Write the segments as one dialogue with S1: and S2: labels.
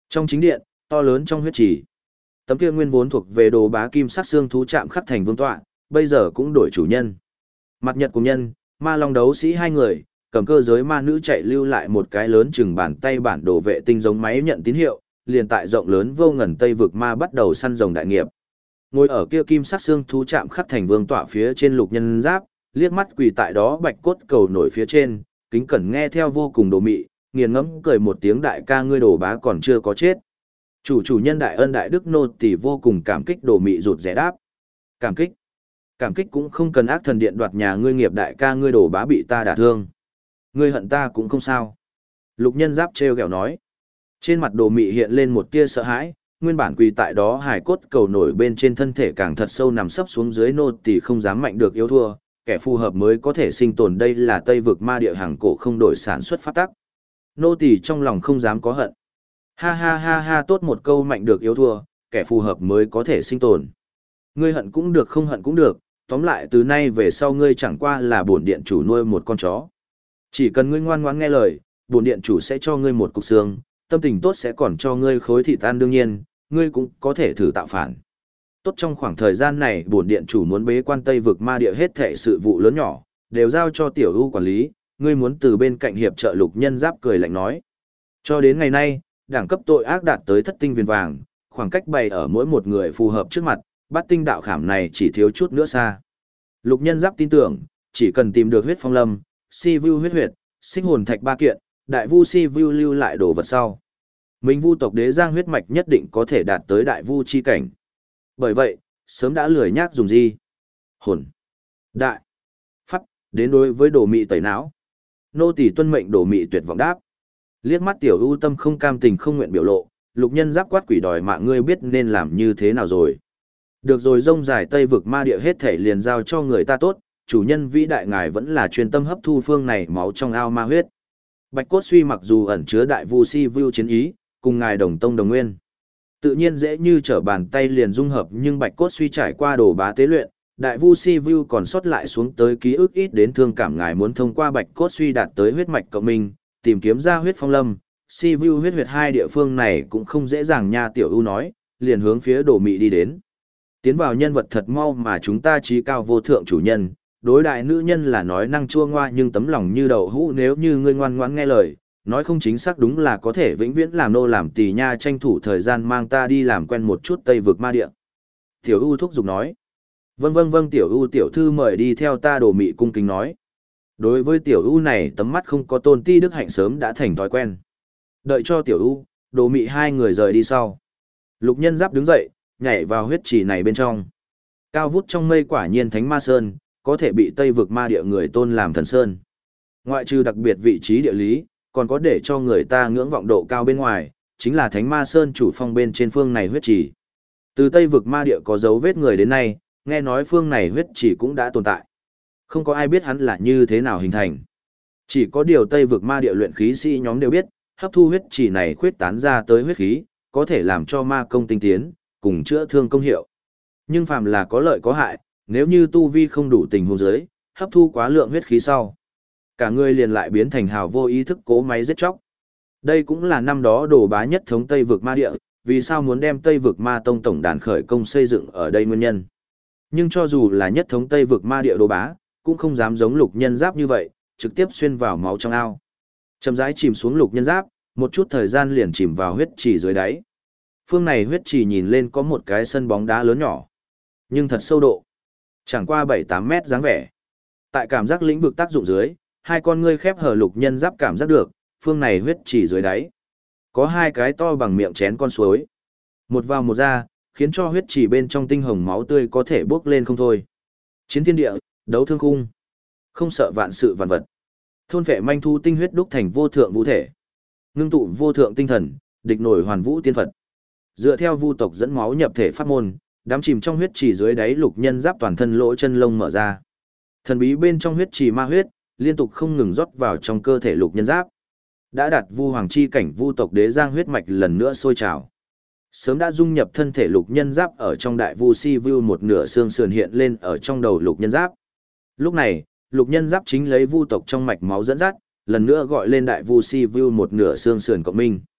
S1: Trong chính điện, to lớn trong huyết trì, tấm kia nguyên vốn thuộc về đồ bá kim sắc xương thú chạm khắc thành vương tọa, bây giờ cũng đổi chủ nhân. Mặt nhật cùng nhân, ma long đấu sĩ hai người, cầm cơ giới ma nữ chạy lưu lại một cái lớn chừng bàn tay bản đồ vệ tinh giống máy nhận tín hiệu, liền tại rộng lớn vô ngần Tây vực ma bắt đầu săn rồng đại nghiệp. Ngồi ở kia kim sắc xương thú chạm khắc thành vương tọa phía trên Lục Nhân Giáp, liếc mắt quỳ tại đó bạch cốt cầu nổi phía trên, kính cẩn nghe theo vô cùng đồ mị, nghiền ngẫm cười một tiếng đại ca ngươi đồ bá còn chưa có chết. Chủ nhân đại ân đại đức nô tỳ vô cùng cảm kích đồ mị rụt rẻ đáp. Cảm kích. Cảm kích cũng không cần ác thần điện đoạt nhà ngươi nghiệp đại ca ngươi đồ bá bị ta đả thương. Ngươi hận ta cũng không sao. Lục Nhân Giáp trêu ghẹo nói. Trên mặt đồ mị hiện lên một tia sợ hãi, nguyên bản quỳ tại đó hài cốt cầu nổi bên trên thân thể càng thật sâu nằm sấp xuống dưới nô tỳ không dám mạnh được yếu thua, kẻ phù hợp mới có thể sinh tồn đây là Tây vực ma địa hàng cổ không đổi sản xuất pháp tắc. Nô tỳ trong lòng không dám có hận. Ha ha ha ha tốt một câu mạnh được yếu thua, kẻ phù hợp mới có thể sinh tồn. Ngươi hận cũng được không hận cũng được, tóm lại từ nay về sau ngươi chẳng qua là bổn điện chủ nuôi một con chó. Chỉ cần ngươi ngoan ngoãn nghe lời, bổn điện chủ sẽ cho ngươi một cục xương, tâm tình tốt sẽ còn cho ngươi khối thịt tan đương nhiên, ngươi cũng có thể thử tạo phản. Tốt trong khoảng thời gian này bổn điện chủ muốn bế quan Tây vực ma địa hết thảy sự vụ lớn nhỏ, đều giao cho tiểu ưu quản lý, ngươi muốn từ bên cạnh hiệp trợ Lục Nhân Giáp cười lạnh nói. Cho đến ngày nay, đẳng cấp tội ác đạt tới thất tinh viền vàng, khoảng cách bày ở mỗi một người phù hợp trước mặt, bát tinh đạo khảm này chỉ thiếu chút nữa xa. Lục Nhân Giáp tin tưởng, chỉ cần tìm được huyết phong lâm, si vu huyết huyệt, sinh hồn thạch ba kiện, đại vu si vu lưu lại đồ vật sau. Minh vu tộc đế giang huyết mạch nhất định có thể đạt tới đại vu chi cảnh. Bởi vậy, sớm đã lười nhác dùng gì. Hồn, đại, pháp, đến đối với đồ mị tẩy não. Nô tỳ tuân mệnh đồ mị tuyệt vọng đáp. Liếc mắt tiểu ưu tâm không cam tình không nguyện biểu lộ, Lục Nhân Giáp quát quỷ đòi mạng ngươi biết nên làm như thế nào rồi. Được rồi rông dài Tây vực ma địa hết thể liền giao cho người ta tốt, chủ nhân vĩ đại ngài vẫn là chuyên tâm hấp thu phương này máu trong ao ma huyết. Bạch cốt suy mặc dù ẩn chứa đại vu si vu chiến ý, cùng ngài đồng tông đồng nguyên. Tự nhiên dễ như trở bàn tay liền dung hợp nhưng bạch cốt suy trải qua đồ bá tế luyện, đại vu si vu còn sót lại xuống tới ký ức ít đến thương cảm ngài muốn thông qua bạch cốt suy đạt tới huyết mạch cộng minh, tìm kiếm ra huyết phong lâm, si vu huyết huyệt hai địa phương này cũng không dễ dàng nha tiểu ưu nói, liền hướng phía đồ mị đi đến. Tiến vào nhân vật thật mau mà chúng ta trí cao vô thượng chủ nhân, đối đại nữ nhân là nói năng chua ngoa nhưng tấm lòng như đậu hũ nếu như ngươi ngoan ngoãn nghe lời, nói không chính xác đúng là có thể vĩnh viễn làm nô làm tỳ nha tranh thủ thời gian mang ta đi làm quen một chút Tây vực ma địa. Tiểu ưu thúc giục nói. Vâng tiểu ưu tiểu thư mời đi theo ta đồ mị cung kính nói. Đối với tiểu ưu này tấm mắt không có tôn ti đức hạnh sớm đã thành thói quen. Đợi cho tiểu ưu, đồ mị hai người rời đi sau. Lục Nhân Giáp đứng dậy, nhảy vào huyết trì này bên trong. Cao vút trong mây quả nhiên thánh ma sơn, có thể bị Tây vực ma địa người tôn làm thần sơn. Ngoại trừ đặc biệt vị trí địa lý, còn có để cho người ta ngưỡng vọng độ cao bên ngoài, chính là thánh ma sơn chủ phong bên trên phương này huyết trì. Từ Tây vực ma địa có dấu vết người đến nay, nghe nói phương này huyết trì cũng đã tồn tại. Không có ai biết hắn là như thế nào hình thành. Chỉ có điều Tây vực ma địa luyện khí sĩ nhóm đều biết, hấp thu huyết trì này khuyết tán ra tới huyết khí, có thể làm cho ma công tinh tiến, cùng chữa thương công hiệu. Nhưng phàm là có lợi có hại, nếu như tu vi không đủ tình huống dưới, hấp thu quá lượng huyết khí sau, cả người liền lại biến thành hào vô ý thức cố máy giết chóc. Đây cũng là năm đó đồ bá nhất thống Tây vực ma địa, vì sao muốn đem Tây vực ma tông tổng đàn khởi công xây dựng ở đây nguyên nhân. Nhưng cho dù là nhất thống Tây vực ma địa đồ bá, cũng không dám giống Lục Nhân Giáp như vậy, trực tiếp xuyên vào máu trong ao. Chậm rãi chìm xuống Lục Nhân Giáp, một chút thời gian liền chìm vào huyết trì dưới đáy. Phương này huyết trì nhìn lên có một cái sân bóng đá lớn nhỏ, nhưng thật sâu độ, chẳng qua 7-8 mét dáng vẻ. Tại cảm giác lĩnh vực tác dụng dưới, hai con ngươi khép hở Lục Nhân Giáp cảm giác được, phương này huyết trì dưới đáy có hai cái to bằng miệng chén con suối. Một vào một ra, khiến cho huyết trì bên trong tinh hồng máu tươi có thể bốc lên không thôi. Chiến thiên địa, đấu thương khung, không sợ vạn sự vạn vật. Thôn vệ manh thu tinh huyết đúc thành vô thượng vũ thể. Ngưng tụ vô thượng tinh thần, địch nổi hoàn vũ tiên Phật. Dựa theo vu tộc dẫn máu nhập thể pháp môn, đám chìm trong huyết trì dưới đáy Lục Nhân Giáp toàn thân lỗ chân lông mở ra. Thần bí bên trong huyết trì ma huyết, liên tục không ngừng rót vào trong cơ thể Lục Nhân Giáp. Đã đạt vu hoàng chi cảnh vu tộc đế giang huyết mạch lần nữa sôi trào. Sớm đã dung nhập thân thể Lục Nhân Giáp ở trong đại vu si vu một nửa xương sườn hiện lên ở trong đầu Lục Nhân Giáp. Lúc này, Lục Nhân Giáp chính lấy vu tộc trong mạch máu dẫn dắt, lần nữa gọi lên đại vu si vu một nửa xương sườn cộng minh.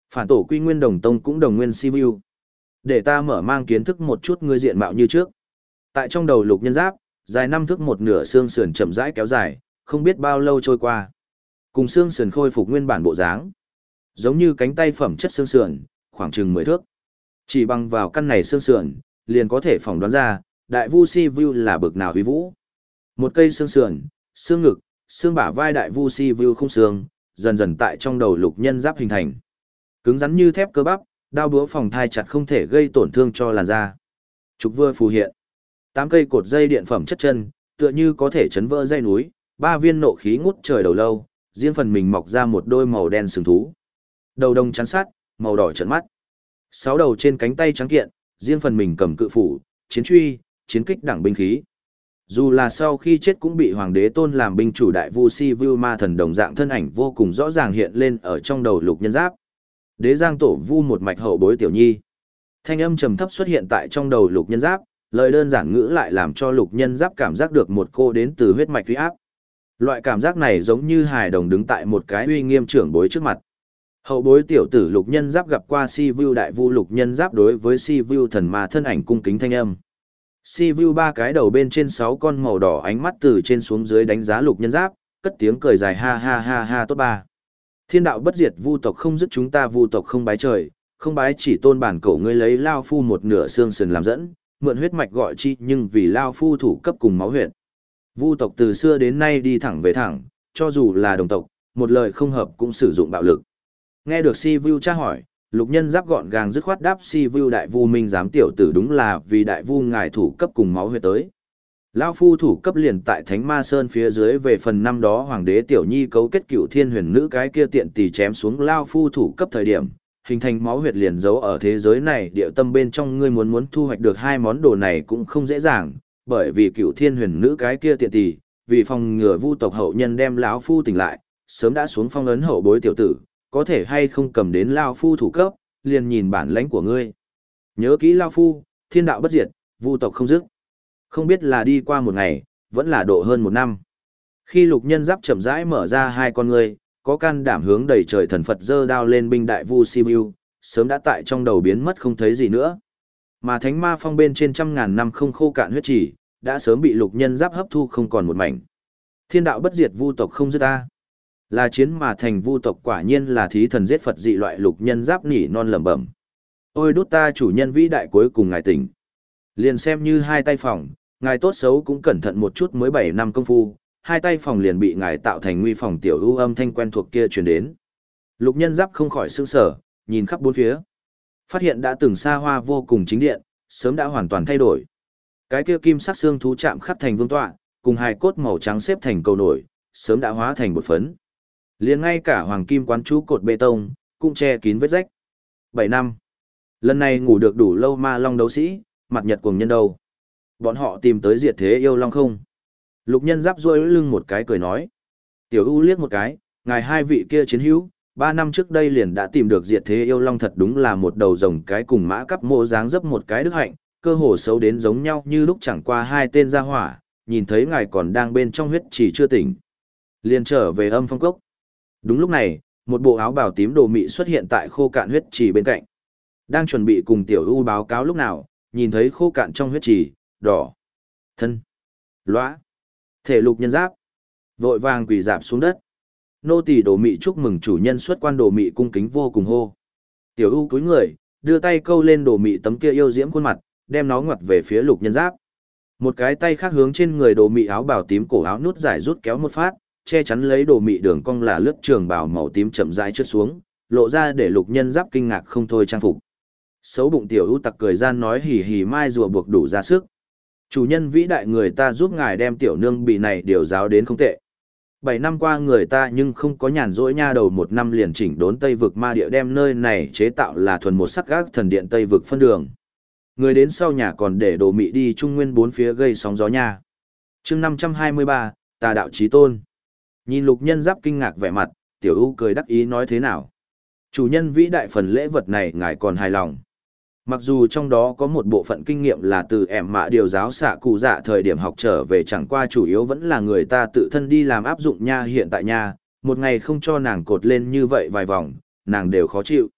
S1: Phản tổ quy nguyên đồng tông cũng đồng nguyên si view. Để ta mở mang kiến thức một chút ngươi diện mạo như trước. Tại trong đầu Lục Nhân Giáp, dài 5 thước một nửa xương sườn chậm rãi kéo dài, không biết bao lâu trôi qua. Cùng xương sườn khôi phục nguyên bản bộ dáng. Giống như cánh tay phẩm chất xương sườn, khoảng chừng 10 thước. Chỉ bằng vào căn này xương sườn, liền có thể phỏng đoán ra, đại vu si view là bực nào huy vũ. Một cây xương sườn, xương ngực, xương bả vai đại vu si view khung xương, dần dần tại trong đầu Lục Nhân Giáp hình thành. Cứng rắn như thép cơ bắp, đao búa phòng thai chặt không thể gây tổn thương cho làn da. Trục vừa phù hiện. 8 cây cột dây điện phẩm chất chân, tựa như có thể chấn vỡ dây núi, 3 viên nộ khí ngút trời đầu lâu, riêng phần mình mọc ra một đôi màu đen sừng thú. Đầu đồng chắn sát, màu đỏ trợn mắt. 6 đầu trên cánh tay trắng kiện, riêng phần mình cầm cự phủ, chiến truy, chiến kích đẳng binh khí. Dù là sau khi chết cũng bị hoàng đế tôn làm binh chủ đại vu si view ma thần đồng dạng thân ảnh vô cùng rõ ràng hiện lên ở trong đầu Lục Nhân Giáp. Đế Giang tổ vu một mạch hậu bối tiểu nhi. Thanh âm trầm thấp xuất hiện tại trong đầu Lục Nhân Giáp, lời đơn giản ngữ lại làm cho Lục Nhân Giáp cảm giác được một cô đến từ huyết mạch uy áp. Loại cảm giác này giống như hài đồng đứng tại một cái uy nghiêm trưởng bối trước mặt. Hậu bối tiểu tử Lục Nhân Giáp gặp qua Si Vu đại vu Lục Nhân Giáp đối với Si Vu thần ma thân ảnh cung kính thanh âm. Si Vu ba cái đầu bên trên 6 con màu đỏ ánh mắt từ trên xuống dưới đánh giá Lục Nhân Giáp, cất tiếng cười dài ha ha ha ha tốt ba. Thiên đạo bất diệt vu tộc không dứt chúng ta vu tộc không bái trời, không bái chỉ tôn bản cổ ngươi lấy lao phu một nửa xương sườn làm dẫn, mượn huyết mạch gọi chi nhưng vì lao phu thủ cấp cùng máu huyết. Vu tộc từ xưa đến nay đi thẳng về thẳng, cho dù là đồng tộc, một lời không hợp cũng sử dụng bạo lực. Nghe được Si Vu tra hỏi, Lục Nhân Giáp gọn gàng dứt khoát đáp Si Vu đại vu minh giám tiểu tử đúng là vì đại vu ngài thủ cấp cùng máu huyết tới. Lao phu thủ cấp liền tại Thánh Ma Sơn phía dưới về phần năm đó hoàng đế tiểu nhi cấu kết cựu thiên huyền nữ cái kia tiện tỳ chém xuống Lao phu thủ cấp thời điểm, hình thành máu huyết liền giấu ở thế giới này địa tâm bên trong ngươi muốn thu hoạch được hai món đồ này cũng không dễ dàng, bởi vì cựu thiên huyền nữ cái kia tiện tỳ, vì phòng ngừa vu tộc hậu nhân đem lão phu tỉnh lại, sớm đã xuống phong ấn hậu bối tiểu tử, có thể hay không cầm đến Lao phu thủ cấp, liền nhìn bản lãnh của ngươi. Nhớ kỹ Lao phu, thiên đạo bất diệt, vu tộc không dứt. Không biết là đi qua một ngày, vẫn là độ hơn một năm. Khi Lục Nhân Giáp chậm rãi mở ra hai con ngươi, có can đảm hướng đầy trời thần Phật giơ đao lên binh đại vu Si Vu, sớm đã tại trong đầu biến mất không thấy gì nữa. Mà thánh ma phong bên trên trăm ngàn năm không khô cạn huyết chỉ, đã sớm bị Lục Nhân Giáp hấp thu không còn một mảnh. Thiên đạo bất diệt vu tộc không dứt ta. Là chiến mà thành vu tộc quả nhiên là thí thần giết Phật dị loại. Lục Nhân Giáp nỉ non lẩm bẩm. Ôi đút ta chủ nhân vĩ đại cuối cùng ngài tỉnh. Liền xem như hai tay phòng, ngài tốt xấu cũng cẩn thận một chút mới 7 năm công phu, hai tay phòng liền bị ngài tạo thành nguy phòng tiểu ưu âm thanh quen thuộc kia truyền đến. Lục Nhân Giáp không khỏi sững sờ, nhìn khắp bốn phía. Phát hiện đã từng xa hoa vô cùng chính điện, sớm đã hoàn toàn thay đổi. Cái kia kim sắc xương thú chạm khắc thành vương tọa, cùng hài cốt màu trắng xếp thành cầu nổi, sớm đã hóa thành bột phấn. Liền ngay cả hoàng kim quán chú cột bê tông, cũng che kín vết rách. 7 năm. Lần này ngủ được đủ lâu ma long đấu sĩ, mặt nhật cuồng nhân đâu. Bọn họ tìm tới diệt thế yêu long không? Lục Nhân Giáp rôi lưng một cái cười nói. Tiểu U liếc một cái, ngài hai vị kia chiến hữu, 3 năm trước đây liền đã tìm được diệt thế yêu long thật đúng là một đầu rồng cái cùng mã cắp mộ dáng dấp một cái đức hạnh, cơ hồ xấu đến giống nhau như lúc chẳng qua hai tên ra hỏa, nhìn thấy ngài còn đang bên trong huyết chỉ chưa tỉnh. Liền trở về âm phong cốc. Đúng lúc này, một bộ áo bào tím đồ mị xuất hiện tại khô cạn huyết trì bên cạnh. Đang chuẩn bị cùng Tiểu U báo cáo lúc nào, nhìn thấy khô cạn trong huyết trì, đỏ, thân, lõa, thể Lục Nhân Giáp. Vội vàng quỳ dạp xuống đất. Nô tỳ đồ mị chúc mừng chủ nhân xuất quan đồ mị cung kính vô cùng hô. Tiểu U cúi người, đưa tay câu lên đồ mị tấm kia yêu diễm khuôn mặt, đem nó ngoặt về phía Lục Nhân Giáp. Một cái tay khác hướng trên người đồ mị áo bào tím cổ áo nút giải rút kéo một phát, che chắn lấy đồ mị đường cong là lướt trường bào màu tím chậm rãi trượt xuống, lộ ra để Lục Nhân Giáp kinh ngạc không thôi trang phục. Xấu bụng Tiểu U tặc cười gian nói hì hì mai rùa buộc đủ ra sức. Chủ nhân vĩ đại người ta giúp ngài đem tiểu nương bị này điều giáo đến không tệ. 7 năm qua người ta nhưng không có nhàn rỗi nha đầu 1 năm liền chỉnh đốn Tây vực ma địa đem nơi này chế tạo là thuần một sắc gác thần điện Tây vực phân đường. Người đến sau nhà còn để đồ mị đi trung nguyên bốn phía gây sóng gió nha. chương 523, tà đạo chí tôn. Nhìn Lục Nhân Giáp kinh ngạc vẻ mặt, Tiểu U cười đắc ý nói thế nào. Chủ nhân vĩ đại phần lễ vật này ngài còn hài lòng. Mặc dù trong đó có một bộ phận kinh nghiệm là từ ẻm mạ điều giáo xạ cụ dạ thời điểm học trở về chẳng qua chủ yếu vẫn là người ta tự thân đi làm áp dụng nha hiện tại nha, một ngày không cho nàng cột lên như vậy vài vòng, nàng đều khó chịu.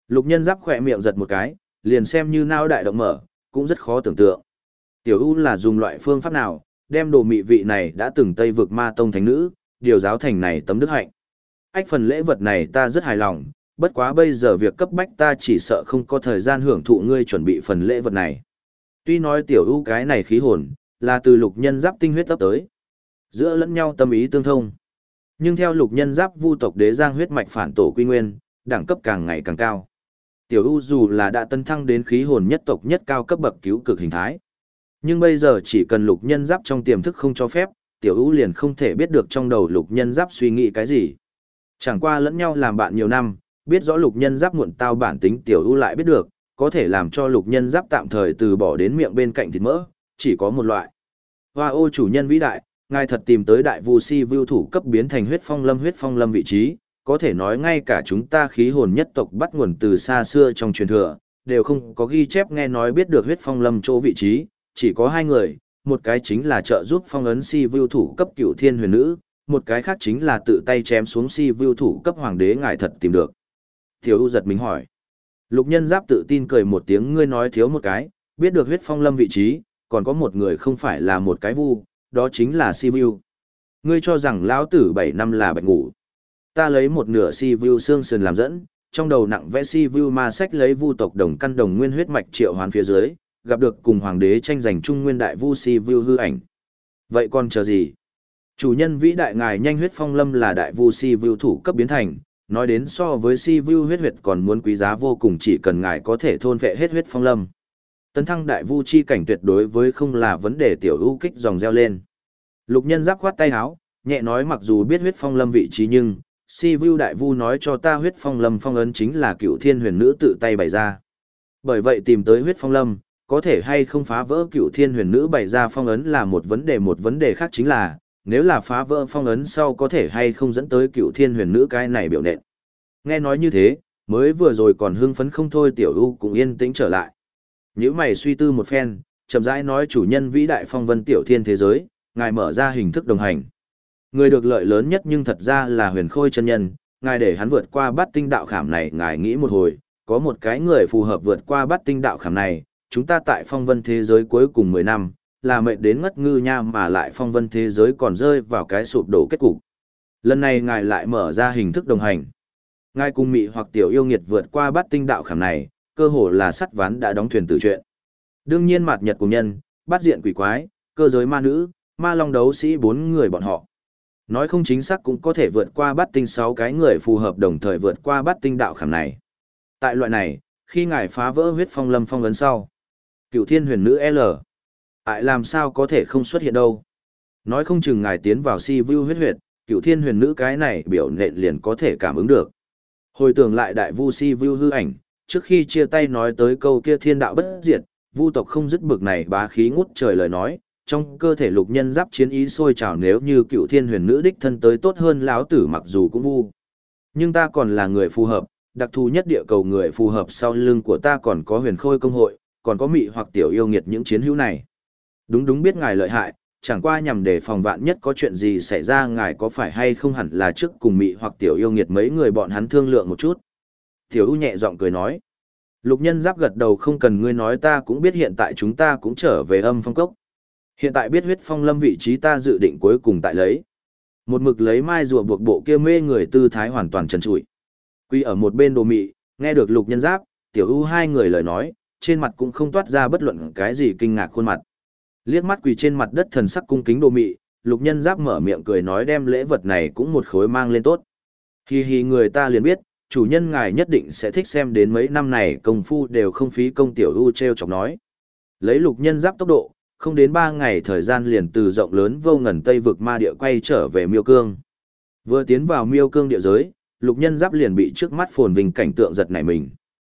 S1: Lục Nhân Giáp khỏe miệng giật một cái, liền xem như não đại động mở, cũng rất khó tưởng tượng. Tiểu U là dùng loại phương pháp nào, đem đồ mị vị này đã từng Tây vực ma tông thánh nữ, điều giáo thành này tấm đức hạnh. Ách phần lễ vật này ta rất hài lòng, bất quá bây giờ việc cấp bách ta chỉ sợ không có thời gian hưởng thụ ngươi chuẩn bị phần lễ vật này. Tuy nói Tiểu U cái này khí hồn, là từ Lục Nhân Giáp tinh huyết ấp tới, giữa lẫn nhau tâm ý tương thông. Nhưng theo Lục Nhân Giáp vu tộc đế giang huyết mạch phản tổ quy nguyên, đẳng cấp càng ngày càng cao. Tiểu U dù là đã tấn thăng đến khí hồn nhất tộc nhất cao cấp bậc cứu cực hình thái, nhưng bây giờ chỉ cần Lục Nhân Giáp trong tiềm thức không cho phép, Tiểu U liền không thể biết được trong đầu Lục Nhân Giáp suy nghĩ cái gì. Chẳng qua lẫn nhau làm bạn nhiều năm, biết rõ Lục Nhân Giáp muộn tao bản tính Tiểu U lại biết được, có thể làm cho Lục Nhân Giáp tạm thời từ bỏ đến miệng bên cạnh thịt mỡ, chỉ có một loại. Hoa ô chủ nhân vĩ đại, ngài thật tìm tới đại vu si vưu thủ cấp biến thành huyết phong lâm vị trí, có thể nói ngay cả chúng ta khí hồn nhất tộc bắt nguồn từ xa xưa trong truyền thừa, đều không có ghi chép nghe nói biết được huyết phong lâm chỗ vị trí, chỉ có hai người, một cái chính là trợ giúp phong ấn si vưu thủ cấp cựu thiên huyền nữ, một cái khác chính là tự tay chém xuống si vưu thủ cấp hoàng đế ngài thật tìm được. Tiểu U giật mình hỏi. Lục Nhân Giáp tự tin cười một tiếng, ngươi nói thiếu một cái, biết được huyết phong lâm vị trí, còn có một người không phải là một cái vu, đó chính là si vưu. Ngươi cho rằng lão tử 7 năm là bạch ngủ. Ta lấy một nửa si vưu xương sườn làm dẫn, trong đầu nặng vẽ si vưu ma sách lấy vu tộc đồng căn đồng nguyên huyết mạch triệu hoán phía dưới, gặp được cùng hoàng đế tranh giành trung nguyên đại vu si vưu hư ảnh. Vậy còn chờ gì? Chủ nhân vĩ đại ngài nhanh huyết phong lâm là đại vu si vưu thủ cấp biến thành, nói đến so với si vưu huyết huyệt còn muốn quý giá vô cùng, chỉ cần ngài có thể thôn vệ hết huyết phong lâm. Tấn thăng đại vu chi cảnh tuyệt đối với không là vấn đề. Tiểu U kích dòng reo lên. Lục Nhân Giáp khoát tay áo, nhẹ nói mặc dù biết huyết phong lâm vị trí nhưng, si vưu đại vu nói cho ta huyết phong lâm phong ấn chính là cựu thiên huyền nữ tự tay bày ra. Bởi vậy tìm tới huyết phong lâm, có thể hay không phá vỡ cựu thiên huyền nữ bày ra phong ấn là một vấn đề khác chính là, nếu là phá vỡ phong ấn sau có thể hay không dẫn tới cựu thiên huyền nữ cái này biểu nện. Nghe nói như thế, mới vừa rồi còn hưng phấn không thôi Tiểu U cũng yên tĩnh trở lại. Nhữ mày suy tư một phen, chậm rãi nói chủ nhân vĩ đại phong vân tiểu thiên thế giới, ngài mở ra hình thức đồng hành. Người được lợi lớn nhất nhưng thật ra là Huyền Khôi chân nhân, ngài để hắn vượt qua bát tinh đạo khảm này, ngài nghĩ một hồi, có một cái người phù hợp vượt qua bát tinh đạo khảm này, chúng ta tại phong vân thế giới cuối cùng 10 năm, là mệt đến ngất ngư nha, mà lại phong vân thế giới còn rơi vào cái sụp đổ kết cục. Lần này ngài lại mở ra hình thức đồng hành. Ngài cùng mị hoặc tiểu yêu nghiệt vượt qua bát tinh đạo khảm này, cơ hồ là sắt ván đã đóng thuyền tử chuyện. Đương nhiên mạt nhật cùng nhân, bát diện quỷ quái, cơ giới ma nữ, ma long đấu sĩ 4 người bọn họ. Nói không chính xác cũng có thể vượt qua bát tinh 6 cái người phù hợp đồng thời vượt qua bát tinh đạo khảm này. Tại loại này, khi ngài phá vỡ huyết phong lâm phong ấn sau, cựu thiên huyền nữ L. Ai làm sao có thể không xuất hiện đâu. Nói không chừng ngài tiến vào si vu huyết huyệt, cựu thiên huyền nữ cái này biểu nện liền có thể cảm ứng được. Hồi tưởng lại đại vu si vu hư ảnh, trước khi chia tay nói tới câu kia thiên đạo bất diệt, vu tộc không dứt bực này bá khí ngút trời lời nói, trong cơ thể Lục Nhân Giáp chiến ý sôi trào, nếu như cựu thiên huyền nữ đích thân tới tốt hơn lão tử mặc dù cũng vu. Nhưng ta còn là người phù hợp, đặc thù nhất địa cầu người phù hợp, sau lưng của ta còn có Huyền Khôi công hội, còn có mị hoặc tiểu yêu nghiệt những chiến hữu này. Đúng biết ngài lợi hại, chẳng qua nhằm để phòng vạn nhất có chuyện gì xảy ra, ngài có phải hay không hẳn là trước cùng mị hoặc tiểu yêu nghiệt mấy người bọn hắn thương lượng một chút. Tiểu U nhẹ giọng cười nói. Lục Nhân Giáp gật đầu, không cần ngươi nói ta cũng biết, hiện tại chúng ta cũng trở về Âm Phong Cốc. Hiện tại biết huyết phong lâm vị trí ta dự định cuối cùng tại lấy. Một mực lấy mai rùa buộc bộ kia mê người tư thái hoàn toàn trần trụi. Quy ở một bên đồ mị, nghe được Lục Nhân Giáp, Tiểu U hai người lời nói, trên mặt cũng không toát ra bất luận cái gì kinh ngạc khuôn mặt. Liếc mắt quỳ trên mặt đất thần sắc cung kính đồ mị, Lục Nhân Giáp mở miệng cười nói đem lễ vật này cũng một khối mang lên tốt. Hi người ta liền biết, chủ nhân ngài nhất định sẽ thích xem đến mấy năm này công phu đều không phí công. Tiểu U treo chọc nói. Lấy Lục Nhân Giáp tốc độ, không đến 3 ngày thời gian liền từ rộng lớn vô ngần Tây vực ma địa quay trở về Miêu Cương. Vừa tiến vào Miêu Cương địa giới, Lục Nhân Giáp liền bị trước mắt phồn vinh cảnh tượng giật nảy mình.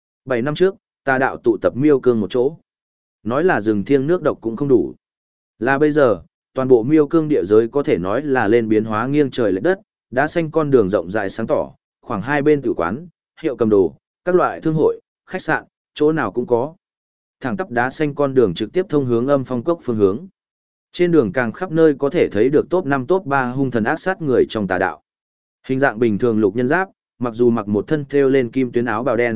S1: 7 năm trước, tà đạo tụ tập Miêu Cương một chỗ. Nói là rừng thiêng nước độc cũng không đủ. Là bây giờ, toàn bộ Miêu Cương địa giới có thể nói là lên biến hóa nghiêng trời lệch đất, đá xanh con đường rộng rãi sáng tỏ, khoảng hai bên tử quán, hiệu cầm đồ, các loại thương hội, khách sạn, chỗ nào cũng có. Thẳng tắp đá xanh con đường trực tiếp thông hướng Âm Phong Cốc phương hướng. Trên đường càng khắp nơi có thể thấy được top 5 top 3 hung thần ác sát người trong tà đạo. Hình dạng bình thường Lục Nhân Giáp, mặc dù mặc một thân thêu lên kim tuyến áo bào đen,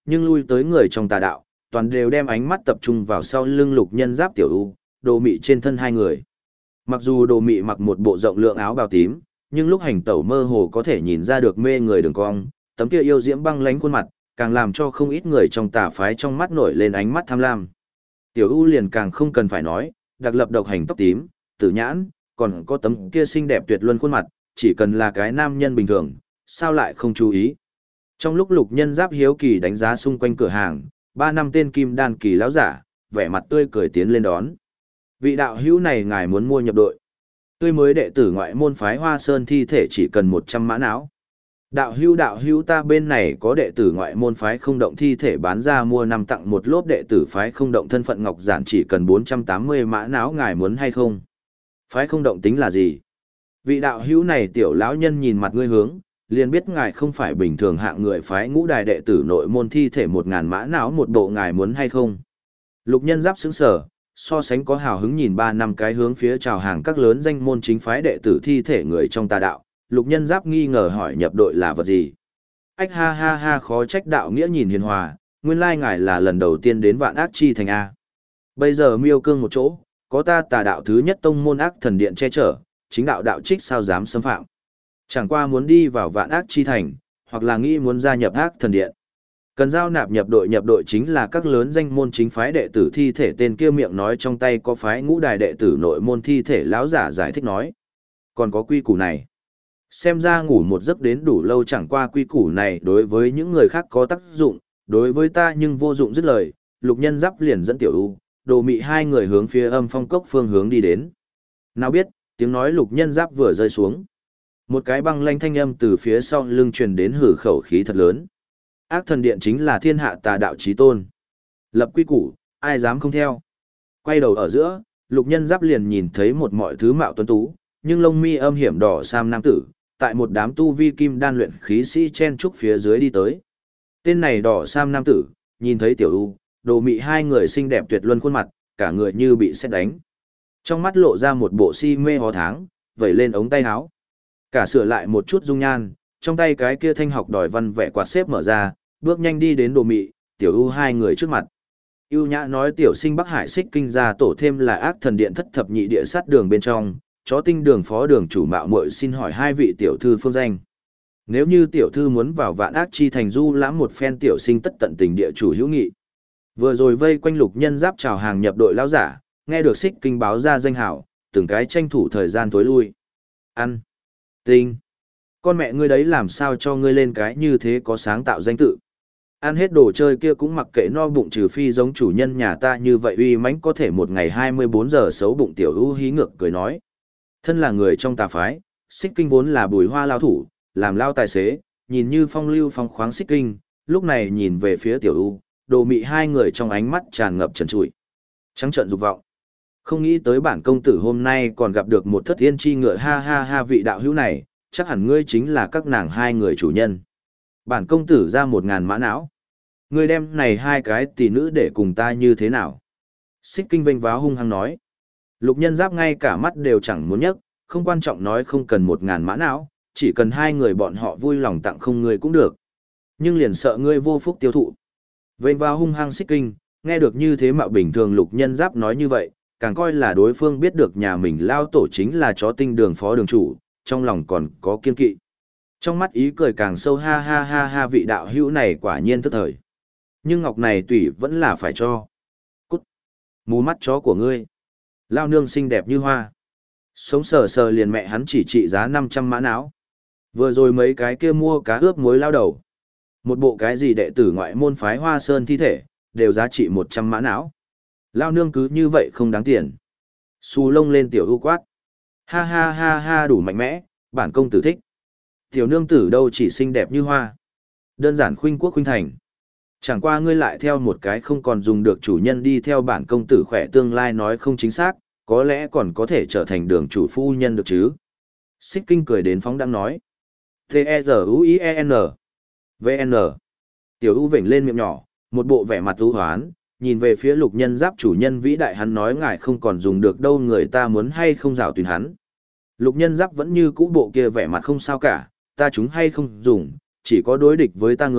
S1: nhưng lui tới người trong tà đạo, toàn đều đem ánh mắt tập trung vào sau lưng Lục Nhân Giáp tiểu ưu, Đồ Mị trên thân hai người. Mặc dù Đồ Mị mặc một bộ rộng lượng áo bào tím, nhưng lúc hành tẩu mơ hồ có thể nhìn ra được mê người đường cong, tấm kia yêu diễm băng lánh khuôn mặt, càng làm cho không ít người trong tà phái trong mắt nổi lên ánh mắt tham lam. Tiểu ưu liền càng không cần phải nói, đặc lập độc hành tóc tím, tử nhãn, còn có tấm kia xinh đẹp tuyệt luân khuôn mặt, chỉ cần là cái nam nhân bình thường, sao lại không chú ý. Trong lúc Lục Nhân Giáp hiếu kỳ đánh giá xung quanh cửa hàng, 3 năm tên kim đan kỳ lão giả, vẻ mặt tươi cười tiến lên đón. Vị đạo hữu này ngài muốn mua nhập đội. Tươi mới đệ tử ngoại môn phái Hoa Sơn thi thể chỉ cần 100 mã não. Đạo hữu ta bên này có đệ tử ngoại môn phái không động thi thể bán ra mua 5 tặng một lốp đệ tử phái không động thân phận ngọc giản chỉ cần 480 mã não ngài muốn hay không? Phái không động tính là gì? Vị đạo hữu này tiểu lão nhân nhìn mặt ngươi hướng, liền biết ngài không phải bình thường hạng người phái ngũ đài đệ tử nội môn thi thể 1000 mã não một bộ ngài muốn hay không? Lục Nhân Giáp sững sờ, so sánh có hào hứng nhìn 3 năm cái hướng phía chào hàng các lớn danh môn chính phái đệ tử thi thể người trong tà đạo, Lục Nhân Giáp nghi ngờ hỏi nhập đội là vật gì. Ách ha ha ha, khó trách đạo nghĩa nhìn hiền hòa, nguyên lai ngài là lần đầu tiên đến Vạn Ác Chi Thành A. Bây giờ miêu cương một chỗ, có ta tà đạo thứ nhất tông môn ác thần điện che chở, chính đạo đạo trích sao dám xâm phạm. Chẳng qua muốn đi vào Vạn Ác Chi Thành, hoặc là nghĩ muốn gia nhập ác thần điện. Cần giao nạp nhập đội chính là các lớn danh môn chính phái đệ tử thi thể, tên kia miệng nói trong tay có phái ngũ đài đệ tử nội môn thi thể lão giả giải thích nói. Còn có quy củ này. Xem ra ngủ một giấc đến đủ lâu, chẳng qua quy củ này đối với những người khác có tác dụng, đối với ta nhưng vô dụng dứt lời. Lục Nhân Giáp liền dẫn tiểu ưu, Đồ Mị hai người hướng phía Âm Phong Cốc phương hướng đi đến. Nào biết, tiếng nói Lục Nhân Giáp vừa rơi xuống, một cái băng lanh thanh âm từ phía sau lưng truyền đến, hử khẩu khí thật lớn. Ác thần điện chính là thiên hạ tà đạo chí tôn. Lập quy củ, ai dám không theo. Quay đầu ở giữa, Lục Nhân Giáp liền nhìn thấy một mọi thứ mạo tuấn tú, nhưng lông mi âm hiểm đỏ sam nam tử, tại một đám tu vi kim đan luyện khí sĩ chen trúc phía dưới đi tới. Tên này đỏ sam nam tử, nhìn thấy tiểu ưu, Đồ Mị hai người xinh đẹp tuyệt luân khuôn mặt, cả người như bị sét đánh. Trong mắt lộ ra một bộ si mê hó tháng, vẩy lên ống tay áo. Cả sửa lại một chút dung nhan, trong tay cái kia thanh học đòi văn vẽ quạt xếp mở ra, bước nhanh đi đến Đồ Mị, tiểu ưu hai người trước mặt. Ưu nhã nói tiểu sinh Bắc Hải Xích Kinh gia tổ thêm là ác thần điện thất thập nhị địa sát đường bên trong, chó tinh đường phó đường chủ mạo muội xin hỏi hai vị tiểu thư phương danh. Nếu như tiểu thư muốn vào Vạn Ác Chi Thành du lãm một phen, tiểu sinh tất tận tình địa chủ hữu nghị. Vừa rồi vây quanh Lục Nhân Giáp chào hàng nhập đội lão giả, nghe được Xích Kinh báo ra danh hảo, từng cái tranh thủ thời gian tối lui. Ăn. Tinh. Con mẹ ngươi đấy làm sao cho ngươi lên cái như thế có sáng tạo danh tự. Ăn hết đồ chơi kia cũng mặc kệ no bụng, trừ phi giống chủ nhân nhà ta như vậy uy mãnh có thể một ngày 24 giờ xấu bụng. Tiểu ưu hí ngược cười nói. Thân là người trong tà phái, Xích Kinh vốn là Bùi Hoa lao thủ, làm lao tài xế, nhìn như phong lưu phong khoáng Xích Kinh, lúc này nhìn về phía tiểu ưu, Đồ Mị hai người trong ánh mắt tràn ngập trần trụi, trắng trợn dục vọng. Không nghĩ tới bản công tử hôm nay còn gặp được một thất tiên chi ngựa, ha ha ha, vị đạo hữu này, chắc hẳn ngươi chính là các nàng hai người chủ nhân. Bản công tử ra 1000 mã não. Ngươi đem này hai cái tỷ nữ để cùng ta như thế nào? Xích Kinh vênh váo hung hăng nói. Lục Nhân Giáp ngay cả mắt đều chẳng muốn nhấc, không quan trọng nói không cần 1000 mã não, chỉ cần hai người bọn họ vui lòng tặng không ngươi cũng được. Nhưng liền sợ ngươi vô phúc tiêu thụ. Vênh váo hung hăng Xích Kinh, nghe được như thế mạo bình thường Lục Nhân Giáp nói như vậy, càng coi là đối phương biết được nhà mình lao tổ chính là chó tinh đường phó đường chủ, trong lòng còn có kiên kỵ. Trong mắt ý cười càng sâu, ha ha ha ha, vị đạo hữu này quả nhiên tức thời. Nhưng ngọc này tùy vẫn là phải cho. Cút. Mù mắt chó của ngươi. Lao nương xinh đẹp như hoa. Sống sờ sờ liền mẹ hắn chỉ trị giá 500 mã não. Vừa rồi mấy cái kia mua cá ướp muối lao đầu. Một bộ cái gì đệ tử ngoại môn phái Hoa Sơn thi thể, đều giá trị 100 mã não. Lao nương cứ như vậy không đáng tiền. Xù lông lên tiểu ưu quát. Ha ha ha ha, đủ mạnh mẽ, bản công tử thích. Tiểu nương tử đâu chỉ xinh đẹp như hoa. Đơn giản khuynh quốc khuynh thành. Chẳng qua ngươi lại theo một cái không còn dùng được chủ nhân đi theo bản công tử khỏe, tương lai nói không chính xác, có lẽ còn có thể trở thành đường chủ phu nhân được chứ. Xích Kinh cười đến phóng đang nói. T-E-Z-U-I-E-N V-N Tiểu ưu vểnh lên miệng nhỏ, một bộ vẻ mặt ưu hoán, nhìn về phía Lục Nhân Giáp chủ nhân vĩ đại, hắn nói ngài không còn dùng được đâu, người ta muốn hay không rào tùy hắn. Lục Nhân Giáp vẫn như cũ bộ kia vẻ mặt không sao cả, ta chúng hay không dùng, chỉ có đối địch với ta người,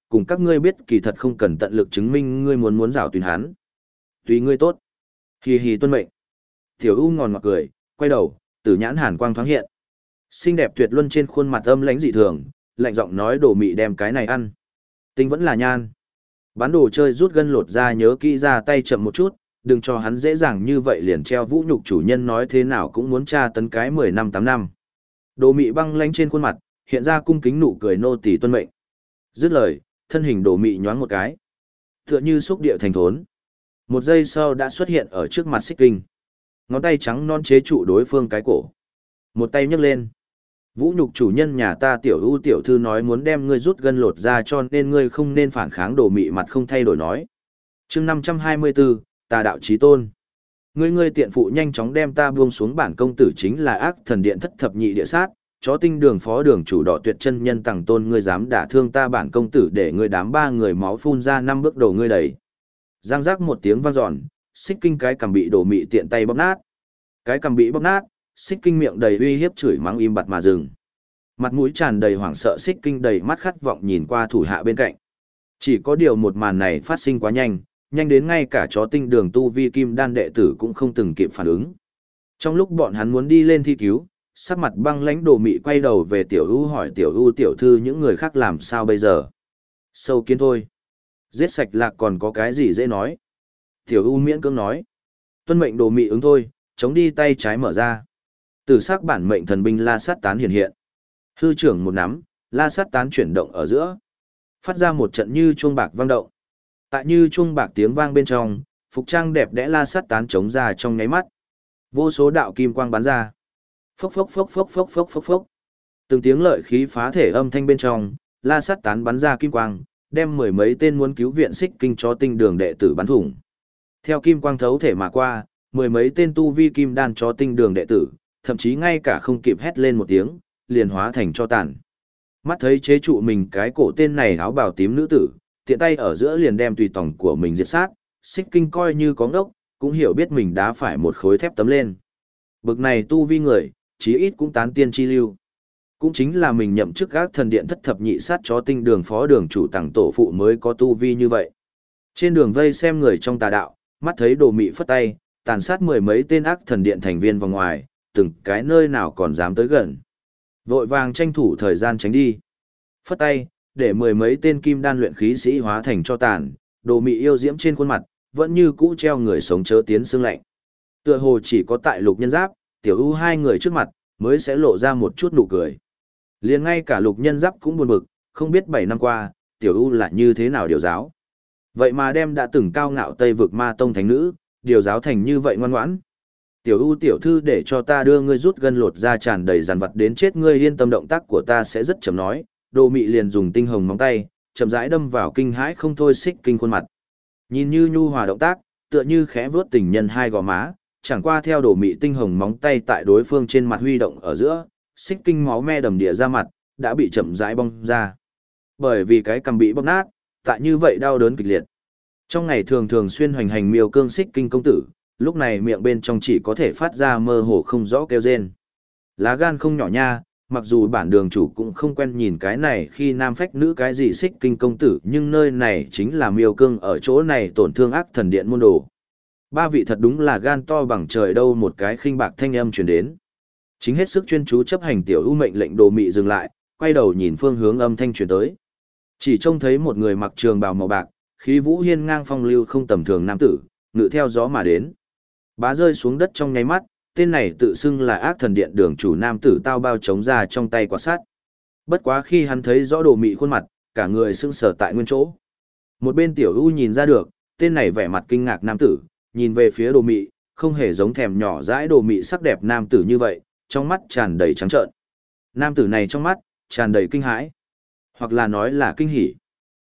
S1: cùng các ngươi biết kỳ thật không cần tận lực chứng minh ngươi muốn rảo tùy hắn. Tùy ngươi tốt. Hì hì tuân mệnh. Tiểu U ngòn ngọt cười, quay đầu, tử nhãn hàn quang thoáng hiện. Xinh đẹp tuyệt luân trên khuôn mặt âm lãnh dị thường, lạnh giọng nói Đồ Mị đem cái này ăn. Tinh vẫn là nhan. Bán đồ chơi rút gân lột ra nhớ kỹ ra tay chậm một chút, đừng cho hắn dễ dàng như vậy liền treo vũ nhục chủ nhân nói thế nào cũng muốn tra tấn cái 10 năm 8 năm. Đồ Mị băng lãnh trên khuôn mặt, hiện ra cung kính nụ cười nô tỳ tuân mệnh. Dứt lời, thân hình Đồ Mị nhoáng một cái, tựa như xúc địa thành thốn. Một giây sau đã xuất hiện ở trước mặt Xích Kinh. Ngón tay trắng non chế trụ đối phương cái cổ. Một tay nhấc lên. Vũ nhục chủ nhân nhà ta Tiểu U tiểu thư nói muốn đem ngươi rút gân lột ra cho nên ngươi không nên phản kháng. Đồ Mị mặt không thay đổi nói. Chương 524, Tà đạo chí tôn. Ngươi tiện phụ nhanh chóng đem ta buông xuống, bản công tử chính là Ác Thần Điện thất thập nhị địa sát, chó tinh đường phó đường chủ Đỏ Tuyệt chân nhân Tằng Tôn, ngươi dám đả thương ta bản công tử để ngươi đám ba người máu phun ra 5 bước đầu ngươi đẩy. Giang giác một tiếng vang dọn, Xích Kinh cái cằm bị Đồ Mị tiện tay bóp nát. Cái cằm bị bóp nát, Xích Kinh miệng đầy uy hiếp chửi mắng im bặt mà dừng. Mặt mũi tràn đầy hoảng sợ, Xích Kinh đầy mắt khát vọng nhìn qua thủ hạ bên cạnh. Chỉ có điều một màn này phát sinh quá nhanh, nhanh đến ngay cả chó tinh đường tu vi kim đan đệ tử cũng không từng kịp phản ứng. Trong lúc bọn hắn muốn đi lên thi cứu, sắc mặt băng lãnh Đồ Mị quay đầu về Tiểu U hỏi Tiểu U tiểu thư những người khác làm sao bây giờ. Sâu kiến thôi. Giết sạch lạc còn có cái gì dễ nói. Tiểu U miễn cưỡng nói. Tuân mệnh. Đồ Mị ứng thôi, chống đi tay trái mở ra. Từ sắc bản mệnh thần binh La Sát Tán hiện hiện. Hư trưởng một nắm, La Sát Tán chuyển động ở giữa. Phát ra một trận như chuông bạc vang động. Tại như chuông bạc tiếng vang bên trong, phục trang đẹp đẽ La Sát Tán chống ra trong nháy mắt. Vô số đạo kim quang bắn ra. Phốc phốc phốc phốc phốc phốc phốc phốc. Từng tiếng lợi khí phá thể âm thanh bên trong, La Sát Tán bắn ra kim quang, đem mười mấy tên muốn cứu viện Xích Kinh chó tinh đường đệ tử bắn thủng. Theo kim quang thấu thể mà qua, mười mấy tên tu vi kim đan chó tinh đường đệ tử, thậm chí ngay cả không kịp hét lên một tiếng, liền hóa thành cho tàn. Mắt thấy chế trụ mình cái cổ tên này áo bào tím nữ tử, tiện tay ở giữa liền đem tùy tòng của mình diệt sát, Xích Kinh coi như có ngốc, cũng hiểu biết mình đá phải một khối thép tấm lên. Bực này tu vi người, chí ít cũng tán tiên chi lưu. Cũng chính là mình nhậm chức Ác Thần Điện thất thập nhị sát chó tinh đường phó đường chủ Tằng tổ phụ mới có tu vi như vậy. Trên đường vây xem người trong tà đạo, mắt thấy Đồ Mị phất tay, tàn sát mười mấy tên Ác Thần Điện thành viên vòng ngoài, từng cái nơi nào còn dám tới gần. Vội vàng tranh thủ thời gian tránh đi. Phất tay, để mười mấy tên kim đan luyện khí sĩ hóa thành cho tàn, Đồ Mị yêu diễm trên khuôn mặt, vẫn như cũ treo người sống chớ tiến xương lạnh. Tựa hồ chỉ có tại Lục Nhân Giáp, Tiểu U hai người trước mặt, mới sẽ lộ ra một chút nụ cười. Liền ngay cả Lục Nhân Giáp cũng buồn bực, không biết 7 năm qua, Tiểu U là như thế nào điều giáo. Vậy mà đem đã từng cao ngạo Tây vực ma tông thánh nữ, điều giáo thành như vậy ngoan ngoãn. Tiểu U tiểu thư để cho ta đưa ngươi rút gân lột ra tràn đầy dàn vật đến chết, ngươi yên tâm, động tác của ta sẽ rất chậm nói. Đồ Mị liền dùng tinh hồng móng tay, chậm rãi đâm vào kinh hãi không thôi Xích Kinh khuôn mặt. Nhìn như nhu hòa động tác, tựa như khẽ vuốt tình nhân hai gò má, chẳng qua theo Đồ Mị tinh hồng móng tay tại đối phương trên mặt huy động ở giữa, Xích Kinh máu me đầm địa ra mặt, đã bị chậm rãi bong ra. Bởi vì cái cằm bị bóp nát, tại như vậy đau đớn kịch liệt. Trong ngày thường thường xuyên hoành hành miêu cương Xích Kinh công tử, lúc này miệng bên trong chỉ có thể phát ra mơ hồ không rõ kêu rên. Lá gan không nhỏ nha, mặc dù bản đường chủ cũng không quen nhìn cái này khi nam phách nữ cái gì Xích Kinh công tử, nhưng nơi này chính là miêu cương, ở chỗ này tổn thương Ác Thần Điện môn đồ. Ba vị thật đúng là gan to bằng trời đâu. Một cái khinh bạc thanh âm truyền đến. Chính hết sức chuyên chú chấp hành Tiểu U mệnh lệnh Đồ Mị dừng lại, quay đầu nhìn phương hướng âm thanh truyền tới. Chỉ trông thấy một người mặc trường bào màu bạc, khí vũ hiên ngang phong lưu không tầm thường nam tử, ngự theo gió mà đến. Bá rơi xuống đất trong nháy mắt, tên này tự xưng là Ác Thần Điện đường chủ nam tử tao bao chống ra trong tay quạt sắt. Bất quá khi hắn thấy rõ Đồ Mị khuôn mặt, cả người sững sờ tại nguyên chỗ. Một bên Tiểu U nhìn ra được, tên này vẻ mặt kinh ngạc nam tử, nhìn về phía Đồ Mị, không hề giống thèm nhỏ dãi Đồ Mị sắc đẹp nam tử như vậy, trong mắt tràn đầy trắng trợn. Nam tử này trong mắt tràn đầy kinh hãi, hoặc là nói là kinh hỉ.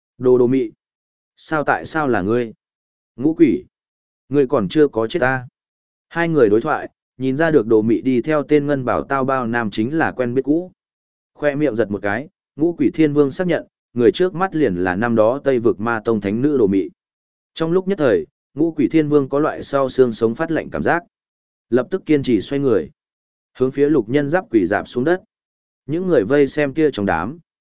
S1: Đồ Mị, tại sao là ngươi? Ngũ quỷ, ngươi còn chưa có chết ta. Hai người đối thoại, nhìn ra được Đồ Mị đi theo tên ngân bảo tao bao nam chính là quen biết cũ. Khoe miệng giật một cái, Ngũ Quỷ Thiên Vương xác nhận, người trước mắt liền là năm đó Tây vực ma tông thánh nữ Đồ Mị. Trong lúc nhất thời, Ngũ Quỷ Thiên Vương có loại sau xương sống phát lạnh cảm giác. Lập tức kiên trì xoay người, hướng phía Lục Nhân Giáp quỷ dạp xuống đất. Những người vây xem kia trong đám,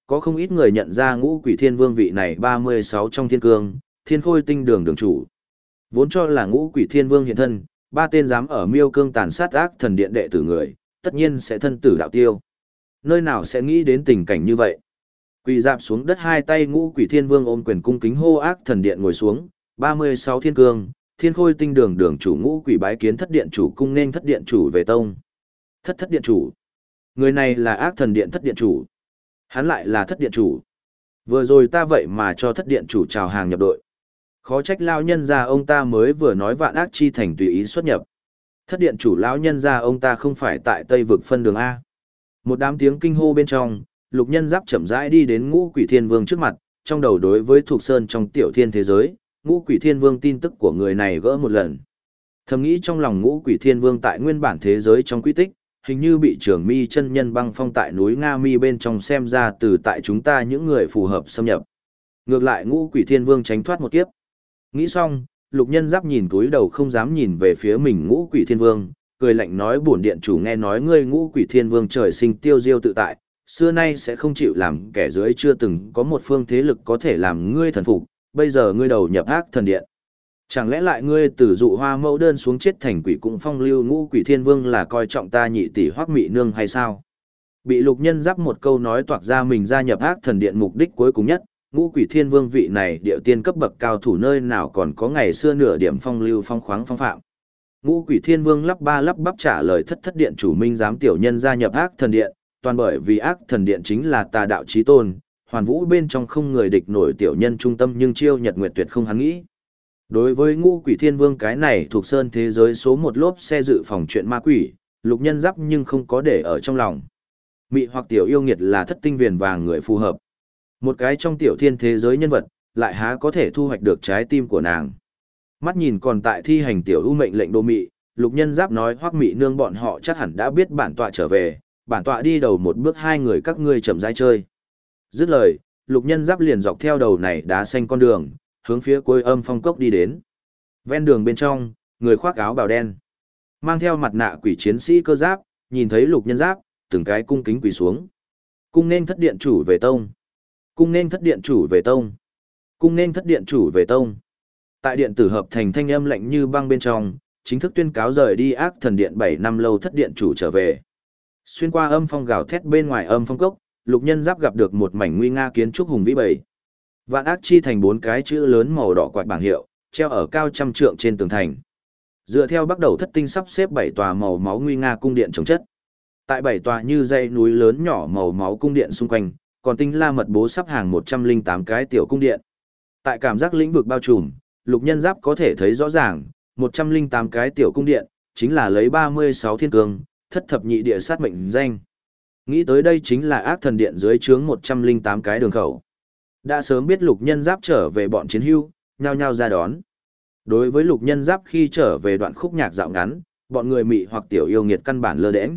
S1: có không ít người nhận ra Ngũ Quỷ Thiên Vương vị này 36 trong thiên cương, Thiên Khôi Tinh Đường đường chủ. Vốn cho là Ngũ Quỷ Thiên Vương hiện thân, ba tên dám ở Miêu Cương tàn sát ác thần điện đệ tử người, tất nhiên sẽ thân tử đạo tiêu. Nơi nào sẽ nghĩ đến tình cảnh như vậy? Quỳ dạp xuống đất, hai tay Ngũ Quỷ Thiên Vương ôm quyền cung kính hô ác thần điện ngồi xuống, 36 thiên cương, Thiên Khôi Tinh Đường đường chủ Ngũ Quỷ bái kiến thất điện chủ, cung nên thất điện chủ về tông. Thất điện chủ. Người này là ác thần điện thất điện chủ. Hắn lại là thất điện chủ. Vừa rồi ta vậy mà cho thất điện chủ chào hàng nhập đội. Khó trách lão nhân gia ông ta mới vừa nói vạn ác chi thành tùy ý xuất nhập. Thất điện chủ lão nhân gia ông ta không phải tại Tây vực phân đường A. Một đám tiếng kinh hô bên trong, Lục Nhân Giáp chậm rãi đi đến Ngũ Quỷ Thiên Vương trước mặt, trong đầu đối với Thục Sơn trong tiểu thiên thế giới, Ngũ Quỷ Thiên Vương tin tức của người này gỡ một lần. Thầm nghĩ trong lòng Ngũ Quỷ Thiên Vương tại nguyên bản thế giới trong quy tích, hình như bị Trường Mi chân nhân băng phong tại núi Nga Mi bên trong, xem ra từ tại chúng ta những người phù hợp xâm nhập. Ngược lại Ngũ Quỷ Thiên Vương tránh thoát một kiếp. Nghĩ xong, Lục Nhân Giáp nhìn túi đầu không dám nhìn về phía mình Ngũ Quỷ Thiên Vương, cười lạnh nói: bổn điện chủ nghe nói ngươi Ngũ Quỷ Thiên Vương trời sinh tiêu diêu tự tại, xưa nay sẽ không chịu làm kẻ dưới, chưa từng có một phương thế lực có thể làm ngươi thần phục, bây giờ ngươi đầu nhập ác thần điện. Chẳng lẽ lại ngươi từ dụ hoa mẫu đơn xuống chết thành quỷ cũng phong lưu Ngũ Quỷ Thiên Vương là coi trọng ta nhị tỷ Hoắc Mị Nương hay sao? Bị Lục Nhân Giáp một câu nói toạc ra mình gia nhập ác thần điện mục đích cuối cùng nhất, Ngũ Quỷ Thiên Vương vị này điệu tiên cấp bậc cao thủ nơi nào còn có ngày xưa nửa điểm phong lưu phong khoáng phong phạm. Ngũ Quỷ Thiên Vương lắp bắp trả lời: thất điện chủ minh giám tiểu nhân gia nhập ác thần điện, toàn bởi vì ác thần điện chính là tà đạo chí tôn, hoàn vũ bên trong không người địch nổi tiểu nhân trung tâm, nhưng chiêu nhật nguyệt tuyệt không hắn nghĩ. Đối với Ngũ Quỷ Thiên Vương cái này thuộc sơn thế giới số một lốp xe dự phòng chuyện ma quỷ, Lục Nhân Giáp nhưng không có để ở trong lòng. Mị hoặc tiểu yêu nghiệt là thất tinh viền vàng người phù hợp. Một cái trong tiểu thiên thế giới nhân vật, lại há có thể thu hoạch được trái tim của nàng. Mắt nhìn còn tại thi hành tiểu ưu mệnh lệnh Đô Mị, Lục Nhân Giáp nói: Hoắc Mị Nương bọn họ chắc hẳn đã biết bản tọa trở về, bản tọa đi đầu một bước, hai người các ngươi chậm rãi chơi. Dứt lời, Lục Nhân Giáp liền dọc theo đầu này đá xanh con đường, hướng phía cuối Âm Phong Cốc đi đến. Ven đường bên trong, người khoác áo bào đen, mang theo mặt nạ quỷ chiến sĩ cơ giáp, nhìn thấy Lục Nhân Giáp, từng cái cung kính quỳ xuống. Cung nên thất điện chủ về tông. Cung nên thất điện chủ về tông. Cung nên thất điện chủ về tông. Tại điện tử hợp thành thanh âm lạnh như băng bên trong, chính thức tuyên cáo rời đi ác thần điện 7 năm lâu thất điện chủ trở về. Xuyên qua âm phong gào thét bên ngoài Âm Phong Cốc, Lục Nhân Giáp gặp được một mảnh nguy nga kiến trúc hùng vĩ bầy. Vạn ác chi thành 4 cái chữ lớn màu đỏ quạt bảng hiệu, treo ở cao trăm trượng trên tường thành. Dựa theo bắt đầu thất tinh sắp xếp 7 tòa màu máu nguy nga cung điện chống chất. Tại 7 tòa như dãy núi lớn nhỏ màu máu cung điện xung quanh, còn tinh la mật bố sắp hàng 108 cái tiểu cung điện. Tại cảm giác lĩnh vực bao trùm, Lục Nhân Giáp có thể thấy rõ ràng, 108 cái tiểu cung điện, chính là lấy 36 thiên cương, thất thập nhị địa sát mệnh danh. Nghĩ tới đây chính là ác thần điện dưới trướng 108 cái đường khẩu. Đã sớm biết Lục Nhân Giáp trở về, bọn chiến hưu, nhao nhao ra đón. Đối với Lục Nhân Giáp khi trở về đoạn khúc nhạc dạo ngắn, bọn người mị hoặc tiểu yêu nghiệt căn bản lơ đễnh.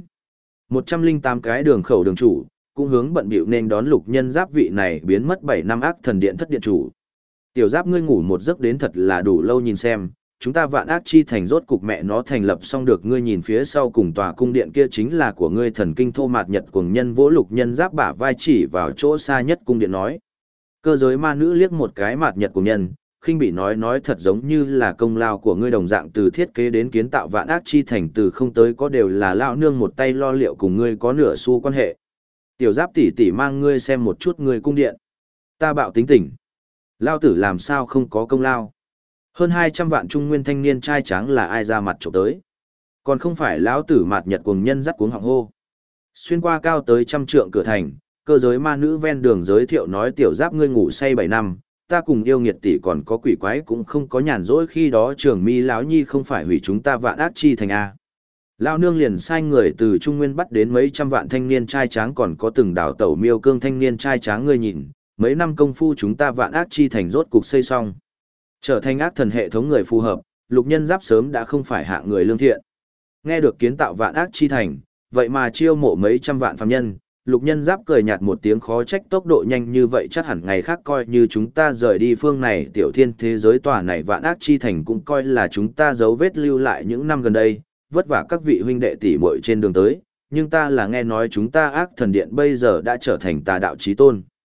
S1: 108 cái đường khẩu đường chủ, cũng hướng bận bịu nên đón Lục Nhân Giáp vị này biến mất 7 năm ác thần điện thất điện chủ. Tiểu Giáp ngươi ngủ một giấc đến thật là đủ lâu, nhìn xem, chúng ta vạn ác chi thành rốt cục mẹ nó thành lập xong được, ngươi nhìn phía sau cùng tòa cung điện kia chính là của ngươi. Thần kinh thô mạt nhật cuồng nhân vỗ Lục Nhân Giáp bả vai chỉ vào chỗ xa nhất cung điện nói. Cơ giới ma nữ liếc một cái mạt nhật cuồng nhân, khinh bị nói thật giống như là công lao của ngươi đồng dạng, từ thiết kế đến kiến tạo vạn ác chi thành từ không tới có đều là lão nương một tay lo liệu, cùng ngươi có nửa xu quan hệ. Tiểu Giáp tỷ tỷ mang ngươi xem một chút ngươi cung điện. Ta bạo tính tình. Lao tử làm sao không có công lao? Hơn 200 vạn trung nguyên thanh niên trai tráng là ai ra mặt trộm tới? Còn không phải lão tử mạt nhật cuồng nhân dắt cuống họng hô. Xuyên qua cao tới trăm trượng cửa thành, cơ giới ma nữ ven đường giới thiệu nói: Tiểu Giáp ngươi ngủ say 7 năm, ta cùng yêu nghiệt tỷ còn có quỷ quái cũng không có nhàn rỗi, khi đó Trường Mi lão nhi không phải hủy chúng ta vạn ác chi thành a. Lão nương liền sai người từ trung nguyên bắt đến mấy trăm vạn thanh niên trai tráng, còn có từng đảo tẩu Miêu Cương thanh niên trai tráng, ngươi nhìn, mấy năm công phu chúng ta vạn ác chi thành rốt cục xây xong. Trở thành ác thần hệ thống người phù hợp, Lục Nhân Giáp sớm đã không phải hạng người lương thiện. Nghe được kiến tạo vạn ác chi thành, vậy mà chiêu mộ mấy trăm vạn phàm nhân, Lục Nhân Giáp cười nhạt một tiếng, khó trách tốc độ nhanh như vậy, chắc hẳn ngày khác coi như chúng ta rời đi phương này tiểu thiên thế giới, tòa này vạn ác chi thành cũng coi là chúng ta dấu vết lưu lại những năm gần đây, vất vả các vị huynh đệ tỷ muội trên đường tới, nhưng ta là nghe nói chúng ta ác thần điện bây giờ đã trở thành tà đạo chí tôn.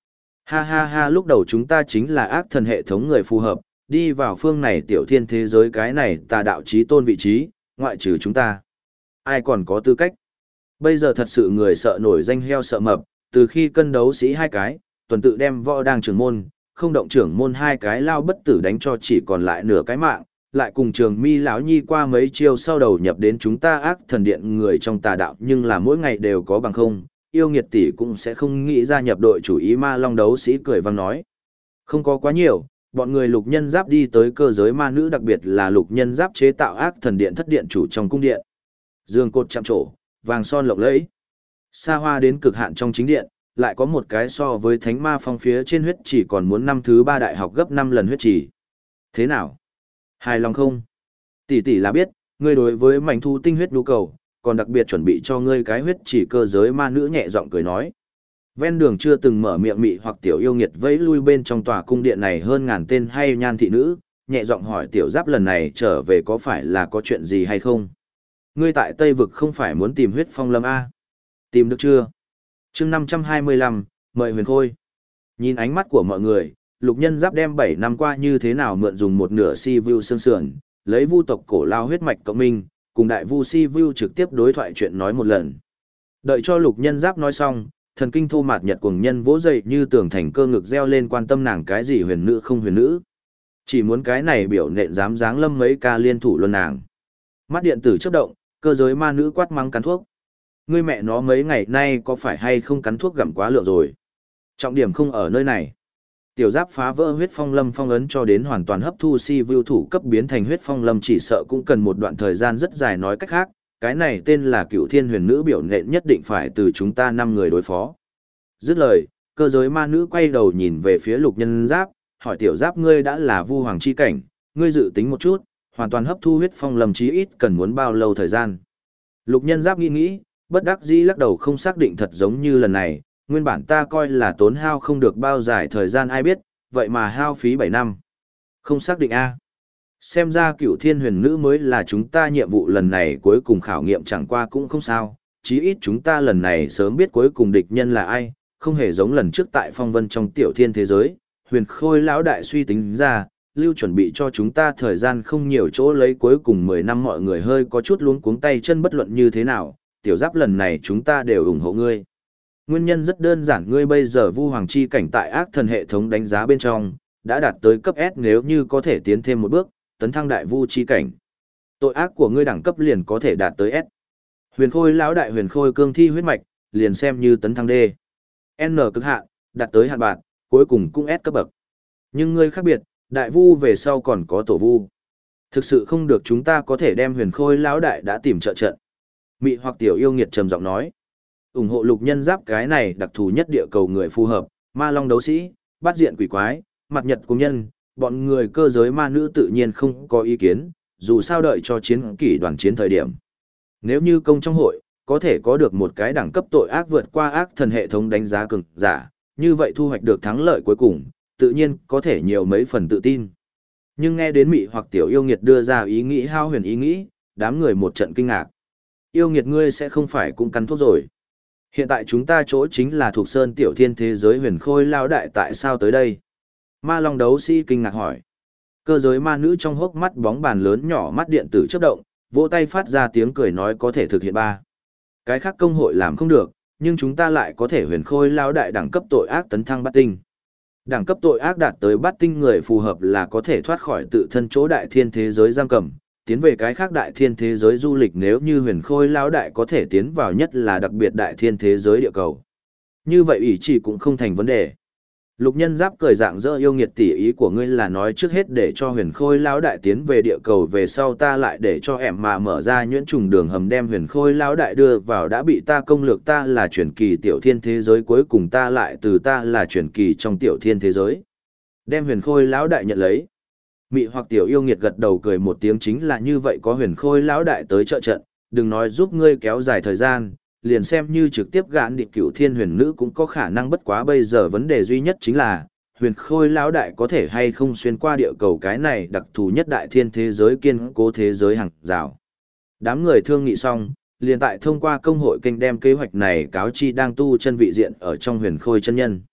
S1: Ha ha ha, lúc đầu chúng ta chính là ác thần hệ thống người phù hợp, đi vào phương này tiểu thiên thế giới cái này tà đạo chí tôn vị trí, ngoại trừ chúng ta. Ai còn có tư cách? Bây giờ thật sự người sợ nổi danh heo sợ mập, từ khi cân đấu sĩ hai cái, tuần tự đem võ đang trưởng môn, không động trưởng môn hai cái lao bất tử đánh cho chỉ còn lại nửa cái mạng, lại cùng Trường Mi lão nhi qua mấy chiêu sau đầu nhập đến chúng ta ác thần điện người trong tà đạo, nhưng là mỗi ngày đều có bằng không, yêu nghiệt tỷ cũng sẽ không nghĩ ra nhập đội chủ ý ma long đấu sĩ cười vang nói. Không có quá nhiều, bọn người lục nhân giáp đi tới cơ giới ma nữ, đặc biệt là lục nhân giáp chế tạo ác thần điện thất điện chủ trong cung điện. Dương cột chạm trổ, vàng son lộng lẫy. Xa hoa đến cực hạn trong chính điện, lại có một cái so với thánh ma phong phía trên huyết chỉ còn muốn năm thứ 3 đại học gấp 5 lần huyết chỉ. Thế nào? Hài lòng không? Tỷ tỷ là biết, ngươi đối với mảnh thu tinh huyết nhu cầu, còn đặc biệt chuẩn bị cho ngươi cái huyết chỉ cơ giới ma nữ nhẹ giọng cười nói. Ven đường chưa từng mở miệng mị hoặc tiểu yêu nghiệt vẫy lui bên trong tòa cung điện này hơn ngàn tên hay nhan thị nữ, nhẹ giọng hỏi tiểu giáp lần này trở về có phải là có chuyện gì hay không? Ngươi tại Tây Vực không phải muốn tìm huyết phong lâm A? Tìm được chưa? Chương 525, mời Huyền Khôi. Nhìn ánh mắt của mọi người, lục nhân giáp đem 7 năm qua như thế nào mượn dùng một nửa si vu xương sườn, lấy vu tộc cổ lao huyết mạch cộng minh, cùng đại vu si vu trực tiếp đối thoại chuyện nói một lần. Đợi cho lục nhân giáp nói xong, thần kinh thô mạt nhật cuồng nhân vỗ dậy như tường thành cơ ngực reo lên quan tâm nàng cái gì huyền nữ không huyền nữ. Chỉ muốn cái này biểu nện dám dáng lâm mấy ca liên thủ luôn nàng. Mắt điện tử chớp động, cơ giới ma nữ quát mắng cắn thuốc. Ngươi mẹ nó mấy ngày nay có phải hay không cắn thuốc gặm quá lượng rồi? Trọng điểm không ở nơi này. Tiểu giáp phá vỡ huyết phong lâm phong ấn cho đến hoàn toàn hấp thu si vưu thủ cấp biến thành huyết phong lâm chỉ sợ cũng cần một đoạn thời gian rất dài, nói cách khác, cái này tên là Cựu Thiên Huyền Nữ biểu nện nhất định phải từ chúng ta 5 người đối phó. Dứt lời, cơ giới ma nữ quay đầu nhìn về phía lục nhân giáp, hỏi tiểu giáp ngươi đã là vu hoàng chi cảnh, ngươi dự tính một chút, hoàn toàn hấp thu huyết phong lâm chí ít cần muốn bao lâu thời gian. Lục nhân giáp nghĩ, bất đắc dĩ lắc đầu không xác định, thật giống như lần này, nguyên bản ta coi là tốn hao không được bao dài thời gian ai biết, vậy mà hao phí 7 năm. Không xác định a. Xem ra Cựu Thiên Huyền Nữ mới là chúng ta nhiệm vụ lần này cuối cùng khảo nghiệm, chẳng qua cũng không sao, chí ít chúng ta lần này sớm biết cuối cùng địch nhân là ai, không hề giống lần trước tại phong vân trong tiểu thiên thế giới, Huyền Khôi lão đại suy tính ra, lưu chuẩn bị cho chúng ta thời gian không nhiều chỗ lấy cuối cùng 10 năm, mọi người hơi có chút luống cuống tay chân, bất luận như thế nào, tiểu giáp lần này chúng ta đều ủng hộ ngươi. Nguyên nhân rất đơn giản, ngươi bây giờ vu hoàng chi cảnh tại ác thần hệ thống đánh giá bên trong, đã đạt tới cấp S, nếu như có thể tiến thêm một bước, tấn thăng đại vu chi cảnh. Tội ác của ngươi đẳng cấp liền có thể đạt tới S. Huyền Khôi lão đại huyền khôi cương thi huyết mạch, liền xem như tấn thăng D. N cực hạn, đạt tới hạn bạc, cuối cùng cũng S cấp bậc. Nhưng ngươi khác biệt, đại vu về sau còn có tổ vu. Thực sự không được chúng ta có thể đem huyền khôi lão đại đã tìm trợ trận. Mị hoặc tiểu yêu nghiệt trầm giọng nói. Ủng hộ lục nhân giáp cái này đặc thù nhất địa cầu người phù hợp, ma long đấu sĩ, bát diện quỷ quái, mặt nhật công nhân, bọn người cơ giới ma nữ tự nhiên không có ý kiến, dù sao đợi cho chiến kỷ đoàn chiến thời điểm. Nếu như công trong hội, có thể có được một cái đẳng cấp tội ác vượt qua ác thần hệ thống đánh giá cường giả, như vậy thu hoạch được thắng lợi cuối cùng, tự nhiên có thể nhiều mấy phần tự tin. Nhưng nghe đến mị hoặc tiểu yêu nghiệt đưa ra ý nghĩ hao huyền ý nghĩ, đám người một trận kinh ngạc. Yêu nghiệt ngươi sẽ không phải cũng cắn thuốc rồi. Hiện tại chúng ta chỗ chính là thuộc sơn tiểu thiên thế giới huyền khôi lao đại, tại sao tới đây? Ma long đấu sĩ kinh ngạc hỏi. Cơ giới ma nữ trong hốc mắt bóng bàn lớn nhỏ mắt điện tử chớp động, vỗ tay phát ra tiếng cười nói có thể thực hiện 3. Cái khác công hội làm không được, nhưng chúng ta lại có thể huyền khôi lao đại đẳng cấp tội ác tấn thăng bát tinh. Đẳng cấp tội ác đạt tới bát tinh người phù hợp là có thể thoát khỏi tự thân chỗ đại thiên thế giới giam cầm, tiến về cái khác đại thiên thế giới du lịch, nếu như huyền khôi lão đại có thể tiến vào nhất là đặc biệt đại thiên thế giới địa cầu. Như vậy ý chỉ cũng không thành vấn đề. Lục nhân giáp cười dạng dỡ, yêu nghiệt tỷ ý của ngươi là nói trước hết để cho huyền khôi lão đại tiến về địa cầu, về sau ta lại để cho em mà mở ra nhuyễn trùng đường hầm đem huyền khôi lão đại đưa vào đã bị ta công lược, ta là truyền kỳ tiểu thiên thế giới, cuối cùng ta lại từ ta là truyền kỳ trong tiểu thiên thế giới đem huyền khôi lão đại nhận lấy. Mị hoặc tiểu yêu nghiệt gật đầu cười một tiếng, chính là như vậy, có huyền khôi lão đại tới trợ trận, đừng nói giúp ngươi kéo dài thời gian, liền xem như trực tiếp gạn định Cựu Thiên Huyền Nữ cũng có khả năng, bất quá bây giờ vấn đề duy nhất chính là huyền khôi lão đại có thể hay không xuyên qua địa cầu cái này đặc thù nhất đại thiên thế giới, kiên cố thế giới hàng rào. Đám người thương nghị xong, liền tại thông qua công hội kênh đem kế hoạch này cáo chi đang tu chân vị diện ở trong huyền khôi chân nhân.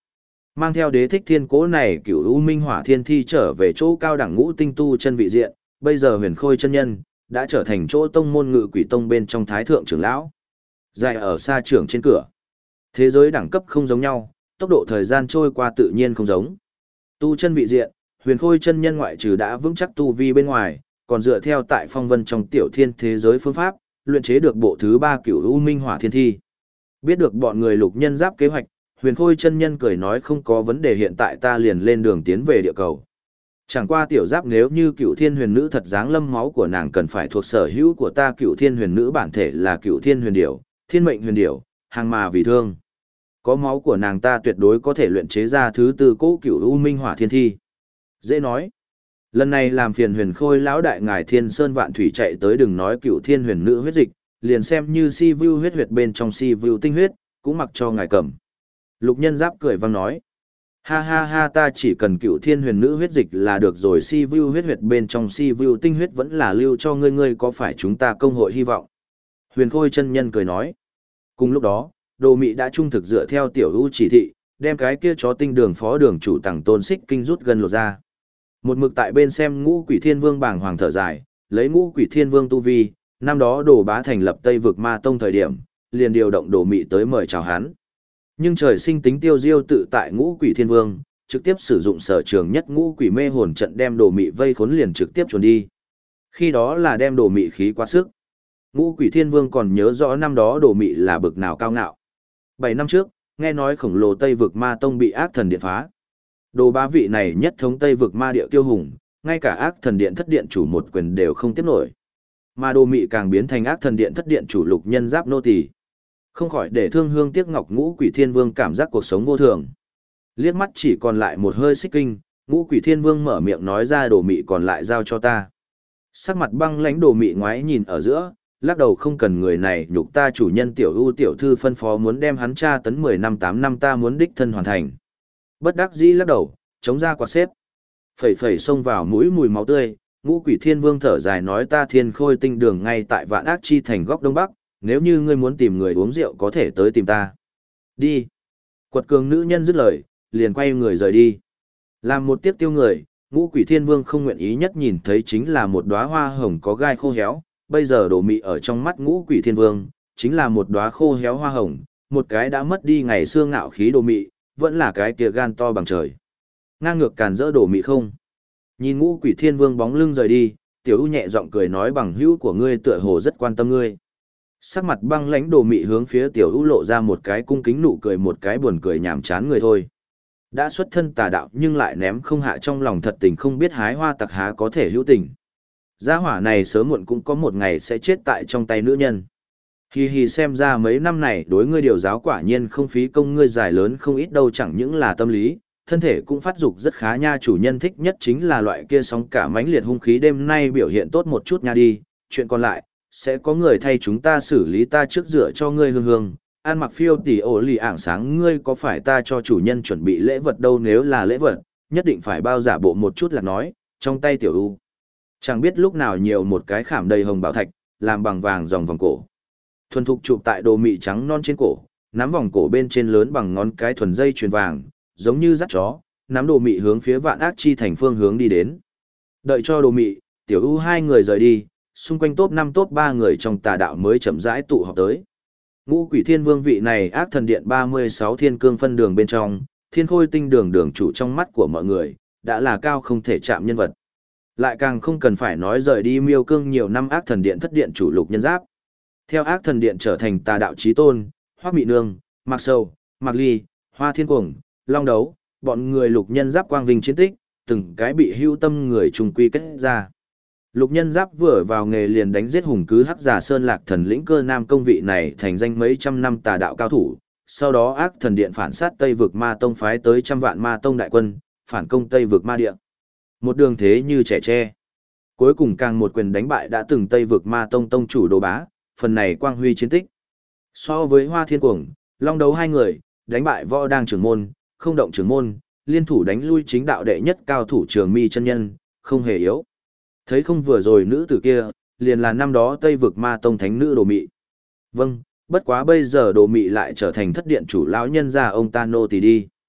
S1: Mang theo đế thích thiên cố này cửu u minh hỏa thiên thi trở về chỗ cao đẳng ngũ tinh tu chân vị diện, bây giờ huyền khôi chân nhân, đã trở thành chỗ tông môn ngự quỷ tông bên trong thái thượng trưởng lão. Dài ở xa trưởng trên cửa. Thế giới đẳng cấp không giống nhau, tốc độ thời gian trôi qua tự nhiên không giống. Tu chân vị diện, huyền khôi chân nhân ngoại trừ đã vững chắc tu vi bên ngoài, còn dựa theo tại phong vân trong tiểu thiên thế giới phương pháp, luyện chế được bộ thứ 3 cửu u minh hỏa thiên thi. Biết được bọn người lục nhân giáp kế hoạch, huyền khôi chân nhân cười nói không có vấn đề, hiện tại ta liền lên đường tiến về địa cầu. Chẳng qua tiểu giáp, nếu như cửu thiên huyền nữ thật dáng lâm, máu của nàng cần phải thuộc sở hữu của ta. Cửu thiên huyền nữ bản thể là cửu thiên huyền điểu, thiên mệnh huyền điểu, hàng mà vì thương. Có máu của nàng ta tuyệt đối có thể luyện chế ra thứ 4 cỗ cửu u minh hỏa thiên thi. Dễ nói. Lần này làm phiền huyền khôi lão đại ngài thiên sơn vạn thủy chạy tới, đừng nói cửu thiên huyền nữ huyết dịch, liền xem như si vu huyết huyệt bên trong si vu tinh huyết, cũng mặc cho ngài cầm. Lục nhân giáp cười vang nói. Ha ha ha, ta chỉ cần cửu thiên huyền nữ huyết dịch là được rồi, si vu huyết huyệt bên trong si vu tinh huyết vẫn là lưu cho ngươi, ngươi có phải chúng ta công hội hy vọng? Huyền khôi chân nhân cười nói. Cùng lúc đó, Đồ Mị đã trung thực dựa theo tiểu ưu chỉ thị, đem cái kia chó tinh đường phó đường chủ Tằng Tôn Xích Kinh rút gần lột ra. Một mực tại bên xem Ngũ Quỷ Thiên Vương bảng hoàng thở dài, lấy Ngũ Quỷ Thiên Vương tu vi, năm đó Đồ Bá thành lập Tây vực Ma Tông thời điểm, liền điều động Đồ Mị tới mời chào hắn. Nhưng trời sinh tính tiêu diêu tự tại Ngũ Quỷ Thiên Vương, trực tiếp sử dụng sở trường nhất Ngũ Quỷ mê hồn trận đem Đồ Mị vây khốn, liền trực tiếp chuồn đi. Khi đó là đem Đồ Mị khí quá sức. Ngũ Quỷ Thiên Vương còn nhớ rõ năm đó Đồ Mị là bực nào cao ngạo. 7 năm trước, nghe nói khổng lồ Tây vực Ma Tông bị ác thần điện phá. Đồ Bá vị này nhất thống Tây vực ma địa kiêu hùng, ngay cả ác thần điện thất điện chủ một quyền đều không tiếp nổi. Mà Đồ Mị càng biến thành ác thần điện thất điện chủ lục nhân giáp nô tỳ. Không khỏi để thương hương tiếc ngọc Ngũ Quỷ Thiên Vương cảm giác cuộc sống vô thường. Liếc mắt chỉ còn lại một hơi Xích Kinh, Ngũ Quỷ Thiên Vương mở miệng nói ra, Đồ Mị còn lại giao cho ta. Sắc mặt băng lãnh Đồ Mị ngoái nhìn ở giữa, lắc đầu, không cần người này nhục, ta chủ nhân tiểu ưu tiểu thư phân phó muốn đem hắn tra tấn 10 năm 8 năm, ta muốn đích thân hoàn thành. Bất đắc dĩ lắc đầu, chống ra quạt xếp. Phẩy phẩy xông vào mũi mùi máu tươi, Ngũ Quỷ Thiên Vương thở dài nói, ta Thiên Khôi tinh đường ngay tại Vạn Ác Chi thành góc đông bắc, nếu như ngươi muốn tìm người uống rượu có thể tới tìm ta. Đi. Quật cường nữ nhân dứt lời, liền quay người rời đi. Làm một tiếc tiêu người, Ngũ Quỷ Thiên Vương không nguyện ý nhất nhìn thấy chính là một đóa hoa hồng có gai khô héo. Bây giờ Đồ Mị ở trong mắt Ngũ Quỷ Thiên Vương, chính là một đóa khô héo hoa hồng, một cái đã mất đi ngày xưa ngạo khí Đồ Mị, vẫn là cái kia gan to bằng trời. Ngang ngược càn rỡ Đồ Mị không. Nhìn Ngũ Quỷ Thiên Vương bóng lưng rời đi, Tiểu U nhẹ giọng cười nói, bằng hữu của ngươi tựa hồ rất quan tâm ngươi. Sắc mặt băng lãnh Đồ Mị hướng phía Tiểu U lộ ra một cái cung kính nụ cười, một cái buồn cười nhảm chán người thôi. Đã xuất thân tà đạo nhưng lại ném không hạ trong lòng thật tình, không biết hái hoa tặc há có thể hữu tình. Gia hỏa này sớm muộn cũng có một ngày sẽ chết tại trong tay nữ nhân. Hi hi, xem ra mấy năm này đối ngươi điều giáo quả nhiên không phí công, ngươi dài lớn không ít đâu, chẳng những là tâm lý, thân thể cũng phát dục rất khá nha, chủ nhân thích nhất chính là loại kia sóng cả mãnh liệt hung khí, đêm nay biểu hiện tốt một chút nha đi, chuyện còn lại, sẽ có người thay chúng ta xử lý, ta trước rửa cho ngươi hương hương, ăn mặc phiêu tỉ ổ lì ảng sáng, ngươi có phải ta cho chủ nhân chuẩn bị lễ vật đâu, nếu là lễ vật, nhất định phải bao giả bộ một chút là nói, trong tay Tiểu U. Chẳng biết lúc nào nhiều một cái khảm đầy hồng bảo thạch, làm bằng vàng dòng vòng cổ. Thuần thục chụp tại Đồ Mị trắng non trên cổ, nắm vòng cổ bên trên lớn bằng ngón cái thuần dây chuyền vàng, giống như dắt chó, nắm Đồ Mị hướng phía Vạn Ác Chi thành phương hướng đi đến. Đợi cho Đồ Mị, Tiểu U hai người rời đi, xung quanh top 5 top 3 người trong tà đạo mới chậm rãi tụ họp tới. Ngũ Quỷ Thiên Vương vị này ác thần điện 36 thiên cương phân đường bên trong, Thiên Khôi tinh đường đường chủ trong mắt của mọi người, đã là cao không thể chạm nhân vật. Lại càng không cần phải nói rời đi miêu cương nhiều năm ác thần điện thất điện chủ lục nhân giáp. Theo ác thần điện trở thành tà đạo chí tôn, Hoắc Mị Nương, Mạc Sầu, Mạc Ly, Hoa Thiên Cuồng, Long Đấu, bọn người lục nhân giáp quang vinh chiến tích, từng cái bị hưu tâm người trùng quy kết ra. Lục nhân giáp vừa vào nghề liền đánh giết hùng cứ Hắc Giả Sơn Lạc thần lĩnh Cơ Nam công vị này thành danh mấy trăm năm tà đạo cao thủ, sau đó ác thần điện phản sát Tây vực Ma Tông phái tới trăm vạn Ma Tông đại quân, phản công Tây vực Ma địa. Một đường thế như trẻ tre. Cuối cùng càng một quyền đánh bại đã từng Tây vực Ma Tông tông chủ Đồ Bá, phần này quang huy chiến tích. So với Hoa Thiên Cuồng, Long Đấu hai người, đánh bại Võ Đang trưởng môn, Không Động trưởng môn, liên thủ đánh lui chính đạo đệ nhất cao thủ Trường Mi chân nhân, không hề yếu. Thấy không, vừa rồi nữ tử kia, liền là năm đó Tây vực Ma Tông thánh nữ Đồ Mị. Vâng, bất quá bây giờ Đồ Mị lại trở thành thất điện chủ lão nhân gia ông ta nô tỳ đi.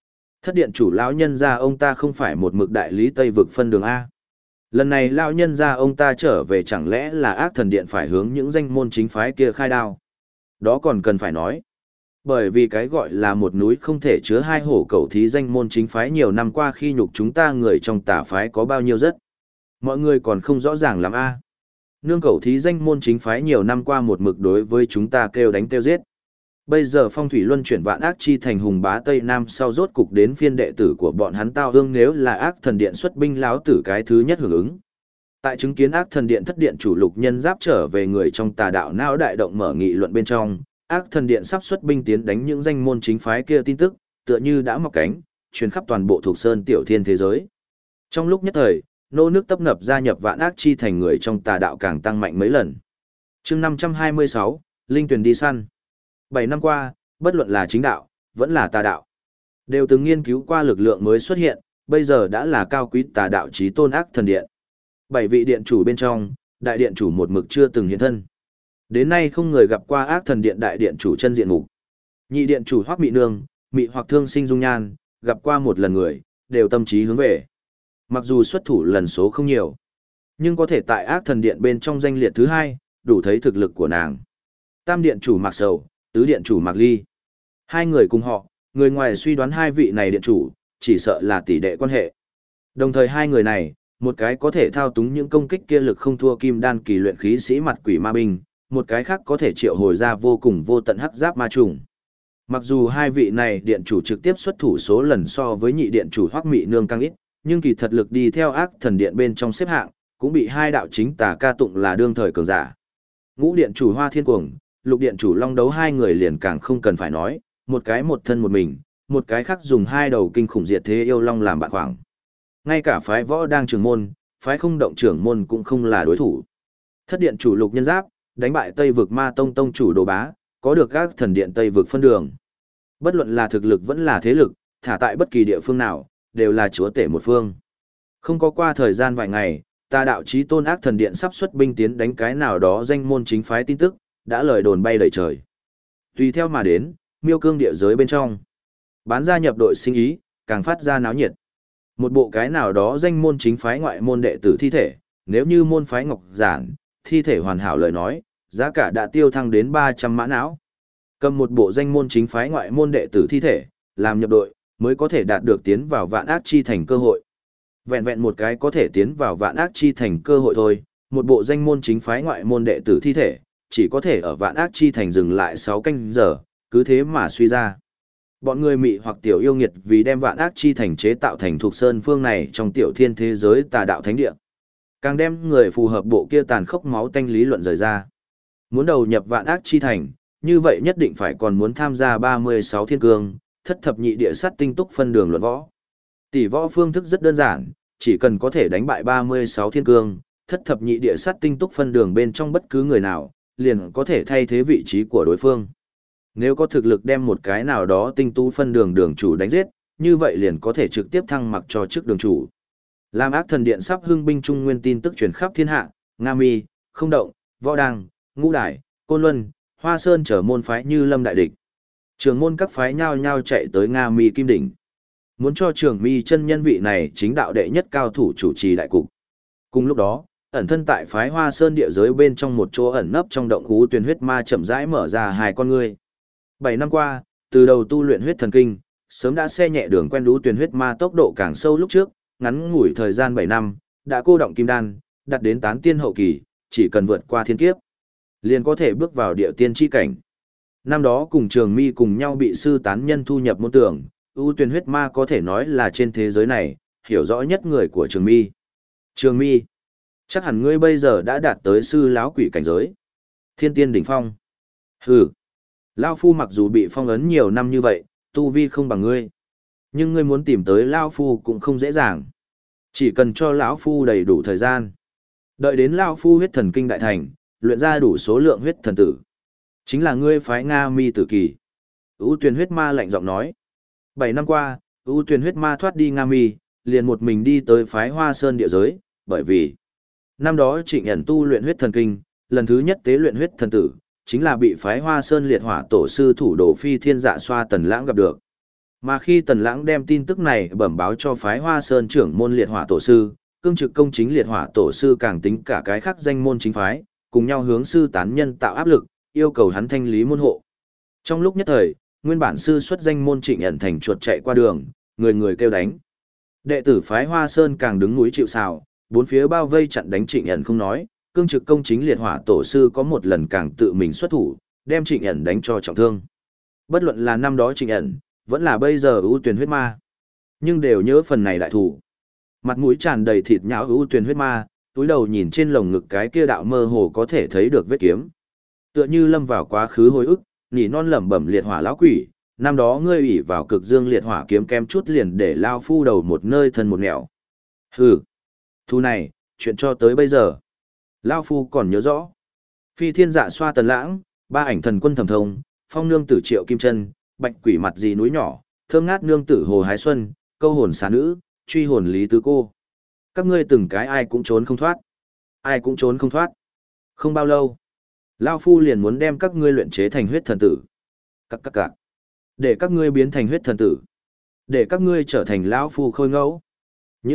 S1: Thất điện chủ lão nhân gia ông ta không phải một mực đại lý Tây vực phân đường A. Lần này lão nhân gia ông ta trở về chẳng lẽ là ác thần điện phải hướng những danh môn chính phái kia khai đao. Đó còn cần phải nói. Bởi vì cái gọi là một núi không thể chứa hai hổ cẩu thí danh môn chính phái nhiều năm qua khi nhục chúng ta người trong tà phái có bao nhiêu rất. Mọi người còn không rõ ràng lắm A. Nương cẩu thí danh môn chính phái nhiều năm qua một mực đối với chúng ta kêu đánh kêu giết. Bây giờ phong thủy luân chuyển vạn ác chi thành hùng bá Tây Nam sau rốt cục đến phiên đệ tử của bọn hắn tao hương nếu là ác thần điện xuất binh láo tử cái thứ nhất hưởng ứng. Tại chứng kiến ác thần điện thất điện chủ lục nhân giáp trở về người trong tà đạo não đại động mở nghị luận bên trong, ác thần điện sắp xuất binh tiến đánh những danh môn chính phái kia tin tức, tựa như đã mọc cánh, truyền khắp toàn bộ thuộc sơn tiểu thiên thế giới. Trong lúc nhất thời, nô nước tấp nập gia nhập vạn ác chi thành người trong tà đạo càng tăng mạnh mấy lần. Chương 526, Linh Tuyền đi săn. 7 năm qua, bất luận là chính đạo, vẫn là tà đạo, đều từng nghiên cứu qua lực lượng mới xuất hiện, bây giờ đã là cao quý tà đạo chí tôn ác thần điện. 7 vị điện chủ bên trong, đại điện chủ một mực chưa từng hiện thân. Đến nay không người gặp qua ác thần điện đại điện chủ chân diện mục. Nhị điện chủ Hoắc Mị Nương, Mị hoặc Thương Sinh Dung Nhan, gặp qua một lần người, đều tâm trí hướng về. Mặc dù xuất thủ lần số không nhiều, nhưng có thể tại ác thần điện bên trong danh liệt thứ hai, đủ thấy thực lực của nàng. Tam điện chủ Mạc Sầu, tứ điện chủ Mạc Ly. Hai người cùng họ, người ngoài suy đoán hai vị này điện chủ, chỉ sợ là tỷ đệ quan hệ. Đồng thời hai người này, một cái có thể thao túng những công kích kia lực không thua kim đan kỳ luyện khí sĩ mặt quỷ ma binh, một cái khác có thể triệu hồi ra vô cùng vô tận hắc giáp ma trùng. Mặc dù hai vị này điện chủ trực tiếp xuất thủ số lần so với nhị điện chủ Hoắc Mị Nương càng ít, nhưng kỳ thật lực đi theo ác thần điện bên trong xếp hạng, cũng bị hai đạo chính tà ca tụng là đương thời cường giả. Ngũ điện chủ Hoa Thiên Cuồng, lục điện chủ Long Đấu hai người liền càng không cần phải nói, một cái một thân một mình, một cái khác dùng hai đầu kinh khủng diệt thế yêu long làm bạn khoảng. Ngay cả phái võ đang trưởng môn, phái không động trưởng môn cũng không là đối thủ. Thất điện chủ Lục Nhân Giáp, đánh bại Tây vực Ma Tông tông chủ Đồ Bá, có được các thần điện Tây vực phân đường. Bất luận là thực lực vẫn là thế lực, thả tại bất kỳ địa phương nào, đều là chúa tể một phương. Không có qua thời gian vài ngày, tà đạo chí tôn ác thần điện sắp xuất binh tiến đánh cái nào đó danh môn chính phái tin tức, đã lời đồn bay đầy trời. Tùy theo mà đến, miêu cương địa giới bên trong. Bán gia nhập đội sinh ý, càng phát ra náo nhiệt. Một bộ cái nào đó danh môn chính phái ngoại môn đệ tử thi thể, nếu như môn phái ngọc giản, thi thể hoàn hảo lời nói, giá cả đã tiêu thăng đến 300 mã não. Cầm một bộ danh môn chính phái ngoại môn đệ tử thi thể, làm nhập đội, mới có thể đạt được tiến vào vạn ác chi thành cơ hội. Vẹn vẹn một cái có thể tiến vào vạn ác chi thành cơ hội thôi, một bộ danh môn chính phái ngoại môn đệ tử thi thể, chỉ có thể ở vạn ác chi thành dừng lại 6 canh giờ, cứ thế mà suy ra. Bọn người mị hoặc tiểu yêu nghiệt vì đem vạn ác chi thành chế tạo thành thuộc sơn phương này trong tiểu thiên thế giới tà đạo thánh địa. Càng đem người phù hợp bộ kia tàn khốc máu tanh lý luận rời ra. Muốn đầu nhập vạn ác chi thành, như vậy nhất định phải còn muốn tham gia 36 thiên cương, thất thập nhị địa sát tinh túc phân đường luận võ. Tỷ võ phương thức rất đơn giản, chỉ cần có thể đánh bại 36 thiên cương, thất thập nhị địa sát tinh túc phân đường bên trong bất cứ người nào, liền có thể thay thế vị trí của đối phương. Nếu có thực lực đem một cái nào đó tinh tú phân đường đường chủ đánh giết, như vậy liền có thể trực tiếp thăng mặc cho chức đường chủ. Làm ác thần điện sắp hưng binh trung nguyên tin tức truyền khắp thiên hạ, Nga Mi, Không Động, Võ Đăng, Ngũ Đài, Côn Luân, Hoa Sơn trở môn phái như lâm đại địch. Trường môn các phái nhao nhao chạy tới Nga Mi Kim Đỉnh. Muốn cho Trường Mi chân nhân vị này chính đạo đệ nhất cao thủ chủ trì đại cục. Cùng lúc đó, ẩn thân tại phái Hoa Sơn địa giới bên trong một chỗ ẩn nấp trong động Ú Tuyền huyết ma chậm rãi mở ra hai con ngươi. 7 năm qua, từ đầu tu luyện huyết thần kinh, sớm đã xe nhẹ đường quen Ú Tuyền huyết ma tốc độ càng sâu lúc trước, ngắn ngủi thời gian 7 năm, đã cô động kim đan, đạt đến tán tiên hậu kỳ, chỉ cần vượt qua thiên kiếp, liền có thể bước vào địa tiên chi cảnh. Năm đó cùng Trường Mi cùng nhau bị sư tán nhân thu nhập môn tưởng, Ú Tuyền huyết ma có thể nói là trên thế giới này, hiểu rõ nhất người của Trường Mi. Trường Mi, chắc hẳn ngươi bây giờ đã đạt tới sư lão quỷ cảnh giới. Thiên tiên đỉnh phong. Hừ. Lão Phu mặc dù bị phong ấn nhiều năm như vậy, tu vi không bằng ngươi. Nhưng ngươi muốn tìm tới Lão Phu cũng không dễ dàng. Chỉ cần cho Lão Phu đầy đủ thời gian. Đợi đến Lão Phu huyết thần kinh đại thành, luyện ra đủ số lượng huyết thần tử. Chính là ngươi phái Nga Mi tử kỳ. Ú Tuyền huyết ma lạnh giọng nói. 7 năm qua, Ú Tuyền huyết ma thoát đi Nga Mi, liền một mình đi tới phái Hoa Sơn địa giới, bởi vì năm đó Trịnh ẩn tu luyện huyết thần kinh, lần thứ nhất tế luyện huyết thần tử, chính là bị phái Hoa Sơn liệt hỏa tổ sư thủ đồ phi thiên dạ xoa tần lãng gặp được. Mà khi Tần Lãng đem tin tức này bẩm báo cho phái Hoa Sơn trưởng môn liệt hỏa tổ sư, cương trực công chính liệt hỏa tổ sư càng tính cả cái khác danh môn chính phái, cùng nhau hướng sư tán nhân tạo áp lực, yêu cầu hắn thanh lý môn hộ. Trong lúc nhất thời, nguyên bản sư xuất danh môn Trịnh ẩn thành chuột chạy qua đường, người người kêu đánh. Đệ tử phái Hoa Sơn càng đứng núi chịu sào, bốn phía bao vây chặn đánh Trịnh ẩn không nói, cương trực công chính liệt hỏa tổ sư có một lần càng tự mình xuất thủ, đem Trịnh ẩn đánh cho trọng thương. Bất luận là năm đó Trịnh ẩn, vẫn là bây giờ ưu tuyển huyết ma, nhưng đều nhớ phần này đại thủ. Mặt mũi tràn đầy thịt nhão ưu tuyển huyết ma, túi đầu nhìn trên lồng ngực cái kia đạo mơ hồ có thể thấy được vết kiếm. Tựa như lâm vào quá khứ hồi ức, nỉ non lẩm bẩm liệt hỏa lão quỷ, năm đó ngươi ủy vào cực dương liệt hỏa kiếm kem chút liền để lao phu đầu một nơi thân một nẻo. Hừ, thu này, chuyện cho tới bây giờ. Lao phu còn nhớ rõ. Phi thiên dạ xoa Tần Lãng, ba ảnh thần quân thẩm thông, phong nương tử Triệu Kim Chân, bạch quỷ mặt gì núi nhỏ, thơm ngát nương tử Hồ Hái Xuân, câu hồn xà nữ, truy hồn Lý Tứ Cô. Các ngươi từng cái ai cũng trốn không thoát. Ai cũng trốn không thoát. Không bao lâu, Lao phu liền muốn đem các ngươi luyện chế thành huyết thần tử. Các. Để các ngươi biến thành huyết thần tử. Để các ngươi trở thành lão phu khôi ngẫu. Những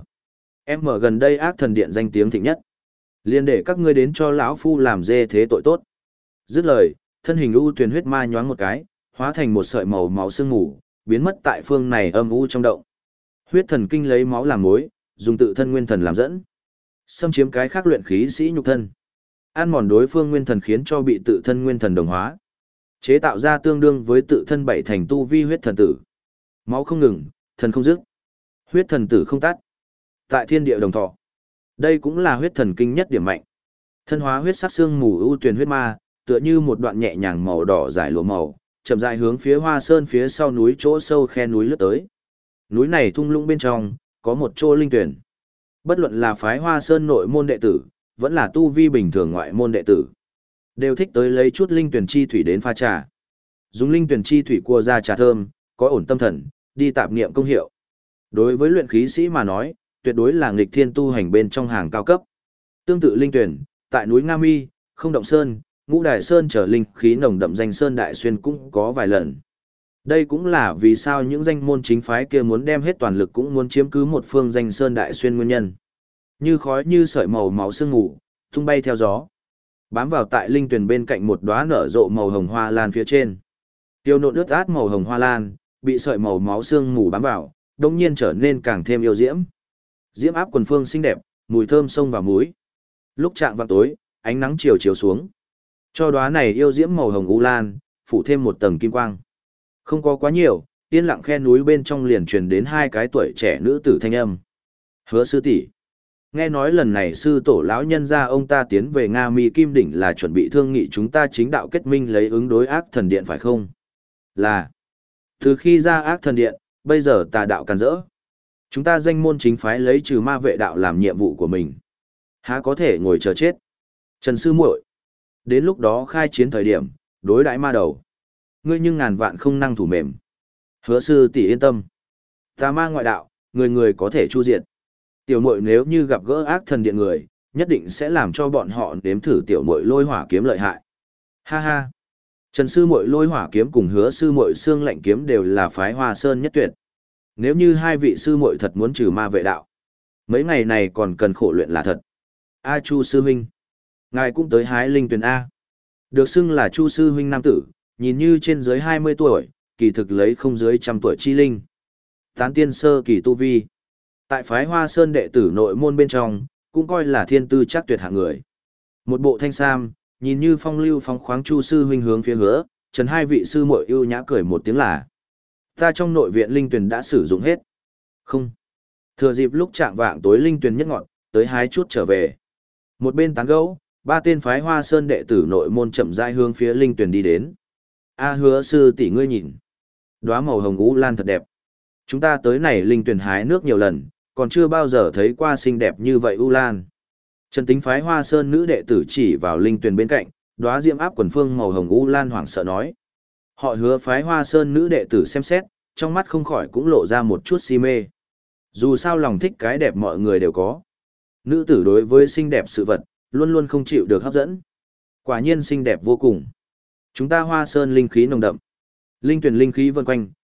S1: M gần đây ác thần điện danh tiếng thịnh nhất. Liền để các ngươi đến cho lão phu làm dê thế tội tốt. Dứt lời, thân hình u tuyền huyết ma nhoáng một cái, hóa thành một sợi màu máu sương mù, biến mất tại phương này âm u trong động. Huyết thần kinh lấy máu làm mối, dùng tự thân nguyên thần làm dẫn, xâm chiếm cái khác luyện khí sĩ nhục thân. Ăn mòn đối phương nguyên thần khiến cho bị tự thân nguyên thần đồng hóa, chế tạo ra tương đương với tự thân bảy thành tu vi huyết thần tử. Máu không ngừng, thần không dứt, huyết thần tử không tắt. Tại thiên địa đồng thọ, đây cũng là huyết thần kinh nhất điểm mạnh. Thân hóa huyết sắc xương mù ưu tuyền huyết ma, tựa như một đoạn nhẹ nhàng màu đỏ giải lụa màu, chậm rãi hướng phía Hoa Sơn phía sau núi chỗ sâu khe núi lướt tới. Núi này thung lũng bên trong có một chỗ linh tuyển. Bất luận là phái Hoa Sơn nội môn đệ tử, vẫn là tu vi bình thường ngoại môn đệ tử, đều thích tới lấy chút linh tuyển chi thủy đến pha trà. Dùng linh tuyển chi thủy cua ra trà thơm, có ổn tâm thần, đi tạp niệm công hiệu. Đối với luyện khí sĩ mà nói, tuyệt đối là nghịch thiên tu hành bên trong hàng cao cấp. Tương tự linh tuyển, tại núi Nga Mi, Không Động Sơn, Ngũ Đài Sơn trở linh khí nồng đậm danh sơn đại xuyên cũng có vài lần. Đây cũng là vì sao những danh môn chính phái kia muốn đem hết toàn lực cũng muốn chiếm cứ một phương danh sơn đại xuyên nguyên nhân. Như khói như sợi màu máu sương mù, tung bay theo gió, bám vào tại linh tuyển bên cạnh một đóa nở rộ màu hồng hoa lan phía trên. Tiêu nộn ướt át màu hồng hoa lan, bị sợi màu máu sương mù bám vào, đống nhiên trở nên càng thêm yêu diễm. Diễm áp quần phương xinh đẹp, mùi thơm xông vào mũi. Lúc chạng vào tối, ánh nắng chiều chiếu xuống, cho đóa này yêu diễm màu hồng u lan phủ thêm một tầng kim quang. Không có quá nhiều, yên lặng khe núi bên trong liền truyền đến hai cái tuổi trẻ nữ tử thanh âm. Hứa sư tỷ, nghe nói lần này sư tổ lão nhân gia ông ta tiến về Nga Mi Kim Đỉnh là chuẩn bị thương nghị chúng ta chính đạo kết minh lấy ứng đối ác thần điện phải không? Là. Từ khi ra ác thần điện, bây giờ tà đạo càn rỡ. Chúng ta danh môn chính phái lấy trừ ma vệ đạo làm nhiệm vụ của mình. Há có thể ngồi chờ chết. Trần sư muội, đến lúc đó khai chiến thời điểm, đối đãi ma đầu, ngươi nhưng ngàn vạn không năng thủ mềm. Hứa sư tỷ yên tâm. Tà ma ngoại đạo, người người có thể chu diệt. Tiểu muội nếu như gặp gỡ ác thần điện người, nhất định sẽ làm cho bọn họ nếm thử tiểu muội lôi hỏa kiếm lợi hại. Ha ha. Trần sư muội lôi hỏa kiếm cùng hứa sư muội xương lạnh kiếm đều là phái Hoa Sơn nhất tuyệt. Nếu như hai vị sư muội thật muốn trừ ma vệ đạo, mấy ngày này còn cần khổ luyện là thật. A Chu sư huynh, ngài cũng tới hái linh tuyển A. Được xưng là Chu sư huynh nam tử, nhìn như trên dưới 20 tuổi, kỳ thực lấy không dưới 100 tuổi chi linh. Tán tiên sơ kỳ tu vi. Tại phái Hoa Sơn đệ tử nội môn bên trong, cũng coi là thiên tư chắc tuyệt hạng người. Một bộ thanh sam, nhìn như phong lưu phóng khoáng Chu sư huynh hướng phía hứa, Trần hai vị sư muội ưu nhã cười một tiếng là: ta trong nội viện linh tuyển đã sử dụng hết. Không. Thừa dịp lúc chạng vạng tối linh tuyển nhất ngọn, tới hái chút trở về. Một bên tán gẫu, ba tên phái Hoa Sơn đệ tử nội môn chậm rãi hướng phía linh tuyển đi đến. A hứa sư tỷ ngươi nhìn, đóa màu hồng u lan thật đẹp. Chúng ta tới này linh tuyển hái nước nhiều lần, còn chưa bao giờ thấy qua xinh đẹp như vậy u lan. Trần Tính phái Hoa Sơn nữ đệ tử chỉ vào linh tuyển bên cạnh, đóa diễm áp quần phương màu hồng u lan hoảng sợ nói. Họ hứa phái Hoa Sơn nữ đệ tử xem xét, trong mắt không khỏi cũng lộ ra một chút si mê. Dù sao lòng thích cái đẹp mọi người đều có. Nữ tử đối với xinh đẹp sự vật, luôn luôn không chịu được hấp dẫn. Quả nhiên xinh đẹp vô cùng. Chúng ta Hoa Sơn linh khí nồng đậm. Linh tuyển linh khí vần quanh,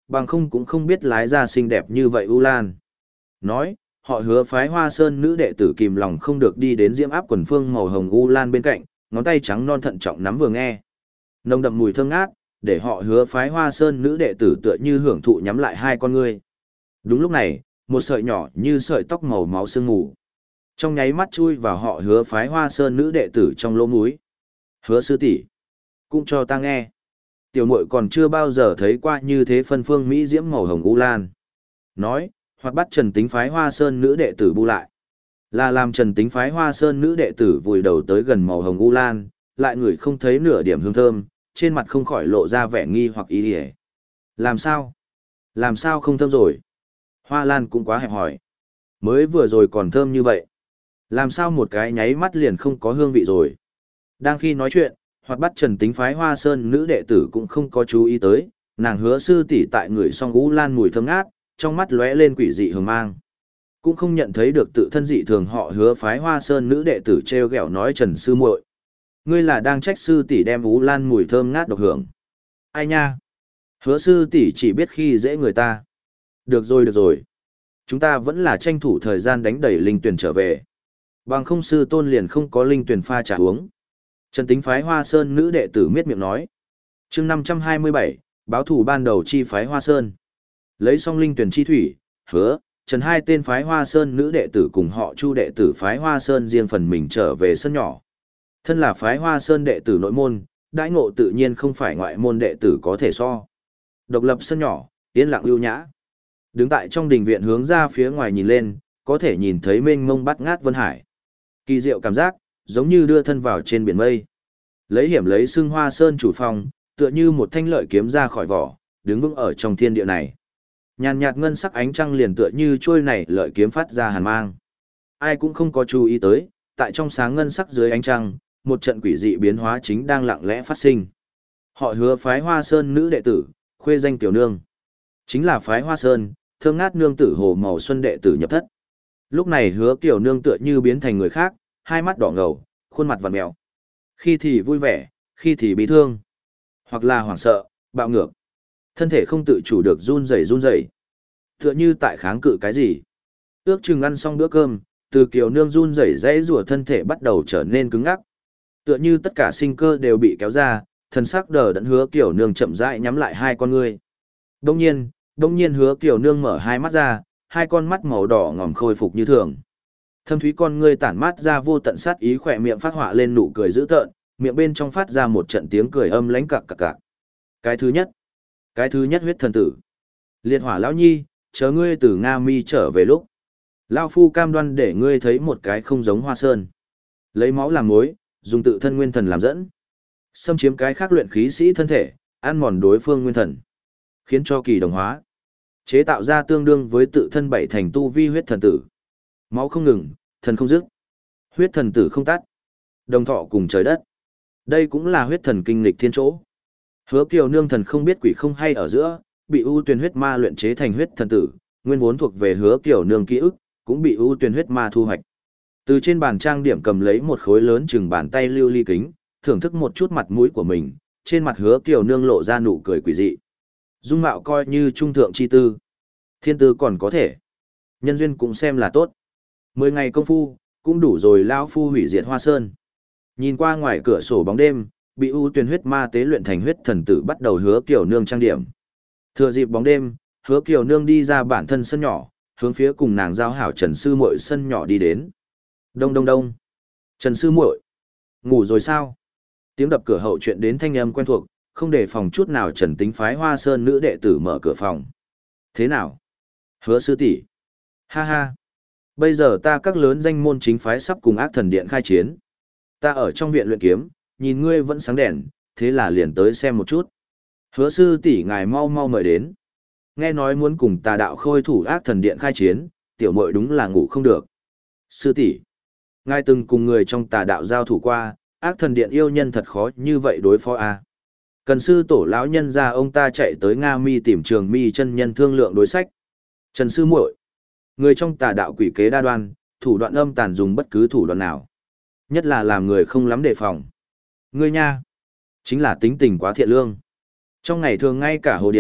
S1: bằng không cũng không biết lái ra xinh đẹp như vậy U Lan. Nói, họ Hứa phái Hoa Sơn nữ đệ tử kìm lòng không được đi đến diễm áp quần phương màu hồng U Lan bên cạnh, ngón tay trắng non thận trọng nắm vừa nghe. Nồng đậm mùi thơm ngát, để họ Hứa phái Hoa Sơn nữ đệ tử tựa như hưởng thụ nhắm lại hai con ngươi. Đúng lúc này, một sợi nhỏ như sợi tóc màu máu sương mù, trong nháy mắt chui vào họ Hứa phái Hoa Sơn nữ đệ tử trong lỗ mũi. Hứa sư tỷ, cũng cho ta nghe. Tiểu muội còn chưa bao giờ thấy qua như thế phân phương mỹ diễm màu hồng U Lan. Nói, hoặc bắt Trần Tính phái Hoa Sơn nữ đệ tử bu lại. Là làm Trần Tính phái Hoa Sơn nữ đệ tử vùi đầu tới gần màu hồng U Lan, lại ngửi không thấy nửa điểm hương thơm, trên mặt không khỏi lộ ra vẻ nghi hoặc ý hề. Làm sao? Làm sao không thơm rồi? Hoa Lan cũng quá hẹp hỏi. Mới vừa rồi còn thơm như vậy. Làm sao một cái nháy mắt liền không có hương vị rồi? Đang khi nói chuyện, hoặc bắt Trần Tính phái Hoa Sơn nữ đệ tử cũng không có chú ý tới, nàng Hứa sư tỷ tại người song U Lan mùi thơm ngát, trong mắt lóe lên quỷ dị hường mang. Cũng không nhận thấy được tự thân dị thường họ Hứa phái Hoa Sơn nữ đệ tử treo gẹo nói Trần sư muội, ngươi là đang trách sư tỷ đem U Lan mùi thơm ngát độc hưởng. Ai nha? Hứa sư tỷ chỉ biết khi dễ người ta. Được rồi được rồi. Chúng ta vẫn là tranh thủ thời gian đánh đẩy linh tuyển trở về. Bằng không sư tôn liền không có linh tuyển pha trà uống. Trần Tính phái Hoa Sơn nữ đệ tử miết miệng nói. Chương 527, báo thủ ban đầu chi phái Hoa Sơn. Lấy xong linh tuyển chi thủy, Hứa, Trần hai tên phái Hoa Sơn nữ đệ tử cùng họ Chu đệ tử phái Hoa Sơn riêng phần mình trở về sân nhỏ. Thân là phái Hoa Sơn đệ tử nội môn, đãi ngộ tự nhiên không phải ngoại môn đệ tử có thể so. Độc lập sân nhỏ, yên lặng ưu nhã. Đứng tại trong đình viện hướng ra phía ngoài nhìn lên, có thể nhìn thấy mênh mông bát ngát vân hải. Kỳ diệu cảm giác, giống như đưa thân vào trên biển mây. Lấy hiểm lấy xương Hoa Sơn chủ phòng, tựa như một thanh lợi kiếm ra khỏi vỏ, đứng vững ở trong thiên địa này. Nhàn nhạt ngân sắc ánh trăng liền tựa như trôi này lợi kiếm phát ra hàn mang. Ai cũng không có chú ý tới, tại trong sáng ngân sắc dưới ánh trăng, một trận quỷ dị biến hóa chính đang lặng lẽ phát sinh. Họ Hứa phái Hoa Sơn nữ đệ tử, khuê danh Tiểu Nương. Chính là phái Hoa Sơn, thơm ngát nương tử hồ màu xuân đệ tử nhập thất. Lúc này Hứa Tiểu Nương tựa như biến thành người khác, hai mắt đỏ ngầu, khuôn mặt vặn mèo. Khi thì vui vẻ, khi thì bi thương, hoặc là hoảng sợ, bạo ngược. Thân thể không tự chủ được run rẩy. Tựa như tại kháng cự cái gì. Ước chừng ăn xong bữa cơm, từ Kiều Nương run rẩy dãy rủa thân thể bắt đầu trở nên cứng ngắc. Tựa như tất cả sinh cơ đều bị kéo ra, thần sắc đờ đẫn Hứa Kiều Nương chậm rãi nhắm lại hai con ngươi. Đông nhiên Hứa Kiều Nương mở hai mắt ra, hai con mắt màu đỏ ngòm khôi phục như thường. Thâm thúy con ngươi tản mát ra vô tận sát ý, khỏe miệng phát họa lên nụ cười dữ tợn, miệng bên trong phát ra một trận tiếng cười âm lãnh cặc cặc cặc. Cái thứ nhất huyết thần tử. Liệt Hỏa lão nhi, chờ ngươi từ Nga Mi trở về lúc, lão phu cam đoan để ngươi thấy một cái không giống Hoa Sơn. Lấy máu làm mối, dùng tự thân nguyên thần làm dẫn, xâm chiếm cái khác luyện khí sĩ thân thể, ăn mòn đối phương nguyên thần, khiến cho kỳ đồng hóa, chế tạo ra tương đương với tự thân bảy thành tu vi huyết thần tử. Máu không ngừng, thần không dứt, huyết thần tử không tắt, đồng thọ cùng trời đất. Đây cũng là huyết thần kinh lịch thiên chỗ. Hứa Kiều Nương thần không biết quỷ không hay ở giữa, bị ưu tuyển huyết ma luyện chế thành huyết thần tử, nguyên vốn thuộc về Hứa Kiều Nương ký ức, cũng bị ưu tuyển huyết ma thu hoạch. Từ trên bàn trang điểm cầm lấy một khối lớn chừng bàn tay lưu ly kính, thưởng thức một chút mặt mũi của mình, trên mặt Hứa Kiều Nương lộ ra nụ cười quỷ dị. Dung mạo coi như trung thượng chi tư, thiên tư còn có thể, nhân duyên cũng xem là tốt. 10 ngày công phu, cũng đủ rồi lão phu hủy diệt Hoa Sơn. Nhìn qua ngoài cửa sổ bóng đêm, bị ưu tuyển huyết ma tế luyện thành huyết thần tử bắt đầu Hứa Kiều Nương trang điểm. Thừa dịp bóng đêm, Hứa Kiều Nương đi ra bản thân sân nhỏ, hướng phía cùng nàng giao hảo Trần sư muội sân nhỏ đi đến. Đông đông đông. Trần sư muội, ngủ rồi sao? Tiếng đập cửa hậu chuyện đến thanh âm quen thuộc, không để phòng chút nào Trần Tính phái Hoa Sơn nữ đệ tử mở cửa phòng. Thế nào? Hứa sư tỷ. Ha ha. Bây giờ ta các lớn danh môn chính phái sắp cùng Ác Thần Điện khai chiến. Ta ở trong viện luyện kiếm, nhìn ngươi vẫn sáng đèn, thế là liền tới xem một chút. Hứa sư tỷ ngài mau mau mời đến. Nghe nói muốn cùng Tà đạo khôi thủ Ác Thần Điện khai chiến, tiểu muội đúng là ngủ không được. Sư tỷ, ngài từng cùng người trong Tà đạo giao thủ qua, Ác Thần Điện yêu nhân thật khó như vậy đối phó à? Cần sư tổ lão nhân ra ông ta chạy tới Nga Mi tìm Trường Mi chân nhân thương lượng đối sách. Trần sư muội, người trong Tà đạo quỷ kế đa đoan, thủ đoạn âm tàn dùng bất cứ thủ đoạn nào. Nhất là làm người không lắm đề phòng. Ngươi nha, chính là tính tình quá thiện lương. Trong ngày thường ngay cả hồ điệp,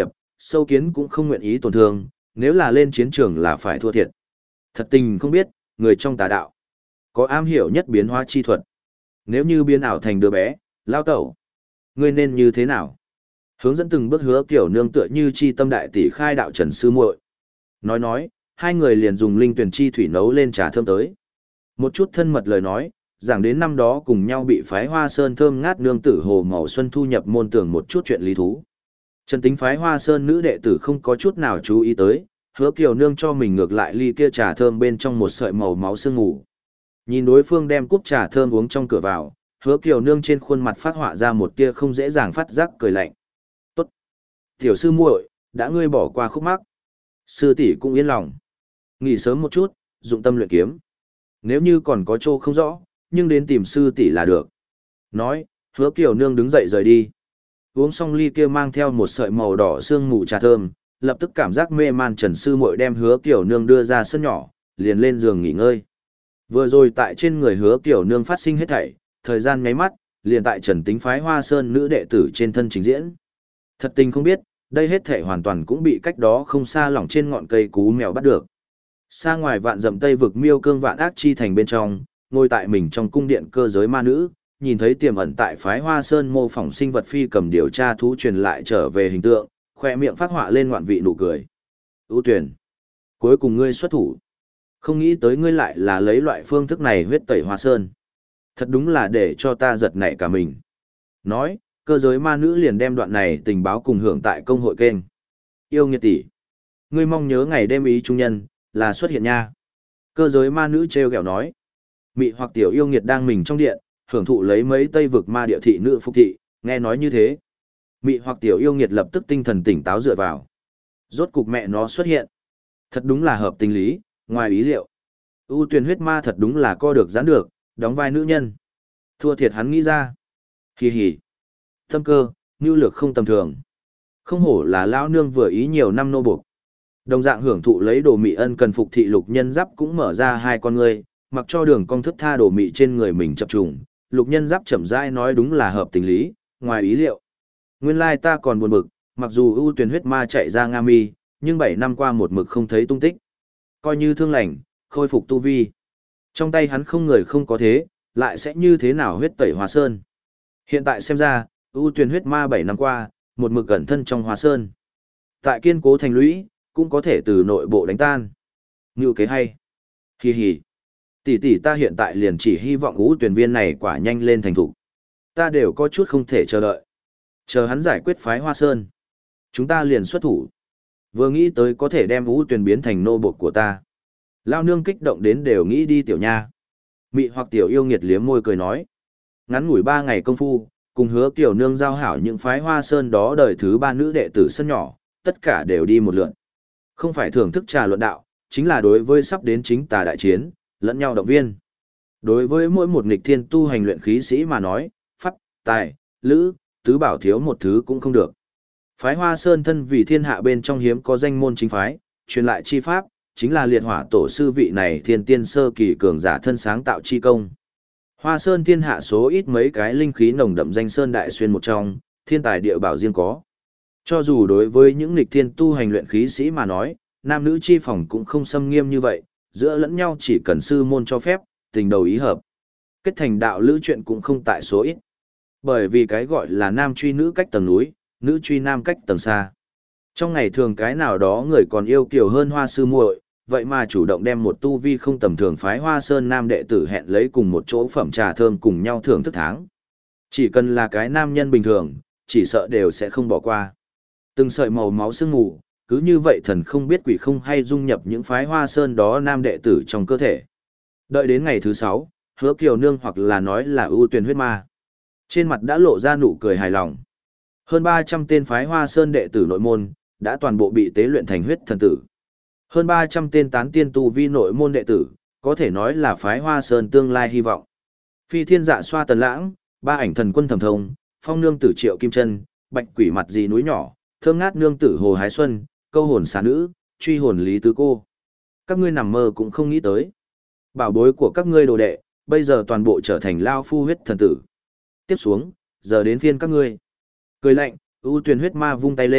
S1: sâu kiến cũng không nguyện ý tổn thương, nếu là lên chiến trường là phải thua thiệt. Thật tình không biết, người trong tà đạo, có am hiểu nhất biến hóa chi thuật. Nếu như biến ảo thành đứa bé, lao tẩu, ngươi nên như thế nào? Hướng dẫn từng bước Hứa Kiểu Nương tựa như chi tâm đại tỷ khai đạo Trần sư muội. Nói, hai người liền dùng linh tuyển chi thủy nấu lên trà thơm tới. Một chút thân mật lời nói, giảng đến năm đó cùng nhau bị phái Hoa Sơn thơm ngát nương tử Hồ Mậu Xuân thu nhập môn tưởng một chút chuyện lý thú. Trần Tính phái Hoa Sơn nữ đệ tử không có chút nào chú ý tới, Hứa Kiều Nương cho mình ngược lại ly kia trà thơm bên trong một sợi màu máu sương ngủ. Nhìn đối phương đem cúp trà thơm uống trong cửa vào, Hứa Kiều Nương trên khuôn mặt phát họa ra một tia không dễ dàng phát giác cười lạnh. "Tốt, tiểu sư muội, đã ngươi bỏ qua khúc mắc, sư tỷ cũng yên lòng. Nghỉ sớm một chút, dụng tâm luyện kiếm. Nếu như còn có chỗ không rõ, nhưng đến tìm sư tỷ là được." Nói, Hứa Kiều Nương đứng dậy rời đi. Uống xong ly kia mang theo một sợi màu đỏ sương mù trà thơm, lập tức cảm giác mê man Trần sư muội đem Hứa Kiều Nương đưa ra sân nhỏ, liền lên giường nghỉ ngơi. Vừa rồi tại trên người Hứa Kiều Nương phát sinh hết thảy, thời gian nháy mắt, liền tại Trần Tính phái Hoa Sơn nữ đệ tử trên thân trình diễn. Thật tình không biết, đây hết thảy hoàn toàn cũng bị cách đó không xa lỏng trên ngọn cây cú mèo bắt được. Xa ngoài vạn dặm Tây vực Miêu Cương Vạn Ác Chi thành bên trong, ngồi tại mình trong cung điện cơ giới ma nữ, nhìn thấy tiềm ẩn tại phái Hoa Sơn mô phỏng sinh vật phi cầm điều tra thú truyền lại trở về hình tượng, khoe miệng phát họa lên ngoạn vị nụ cười. "Ưu Tuyển, cuối cùng ngươi xuất thủ. Không nghĩ tới ngươi lại là lấy loại phương thức này huyết tẩy Hoa Sơn. Thật đúng là để cho ta giật nảy cả mình." Nói, cơ giới ma nữ liền đem đoạn này tình báo cùng hưởng tại công hội kênh. "Yêu nghiệt tỷ, ngươi mong nhớ ngày đêm ý trung nhân, là xuất hiện nha." Cơ giới ma nữ treo kẹo nói. Mị hoặc tiểu yêu nghiệt đang mình trong điện, hưởng thụ lấy mấy Tây vực ma địa thị nữ phục thị, nghe nói như thế. Mị hoặc tiểu yêu nghiệt lập tức tinh thần tỉnh táo dựa vào. Rốt cục mẹ nó xuất hiện. Thật đúng là hợp tình lý, ngoài ý liệu. Ưu Tuyền huyết ma thật đúng là co được giãn được, đóng vai nữ nhân. Thua thiệt hắn nghĩ ra. Hì hì. Tâm cơ, nhu lược không tầm thường. Không hổ là lão nương vừa ý nhiều năm nô buộc. Đồng dạng hưởng thụ lấy đồ mị ân cần phục thị lục nhân giáp cũng mở ra hai con ngươi, mặc cho đường cong thức tha đồ mị trên người mình chập trùng. Lục nhân giáp chậm rãi nói đúng là hợp tình lý, ngoài ý liệu. Nguyên lai ta còn buồn bực, mặc dù ưu tuyển huyết ma chạy ra Nga Mi, nhưng 7 năm qua một mực không thấy tung tích. Coi như thương lành, khôi phục tu vi. Trong tay hắn không người không có thế, lại sẽ như thế nào huyết tẩy Hoa Sơn. Hiện tại xem ra, ưu tuyển huyết ma 7 năm qua, một mực cẩn thân trong Hoa Sơn. Tại kiên cố thành lũy, cũng có thể từ nội bộ đánh tan. Ngưu kế hay. Hì hì. Tỷ tỷ ta hiện tại liền chỉ hy vọng ưu tuyển viên này quả nhanh lên thành thủ. Ta đều có chút không thể chờ đợi. Chờ hắn giải quyết phái Hoa Sơn. Chúng ta liền xuất thủ. Vừa nghĩ tới có thể đem ưu tuyển biến thành nô bộc của ta. Lao nương kích động đến đều nghĩ đi tiểu nha. Mị hoặc tiểu yêu nghiệt liếm môi cười nói. Ngắn ngủi 3 ngày công phu, cùng hứa tiểu nương giao hảo những phái Hoa Sơn đó đời thứ 3 nữ đệ tử sân nhỏ, tất cả đều đi một lượt. Không phải thưởng thức trà luận đạo, chính là đối với sắp đến chính tà đại chiến, lẫn nhau động viên. Đối với mỗi một nghịch thiên tu hành luyện khí sĩ mà nói, pháp, tài, lữ, tứ bảo thiếu một thứ cũng không được. Phái Hoa Sơn thân vì thiên hạ bên trong hiếm có danh môn chính phái, truyền lại chi pháp, chính là liệt hỏa tổ sư vị này thiên tiên sơ kỳ cường giả thân sáng tạo chi công. Hoa Sơn thiên hạ số ít mấy cái linh khí nồng đậm danh sơn đại xuyên một trong, thiên tài địa bảo riêng có. Cho dù đối với những nghịch thiên tu hành luyện khí sĩ mà nói, nam nữ chi phòng cũng không xâm nghiêm như vậy, giữa lẫn nhau chỉ cần sư môn cho phép, tình đầu ý hợp. Kết thành đạo lữ chuyện cũng không tại số ít. Bởi vì cái gọi là nam truy nữ cách tầng núi, nữ truy nam cách tầng xa. Trong ngày thường cái nào đó người còn yêu kiều hơn Hoa sư muội, vậy mà chủ động đem một tu vi không tầm thường phái Hoa Sơn nam đệ tử hẹn lấy cùng một chỗ phẩm trà thơm cùng nhau thưởng thức tháng. Chỉ cần là cái nam nhân bình thường, chỉ sợ đều sẽ không bỏ qua. Từng sợi màu máu sương mù, cứ như vậy thần không biết quỷ không hay dung nhập những phái Hoa Sơn đó nam đệ tử trong cơ thể. Đợi đến ngày thứ 6, hứa kiều nương hoặc là nói là ưu tuyển huyết ma. Trên mặt đã lộ ra nụ cười hài lòng. Hơn 300 tên phái Hoa Sơn đệ tử nội môn, đã toàn bộ bị tế luyện thành huyết thần tử. Hơn 300 tên tán tiên tu vi nội môn đệ tử, có thể nói là phái Hoa Sơn tương lai hy vọng. Phi thiên dạ xoa tần lãng, ba ảnh thần quân thẩm thông, phong nương tử triệu kim chân, bạch quỷ mặt dì núi nhỏ, thơm ngát nương tử hồ hái xuân, câu hồn xà nữ, truy hồn lý tứ cô. Các ngươi nằm mơ cũng không nghĩ tới. Bảo bối của các ngươi đồ đệ, bây giờ toàn bộ trở thành lao phu huyết thần tử. Tiếp xuống, giờ đến phiên các ngươi. Cười lạnh, ưu tuyển huyết ma vung tay lên,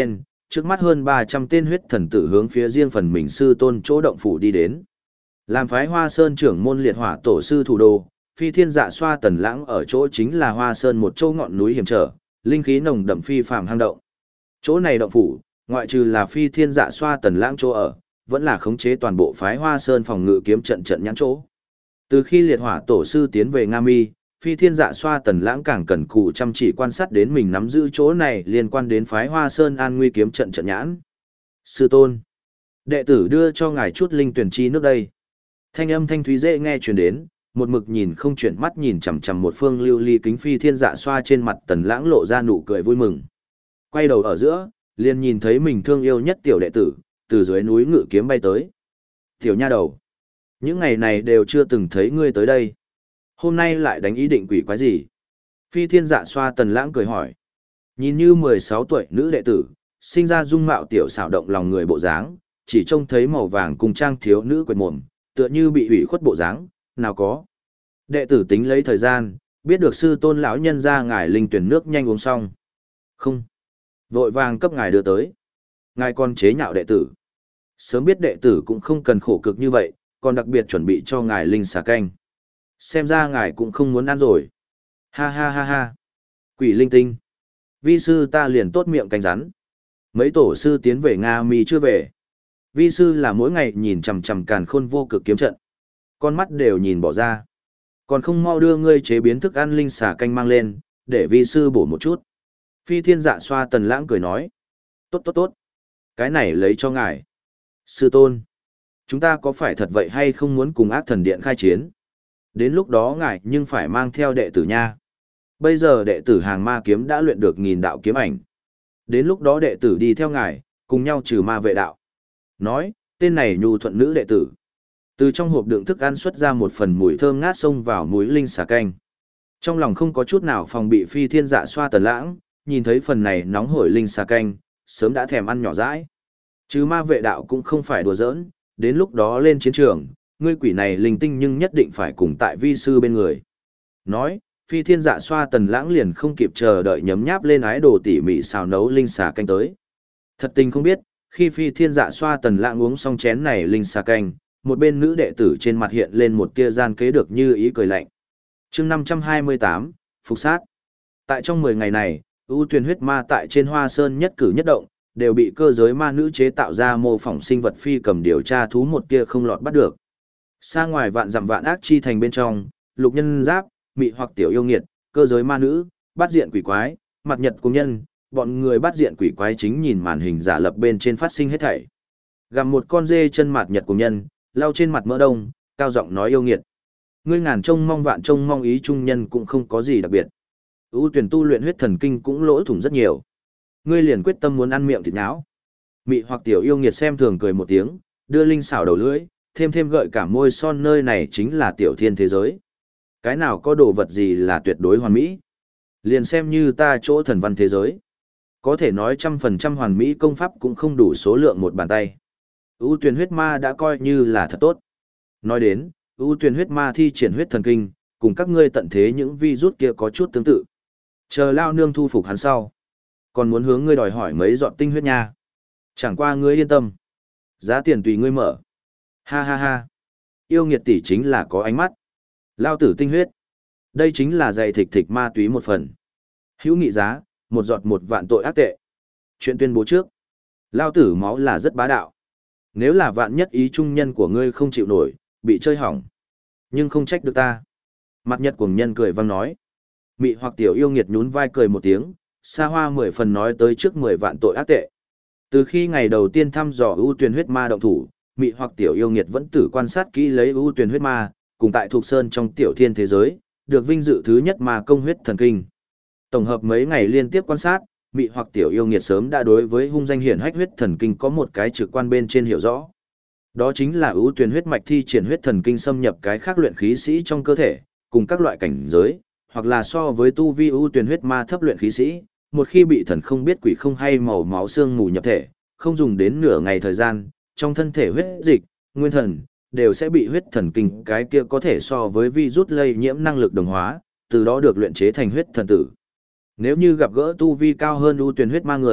S1: trước mắt hơn 300 tên huyết thần tử hướng phía riêng phần mình sư tôn chỗ động phủ đi đến. Làm phái Hoa Sơn trưởng môn liệt hỏa tổ sư thủ đô, Phi Thiên Dạ Xoa Tần Lãng ở chỗ chính là Hoa Sơn một châu ngọn núi hiểm trở, linh khí nồng đậm phi phàm hang động. Chỗ này động phủ, ngoại trừ là Phi Thiên Dạ Xoa Tần Lãng chỗ ở, vẫn là khống chế toàn bộ phái Hoa Sơn phòng ngự kiếm trận trận nhãn chỗ. Từ khi liệt hỏa tổ sư tiến về Nga Mi, Phi Thiên Dạ Xoa Tần Lãng càng cẩn cù chăm chỉ quan sát đến mình nắm giữ chỗ này liên quan đến phái Hoa Sơn an nguy kiếm trận trận nhãn. Sư tôn, đệ tử đưa cho ngài chút linh tuyển chi nước đây. Thanh âm thanh thúy dễ nghe truyền đến, một mực nhìn không chuyển mắt nhìn chằm chằm một phương lưu ly kính Phi Thiên Dạ Xoa trên mặt Tần Lãng lộ ra nụ cười vui mừng. Quay đầu ở giữa, liền nhìn thấy mình thương yêu nhất tiểu đệ tử, từ dưới núi ngự kiếm bay tới. Tiểu nha đầu, những ngày này đều chưa từng thấy ngươi tới đây. Hôm nay lại đánh ý định quỷ quái gì? Phi Thiên Dạ Xoa Tần Lãng cười hỏi. Nhìn như 16 tuổi nữ đệ tử, sinh ra dung mạo tiểu xảo động lòng người bộ dáng, chỉ trông thấy màu vàng cùng trang thiếu nữ quệt mồm, tựa như bị hủy khuất bộ dáng, nào có. Đệ tử tính lấy thời gian, biết được sư tôn lão nhân ra ngài linh tuyển nước nhanh uống xong. Không. Vội vàng cấp ngài đưa tới. Ngài còn chế nhạo đệ tử. Sớm biết đệ tử cũng không cần khổ cực như vậy, còn đặc biệt chuẩn bị cho ngài linh xà canh. Xem ra ngài cũng không muốn ăn rồi. Ha ha ha ha. Quỷ linh tinh. Vi sư ta liền tốt miệng canh rắn. Mấy tổ sư tiến về Nga Mi chưa về. Vi sư là mỗi ngày nhìn chằm chằm càn khôn vô cực kiếm trận. Con mắt đều nhìn bỏ ra. Còn không mau đưa ngươi chế biến thức ăn linh xà canh mang lên, để vi sư bổ một chút. Phi Thiên Dạ Xoa Tần Lãng cười nói. Tốt tốt tốt. Cái này lấy cho ngài. Sư tôn. Chúng ta có phải thật vậy hay không muốn cùng ác thần điện khai chiến? Đến lúc đó ngài nhưng phải mang theo đệ tử nha. Bây giờ đệ tử hàng ma kiếm đã luyện được 1000 đạo kiếm ảnh. Đến lúc đó đệ tử đi theo ngài, cùng nhau trừ ma vệ đạo. Nói, tên này nhu thuận nữ đệ tử. Từ trong hộp đựng thức ăn xuất ra một phần mùi thơm ngát xông vào mũi linh xà canh. Trong lòng không có chút nào phòng bị Phi Thiên Dạ Xoa Tần Lãng, nhìn thấy phần này nóng hổi linh xà canh, sớm đã thèm ăn nhỏ dãi. Chứ ma vệ đạo cũng không phải đùa giỡn, đến lúc đó lên chiến trường, ngươi quỷ này linh tinh nhưng nhất định phải cùng tại vi sư bên người. Nói, Phi Thiên Dạ Xoa Tần Lãng liền không kịp chờ đợi nhấm nháp lên ái đồ tỉ mỉ xào nấu linh xà canh tới. Thật tình không biết, khi Phi Thiên Dạ Xoa Tần Lãng uống xong chén này linh xà canh, một bên nữ đệ tử trên mặt hiện lên một tia gian kế được như ý cười lạnh. Chương 528, Phục sát. Tại trong 10 ngày này, ưu tuyển huyết ma tại trên Hoa Sơn nhất cử nhất động, đều bị cơ giới ma nữ chế tạo ra mô phỏng sinh vật phi cầm điều tra thú một tia không lọt bắt được. Xa ngoài vạn dặm vạn ác chi thành bên trong, lục nhân giáp, mị hoặc tiểu yêu nghiệt, cơ giới ma nữ, bắt diện quỷ quái, mặt nhật cung nhân, bọn người bắt diện quỷ quái chính nhìn màn hình giả lập bên trên phát sinh hết thảy. Gặm một con dê chân mặt nhật cung nhân, lau trên mặt mỡ đông, cao giọng nói yêu nghiệt. Ngươi ngàn trông mong vạn trông mong ý trung nhân cũng không có gì đặc biệt. ưu tuyển tu luyện huyết thần kinh cũng lỗ thủng rất nhiều. Ngươi liền quyết tâm muốn ăn miệng thịt nhão. Mị hoặc tiểu yêu nghiệt xem thường cười một tiếng, đưa linh xảo đầu lưỡi, thêm gợi cả môi son, nơi này chính là tiểu thiên thế giới. Cái nào có đồ vật gì là tuyệt đối hoàn mỹ? Liền xem như ta chỗ thần văn thế giới. Có thể nói 100% hoàn mỹ công pháp cũng không đủ số lượng một bàn tay. ưu tuyển huyết ma đã coi như là thật tốt. Nói đến, ưu tuyển huyết ma thi triển huyết thần kinh, cùng các ngươi tận thế những virus kia có chút tương tự. Chờ lao nương thu phục hắn sau. Còn muốn hướng ngươi đòi hỏi mấy giọt tinh huyết nha. Chẳng qua ngươi yên tâm. Giá tiền tùy ngươi mở. Ha ha ha. Yêu nghiệt tỷ chính là có ánh mắt. Lao tử tinh huyết. Đây chính là dày thịt thịt ma túy một phần. Hữu nghị giá, một giọt 1 vạn tội ác tệ. Chuyện tuyên bố trước. Lao tử máu là rất bá đạo. Nếu là vạn nhất ý trung nhân của ngươi không chịu nổi, bị chơi hỏng. Nhưng không trách được ta. Mặt nhật cuồng nhân cười vang nói. Mị hoặc tiểu yêu nghiệt nhún vai cười một tiếng, xa hoa 10 phần nói tới trước 10 vạn tội ác tệ. Từ khi ngày đầu tiên thăm dò ưu tuyển huyết ma động thủ, mị hoặc tiểu yêu nghiệt vẫn tử quan sát kỹ lấy ưu tuyển huyết ma, cùng tại thuộc sơn trong tiểu thiên thế giới, được vinh dự thứ nhất ma công huyết thần kinh. Tổng hợp mấy ngày liên tiếp quan sát, mị hoặc tiểu yêu nghiệt sớm đã đối với hung danh hiển hách huyết thần kinh có một cái trực quan bên trên hiểu rõ. Đó chính là ưu tuyển huyết mạch thi triển huyết thần kinh xâm nhập cái khác luyện khí sĩ trong cơ thể, cùng các loại cảnh giới, hoặc là so với tu vi ưu tuyển huyết ma thấp luyện khí sĩ, một khi bị thần không biết quỷ không hay màu máu xương mù nhập thể, không dùng đến nửa ngày thời gian, trong thân thể huyết dịch, nguyên thần, đều sẽ bị huyết thần kinh cái kia có thể so với virus lây nhiễm năng lực đồng hóa, từ đó được luyện chế thành huyết thần tử. Nếu như gặp gỡ tu vi cao hơn ưu tuyển huyết ma người,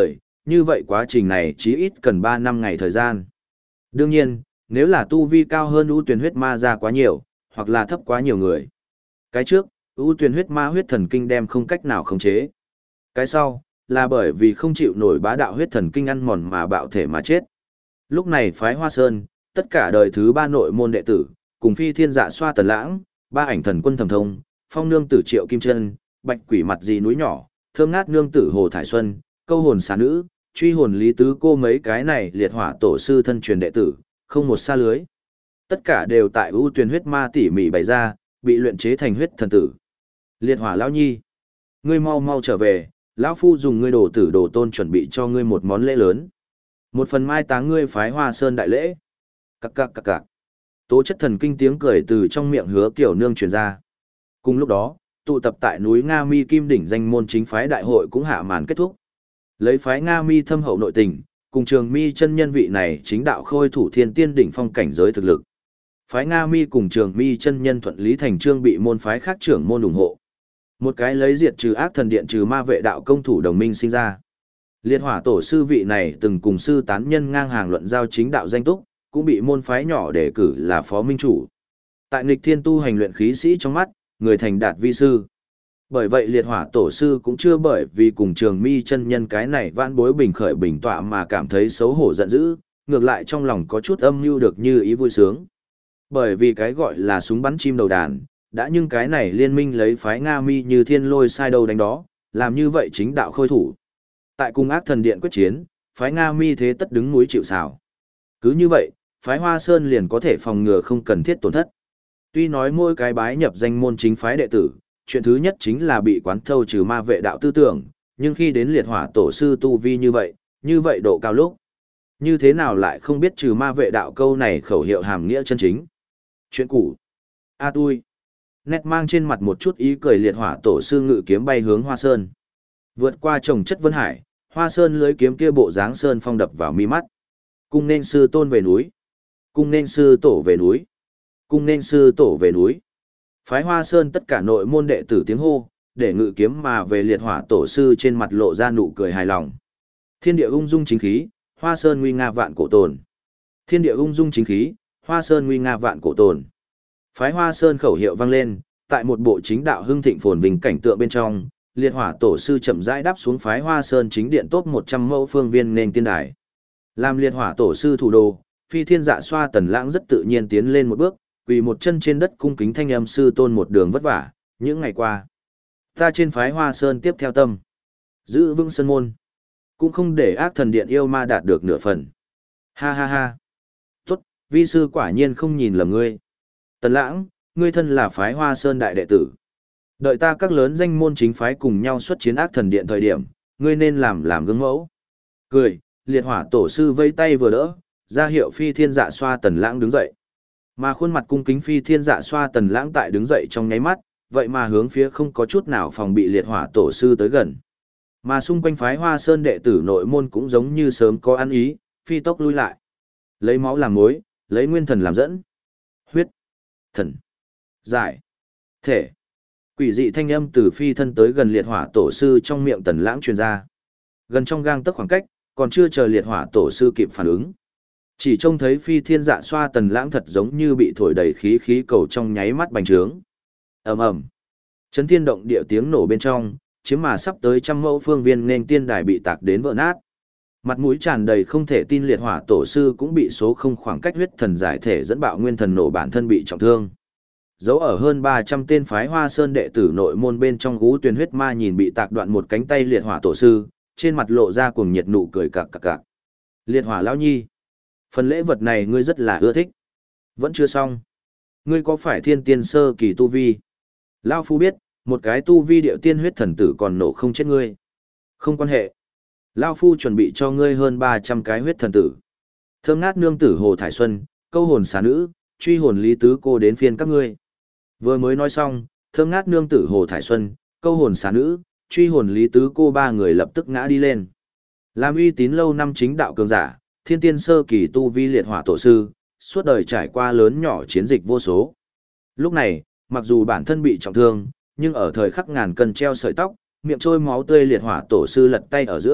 S1: như vậy quá trình này chí ít cần 3 năm ngày thời gian. Đương nhiên, nếu là tu vi cao hơn ưu tuyển huyết ma ra quá nhiều, hoặc là thấp quá nhiều người. Cái trước, ưu tuyển huyết ma huyết thần kinh đem không cách nào khống chế. Cái sau, là bởi vì không chịu nổi bá đạo huyết thần kinh ăn mòn mà bạo thể mà chết. Lúc này phái Hoa Sơn, tất cả đời thứ 3 nội môn đệ tử, cùng phi thiên dạ xoa tần lãng, ba ảnh thần quân thẩm thông, phong nương tử triệu kim chân, bạch quỷ mặt dì núi nhỏ, thơm ngát nương tử hồ thải xuân, câu hồn xà nữ, truy hồn lý tứ cô mấy cái này liệt hỏa tổ sư thân truyền đệ tử, không một xa lưới. Tất cả đều tại ưu tuyển huyết ma tỉ mỉ bày ra, bị luyện chế thành huyết thần tử. Liệt hỏa lão nhi, ngươi mau mau trở về, lão phu dùng ngươi đồ tử đồ tôn chuẩn bị cho ngươi một món lễ lớn. Một phần mai táng ngươi phái Hoa Sơn đại lễ. Cặc cặc cặc cặc. Tố chất thần kinh tiếng cười từ trong miệng Hứa Kiểu Nương truyền ra. Cùng lúc đó, tụ tập tại núi Nga Mi Kim đỉnh danh môn chính phái đại hội cũng hạ màn kết thúc. Lấy phái Nga Mi thâm hậu nội tình, cùng Trường Mi chân nhân vị này chính đạo khôi thủ thiên tiên đỉnh phong cảnh giới thực lực. Phái Nga Mi cùng Trường Mi chân nhân thuận lý thành chương bị môn phái khác trưởng môn ủng hộ. Một cái lấy diệt trừ ác thần điện trừ ma vệ đạo công thủ đồng minh sinh ra. Liệt hỏa tổ sư vị này từng cùng sư tán nhân ngang hàng luận giao chính đạo danh túc, cũng bị môn phái nhỏ đề cử là phó minh chủ. Tại nghịch thiên tu hành luyện khí sĩ trong mắt, người thành đạt vi sư. Bởi vậy liệt hỏa tổ sư cũng chưa bởi vì cùng Trường Mi chân nhân cái này vãn bối bình khởi bình tọa mà cảm thấy xấu hổ giận dữ, ngược lại trong lòng có chút âm mưu được như ý vui sướng. Bởi vì cái gọi là súng bắn chim đầu đàn, đã nhưng cái này liên minh lấy phái Nga Mi như thiên lôi sai đầu đánh đó, làm như vậy chính đạo khôi thủ. Tại cung ác thần điện quyết chiến, phái Nga Mi thế tất đứng núi chịu sào. Cứ như vậy, phái Hoa Sơn liền có thể phòng ngừa không cần thiết tổn thất. Tuy nói mỗi cái bái nhập danh môn chính phái đệ tử, chuyện thứ nhất chính là bị quán thâu trừ ma vệ đạo tư tưởng, nhưng khi đến liệt hỏa tổ sư tu vi như vậy độ cao lúc. Như thế nào lại không biết trừ ma vệ đạo câu này khẩu hiệu hàm nghĩa chân chính. Chuyện cũ. A tui. Nét mang trên mặt một chút ý cười liệt hỏa tổ sư ngự kiếm bay hướng Hoa Sơn. Vượt qua trồng chất vân hải, Hoa Sơn lưới kiếm kia bộ dáng sơn phong đập vào mi mắt. Cung nên sư tôn về núi. Cung nên sư tổ về núi. Cung nên sư tổ về núi. Phái Hoa Sơn tất cả nội môn đệ tử tiếng hô, để ngự kiếm mà về liệt hỏa tổ sư trên mặt lộ ra nụ cười hài lòng. Thiên địa ung dung chính khí, Hoa Sơn nguy nga vạn cổ tồn. Thiên địa ung dung chính khí, Hoa Sơn nguy nga vạn cổ tồn. Phái Hoa Sơn khẩu hiệu vang lên, tại một bộ chính đạo hưng thịnh phồn vinh cảnh tượng bên trong, liệt hỏa tổ sư chậm rãi đáp xuống phái Hoa Sơn chính điện top 100 mẫu phương viên nền tiên đài. Làm liệt hỏa tổ sư thủ đô, phi thiên dạ xoa tần lãng rất tự nhiên tiến lên một bước, quỳ một chân trên đất cung kính thanh âm sư tôn một đường vất vả, những ngày qua. Ta trên phái Hoa Sơn tiếp theo tâm. Giữ vững sơn môn. Cũng không để ác thần điện yêu ma đạt được nửa phần. Ha ha ha. Tốt, vi sư quả nhiên không nhìn lầm ngươi. Tần lãng, ngươi thân là phái Hoa Sơn đại đệ tử. Đợi ta các lớn danh môn chính phái cùng nhau xuất chiến ác thần điện thời điểm, ngươi nên làm gương mẫu. Cười, liệt hỏa tổ sư vây tay vừa đỡ, ra hiệu phi thiên dạ xoa tần lãng đứng dậy. Mà khuôn mặt cung kính phi thiên dạ xoa tần lãng tại đứng dậy trong nháy mắt, vậy mà hướng phía không có chút nào phòng bị liệt hỏa tổ sư tới gần. Mà xung quanh phái Hoa Sơn đệ tử nội môn cũng giống như sớm có ăn ý, phi tốc lui lại. Lấy máu làm mối, lấy nguyên thần làm dẫn. Huyết, thần, giải, thể. Quỷ dị thanh âm từ phi thân tới gần liệt hỏa tổ sư trong miệng tần lãng truyền ra. Gần trong gang tấc khoảng cách, còn chưa chờ liệt hỏa tổ sư kịp phản ứng. Chỉ trông thấy phi thiên dạ xoa tần lãng thật giống như bị thổi đầy khí cầu trong nháy mắt bành trướng. Ầm ầm. Chấn thiên động địa tiếng nổ bên trong, chiếm mà sắp tới trăm mẫu phương viên nên tiên đài bị tạc đến vỡ nát. Mặt mũi tràn đầy không thể tin liệt hỏa tổ sư cũng bị số không khoảng cách huyết thần giải thể dẫn bạo nguyên thần nổ bản thân bị trọng thương. Dấu ở hơn 300 tên phái Hoa Sơn đệ tử nội môn bên trong gú tuyền huyết ma nhìn bị tạc đoạn một cánh tay liệt hỏa tổ sư, trên mặt lộ ra cuồng nhiệt nụ cười cặc cặc cặc. Liệt hỏa lão nhi, phần lễ vật này ngươi rất là ưa thích. Vẫn chưa xong. Ngươi có phải thiên tiên sơ kỳ tu vi? Lão phu biết, một cái tu vi điệu tiên huyết thần tử còn nổ không chết ngươi. Không quan hệ. Lão phu chuẩn bị cho ngươi hơn 300 cái huyết thần tử. Thơm ngát nương tử Hồ Thải Xuân, câu hồn xà nữ, truy hồn lý tứ cô đến phiên các ngươi. Vừa mới nói xong, thơm ngát nương tử Hồ Thải Xuân, câu hồn xà nữ, truy hồn lý tứ cô ba người lập tức ngã đi lên. Làm uy tín lâu năm chính đạo cường giả, thiên tiên sơ kỳ tu vi liệt hỏa tổ sư, suốt đời trải qua lớn nhỏ chiến dịch vô số. Lúc này, mặc dù bản thân bị trọng thương, nhưng ở thời khắc ngàn cân treo sợi tóc, miệng trôi máu tươi liệt hỏa tổ sư lật tay ở giữa,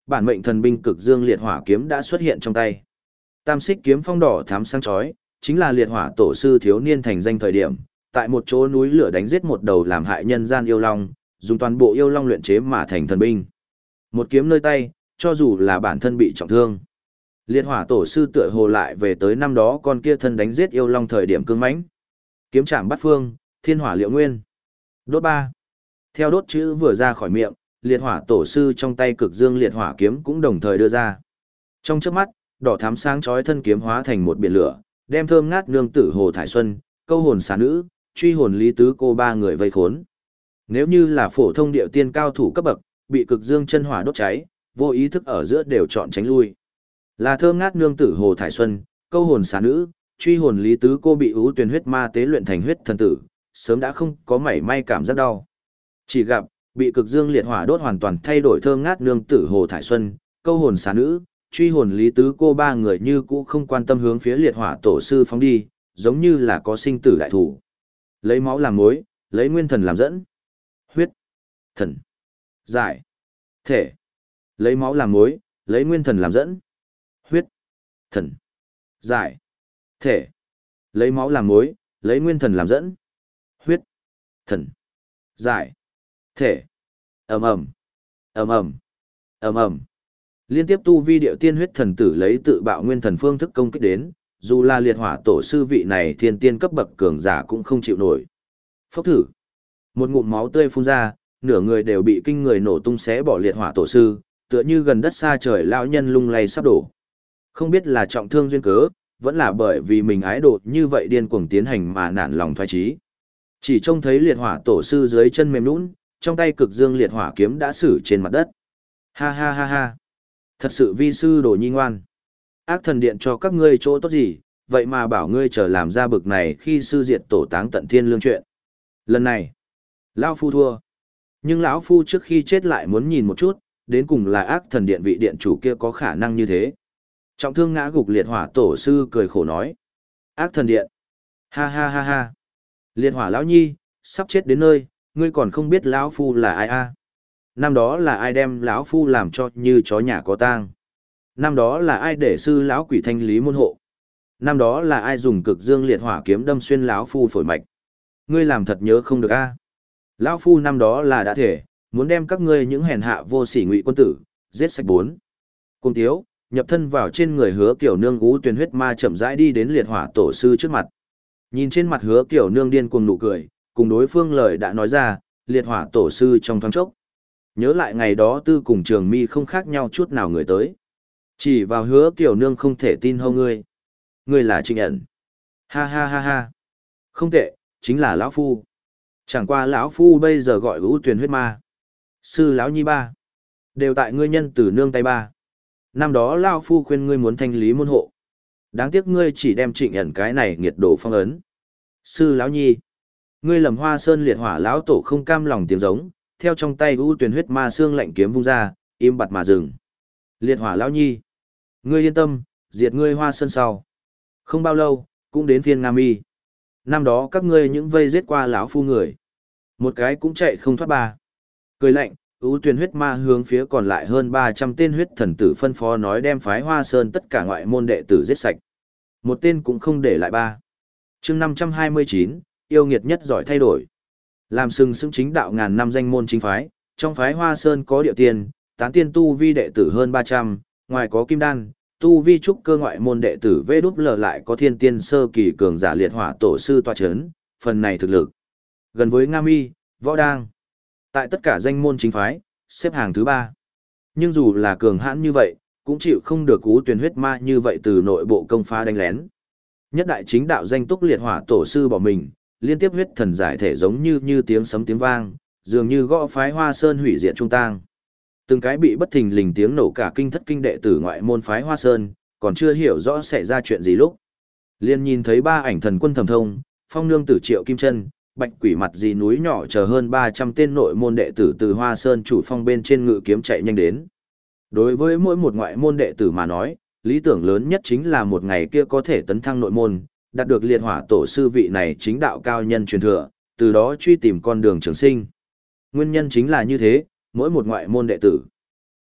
S1: bản mệnh thần binh cực dương liệt hỏa kiếm đã xuất hiện trong tay. Tam xích kiếm phong đỏ thắm sáng chói, chính là liệt hỏa tổ sư thiếu niên thành danh thời điểm, tại một chỗ núi lửa đánh giết một đầu làm hại nhân gian yêu long, dùng toàn bộ yêu long luyện chế mà thành thần binh. Một kiếm nơi tay, cho dù là bản thân bị trọng thương. Liệt hỏa tổ sư tựa hồ lại về tới năm đó con kia thân đánh giết yêu long thời điểm cương mãnh. Kiếm chạm bát phương, thiên hỏa liệu nguyên. Đốt ba. Theo đốt chữ vừa ra khỏi miệng, liệt hỏa tổ sư trong tay cực dương liệt hỏa kiếm cũng đồng thời đưa ra. Trong chớp mắt, đỏ thắm sáng chói thân kiếm hóa thành một biển lửa, đem thơm ngát nương tử Hồ Thải Xuân, câu hồn xà nữ, truy hồn Lý Tứ cô ba người vây khốn. Nếu như là phổ thông điệu tiên cao thủ cấp bậc, bị cực dương chân hỏa đốt cháy, vô ý thức ở giữa đều chọn tránh lui. Là thơm ngát nương tử Hồ Thải Xuân, câu hồn xà nữ, truy hồn Lý Tứ cô bị ưu tuyển huyết ma tế luyện thành huyết thần tử, sớm đã không có mảy may cảm giác đau. Chỉ gặp, bị cực dương liệt hỏa đốt hoàn toàn thay đổi thơm ngát nương tử Hồ Thải Xuân, câu hồn xà nữ, truy hồn Lý Tứ cô ba người như cũ không quan tâm hướng phía liệt hỏa tổ sư phóng đi, giống như là có sinh tử đại thủ. Lấy máu làm mối, lấy nguyên thần làm dẫn. Huyết, thần, giải, thể. Lấy máu làm mối, lấy nguyên thần làm dẫn. Huyết, thần, giải, thể. Lấy máu làm mối, lấy nguyên thần làm dẫn. Huyết, thần, giải, thể. Ầm ầm, ầm ầm, ầm ầm. Liên tiếp tu vi điệu tiên huyết thần tử lấy tự bạo nguyên thần phương thức công kích đến, dù là liệt hỏa tổ sư vị này thiên tiên cấp bậc cường giả cũng không chịu nổi. Phốc thử. Một ngụm máu tươi phun ra, nửa người đều bị kinh người nổ tung xé bỏ liệt hỏa tổ sư, tựa như gần đất xa trời lão nhân lung lay sắp đổ. Không biết là trọng thương duyên cớ, vẫn là bởi vì mình ái đột như vậy điên cuồng tiến hành mà nản lòng thoái chí. Chỉ trông thấy liệt hỏa tổ sư dưới chân mềm nhũn, trong tay cực dương liệt hỏa kiếm đã sử trên mặt đất. Ha ha ha ha. Thật sự vi sư đồ nhi ngoan. Ác thần điện cho các ngươi chỗ tốt gì, vậy mà bảo ngươi trở làm ra bực này khi sư diệt tổ táng tận thiên lương chuyện. Lần này, lão phu thua. Nhưng lão phu trước khi chết lại muốn nhìn một chút, đến cùng là ác thần điện vị điện chủ kia có khả năng như thế. Trọng thương ngã gục liệt hỏa tổ sư cười khổ nói. Ác thần điện. Ha ha ha ha. Liệt hỏa lão nhi, sắp chết đến nơi, ngươi còn không biết lão phu là ai a? Năm đó là ai đem lão phu làm cho như chó nhà có tang? Năm đó là ai để sư lão quỷ thanh lý môn hộ? Năm đó là ai dùng cực dương liệt hỏa kiếm đâm xuyên lão phu phổi mạch? Ngươi làm thật nhớ không được a? Lão phu năm đó là đã thể, muốn đem các ngươi những hèn hạ vô sỉ ngụy quân tử, giết sạch bốn. Cung thiếu, nhập thân vào trên người Hứa Kiểu Nương ú tuyền huyết ma chậm rãi đi đến liệt hỏa tổ sư trước mặt. Nhìn trên mặt Hứa Kiểu Nương điên cuồng nụ cười, cùng đối phương lời đã nói ra, liệt hỏa tổ sư trong thoáng chốc. Nhớ lại ngày đó Tư cùng Trường Mi không khác nhau chút nào người tới. Chỉ vào Hứa Kiểu Nương không thể tin hâu ngươi. Ngươi là Trịnh ẩn. Ha ha ha ha. Không tệ, chính là lão phu. Chẳng qua lão phu bây giờ gọi ưu tuyển huyết ma. Sư lão nhi ba. Đều tại ngươi nhân từ nương tay ba. Năm đó lão phu khuyên ngươi muốn thanh lý môn hộ. Đáng tiếc ngươi chỉ đem Trịnh ẩn cái này nghiệt đổ phong ấn. Sư lão nhi. Ngươi lầm Hoa Sơn liệt hỏa lão tổ không cam lòng tiếng giống, theo trong tay ưu tuyển huyết ma xương lạnh kiếm vung ra, im bặt mà dừng. Liệt hỏa lão nhi. Ngươi yên tâm, diệt ngươi Hoa Sơn sau. Không bao lâu, cũng đến phiên Nga Mi. Năm đó các ngươi những vây giết qua lão phu người. Một cái cũng chạy không thoát ba. Cười lạnh, ưu tuyển huyết ma hướng phía còn lại hơn 300 tên huyết thần tử phân phó nói đem phái Hoa Sơn tất cả ngoại môn đệ tử giết sạch. Một tên cũng không để lại ba. Chương 529, yêu nghiệt nhất giỏi thay đổi. Làm sừng sững chính đạo ngàn năm danh môn chính phái, trong phái Hoa Sơn có địa tiên, tán tiên tu vi đệ tử hơn 300, ngoài có kim đan, tu vi trúc cơ ngoại môn đệ tử VđL lại có thiên tiên sơ kỳ cường giả liệt hỏa tổ sư tọa chấn, phần này thực lực gần với Nga Mi, Võ Đang. Tại tất cả danh môn chính phái, xếp hàng thứ 3. Nhưng dù là cường hãn như vậy, cũng chịu không được cú tuyển huyết ma như vậy từ nội bộ công phá đánh lén. Nhất đại chính đạo danh túc liệt hỏa tổ sư bỏ mình, liên tiếp huyết thần giải thể giống như tiếng sấm tiếng vang, dường như gõ phái Hoa Sơn hủy diệt trung tang. Từng cái bị bất thình lình tiếng nổ cả kinh thất kinh đệ tử ngoại môn phái Hoa Sơn, còn chưa hiểu rõ xảy ra chuyện gì lúc. Liên nhìn thấy 3 ảnh thần quân thẩm thông, phong nương tử Triệu Kim Chân, bạch quỷ mặt dì núi nhỏ chờ hơn 300 tên nội môn đệ tử từ Hoa Sơn chủ phong bên trên ngự kiếm chạy nhanh đến. Đối với mỗi một ngoại môn đệ tử mà nói, lý tưởng lớn nhất chính là một ngày kia có thể tấn thăng nội môn, đạt được liệt hỏa tổ sư vị này chính đạo cao nhân truyền thừa, từ đó truy tìm con đường trường sinh. Nguyên nhân chính là như thế, mỗi một ngoại môn đệ tử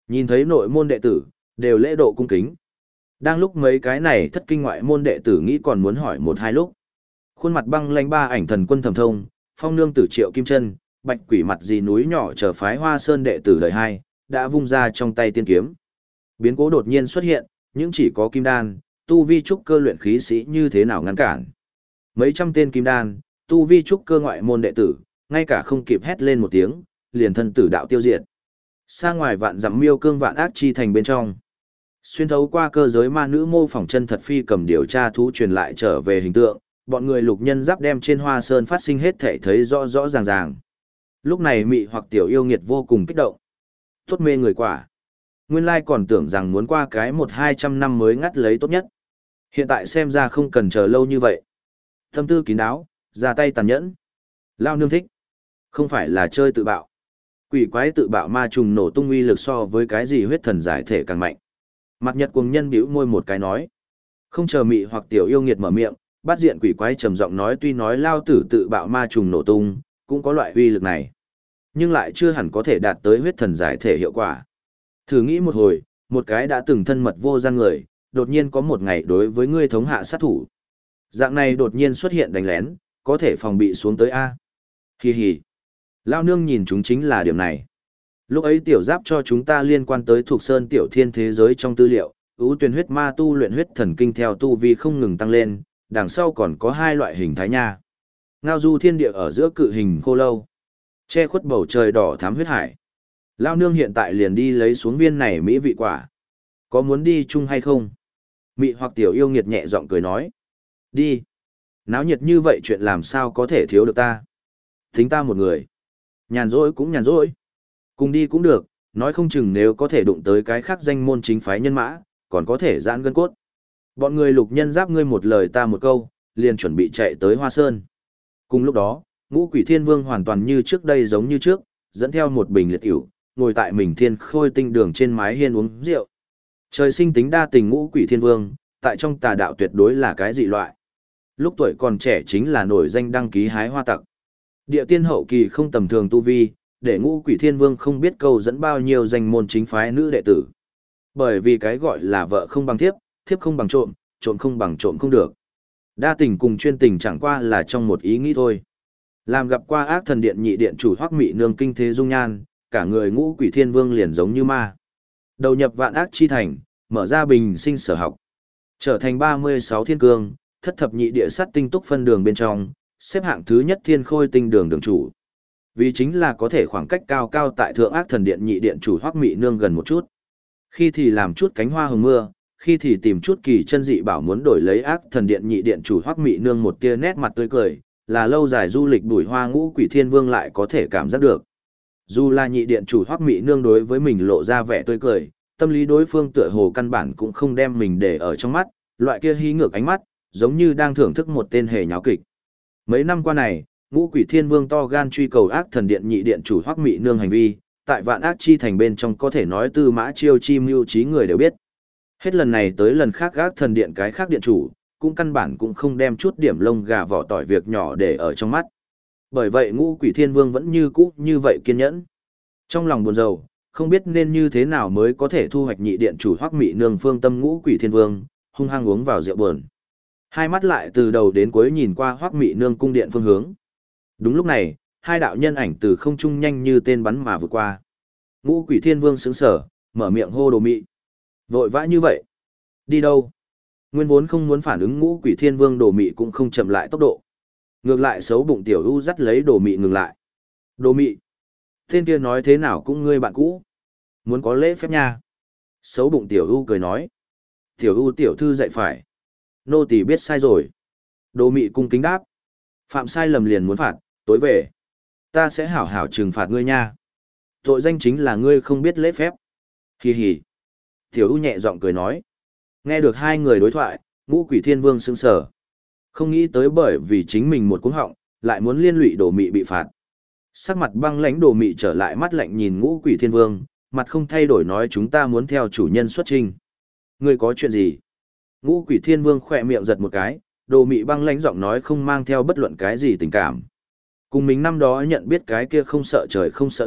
S1: Nhìn thấy nội môn đệ tử, đều lễ độ cung kính. Đang lúc mấy cái này thất kinh ngoại môn đệ tử nghĩ còn muốn hỏi một hai lúc. Khuôn mặt băng lãnh ba ảnh thần quân Thẩm Thông, Phong nương tử Triệu Kim Chân, Bạch Quỷ mặt dì núi nhỏ trở phái Hoa Sơn đệ tử đời hai, đã vung ra trong tay tiên kiếm. Biến cố đột nhiên xuất hiện, những chỉ có kim đan, tu vi trúc cơ luyện khí sĩ như thế nào ngăn cản. Mấy trăm tên kim đan, tu vi trúc cơ ngoại môn đệ tử, ngay cả không kịp hét lên một tiếng, liền thân tử đạo tiêu diệt. Xa ngoài vạn dặm miêu cương vạn ác chi thành bên trong. Xuyên thấu qua cơ giới ma nữ mô phỏng chân thật phi cầm điều tra thú truyền lại trở về hình tượng, bọn người lục nhân giáp đem trên Hoa Sơn phát sinh hết thể thấy rõ rõ ràng ràng. Lúc này mị hoặc tiểu yêu nghiệt vô cùng kích động. Tốt mê người quả. Nguyên lai còn tưởng rằng muốn qua cái 100-200 năm mới ngắt lấy tốt nhất. Hiện tại xem ra không cần chờ lâu như vậy. Tâm tư kín đáo, ra tay tàn nhẫn. Lao nương thích. Không phải là chơi tự bạo. Quỷ quái tự bạo ma trùng nổ tung uy lực so với cái gì huyết thần giải thể càng mạnh. Mặt Nhật cuồng nhân bĩu môi một cái nói. Không chờ mị hoặc tiểu yêu nghiệt mở miệng, bát diện quỷ quái trầm giọng nói tuy nói lao tử tự bạo ma trùng nổ tung, cũng có loại uy lực này. Nhưng lại chưa hẳn có thể đạt tới huyết thần giải thể hiệu quả. Thử nghĩ một hồi, một cái đã từng thân mật vô gian người, đột nhiên có một ngày đối với ngươi thống hạ sát thủ. Dạng này đột nhiên xuất hiện đánh lén, có thể phòng bị xuống tới A. Hi hi. Lao nương nhìn chúng chính là điểm này. Lúc ấy tiểu giáp cho chúng ta liên quan tới thuộc sơn tiểu thiên thế giới trong tư liệu, ưu tuyển huyết ma tu luyện huyết thần kinh theo tu vi không ngừng tăng lên, đằng sau còn có hai loại hình thái nha. Ngao du thiên địa ở giữa cự hình khô lâu, che khuất bầu trời đỏ thắm huyết hải. Lao nương hiện tại liền đi lấy xuống viên này mỹ vị quả. Có muốn đi chung hay không? Mị hoặc tiểu yêu nghiệt nhẹ giọng cười nói. Đi. Náo nhiệt như vậy chuyện làm sao có thể thiếu được ta. Tính ta một người. Nhàn rỗi cũng nhàn rỗi. Cùng đi cũng được, nói không chừng nếu có thể đụng tới cái khác danh môn chính phái nhân mã, còn có thể giãn gân cốt. Bọn người lục nhân giáp ngươi một lời ta một câu, liền chuẩn bị chạy tới Hoa Sơn. Cùng lúc đó, Ngũ Quỷ Thiên Vương hoàn toàn như trước đây giống như trước, dẫn theo một bình liệt ỉu, ngồi tại mình thiên khôi tinh đường trên mái hiên uống rượu. Trời sinh tính đa tình Ngũ Quỷ Thiên Vương, tại trong tà đạo tuyệt đối là cái dị loại. Lúc tuổi còn trẻ chính là nổi danh đăng ký hái hoa tặc. Địa tiên hậu kỳ không tầm thường tu vi, để Ngũ Quỷ Thiên Vương không biết câu dẫn bao nhiêu danh môn chính phái nữ đệ tử. Bởi vì cái gọi là vợ không bằng thiếp, thiếp không bằng trộm, trộm không bằng trộm không được. Đa tình cùng chuyên tình chẳng qua là trong một ý nghĩ thôi. Làm gặp qua ác thần điện nhị điện chủ Hoắc Mị nương kinh thế dung nhan, cả người Ngũ Quỷ Thiên Vương liền giống như ma. Đầu nhập vạn ác chi thành, mở ra bình sinh sở học. Trở thành 36 thiên cương, thất thập nhị địa sát tinh túc phân đường bên trong, xếp hạng thứ nhất thiên khôi tinh đường đường chủ. Vì chính là có thể khoảng cách cao cao tại thượng ác thần điện nhị điện chủ Hoắc Mị nương gần một chút. Khi thì làm chút cánh hoa hồng mưa, khi thì tìm chút kỳ chân dị bảo muốn đổi lấy ác thần điện nhị điện chủ Hoắc Mị nương một tia nét mặt tươi cười, là lâu dài du lịch bùi hoa Ngũ Quỷ Thiên Vương lại có thể cảm giác được. Dù là nhị điện chủ Hoắc Mị nương đối với mình lộ ra vẻ tươi cười, tâm lý đối phương tựa hồ căn bản cũng không đem mình để ở trong mắt, loại kia hí ngược ánh mắt, giống như đang thưởng thức một tên hề nháo kịch. Mấy năm qua này, Ngũ Quỷ Thiên Vương to gan truy cầu ác thần điện nhị điện chủ Hoắc Mị nương hành vi, tại vạn ác chi thành bên trong có thể nói tư mã chiêu chi mưu trí người đều biết. Hết lần này tới lần khác ác thần điện cái khác điện chủ, cũng căn bản cũng không đem chút điểm lông gà vỏ tỏi việc nhỏ để ở trong mắt. Bởi vậy Ngũ Quỷ Thiên Vương vẫn như cũ như vậy kiên nhẫn. Trong lòng buồn rầu, không biết nên như thế nào mới có thể thu hoạch nhị điện chủ Hoắc Mị nương phương tâm Ngũ Quỷ Thiên Vương, hung hăng uống vào rượu buồn. Hai mắt lại từ đầu đến cuối nhìn qua Hoắc Mị nương cung điện phương hướng. Đúng lúc này, hai đạo nhân ảnh từ không trung nhanh như tên bắn mà vượt qua. Ngũ Quỷ Thiên Vương sững sờ, mở miệng hô Đồ Mị. Vội vã như vậy? Đi đâu? Nguyên vốn không muốn phản ứng Ngũ Quỷ Thiên Vương Đồ Mị cũng không chậm lại tốc độ. Ngược lại xấu bụng tiểu u dắt lấy Đồ Mị ngừng lại. Đồ Mị, tên kia nói thế nào cũng ngươi bạn cũ. Muốn có lễ phép nha. Xấu bụng tiểu u cười nói. Tiểu u tiểu thư dạy phải. Nô tỳ biết sai rồi. Đồ Mị cung kính đáp. Phạm sai lầm liền muốn phạt, tối về. Ta sẽ hảo hảo trừng phạt ngươi nha. Tội danh chính là ngươi không biết lễ phép. Hì hì. Tiểu u nhẹ giọng cười nói. Nghe được hai người đối thoại, Ngũ Quỷ Thiên Vương sững sờ. Không nghĩ tới bởi vì chính mình một cuống họng, lại muốn liên lụy Đồ Mị bị phạt. Sắc mặt băng lãnh Đồ Mị trở lại mắt lạnh nhìn Ngũ Quỷ Thiên Vương, mặt không thay đổi nói chúng ta muốn theo chủ nhân xuất trình. Ngươi có chuyện gì? Ngũ Quỷ Thiên Vương khỏe miệng giật một cái, Đồ Mị băng lãnh giọng nói không mang theo bất luận cái gì tình cảm. Cùng mình năm đó nhận biết cái kia không sợ trời không sợ đất,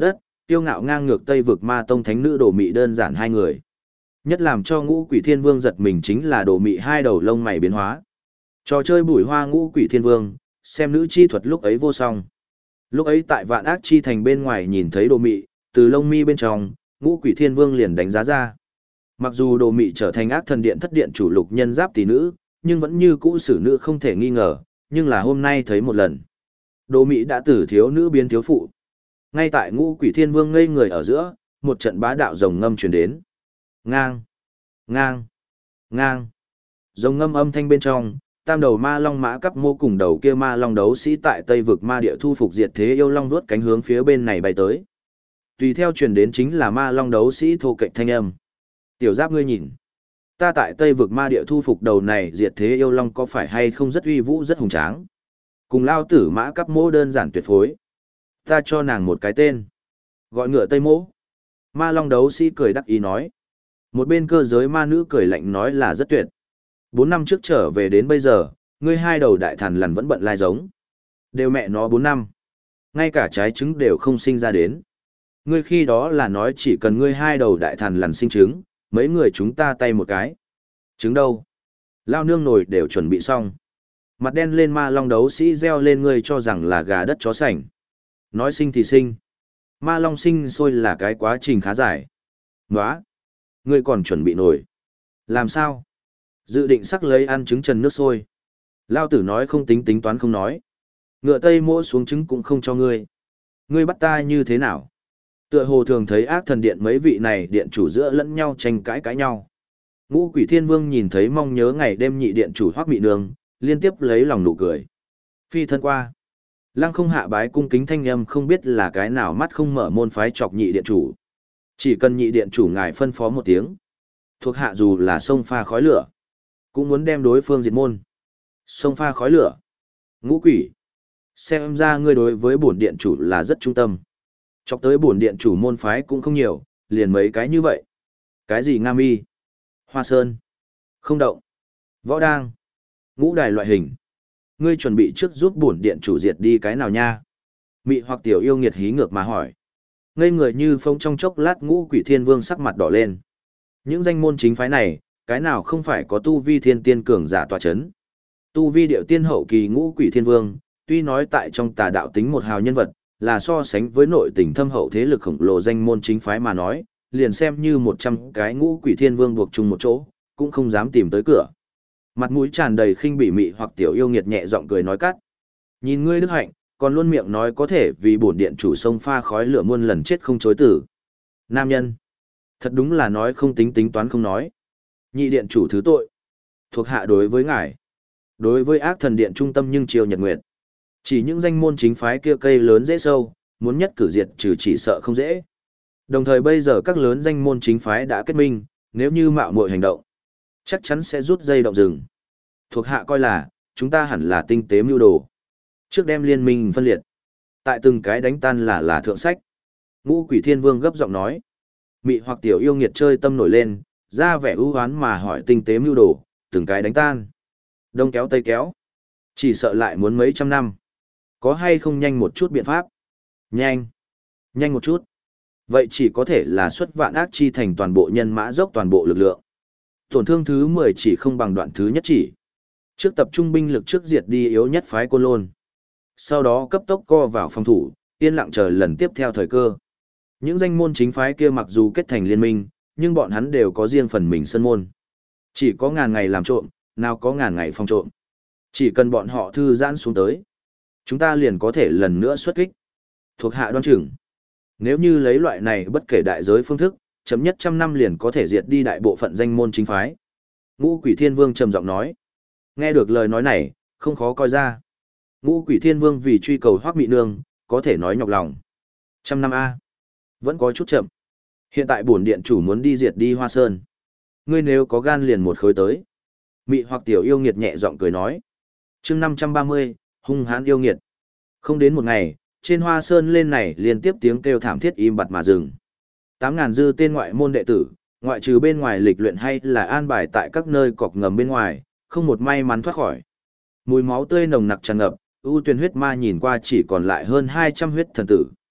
S1: Tiêu ngạo ngang ngược Tây vực ma tông thánh nữ Đồ Mị đơn giản hai người. Nhất làm cho Ngũ Quỷ Thiên Vương giật mình chính là Đồ Mị hai đầu lông mày biến hóa. Trò chơi bùi hoa Ngũ Quỷ Thiên Vương, xem nữ chi thuật lúc ấy vô song. Lúc ấy tại Vạn Ác Chi Thành bên ngoài nhìn thấy Đồ Mị, từ lông mi bên trong, Ngũ Quỷ Thiên Vương liền đánh giá ra. Mặc dù Đồ Mị trở thành Ác Thần Điện thất điện chủ lục nhân giáp tỷ nữ, nhưng vẫn như cũ xử nữ không thể nghi ngờ, nhưng là hôm nay thấy một lần. Đồ Mị đã từ thiếu nữ biến thiếu phụ. Ngay tại Ngũ Quỷ Thiên Vương ngây người ở giữa, một trận bá đạo rồng ngâm truyền đến. Ngang, ngang, ngang. Rồng ngâm âm thanh bên trong, tam đầu ma long mã cấp mô cùng đầu kia ma long đấu sĩ tại Tây vực ma địa thu phục diệt thế yêu long vuốt cánh hướng phía bên này bay tới. Tùy theo truyền đến chính là ma long đấu sĩ thô kệch thanh âm. Tiểu Giáp ngươi nhìn, ta tại Tây vực ma địa thu phục đầu này diệt thế yêu long có phải hay không rất uy vũ rất hùng tráng. Cùng lao tử mã cấp mô đơn giản tuyệt phối. Ta cho nàng một cái tên. Gọi ngựa Tây Mỗ. Ma long đấu sĩ cười đắc ý nói. Một bên cơ giới ma nữ cười lạnh nói là rất tuyệt. 4 năm trước trở về đến bây giờ, ngươi hai đầu đại thần lằn vẫn bận lai giống. Đều mẹ nó 4 năm. Ngay cả trái trứng đều không sinh ra đến. Ngươi khi đó là nói chỉ cần ngươi hai đầu đại thần lằn sinh trứng, mấy người chúng ta tay một cái. Trứng đâu? Lao nương nồi đều chuẩn bị xong. Mặt đen lên ma long đấu sĩ reo lên ngươi cho rằng là gà đất chó sành. Nói sinh thì sinh. Ma long sinh sôi là cái quá trình khá dài. Nóa! Ngươi còn chuẩn bị nồi. Làm sao? Dự định sắc lấy ăn trứng trần nước sôi. Lao tử nói không tính tính toán không nói. Ngựa Tây Mỗ xuống trứng cũng không cho ngươi. Ngươi bắt ta như thế nào? Tựa hồ thường thấy Ác Thần Điện mấy vị này điện chủ giữa lẫn nhau tranh cãi nhau. Ngũ Quỷ Thiên Vương nhìn thấy mong nhớ ngày đêm nhị điện chủ Hoắc Mị Nương, liên tiếp lấy lòng nụ cười. Phi thân qua. Lăng không hạ bái cung kính thanh âm không biết là cái nào mắt không mở môn phái chọc nhị điện chủ. Chỉ cần nhị điện chủ ngài phân phó một tiếng. Thuộc hạ dù là sông pha khói lửa, cũng muốn đem đối phương diệt môn. Sông pha khói lửa. Ngũ Quỷ. Xem ra ngươi đối với bổn điện chủ là rất trung tâm. Chọc tới bổn điện chủ môn phái cũng không nhiều, liền mấy cái như vậy. Cái gì Nga Mi, Hoa Sơn, Không Động, Võ Đang, Ngũ Đài loại hình. Ngươi chuẩn bị trước giúp bổn điện chủ diệt đi cái nào nha? Mị hoặc tiểu yêu nghiệt hí ngược mà hỏi. Ngây người như phong trong chốc lát Ngũ Quỷ Thiên Vương sắc mặt đỏ lên. Những danh môn chính phái này, cái nào không phải có tu vi thiên tiên cường giả tọa chấn. Tu vi điệu tiên hậu kỳ Ngũ Quỷ Thiên Vương, tuy nói tại trong tà đạo tính một hào nhân vật, là so sánh với nội tình thâm hậu thế lực khổng lồ danh môn chính phái mà nói, liền xem như 100 cái Ngũ Quỷ Thiên Vương buộc chung một chỗ, cũng không dám tìm tới cửa. Mặt mũi tràn đầy khinh bỉ mị hoặc tiểu yêu nghiệt nhẹ giọng cười nói cắt. Nhìn ngươi đức hạnh, còn luôn miệng nói có thể vì bổn điện chủ sông pha khói lửa muôn lần chết không chối tử. Nam nhân. Thật đúng là nói không tính tính toán không nói. Nhị điện chủ thứ tội. Thuộc hạ đối với ngài. Đối với Ác Thần Điện trung tâm nhưng chiều nhật nguyệt. Chỉ những danh môn chính phái kia cây lớn dễ sâu, muốn nhất cử diệt trừ chỉ sợ không dễ. Đồng thời bây giờ các lớn danh môn chính phái đã kết minh, nếu như mạo muội hành động, chắc chắn sẽ rút dây động rừng. Thuộc hạ coi là, chúng ta hẳn là tinh tế mưu đồ. Trước đem liên minh phân liệt. Tại từng cái đánh tan là thượng sách. Ngũ Quỷ Thiên Vương gấp giọng nói. Mị hoặc tiểu yêu nghiệt chơi tâm nổi lên, ra vẻ ưu hoán mà hỏi tinh tế mưu đồ, từng cái đánh tan. Đông kéo tây kéo. Chỉ sợ lại muốn mấy trăm năm. Có hay không nhanh một chút biện pháp? Nhanh. Nhanh một chút. Vậy chỉ có thể là xuất Vạn Ác Chi Thành toàn bộ nhân mã dốc toàn bộ lực lượng. Tổn thương thứ 10 chỉ không bằng đoạn thứ nhất chỉ. Trước tập trung binh lực trước diệt đi yếu nhất phái Côn Lôn. Sau đó cấp tốc co vào phòng thủ, yên lặng chờ lần tiếp theo thời cơ. Những danh môn chính phái kia mặc dù kết thành liên minh, nhưng bọn hắn đều có riêng phần mình sân môn. Chỉ có ngàn ngày làm trộm, nào có ngàn ngày phòng trộm. Chỉ cần bọn họ thư giãn xuống tới, chúng ta liền có thể lần nữa xuất kích. Thuộc hạ đoan chừng. Nếu như lấy loại này bất kể đại giới phương thức, chấm nhất 100 năm liền có thể diệt đi đại bộ phận danh môn chính phái. Ngũ Quỷ Thiên Vương trầm giọng nói. Nghe được lời nói này, không khó coi ra. Ngũ Quỷ Thiên Vương vì truy cầu Hoắc Mị Nương, có thể nói nhọc lòng. 100 năm A. Vẫn có chút chậm. Hiện tại bổn điện chủ muốn đi diệt đi Hoa Sơn. Ngươi nếu có gan liền một khối tới. Mị hoặc tiểu yêu nghiệt nhẹ giọng cười nói. Chương 530, hung hãn yêu nghiệt. Không đến một ngày, trên Hoa Sơn lên này liên tiếp tiếng kêu thảm thiết im bặt mà dừng. 8.000 dư tên ngoại môn đệ tử, ngoại trừ bên ngoài lịch luyện hay là an bài tại các nơi cọc ngầm bên ngoài, không một may mắn thoát khỏi. Mùi máu tươi nồng nặc tràn ngập, ưu tuyền huyết ma nhìn qua chỉ còn lại hơn 200 huyết thần tử.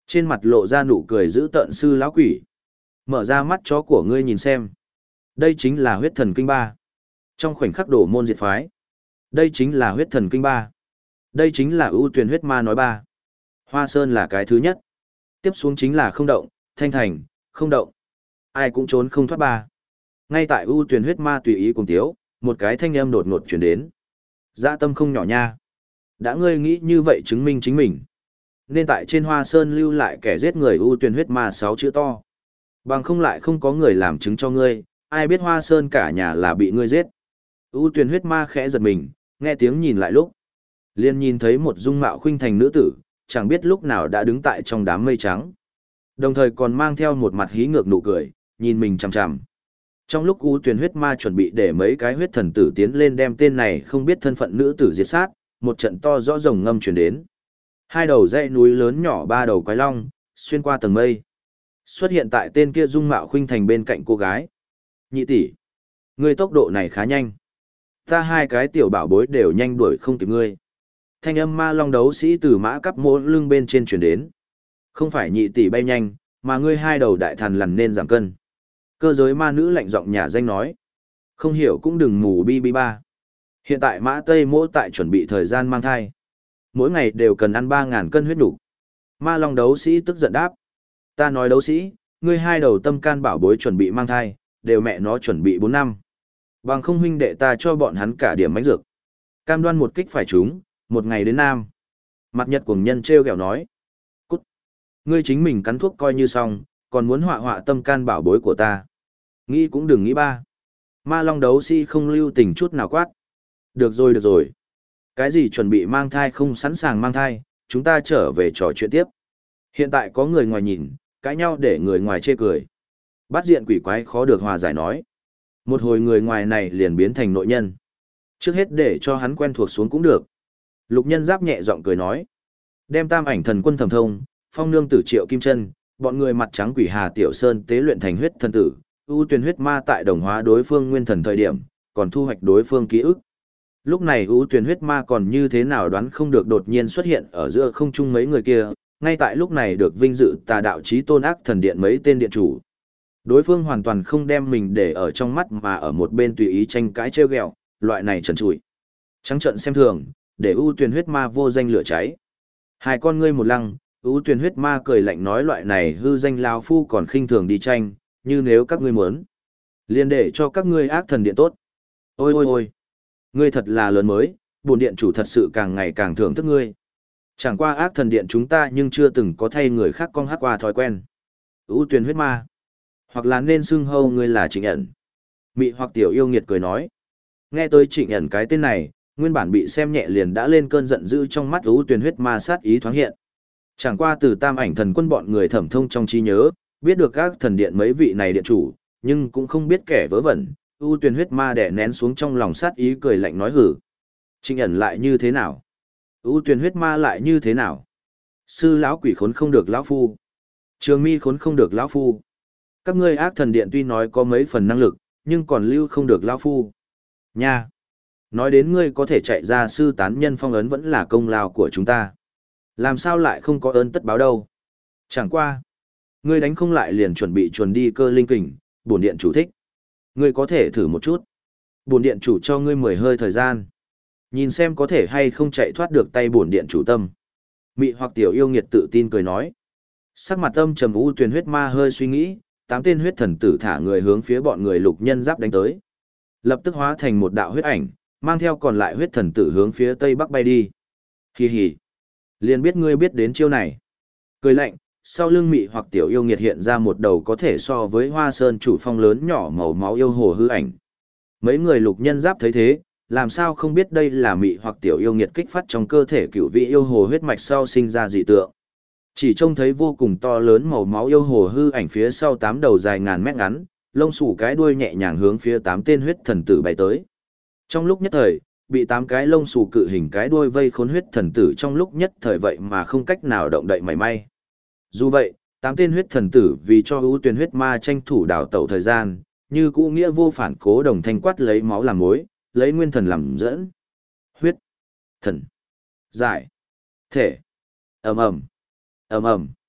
S1: Trên mặt lộ ra nụ cười giữ tợn sư lão quỷ. Mở ra mắt chó của ngươi nhìn xem. Đây chính là huyết thần kinh ba. Trong khoảnh khắc đổ môn diệt phái. Đây chính là huyết thần kinh ba. Đây chính là ưu tuyển huyết ma nói ba. Hoa Sơn là cái thứ nhất. Tiếp xuống chính là không động, thanh thành, không động. Ai cũng trốn không thoát ba. Ngay tại ưu tuyển huyết ma tùy ý cùng tiếu, một cái thanh âm đột ngột chuyển đến. Dạ tâm không nhỏ nha. Đã ngươi nghĩ như vậy chứng minh chính mình. Nên tại trên Hoa Sơn lưu lại kẻ giết người ưu tuyển huyết ma 6 chữ to. Bằng không lại không có người làm chứng cho ngươi, ai biết Hoa Sơn cả nhà là bị ngươi giết. Ưu tuyển huyết ma khẽ giật mình, nghe tiếng nhìn lại lúc. Liền nhìn thấy một dung mạo khuynh thành nữ tử, chẳng biết lúc nào đã đứng tại trong đám mây trắng. Đồng thời còn mang theo một mặt hí ngược nụ cười, nhìn mình chằm chằm. Trong lúc ưu tuyển huyết ma chuẩn bị để mấy cái huyết thần tử tiến lên đem tên này không biết thân phận nữ tử diệt sát, một trận to rõ rồng ngâm truyền đến. Hai đầu dãy núi lớn nhỏ ba đầu quái long, xuyên qua tầng mây. Xuất hiện tại tên kia dung mạo khuynh thành bên cạnh cô gái. Nhị tỷ, ngươi tốc độ này khá nhanh. Ta hai cái tiểu bảo bối đều nhanh đuổi không kịp ngươi. Thanh âm ma long đấu sĩ từ mã cắp mỗ lưng bên trên truyền đến. Không phải nhị tỷ bay nhanh, mà ngươi hai đầu đại thần lằn nên giảm cân. Cơ giới ma nữ lạnh giọng nhà danh nói. Không hiểu cũng đừng mù bi bi ba. Hiện tại mã Tây mỗ tại chuẩn bị thời gian mang thai. Mỗi ngày đều cần ăn 3.000 cân huyết đủ. Ma long đấu sĩ tức giận đáp. Ta nói đấu sĩ, ngươi hai đầu tâm can bảo bối chuẩn bị mang thai, đều mẹ nó chuẩn bị 4 năm. Bằng không huynh đệ ta cho bọn hắn cả điểm mánh dược. Cam đoan một kích phải chúng, một ngày đến nam. Mặt nhật cuồng nhân treo kẹo nói. Cút. Ngươi chính mình cắn thuốc coi như xong, còn muốn họa họa tâm can bảo bối của ta. Nghĩ cũng đừng nghĩ ba. Ma long đấu sĩ không lưu tình chút nào quát. Được rồi được rồi. Cái gì chuẩn bị mang thai không sẵn sàng mang thai, chúng ta trở về trò chuyện tiếp. Hiện tại có người ngoài nhìn, cãi nhau để người ngoài chê cười. Bát diện quỷ quái khó được hòa giải nói. Một hồi người ngoài này liền biến thành nội nhân. Trước hết để cho hắn quen thuộc xuống cũng được. Lục nhân giáp nhẹ giọng cười nói. Đem tam ảnh thần quân thẩm thông, phong nương tử triệu kim chân, bọn người mặt trắng quỷ hà tiểu sơn tế luyện thành huyết thần tử, ưu tuyển huyết ma tại đồng hóa đối phương nguyên thần thời điểm, còn thu hoạch đối phương ký ức. Lúc này ưu tuyển huyết ma còn như thế nào đoán không được đột nhiên xuất hiện ở giữa không trung mấy người kia, ngay tại lúc này được vinh dự tà đạo chí tôn ác thần điện mấy tên điện chủ. Đối phương hoàn toàn không đem mình để ở trong mắt mà ở một bên tùy ý tranh cãi trêu ghẹo, loại này trần trụi. Trắng trợn xem thường, để ưu tuyển huyết ma vô danh lửa cháy. Hai con ngươi một lăng, ưu tuyển huyết ma cười lạnh nói loại này hư danh lao phu còn khinh thường đi tranh, như nếu các ngươi muốn. Liền để cho các ngươi ác thần điện tốt. Ôi ôi ôi, ngươi thật là lớn mới, bổn điện chủ thật sự càng ngày càng thưởng thức ngươi. Chẳng qua ác thần điện chúng ta nhưng chưa từng có thay người khác con hát qua thói quen. ưu tuyển huyết ma. Hoặc là nên xưng hâu ngươi là Trịnh ẩn. Mị hoặc tiểu yêu nghiệt cười nói. Nghe tới Trịnh ẩn cái tên này, nguyên bản bị xem nhẹ liền đã lên cơn giận dữ trong mắt ưu tuyển huyết ma sát ý thoáng hiện. Chẳng qua từ tam ảnh thần quân bọn người thẩm thông trong trí nhớ, biết được các thần điện mấy vị này điện chủ, nhưng cũng không biết kẻ vớ vẩn, ưu tuyển huyết ma đè nén xuống trong lòng sát ý cười lạnh nói hử. Trịnh ẩn lại như thế nào? Ưu tuyển huyết ma lại như thế nào? Sư lão quỷ khốn không được lão phu. Trường mi khốn không được lão phu. Các ngươi ác thần điện tuy nói có mấy phần năng lực, nhưng còn lưu không được lão phu. Nha! Nói đến ngươi có thể chạy ra sư tán nhân phong ấn vẫn là công lao của chúng ta. Làm sao lại không có ơn tất báo đâu? Chẳng qua. Ngươi đánh không lại liền chuẩn bị chuồn đi cơ linh kình, bổn điện chủ thích. Ngươi có thể thử một chút. Bổn điện chủ cho ngươi 10 hơi thời gian. Nhìn xem có thể hay không chạy thoát được tay bổn điện chủ tâm. Mị hoặc tiểu yêu nghiệt tự tin cười nói. Sắc mặt âm trầm u tuyền huyết ma hơi suy nghĩ, 8 tên huyết thần tử thả người hướng phía bọn người lục nhân giáp đánh tới. Lập tức hóa thành một đạo huyết ảnh, mang theo còn lại huyết thần tử hướng phía tây bắc bay đi. Hì hì. Liền biết ngươi biết đến chiêu này. Cười lạnh, sau lưng mị hoặc tiểu yêu nghiệt hiện ra một đầu có thể so với hoa sơn chủ phong lớn nhỏ màu máu yêu hồ hư ảnh. Mấy người lục nhân giáp thấy thế, làm sao không biết đây là mị hoặc tiểu yêu nghiệt kích phát trong cơ thể cựu vị yêu hồ huyết mạch sau sinh ra dị tượng. Chỉ trông thấy vô cùng to lớn màu máu yêu hồ hư ảnh phía sau 8 đầu dài ngàn mét ngắn, lông xù cái đuôi nhẹ nhàng hướng phía 8 tên huyết thần tử bay tới. Trong lúc nhất thời, bị 8 cái lông xù cự hình cái đuôi vây khốn huyết thần tử trong lúc nhất thời vậy mà không cách nào động đậy mảy may. Dù vậy, 8 tên huyết thần tử vì cho ưu tuyển huyết ma tranh thủ đào tẩu thời gian, như cũ nghĩa vô phản cố đồng thanh quát lấy máu làm mối, lấy nguyên thần làm dẫn. Huyết, thần, giải, thể, ầm ầm, ầm ầm.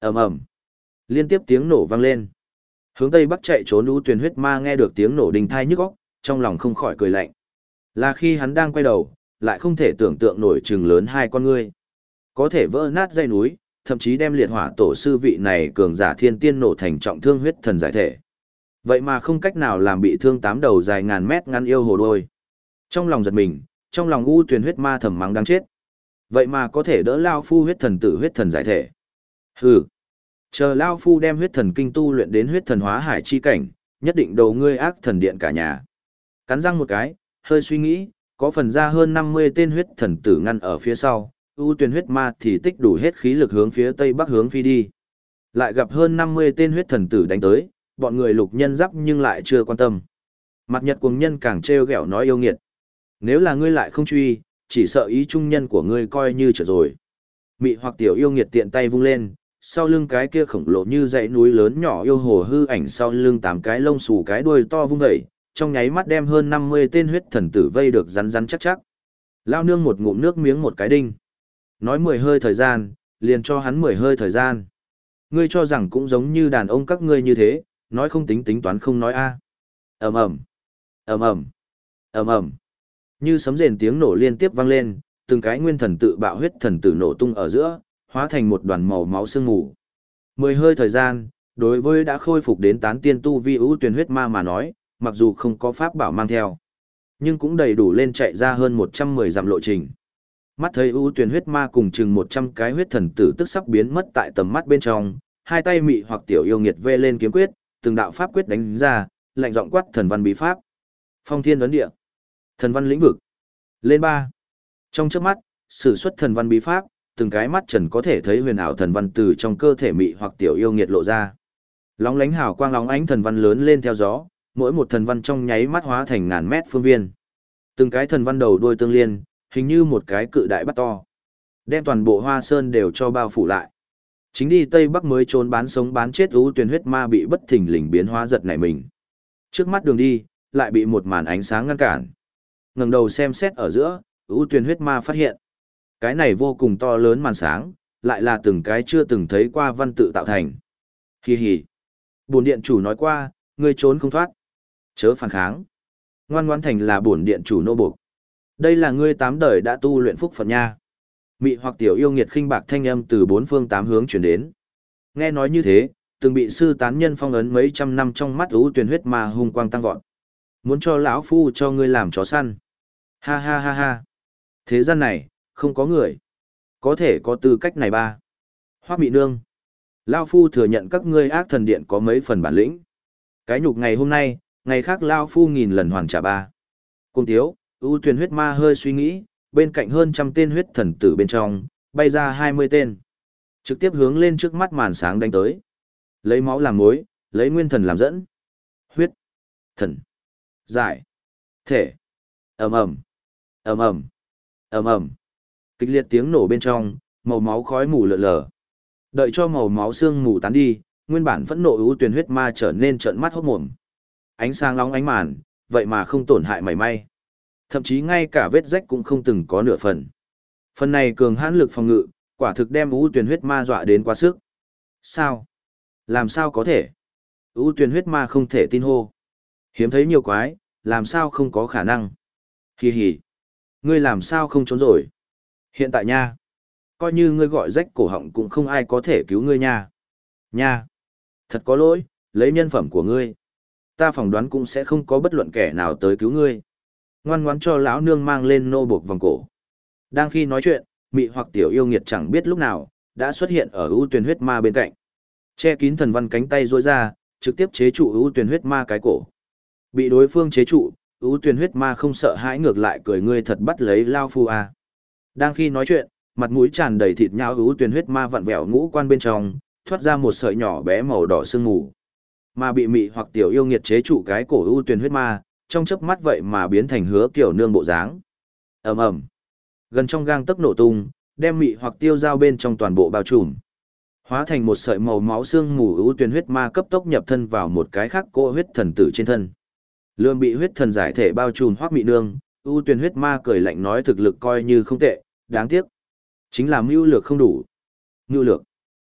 S1: ầm ầm, liên tiếp tiếng nổ vang lên. Hướng tây bắc chạy trốn ưu tuyển huyết ma nghe được tiếng nổ đình thai nhức óc, trong lòng không khỏi cười lạnh. Là khi hắn đang quay đầu, lại không thể tưởng tượng nổi chừng lớn hai con ngươi. Có thể vỡ nát dây núi, thậm chí đem liệt hỏa tổ sư vị này cường giả thiên tiên nổ thành trọng thương huyết thần giải thể. Vậy mà không cách nào làm bị thương tám đầu dài ngàn mét ngăn yêu hồ đôi. Trong lòng giật mình, trong lòng u tuyền huyết ma thầm mắng đáng chết. Vậy mà có thể đỡ Lao Phu huyết thần tử huyết thần giải thể. Hừ. Chờ Lao Phu đem huyết thần kinh tu luyện đến huyết thần hóa hải chi cảnh, nhất định đầu ngươi ác thần điện cả nhà. Cắn răng một cái, hơi suy nghĩ, có phần ra hơn 50 tên huyết thần tử ngăn ở phía sau, u tuyền huyết ma thì tích đủ hết khí lực hướng phía tây bắc hướng phi đi. Lại gặp hơn 50 tên huyết thần tử đánh tới, bọn người lục nhân giáp nhưng lại chưa quan tâm. Mặt nhật cuồng nhân càng trêu ghẹo nói yêu nghiệt. Nếu là ngươi lại không truy, chỉ sợ ý trung nhân của ngươi coi như trở rồi. Mị hoặc tiểu yêu nghiệt tiện tay vung lên, sau lưng cái kia khổng lồ như dãy núi lớn nhỏ yêu hồ hư ảnh sau lưng 8 cái lông xù cái đuôi to vung vẩy, trong nháy mắt đem hơn 50 tên huyết thần tử vây được rắn rắn chắc chắc. Lao nương một ngụm nước miếng một cái đinh. Nói 10 hơi thời gian, liền cho hắn 10 hơi thời gian. Ngươi cho rằng cũng giống như đàn ông các ngươi như thế, nói không tính tính toán không nói a. Ầm ầm, ầm ầm, ầm ầm. Như sấm rền tiếng nổ liên tiếp vang lên, từng cái nguyên thần tự bạo huyết thần tử nổ tung ở giữa, hóa thành một đoàn màu máu sương mù. 10 hơi thời gian, đối với đã khôi phục đến tán tiên tu vi ưu tuyển huyết ma mà nói, mặc dù không có pháp bảo mang theo, nhưng cũng đầy đủ lên chạy ra hơn 110 dặm lộ trình. Mắt thấy ưu tuyển huyết ma cùng chừng 100 cái huyết thần tử tức sắp biến mất tại tầm mắt bên trong, hai tay mị hoặc tiểu yêu nghiệt vê lên kiếm quyết, từng đạo pháp quyết đánh ra, lạnh giọng quát thần văn bí pháp. Phong thiên ấn địa, thần văn lĩnh vực. Lên 3. Trong chớp mắt, sử xuất thần văn bí pháp, từng cái mắt trần có thể thấy huyền ảo thần văn từ trong cơ thể mị hoặc tiểu yêu nghiệt lộ ra. Lóng lánh hào quang lóng ánh thần văn lớn lên theo gió, mỗi một thần văn trong nháy mắt hóa thành ngàn mét phương viên. Từng cái thần văn đầu đuôi tương liên, hình như một cái cự đại bắt to, đem toàn bộ Hoa Sơn đều cho bao phủ lại. Chính đi Tây Bắc mới trốn bán sống bán chết ưu tuyển huyết ma bị bất thình lình biến hóa giật nảy mình. Trước mắt đường đi, lại bị một màn ánh sáng ngăn cản. Ngẩng đầu xem xét ở giữa, ưu tuyển huyết ma phát hiện. Cái này vô cùng to lớn màn sáng, lại là từng cái chưa từng thấy qua văn tự tạo thành. Hi hi. Bổn điện chủ nói qua, ngươi trốn không thoát. Chớ phản kháng. Ngoan ngoãn thành là bổn điện chủ nô buộc. Đây là ngươi 8 đời đã tu luyện phúc phận nha. Mị hoặc tiểu yêu nghiệt khinh bạc thanh âm từ 4 phương 8 hướng chuyển đến. Nghe nói như thế, từng bị sư tán nhân phong ấn mấy trăm năm trong mắt ưu tuyển huyết ma hung quang tăng vọt. Muốn cho lão phu cho ngươi làm chó săn. Ha ha ha ha. Thế gian này, không có người có thể có tư cách này ba. Hoắc Mị Nương, lão phu thừa nhận các ngươi ác thần điện có mấy phần bản lĩnh. Cái nhục ngày hôm nay, ngày khác lão phu nghìn lần hoàn trả ba. Cung Tiếu, ưu tuyển huyết ma hơi suy nghĩ, bên cạnh hơn 100 tên huyết thần tử bên trong, bay ra 20 tên. Trực tiếp hướng lên trước mắt màn sáng đánh tới. Lấy máu làm mối, lấy nguyên thần làm dẫn. Huyết, thần, giải, thể. Ầm ầm, ầm ầm, ầm ầm. Kịch liệt tiếng nổ bên trong, màu máu khói mù lượn lờ. Đợi cho màu máu xương mù tán đi, nguyên bản phẫn nộ ưu tuyển huyết ma trở nên trợn mắt hốt mồm. Ánh sáng nóng ánh màn, vậy mà không tổn hại mảy may. Thậm chí ngay cả vết rách cũng không từng có nửa phần. Phần này cường hãn lực phòng ngự, quả thực đem ưu tuyển huyết ma dọa đến quá sức. Sao? Làm sao có thể? Ưu tuyển huyết ma không thể tin hô. Hiếm thấy nhiều quái, làm sao không có khả năng? Hì hì. Ngươi làm sao không trốn rồi? Hiện tại nha. Coi như ngươi gọi rách cổ họng cũng không ai có thể cứu ngươi nha. Nha. Thật có lỗi, lấy nhân phẩm của ngươi. Ta phỏng đoán cũng sẽ không có bất luận kẻ nào tới cứu ngươi. Ngoan ngoãn cho lão nương mang lên nô buộc vòng cổ. Đang khi nói chuyện, mị hoặc tiểu yêu nghiệt chẳng biết lúc nào, đã xuất hiện ở ưu tuyển huyết ma bên cạnh. Che kín thần văn cánh tay duỗi ra, trực tiếp chế trụ ưu tuyển huyết ma cái cổ. Bị đối phương chế trụ, ưu tuyển huyết ma không sợ hãi ngược lại cười ngươi thật bắt lấy lao phu à. Đang khi nói chuyện, mặt mũi tràn đầy thịt nhão ưu tuyển huyết ma vặn vẹo ngũ quan bên trong, thoát ra một sợi nhỏ bé màu đỏ sương mù. Mà bị mị hoặc tiểu yêu nghiệt chế trụ cái cổ ưu tuyển huyết ma, trong chớp mắt vậy mà biến thành hứa kiểu nương bộ dáng. Ầm ầm. Gần trong gang tấc nổ tung, đem mị hoặc tiêu dao bên trong toàn bộ bao trùm. Hóa thành một sợi màu máu xương mù ưu tuyển huyết ma cấp tốc nhập thân vào một cái khác cỗ huyết thần tử trên thân. Lương bị huyết thần giải thể bao trùm Hoắc Mị Nương, ưu tuyển huyết ma cười lạnh nói thực lực coi như không tệ, đáng tiếc chính là mưu lược không đủ. Mưu lược.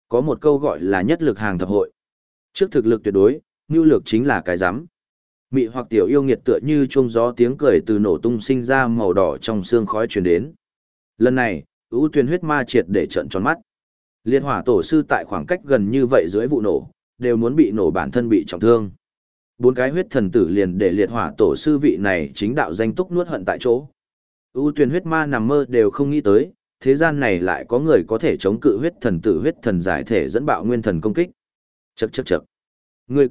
S1: Có một câu gọi là nhất lực hàng thập hội. Trước thực lực tuyệt đối, nhu lược chính là cái rắm. Mị hoặc tiểu yêu nghiệt tựa như chuông gió tiếng cười từ nổ tung sinh ra màu đỏ trong xương khói truyền đến. Lần này, ưu tuyển huyết ma triệt để trợn tròn mắt. Liệt hỏa tổ sư tại khoảng cách gần như vậy dưới vụ nổ, đều muốn bị nổ bản thân bị trọng thương. 4 cái huyết thần tử liền để liệt hỏa tổ sư vị này chính đạo danh túc nuốt hận tại chỗ. ưu tuyển huyết ma nằm mơ đều không nghĩ tới, thế gian này lại có người có thể chống cự huyết thần tử huyết thần giải thể dẫn bạo nguyên thần công kích. Chậc chậc chậc. Ngươi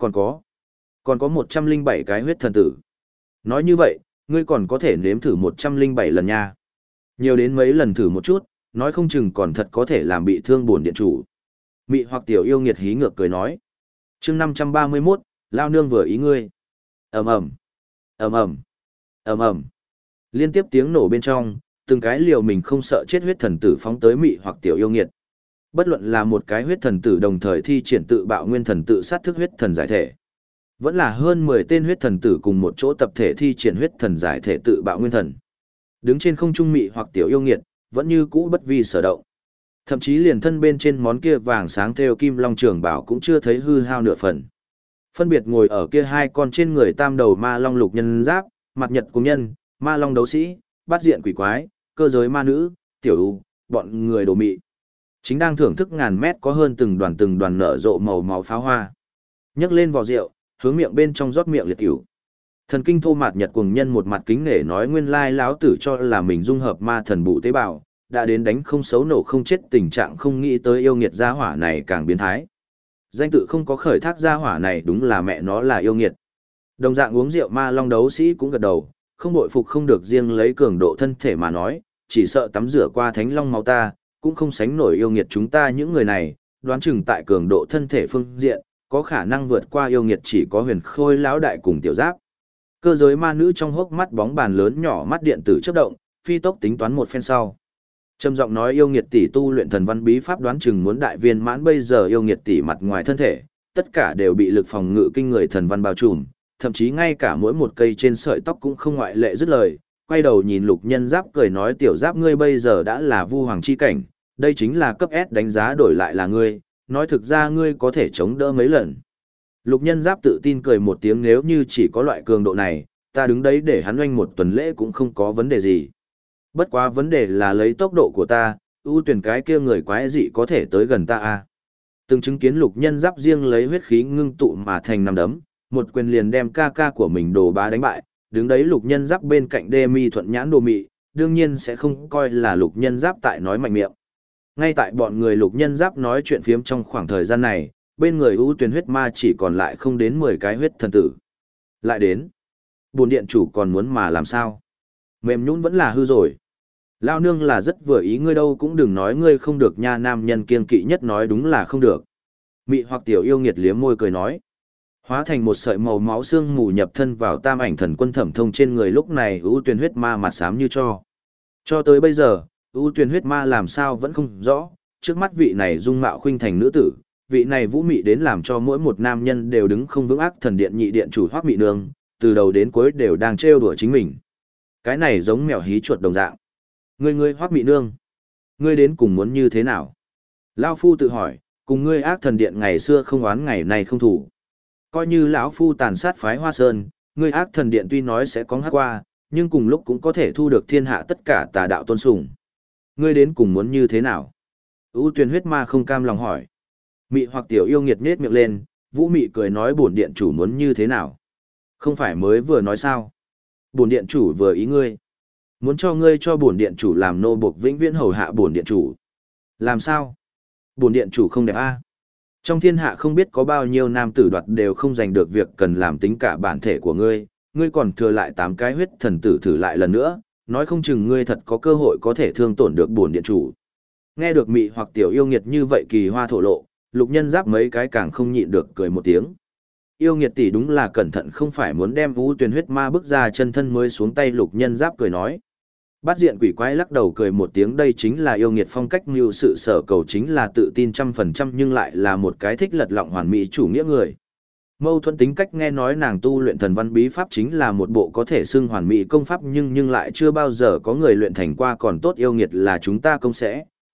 S1: còn có 107 cái huyết thần tử. Nói như vậy, ngươi còn có thể nếm thử 107 lần nha. Nhiều đến mấy lần thử một chút, nói không chừng còn thật có thể làm bị thương bổn điện chủ. Mị hoặc tiểu yêu nghiệt hí ngược cười nói. Chương 531, lao nương vừa ý ngươi. Ầm ầm, ầm ầm, ầm ầm. Liên tiếp tiếng nổ bên trong, từng cái liều mình không sợ chết huyết thần tử phóng tới mị hoặc tiểu yêu nghiệt. Bất luận là một cái huyết thần tử đồng thời thi triển tự bạo nguyên thần tự sát thức huyết thần giải thể, vẫn là hơn 10 tên huyết thần tử cùng một chỗ tập thể thi triển huyết thần giải thể tự bạo nguyên thần. Đứng trên không trung mị hoặc tiểu yêu nghiệt, vẫn như cũ bất vi sở động. Thậm chí liền thân bên trên món kia vàng sáng theo kim long trường bảo cũng chưa thấy hư hao nửa phần. Phân biệt ngồi ở kia hai con trên người tam đầu ma long lục nhân giáp, mặt nhật cùng nhân, ma long đấu sĩ, bát diện quỷ quái, cơ giới ma nữ, tiểu u, bọn người đồ mị. Chính đang thưởng thức ngàn mét có hơn từng đoàn nở rộ màu máu pháo hoa. Nhấc lên vò rượu, hướng miệng bên trong rót miệng liệt cửu. Thần kinh thô mạt nhật cuồng nhân một mặt kính nể nói nguyên lai lão tử cho là mình dung hợp ma thần bụ tế bào, đã đến đánh không xấu nổ không chết tình trạng không nghĩ tới yêu nghiệt gia hỏa này càng biến thái. Danh tự không có khởi thác gia hỏa này đúng là mẹ nó là yêu nghiệt. Đồng dạng uống rượu ma long đấu sĩ cũng gật đầu, không bội phục không được riêng lấy cường độ thân thể mà nói, chỉ sợ tắm rửa qua thánh long máu ta, cũng không sánh nổi yêu nghiệt chúng ta những người này, đoán chừng tại cường độ thân thể phương diện, có khả năng vượt qua yêu nghiệt chỉ có huyền khôi lão đại cùng tiểu giáp. Cơ giới ma nữ trong hốc mắt bóng bàn lớn nhỏ mắt điện tử chớp động, phi tốc tính toán một phen sau. Trầm giọng nói yêu nghiệt tỷ tu luyện thần văn bí pháp đoán chừng muốn đại viên mãn bây giờ yêu nghiệt tỷ mặt ngoài thân thể, tất cả đều bị lực phòng ngự kinh người thần văn bao trùm, thậm chí ngay cả mỗi một cây trên sợi tóc cũng không ngoại lệ dứt lời, quay đầu nhìn lục nhân giáp cười nói tiểu giáp ngươi bây giờ đã là vu hoàng chi cảnh, đây chính là cấp S đánh giá đổi lại là ngươi, nói thực ra ngươi có thể chống đỡ mấy lần. Lục nhân giáp tự tin cười một tiếng nếu như chỉ có loại cường độ này, ta đứng đấy để hắn oanh một tuần lễ cũng không có vấn đề gì. Bất quá vấn đề là lấy tốc độ của ta, ưu tuyển cái kia người quái dị có thể tới gần ta à. Từng chứng kiến lục nhân giáp riêng lấy huyết khí ngưng tụ mà thành nắm đấm, một quyền liền đem ca ca của mình đồ bá đánh bại, đứng đấy lục nhân giáp bên cạnh đê mi thuận nhãn đồ mị, đương nhiên sẽ không coi là lục nhân giáp tại nói mạnh miệng. Ngay tại bọn người lục nhân giáp nói chuyện phiếm trong khoảng thời gian này, bên người ưu tuyển huyết ma chỉ còn lại không đến 10 cái huyết thần tử. Lại đến. Bồn điện chủ còn muốn mà làm sao? Mềm nhũn vẫn là hư rồi. Lao nương là rất vừa ý ngươi đâu cũng đừng nói ngươi không được nha nam nhân kiên kỵ nhất nói đúng là không được. Mị hoặc tiểu yêu nghiệt liếm môi cười nói. Hóa thành một sợi màu máu xương mù nhập thân vào tam ảnh thần quân thẩm thông trên người lúc này ưu tuyển huyết ma mặt xám như cho. Cho tới bây giờ, ưu tuyển huyết ma làm sao vẫn không rõ, trước mắt vị này dung mạo khuynh thành nữ tử, vị này vũ mị đến làm cho mỗi một nam nhân đều đứng không vững ác thần điện nhị điện chủ Hoắc Mị Nương, từ đầu đến cuối đều đang trêu đùa chính mình. Cái này giống mèo hí chuột đồng dạng. Ngươi Hoắc Mị Nương, ngươi đến cùng muốn như thế nào? Lão phu tự hỏi, cùng ngươi ác thần điện ngày xưa không oán ngày này không thủ. Coi như lão phu tàn sát phái Hoa Sơn, ngươi ác thần điện tuy nói sẽ có hát qua, nhưng cùng lúc cũng có thể thu được thiên hạ tất cả tà đạo tôn sùng. Ngươi đến cùng muốn như thế nào? ưu tuyển huyết ma không cam lòng hỏi. Mị hoặc tiểu yêu nghiệt nết miệng lên, vũ mị cười nói bổn điện chủ muốn như thế nào? Không phải mới vừa nói sao? Bổn điện chủ vừa ý ngươi. Muốn cho ngươi cho bổn điện chủ làm nô buộc vĩnh viễn hầu hạ bổn điện chủ. Làm sao? Bổn điện chủ không đẹp a? Trong thiên hạ không biết có bao nhiêu nam tử đoạt đều không giành được việc cần làm tính cả bản thể của ngươi, ngươi còn thừa lại 8 cái huyết thần tử thử lại lần nữa, nói không chừng ngươi thật có cơ hội có thể thương tổn được bổn điện chủ. Nghe được mị hoặc tiểu yêu nghiệt như vậy kỳ hoa thổ lộ, lục nhân giáp mấy cái càng không nhịn được cười một tiếng. Yêu nghiệt tỷ đúng là cẩn thận không phải muốn đem ưu tuyển huyết ma bước ra chân thân mới xuống tay lục nhân giáp cười nói. Bát diện quỷ quái lắc đầu cười một tiếng đây chính là yêu nghiệt phong cách mưu sự sở cầu chính là tự tin 100% nhưng lại là một cái thích lật lọng hoàn mỹ chủ nghĩa người. Mâu thuẫn tính cách nghe nói nàng tu luyện thần văn bí pháp chính là một bộ có thể xưng hoàn mỹ công pháp nhưng lại chưa bao giờ có người luyện thành qua còn tốt yêu nghiệt là chúng ta công sẽ,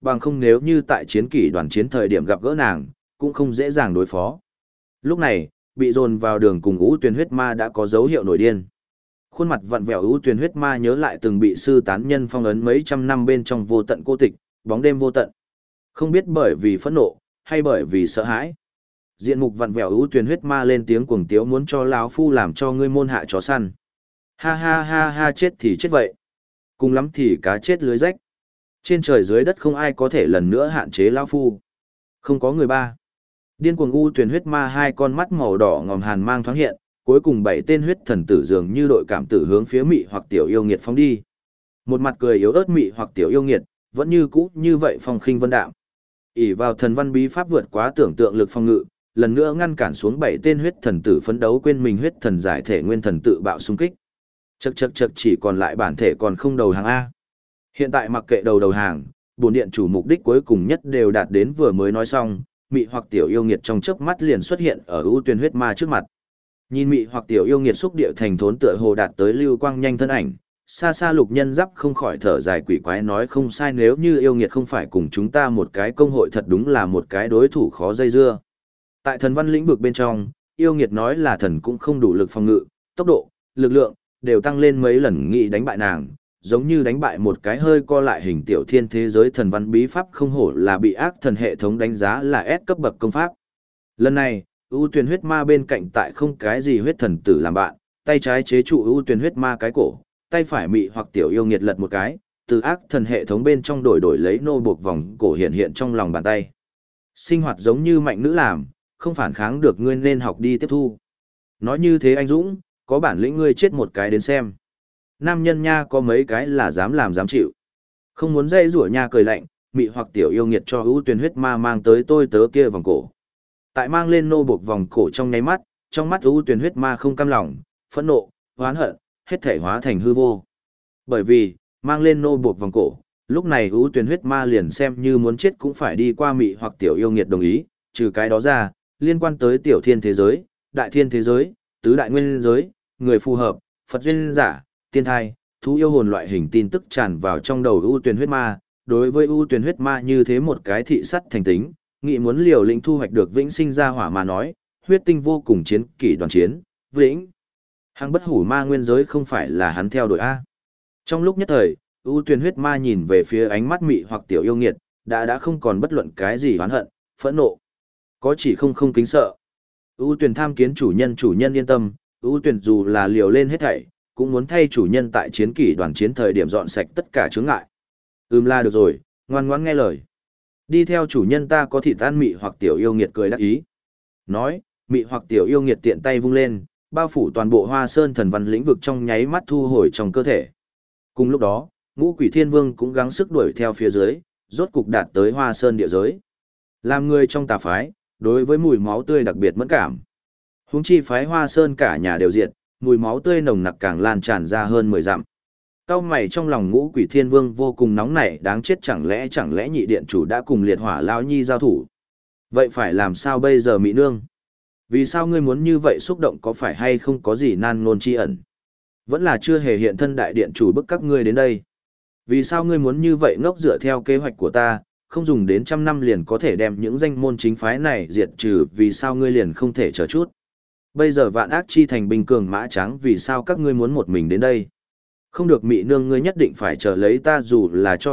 S1: bằng không nếu như tại chiến kỷ đoàn chiến thời điểm gặp gỡ nàng, cũng không dễ dàng đối phó. Lúc này, bị dồn vào đường cùng ưu tuyển huyết ma đã có dấu hiệu nổi điên. Khuôn mặt vặn vẹo ưu tuyển huyết ma nhớ lại từng bị sư tán nhân phong ấn mấy trăm năm bên trong vô tận cô tịch, bóng đêm vô tận. Không biết bởi vì phẫn nộ, hay bởi vì sợ hãi. Diện mục vặn vẹo ưu tuyển huyết ma lên tiếng cuồng tiếu muốn cho lão phu làm cho ngươi môn hạ chó săn. Ha ha ha ha, chết thì chết vậy. Cùng lắm thì cá chết lưới rách. Trên trời dưới đất không ai có thể lần nữa hạn chế lão phu. Không có người ba. Điên cuồng ưu tuyển huyết ma hai con mắt màu đỏ ngòm hàn mang thoáng hiện, cuối cùng 7 tên huyết thần tử dường như đội cảm tử hướng phía mị hoặc tiểu yêu nghiệt phóng đi. Một mặt cười yếu ớt mị hoặc tiểu yêu nghiệt, vẫn như cũ như vậy phong khinh vân đạm. Ỷ vào thần văn bí pháp vượt quá tưởng tượng lực phòng ngự, lần nữa ngăn cản xuống 7 tên huyết thần tử phấn đấu quên mình huyết thần giải thể nguyên thần tự bạo xung kích. Chậc chậc chậc, chỉ còn lại bản thể còn không đầu hàng A. Hiện tại mặc kệ đầu hàng, bổn điện chủ mục đích cuối cùng nhất đều đạt đến vừa mới nói xong, mị hoặc tiểu yêu nghiệt trong chớp mắt liền xuất hiện ở ưu tuyển huyết ma trước mặt. Nhìn mị hoặc tiểu yêu nghiệt xúc địa thành thốn tựa hồ đạt tới lưu quang nhanh thân ảnh, xa xa lục nhân giáp không khỏi thở dài quỷ quái nói không sai, nếu như yêu nghiệt không phải cùng chúng ta một cái công hội thật đúng là một cái đối thủ khó dây dưa. Tại thần văn lĩnh vực bên trong, yêu nghiệt nói là thần cũng không đủ lực phòng ngự, tốc độ, lực lượng, đều tăng lên mấy lần nghĩ đánh bại nàng, giống như đánh bại một cái hơi co lại hình tiểu thiên thế giới thần văn bí pháp không hổ là bị ác thần hệ thống đánh giá là S cấp bậc công pháp. Lần này, ưu tuyển huyết ma bên cạnh tại không cái gì huyết thần tử làm bạn, tay trái chế trụ ưu tuyển huyết ma cái cổ, tay phải mị hoặc tiểu yêu nghiệt lật một cái, từ ác thần hệ thống bên trong đổi lấy nô buộc vòng cổ hiện hiện trong lòng bàn tay. Sinh hoạt giống như mạnh nữ làm, không phản kháng được ngươi nên học đi tiếp thu. Nói như thế anh Dũng, có bản lĩnh ngươi chết một cái đến xem. Nam nhân nha có mấy cái là dám làm dám chịu. Không muốn dây rủa nha cười lạnh, mị hoặc tiểu yêu nghiệt cho ưu tuyển huyết ma mang tới tôi tớ kia vòng cổ. Tại mang lên nô buộc vòng cổ trong nháy mắt, trong mắt ưu tuyển huyết ma không cam lòng, phẫn nộ, oán hận, hết thể hóa thành hư vô. Bởi vì, mang lên nô buộc vòng cổ, lúc này ưu tuyển huyết ma liền xem như muốn chết cũng phải đi qua mị hoặc tiểu yêu nghiệt đồng ý, trừ cái đó ra, liên quan tới tiểu thiên thế giới, đại thiên thế giới, tứ đại nguyên giới, người phù hợp, Phật duyên giả, tiên thai, thú yêu hồn loại hình tin tức tràn vào trong đầu ưu tuyển huyết ma. Đối với ưu tuyển huyết ma như thế một cái thị sắt thành tính, nghị muốn liều lĩnh thu hoạch được vĩnh sinh ra hỏa mà nói, huyết tinh vô cùng chiến kỷ đoàn chiến, vĩnh hằng bất hủ ma nguyên giới không phải là hắn theo đuổi A. Trong lúc nhất thời, ưu tuyển huyết ma nhìn về phía ánh mắt mị hoặc tiểu yêu nghiệt, đã không còn bất luận cái gì oán hận, phẫn nộ, có chỉ không kính sợ. Ưu tuyển tham kiến chủ nhân yên tâm, ưu tuyển dù là liều lên hết thảy, cũng muốn thay chủ nhân tại chiến kỷ đoàn chiến thời điểm dọn sạch tất cả chướng ngại. Là được rồi, ngoan ngoãn nghe lời. Đi theo chủ nhân ta có thịt ăn. Mị hoặc tiểu yêu nghiệt cười đắc ý. Nói, mị hoặc tiểu yêu nghiệt tiện tay vung lên, bao phủ toàn bộ Hoa Sơn thần văn lĩnh vực trong nháy mắt thu hồi trong cơ thể. Cùng lúc đó, Ngũ Quỷ Thiên Vương cũng gắng sức đuổi theo phía dưới, rốt cục đạt tới Hoa Sơn địa giới. Làm người trong tà phái, đối với mùi máu tươi đặc biệt mẫn cảm. Huống chi phái Hoa Sơn cả nhà đều diệt, mùi máu tươi nồng nặc càng lan tràn ra hơn 10 dặm. Cao mày trong lòng Ngũ Quỷ Thiên Vương vô cùng nóng nảy, đáng chết, chẳng lẽ nhị điện chủ đã cùng liệt hỏa lão nhi giao thủ. Vậy phải làm sao bây giờ Mỹ nương? Vì sao ngươi muốn như vậy, xúc động có phải hay không có gì nan ngôn chi ẩn? Vẫn là chưa hề hiện thân đại điện chủ bức các ngươi đến đây. Vì sao ngươi muốn như vậy ngốc, dựa theo kế hoạch của ta, không dùng đến 100 năm liền có thể đem những danh môn chính phái này diệt trừ, vì sao ngươi liền không thể chờ chút? Bây giờ vạn ác chi thành binh cường mã trắng, vì sao các ngươi muốn một mình đến đây? Không được Mị nương, ngươi nhất định phải chờ lấy ta, dù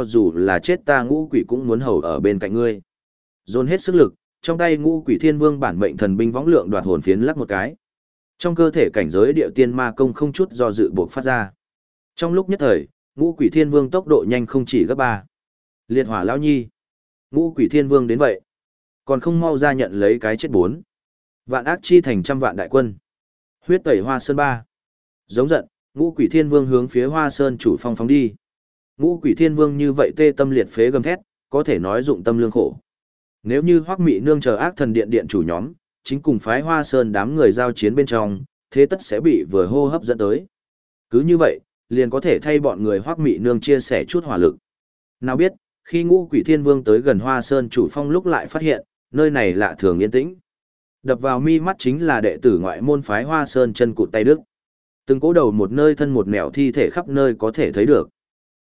S1: là chết ta Ngũ Quỷ cũng muốn hầu ở bên cạnh ngươi. Dồn hết sức lực, trong tay Ngũ Quỷ Thiên Vương bản mệnh thần binh võng lượng đoạt hồn phiến lắc một cái. Trong cơ thể cảnh giới địa tiên ma công không chút do dự buộc phát ra. Trong lúc nhất thời, Ngũ Quỷ Thiên Vương tốc độ nhanh không chỉ gấp 3. Liệt hỏa lão nhi, Ngũ Quỷ Thiên Vương đến vậy, còn không mau ra nhận lấy cái chết 4. Vạn ác chi thành trăm vạn đại quân. Huyết tẩy Hoa Sơn 3. Giống giận, Ngũ Quỷ Thiên Vương hướng phía Hoa Sơn chủ phong phóng đi. Ngũ Quỷ Thiên Vương như vậy tê tâm liệt phế gầm thét, có thể nói dụng tâm lương khổ. Nếu như Hoắc Mị nương chờ ác thần điện điện chủ nhóm, chính cùng phái Hoa Sơn đám người giao chiến bên trong, thế tất sẽ bị vừa hô hấp dẫn tới. Cứ như vậy, liền có thể thay bọn người Hoắc Mị nương chia sẻ chút hỏa lực. Nào biết, khi Ngũ Quỷ Thiên Vương tới gần Hoa Sơn chủ phong lúc lại phát hiện, nơi này lạ thường yên tĩnh. Đập vào mi mắt chính là đệ tử ngoại môn phái Hoa Sơn chân cụt tay đức. Từng cố đầu một nơi thân một nẻo thi thể khắp nơi có thể thấy được.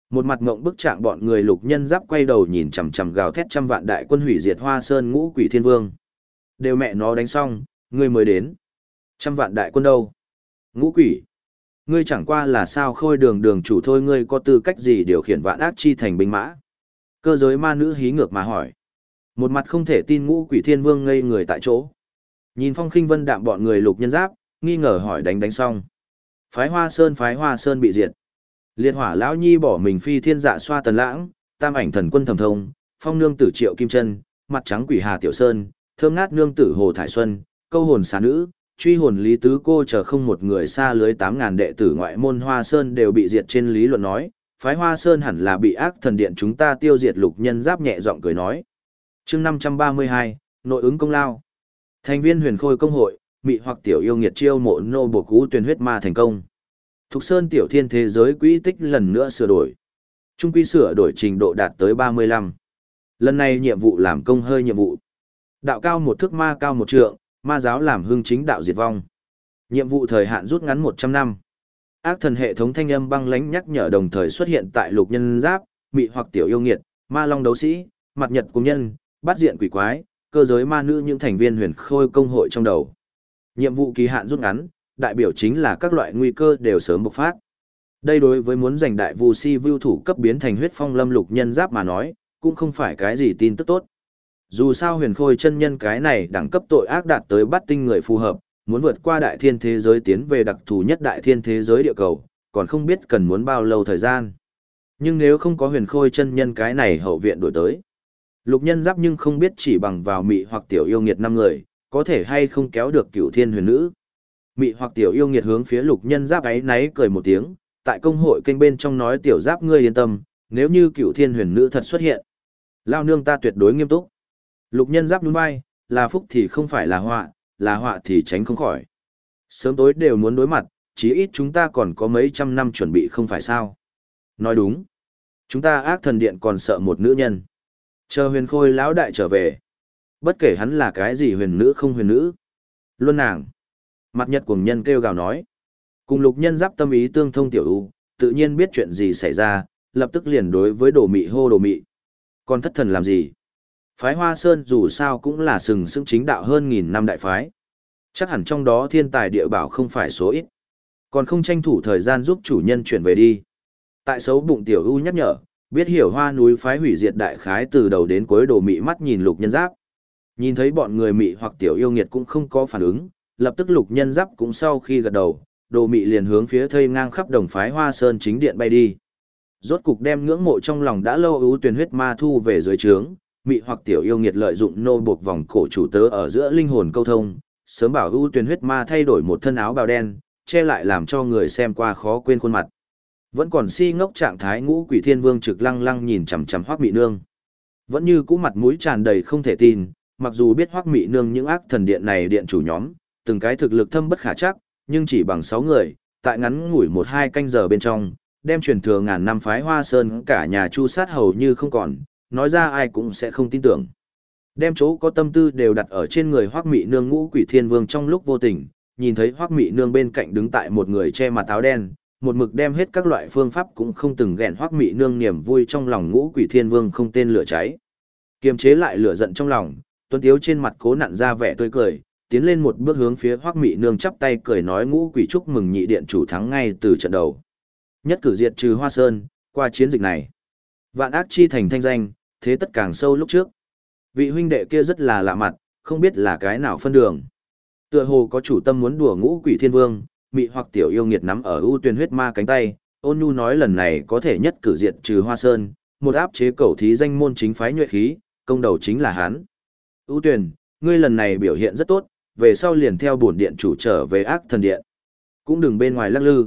S1: Một mặt ngộng bức trạng bọn người Lục Nhân Giáp quay đầu nhìn chằm chằm gào thét trăm vạn đại quân hủy diệt Hoa Sơn Ngũ Quỷ Thiên Vương. Đều mẹ nó đánh xong, ngươi mới đến. Trăm vạn đại quân đâu? Ngũ quỷ. Ngươi chẳng qua là sao khôi đường đường chủ thôi, ngươi có tư cách gì điều khiển vạn ác chi thành binh mã? Cơ giới ma nữ hí ngược mà hỏi. Một mặt không thể tin Ngũ Quỷ Thiên Vương ngây người tại chỗ. Nhìn Phong Khinh Vân Đạm bọn người Lục Nhân Giáp, nghi ngờ hỏi đánh xong. Phái Hoa Sơn bị diệt. Liệt Hỏa lão nhi bỏ mình phi thiên dạ xoa Tần Lãng, Tam Ảnh thần quân Thẩm Thông, Phong nương tử Triệu Kim Chân, Mặt trắng quỷ Hà Tiểu Sơn, Thơm ngát nương tử Hồ Thải Xuân, Câu hồn xà nữ, truy hồn Lý Tứ cô chờ không một người xa lưới 8.000 đệ tử ngoại môn Hoa Sơn đều bị diệt. Trên lý luận nói, phái Hoa Sơn hẳn là bị ác thần điện chúng ta tiêu diệt. Lục Nhân Giáp nhẹ giọng cười nói. Chương 532, nội ứng công lao. Thành viên Huyền Khôi công hội, mị hoặc tiểu yêu nghiệt chiêu mộ nô buộc cú tuyển huyết ma thành công. Thục Sơn tiểu thiên thế giới quỹ tích lần nữa sửa đổi. Trung quy sửa đổi trình độ đạt tới 35. Lần này nhiệm vụ làm công hơi nhiệm vụ. Đạo cao một thước ma cao một trượng, ma giáo làm hưng chính đạo diệt vong. Nhiệm vụ thời hạn rút ngắn 100 năm. Ác thần hệ thống thanh âm băng lãnh nhắc nhở đồng thời xuất hiện tại Lục Nhân Giáp, mị hoặc tiểu yêu nghiệt, ma long đấu sĩ, mặt nhật cùng nhân, bát diện quỷ quái, cơ giới ma nữ những thành viên Huyền Khôi công hội trong đầu. Nhiệm vụ kỳ hạn rút ngắn, đại biểu chính là các loại nguy cơ đều sớm bộc phát. Đây đối với muốn giành đại vu si vưu thủ cấp biến thành huyết phong lâm Lục Nhân Giáp mà nói, cũng không phải cái gì tin tức tốt. Dù sao Huyền Khôi chân nhân cái này đẳng cấp tội ác đạt tới bắt tinh người phù hợp, muốn vượt qua đại thiên thế giới tiến về đặc thù nhất đại thiên thế giới địa cầu, còn không biết cần muốn bao lâu thời gian. Nhưng nếu không có Huyền Khôi chân nhân cái này hậu viện đổi tới, Lục Nhân Giáp nhưng không biết chỉ bằng vào mị hoặc tiểu yêu nghiệt 5 người, có thể hay không kéo được Cửu Thiên Huyền Nữ. Mị hoặc tiểu yêu nghiệt hướng phía Lục Nhân Giáp ấy náy cười một tiếng, tại công hội kênh bên trong nói tiểu Giáp ngươi yên tâm, nếu như Cửu Thiên Huyền Nữ thật xuất hiện, lao nương ta tuyệt đối nghiêm túc. Lục Nhân Giáp nhún vai, là phúc thì không phải là họa thì tránh không khỏi. Sớm tối đều muốn đối mặt, chí ít chúng ta còn có mấy trăm năm chuẩn bị không phải sao. Nói đúng. Chúng ta ác thần điện còn sợ một nữ nhân. Chờ Huyền Khôi lão đại trở về. Bất kể hắn là cái gì huyền nữ không huyền nữ. Luôn nàng. Mặt nhật cuồng nhân kêu gào nói. Cùng Lục Nhân Giáp tâm ý tương thông tiểu u, tự nhiên biết chuyện gì xảy ra, lập tức liền đối với Đồ Mị hô Đồ Mị. Còn thất thần làm gì? Phái Hoa Sơn dù sao cũng là sừng sững chính đạo hơn 1000 năm đại phái. Chắc hẳn trong đó thiên tài địa bảo không phải số ít. Còn không tranh thủ thời gian giúp chủ nhân chuyển về đi. Tại xấu bụng tiểu u nhắc nhở, biết hiểu Hoa núi phái hủy diệt đại khái từ đầu đến cuối. Đồ Mị mắt nhìn Lục Nhân Giáp. Nhìn thấy bọn người Mị hoặc tiểu yêu nghiệt cũng không có phản ứng, lập tức Lục Nhân Giáp cũng sau khi gật đầu, Đồ Mị liền hướng phía thây ngang khắp đồng phái Hoa Sơn chính điện bay đi. Rốt cục đem ngưỡng mộ trong lòng đã lâu ưu tuyển huyết ma thu về dưới trướng. Mị hoặc tiểu yêu nghiệt lợi dụng nô buộc vòng cổ chủ tớ ở giữa linh hồn câu thông, sớm bảo ưu tuyển huyết ma thay đổi một thân áo bào đen, che lại làm cho người xem qua khó quên khuôn mặt. Vẫn còn si ngốc trạng thái Ngũ Quỷ Thiên Vương trực lăng lăng nhìn chằm chằm Hoắc Mị Nương. Vẫn như cũ mặt mũi tràn đầy không thể tin, mặc dù biết Hoắc Mị Nương những ác thần điện này điện chủ nhóm, từng cái thực lực thâm bất khả trắc, nhưng chỉ bằng 6 người, tại ngắn ngủi 1-2 canh giờ bên trong, đem truyền thừa ngàn năm phái Hoa Sơn cả nhà chu sát hầu như không còn, nói ra ai cũng sẽ không tin tưởng. Đem chỗ có tâm tư đều đặt ở trên người Hoắc Mị Nương. Ngũ Quỷ Thiên Vương trong lúc vô tình, nhìn thấy Hoắc Mị Nương bên cạnh đứng tại một người che mặt áo đen, một mực đem hết các loại phương pháp cũng không từng ghẹn Hoắc Mị Nương niềm vui trong lòng Ngũ Quỷ Thiên Vương không tên lửa cháy. Kiềm chế lại lửa giận trong lòng, Tuấn Tiếu trên mặt cố nặn ra vẻ tươi cười, tiến lên một bước hướng phía Hoắc Mị Nương chắp tay cười nói Ngũ Quỷ chúc mừng nhị điện chủ thắng ngay từ trận đầu. Nhất cử diệt trừ Hoa Sơn, qua chiến dịch này, vạn ác chi thành thanh danh, thế tất càng sâu lúc trước. Vị huynh đệ kia rất là lạ mặt, không biết là cái nào phân đường. Tựa hồ có chủ tâm muốn đùa Ngũ Quỷ Thiên Vương, Mị hoặc tiểu yêu nghiệt nắm ở ưu tuyển huyết ma cánh tay, ôn nhu nói lần này có thể nhất cử diệt trừ Hoa Sơn, một áp chế cẩu thí danh môn chính phái nhuệ khí, công đầu chính là hắn. Ưu tuyển, ngươi lần này biểu hiện rất tốt, về sau liền theo bổn điện chủ trở về ác thần điện. Cũng đừng bên ngoài lắc lư.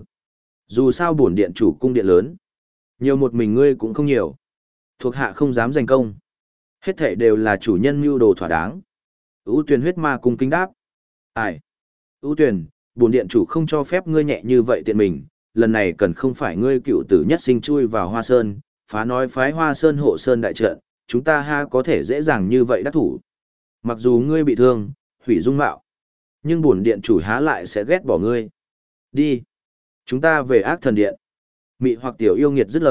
S1: Dù sao bổn điện chủ cung điện lớn, nhiều một mình ngươi cũng không nhiều. Thuộc hạ không dám giành công. Hết thảy đều là chủ nhân mưu đồ thỏa đáng. Ưu tuyển huyết ma cung kính đáp. Ai? Ưu tuyển, bổn điện chủ không cho phép ngươi nhẹ như vậy tiện mình. Lần này cần không phải ngươi cựu tử nhất sinh chui vào Hoa Sơn, phá nói phái Hoa Sơn hộ Sơn đại trận, chúng ta ha có thể dễ dàng như vậy đắc thủ. Mặc dù ngươi bị thương, hủy dung mạo, nhưng bổn điện chủ há lại sẽ ghét bỏ ngươi. Đi. Chúng ta về ác thần điện. Mị hoặc tiểu yêu nghiệt dứt lời,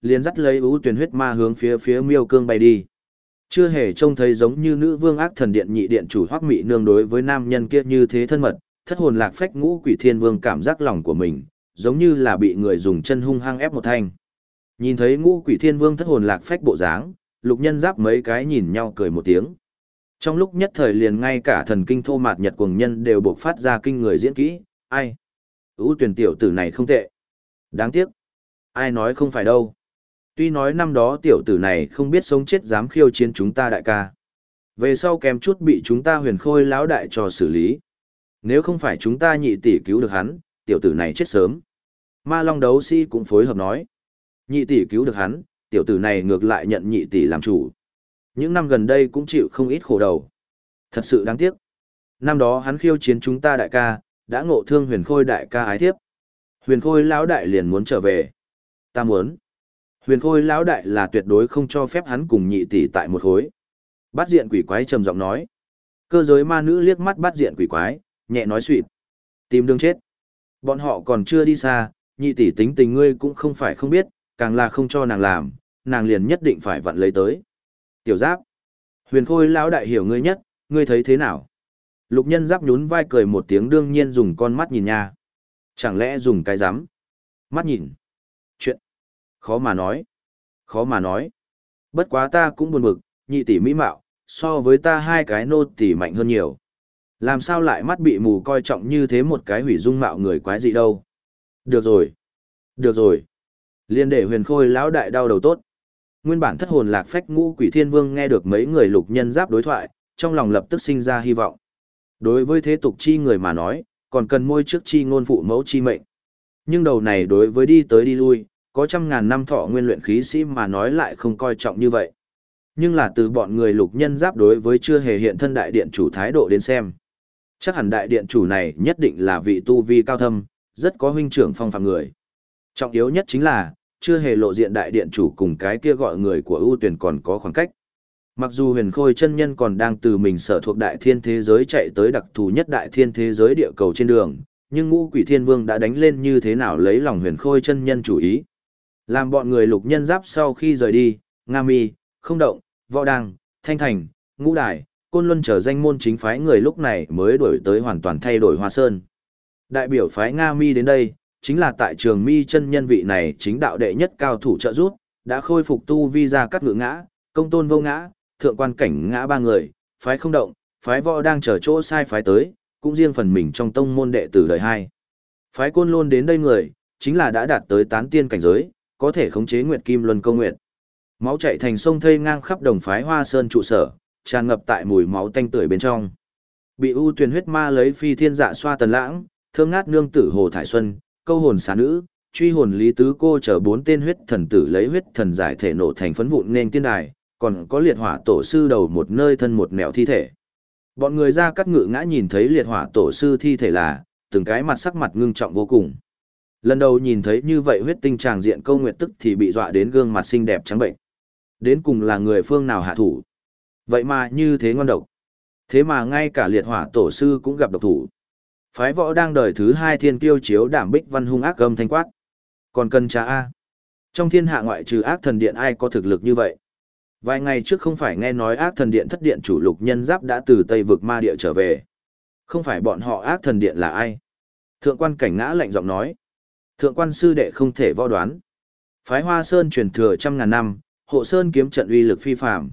S1: liền dắt lấy ưu tuyển huyết ma hướng phía phía miêu cương bay đi. Chưa hề trông thấy giống như nữ vương ác thần điện nhị điện chủ Hoắc Mị Nương đối với nam nhân kia như thế thân mật, thất hồn lạc phách ngũ quỷ thiên vương cảm giác lòng của mình, giống như là bị người dùng chân hung hăng ép một thanh. Nhìn thấy ngũ quỷ thiên vương thất hồn lạc phách bộ dáng, Lục Nhân Giáp mấy cái nhìn nhau cười một tiếng. Trong lúc nhất thời liền ngay cả thần kinh thô mạt nhật cuồng nhân đều buộc phát ra kinh người diễn kỹ, ai? Ưu tuyển tiểu tử này không tệ. Đáng tiếc. Ai nói không phải đâu. Tuy nói năm đó tiểu tử này không biết sống chết dám khiêu chiến chúng ta đại ca. Về sau kém chút bị chúng ta huyền khôi lão đại cho xử lý. Nếu không phải chúng ta nhị tỷ cứu được hắn, tiểu tử này chết sớm. Ma Long đấu sĩ cũng phối hợp nói. Nhị tỷ cứu được hắn, tiểu tử này ngược lại nhận nhị tỷ làm chủ. Những năm gần đây cũng chịu không ít khổ đầu. Thật sự đáng tiếc. Năm đó hắn khiêu chiến chúng ta đại ca, đã ngộ thương huyền khôi đại ca ái thiếp. Huyền khôi lão đại liền muốn trở về. Ta muốn. Huyền khôi lão đại là tuyệt đối không cho phép hắn cùng nhị tỷ tại một khối. Bát diện quỷ quái trầm giọng nói. Cơ giới ma nữ liếc mắt bát diện quỷ quái, nhẹ nói suỵt. Tìm đường chết. Bọn họ còn chưa đi xa, nhị tỷ tính tình ngươi cũng không phải không biết, càng là không cho nàng làm, nàng liền nhất định phải vặn lấy tới. Tiểu Giáp. Huyền khôi lão đại hiểu ngươi nhất, ngươi thấy thế nào? Lục Nhân Giáp nhún vai cười một tiếng, đương nhiên dùng con mắt nhìn nha. Chẳng lẽ dùng cái rắm? Mắt nhìn. Chuyện. Khó mà nói. Khó mà nói. Bất quá ta cũng buồn bực, nhị tỷ mỹ mạo, so với ta hai cái nô tỷ mạnh hơn nhiều. Làm sao lại mắt bị mù coi trọng như thế một cái hủy dung mạo người quái gì đâu. Được rồi. Được rồi. Liên để huyền khôi lão đại đau đầu tốt. Nguyên bản thất hồn lạc phách ngũ quỷ thiên vương nghe được mấy người Lục Nhân Giáp đối thoại, trong lòng lập tức sinh ra hy vọng. Đối với thế tục chi người mà nói, còn cần môi trước chi ngôn phụ mẫu chi mệnh. Nhưng đầu này đối với đi tới đi lui, có trăm ngàn năm thọ nguyên luyện khí sĩ mà nói lại không coi trọng như vậy. Nhưng là từ bọn người Lục Nhân Giáp đối với chưa hề hiện thân đại điện chủ thái độ đến xem. Chắc hẳn đại điện chủ này nhất định là vị tu vi cao thâm, rất có huynh trưởng phong phạm người. Trọng yếu nhất chính là, chưa hề lộ diện đại điện chủ cùng cái kia gọi người của ưu tuyển còn có khoảng cách. Mặc dù huyền khôi chân nhân còn đang từ mình sở thuộc đại thiên thế giới chạy tới đặc thù nhất đại thiên thế giới địa cầu trên đường, nhưng ngũ quỷ thiên vương đã đánh lên như thế nào lấy lòng huyền khôi chân nhân chủ ý. Làm bọn người Lục Nhân Giáp sau khi rời đi, Nga Mi, Không Động, Võ Đăng, Thanh Thành, Ngũ Đài, Côn Luân trở danh môn chính phái người lúc này mới đổi tới hoàn toàn thay đổi Hoa Sơn. Đại biểu phái Nga Mi đến đây, chính là tại Trường Mi chân nhân vị này chính đạo đệ nhất cao thủ trợ giúp, đã khôi phục tu vi ra các ngự ngã, công tôn vô ngã, thượng quan cảnh ngã ba người, phái Không Động, phái Võ đang chờ chỗ sai phái tới, cũng riêng phần mình trong tông môn đệ tử đời hai. Phái Côn Lôn đến đây người, chính là đã đạt tới tán tiên cảnh giới, có thể khống chế Nguyệt Kim Luân Câu Nguyệt. Máu chảy thành sông thây ngang khắp đồng phái Hoa Sơn trụ sở, tràn ngập tại mùi máu tanh tưởi bên trong. Bị ưu tuyển huyết ma lấy phi thiên dạ xoa tần lãng, thương ngát nương tử Hồ Thải Xuân, câu hồn xá nữ, truy hồn lý tứ cô chở 4 tên huyết thần tử lấy huyết thần giải thể nổ thành phấn vụn nên tiên đài, còn có liệt hỏa tổ sư đầu một nơi thân một mẹo thi thể. Bọn người ra cắt ngự ngã nhìn thấy liệt hỏa tổ sư thi thể là, từng cái mặt sắc mặt ngưng trọng vô cùng. Lần đầu nhìn thấy như vậy huyết tinh tràng diện câu nguyệt tức thì bị dọa đến gương mặt xinh đẹp trắng bệnh. Đến cùng là người phương nào hạ thủ. Vậy mà như thế ngon độc. Thế mà ngay cả liệt hỏa tổ sư cũng gặp độc thủ. Phái Võ đang đời thứ 2 thiên kiêu chiếu đảm bích văn hung ác âm thanh quát. Còn cần cha A. Trong thiên hạ ngoại trừ ác thần điện ai có thực lực như vậy? Vài ngày trước không phải nghe nói ác thần điện thất điện chủ Lục Nhân Giáp đã từ Tây vực ma địa trở về. Không phải bọn họ ác thần điện là ai? Thượng quan cảnh ngã lạnh giọng nói. Thượng quan sư đệ không thể võ đoán. Phái Hoa Sơn truyền thừa trăm ngàn năm, hộ Sơn kiếm trận uy lực phi phàm.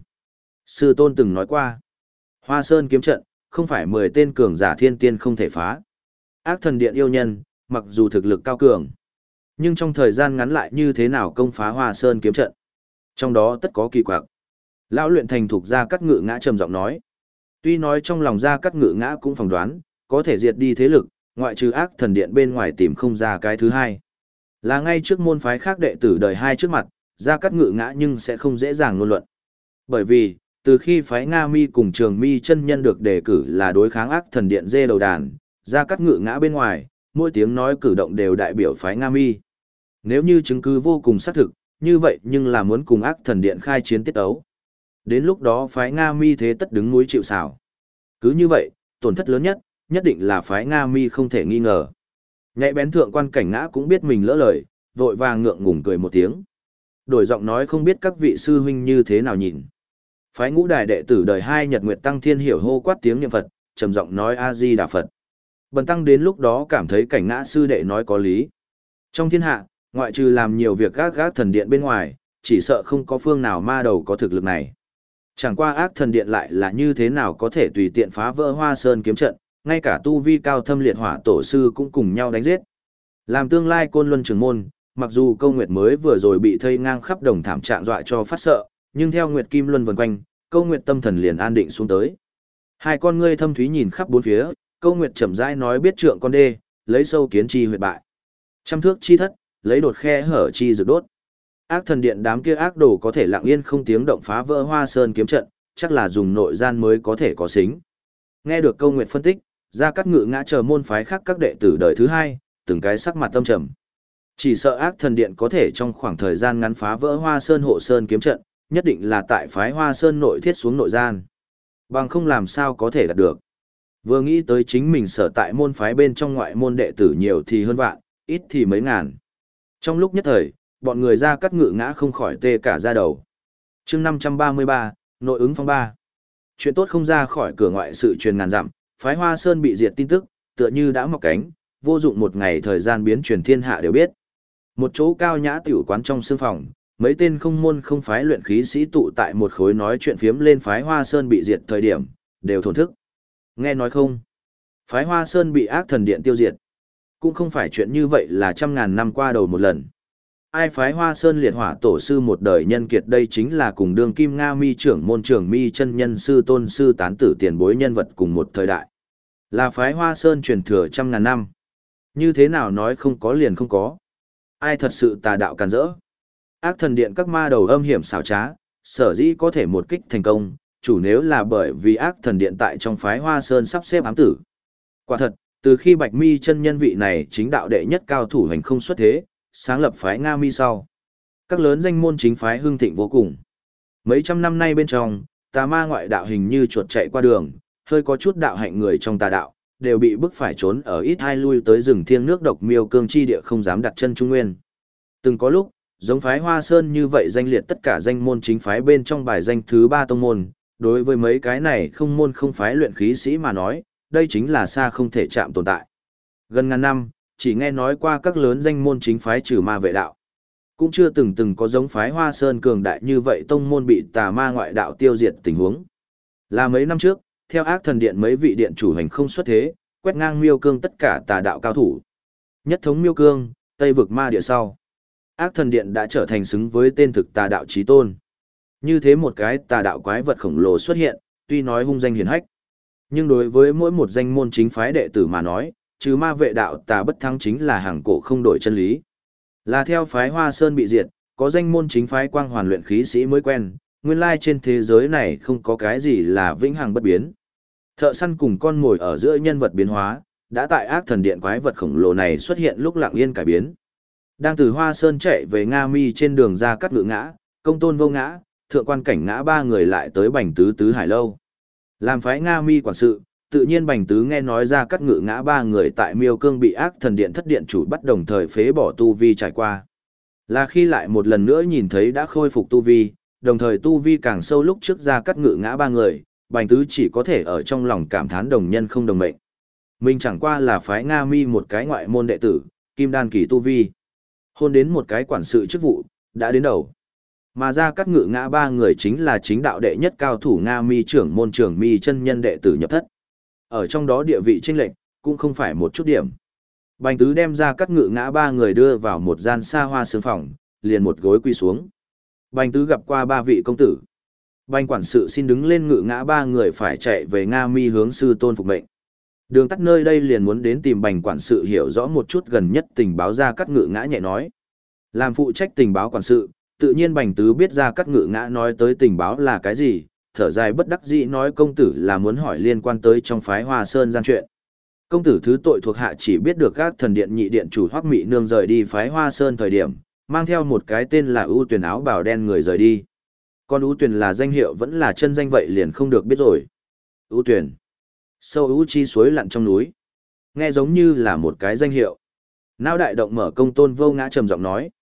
S1: Sư tôn từng nói qua. Hoa Sơn kiếm trận, không phải 10 tên cường giả thiên tiên không thể phá. Ác thần điện yêu nhân, mặc dù thực lực cao cường, nhưng trong thời gian ngắn lại như thế nào công phá Hoa Sơn kiếm trận. Trong đó tất có kỳ quặc. Lão luyện thành thuộc Gia Cát Ngự Ngã trầm giọng nói. Tuy nói trong lòng Gia Cát Ngự Ngã cũng phỏng đoán, có thể diệt đi thế lực, ngoại trừ ác thần điện bên ngoài tìm không ra cái thứ hai. Là ngay trước môn phái khác đệ tử đời hai trước mặt, Gia Cát Ngự Ngã nhưng sẽ không dễ dàng ngôn luận. Bởi vì, từ khi phái Nga Mi cùng Trường Mi chân nhân được đề cử là đối kháng ác thần điện dê đầu đàn, Gia Cát Ngự Ngã bên ngoài, mỗi tiếng nói cử động đều đại biểu phái Nga Mi. Nếu như chứng cứ vô cùng xác thực, như vậy nhưng là muốn cùng ác thần điện khai chiến tiết ấu. Đến lúc đó phái Nga Mi thế tất đứng núi chịu sào. Cứ như vậy, tổn thất lớn nhất, nhất định là phái Nga Mi không thể nghi ngờ. Nhạy bén thượng quan cảnh ngã cũng biết mình lỡ lời, vội vàng ngượng ngùng cười một tiếng. Đổi giọng nói không biết các vị sư huynh như thế nào nhìn. Phái Ngũ Đài đệ tử đời 2 Nhật Nguyệt Tăng Thiên hiểu hô quát tiếng niệm Phật, trầm giọng nói A Di Đà Phật. Bần tăng đến lúc đó cảm thấy cảnh ngã sư đệ nói có lý. Trong thiên hạ, ngoại trừ làm nhiều việc gác gác thần điện bên ngoài, chỉ sợ không có phương nào ma đầu có thực lực này. Chẳng qua ác thần điện lại là như thế nào có thể tùy tiện phá vỡ Hoa Sơn kiếm trận, ngay cả tu vi cao thâm liệt hỏa tổ sư cũng cùng nhau đánh giết. Làm tương lai Côn Luân trưởng môn, mặc dù Câu Nguyệt mới vừa rồi bị thây ngang khắp đồng thảm trạng dọa cho phát sợ, nhưng theo Nguyệt Kim Luân vần quanh, Câu Nguyệt tâm thần liền an định xuống tới. Hai con ngươi thâm thúy nhìn khắp bốn phía, Câu Nguyệt chậm rãi nói biết trượng con đê, lấy sâu kiến chi huyệt bại. Trăm thước chi thất, lấy đột khe hở chi rực đốt. Ác thần điện đám kia ác đồ có thể lặng yên không tiếng động phá vỡ Hoa Sơn kiếm trận, chắc là dùng nội gian mới có thể có xính. Nghe được Câu Nguyệt phân tích, Gia Cát Ngự ngã chờ môn phái khác các đệ tử đời thứ 2, từng cái sắc mặt tâm trầm. Chỉ sợ ác thần điện có thể trong khoảng thời gian ngắn phá vỡ Hoa Sơn hộ Sơn kiếm trận, nhất định là tại phái Hoa Sơn nội thiết xuống nội gian. Bằng không làm sao có thể đạt được. Vừa nghĩ tới chính mình sở tại môn phái bên trong ngoại môn đệ tử nhiều thì hơn vạn, ít thì mấy ngàn. Trong lúc nhất thời, bọn người Gia Cát Ngự ngã không khỏi tê cả da đầu. Chương 533, nội ứng phong ba. Chuyện tốt không ra khỏi cửa ngoại sự truyền ngàn dặm, phái Hoa Sơn bị diệt tin tức, tựa như đã mọc cánh, vô dụng một ngày thời gian biến truyền thiên hạ đều biết. Một chỗ cao nhã tiểu quán trong sương phòng, mấy tên không môn không phái luyện khí sĩ tụ tại một khối nói chuyện phiếm lên phái Hoa Sơn bị diệt thời điểm, đều thổn thức. Nghe nói không? Phái Hoa Sơn bị ác thần điện tiêu diệt. Cũng không phải chuyện như vậy là trăm ngàn năm qua đầu một lần. Ai phái Hoa Sơn liệt hỏa tổ sư một đời nhân kiệt đây chính là cùng đương kim Nga mi trưởng môn trưởng mi chân nhân sư tôn sư tán tử tiền bối nhân vật cùng một thời đại. Là phái Hoa Sơn truyền thừa trăm ngàn năm. Như thế nào nói không có liền không có. Ai thật sự tà đạo càn rỡ. Ác thần điện các ma đầu âm hiểm xảo trá, sở dĩ có thể một kích thành công, chủ nếu là bởi vì ác thần điện tại trong phái Hoa Sơn sắp xếp ám tử. Quả thật, từ khi Bạch Mi chân nhân vị này chính đạo đệ nhất cao thủ hành không xuất thế, sáng lập phái Nga Mi sau. Các lớn danh môn chính phái hưng thịnh vô cùng. Mấy trăm năm nay bên trong, tà ma ngoại đạo hình như chuột chạy qua đường, hơi có chút đạo hạnh người trong tà đạo, đều bị bức phải trốn ở ít hai lui tới rừng thiêng nước độc miêu cương chi địa không dám đặt chân trung nguyên. Từng có lúc, giống phái Hoa Sơn như vậy danh liệt tất cả danh môn chính phái bên trong bài danh thứ 3 tông môn, đối với mấy cái này không môn không phái luyện khí sĩ mà nói, đây chính là xa không thể chạm tồn tại. Gần ngàn năm, chỉ nghe nói qua các lớn danh môn chính phái trừ ma vệ đạo. Cũng chưa từng có giống phái Hoa Sơn cường đại như vậy tông môn bị tà ma ngoại đạo tiêu diệt tình huống. Là mấy năm trước, theo ác thần điện mấy vị điện chủ hành không xuất thế, quét ngang miêu cương tất cả tà đạo cao thủ. Nhất thống miêu cương, Tây vực ma địa sau. Ác thần điện đã trở thành xứng với tên thực tà đạo chí tôn. Như thế một cái tà đạo quái vật khổng lồ xuất hiện, tuy nói hung danh hiển hách, nhưng đối với mỗi một danh môn chính phái đệ tử mà nói, trừ ma vệ đạo tà bất thắng chính là hàng cổ không đổi chân lý. Là theo phái Hoa Sơn bị diệt, có danh môn chính phái quang hoàn luyện khí sĩ mới quen, nguyên lai trên thế giới này không có cái gì là vĩnh hằng bất biến. Thợ săn cùng con mồi ở giữa nhân vật biến hóa, đã tại ác thần điện quái vật khổng lồ này xuất hiện lúc lặng yên cải biến. Đang từ Hoa Sơn chạy về Nga Mi trên đường Gia Cát Ngự ngã, Công Tôn Vô ngã, Thượng Quan Cảnh ngã ba người lại tới Bành Tứ Tứ Hải Lâu. Làm phái Nga Mi quản sự, tự nhiên Bành Tứ nghe nói Gia Cát Ngự ngã ba người tại Miêu Cương bị ác thần điện thất điện chủ bắt đồng thời phế bỏ tu vi trải qua. Là khi lại một lần nữa nhìn thấy đã khôi phục tu vi, đồng thời tu vi càng sâu lúc trước Gia Cát Ngự ngã ba người, Bành Tứ chỉ có thể ở trong lòng cảm thán đồng nhân không đồng mệnh. Mình chẳng qua là phái Nga Mi một cái ngoại môn đệ tử, kim đan kỳ tu vi. Hôn đến một cái quản sự chức vụ, đã đến đầu. Mà Gia Cát Ngự ngã ba người chính là chính đạo đệ nhất cao thủ Nga Mi trưởng môn trưởng Mi chân nhân đệ tử nhập thất. Ở trong đó địa vị chênh lệch cũng không phải một chút điểm. Bành Tứ đem Gia Cát Ngự ngã ba người đưa vào một gian xa hoa sương phòng, liền một gối quy xuống. Bành Tứ gặp qua ba vị công tử. Bành quản sự xin đứng lên ngự ngã ba người phải chạy về Nga Mi hướng sư tôn phục mệnh. Đường tắt nơi đây liền muốn đến tìm Bành quản sự hiểu rõ một chút gần nhất tình báo Gia Cát Ngự ngã nhẹ nói. Làm phụ trách tình báo quản sự, tự nhiên Bành Tứ biết Gia Cát Ngự ngã nói tới tình báo là cái gì, thở dài bất đắc dĩ nói công tử là muốn hỏi liên quan tới trong phái Hoa Sơn gian chuyện. Công tử thứ tội thuộc hạ chỉ biết được các thần điện nhị điện chủ Hoắc Mị Nương rời đi phái Hoa Sơn thời điểm, mang theo một cái tên là ưu tuyển áo bào đen người rời đi. Còn ưu tuyển là danh hiệu vẫn là chân danh vậy liền không được biết rồi. Ưu tuyển. Sâu ưu chi suối lặn trong núi. Nghe giống như là một cái danh hiệu. Não đại động mở Công Tôn Vô ngã trầm giọng nói.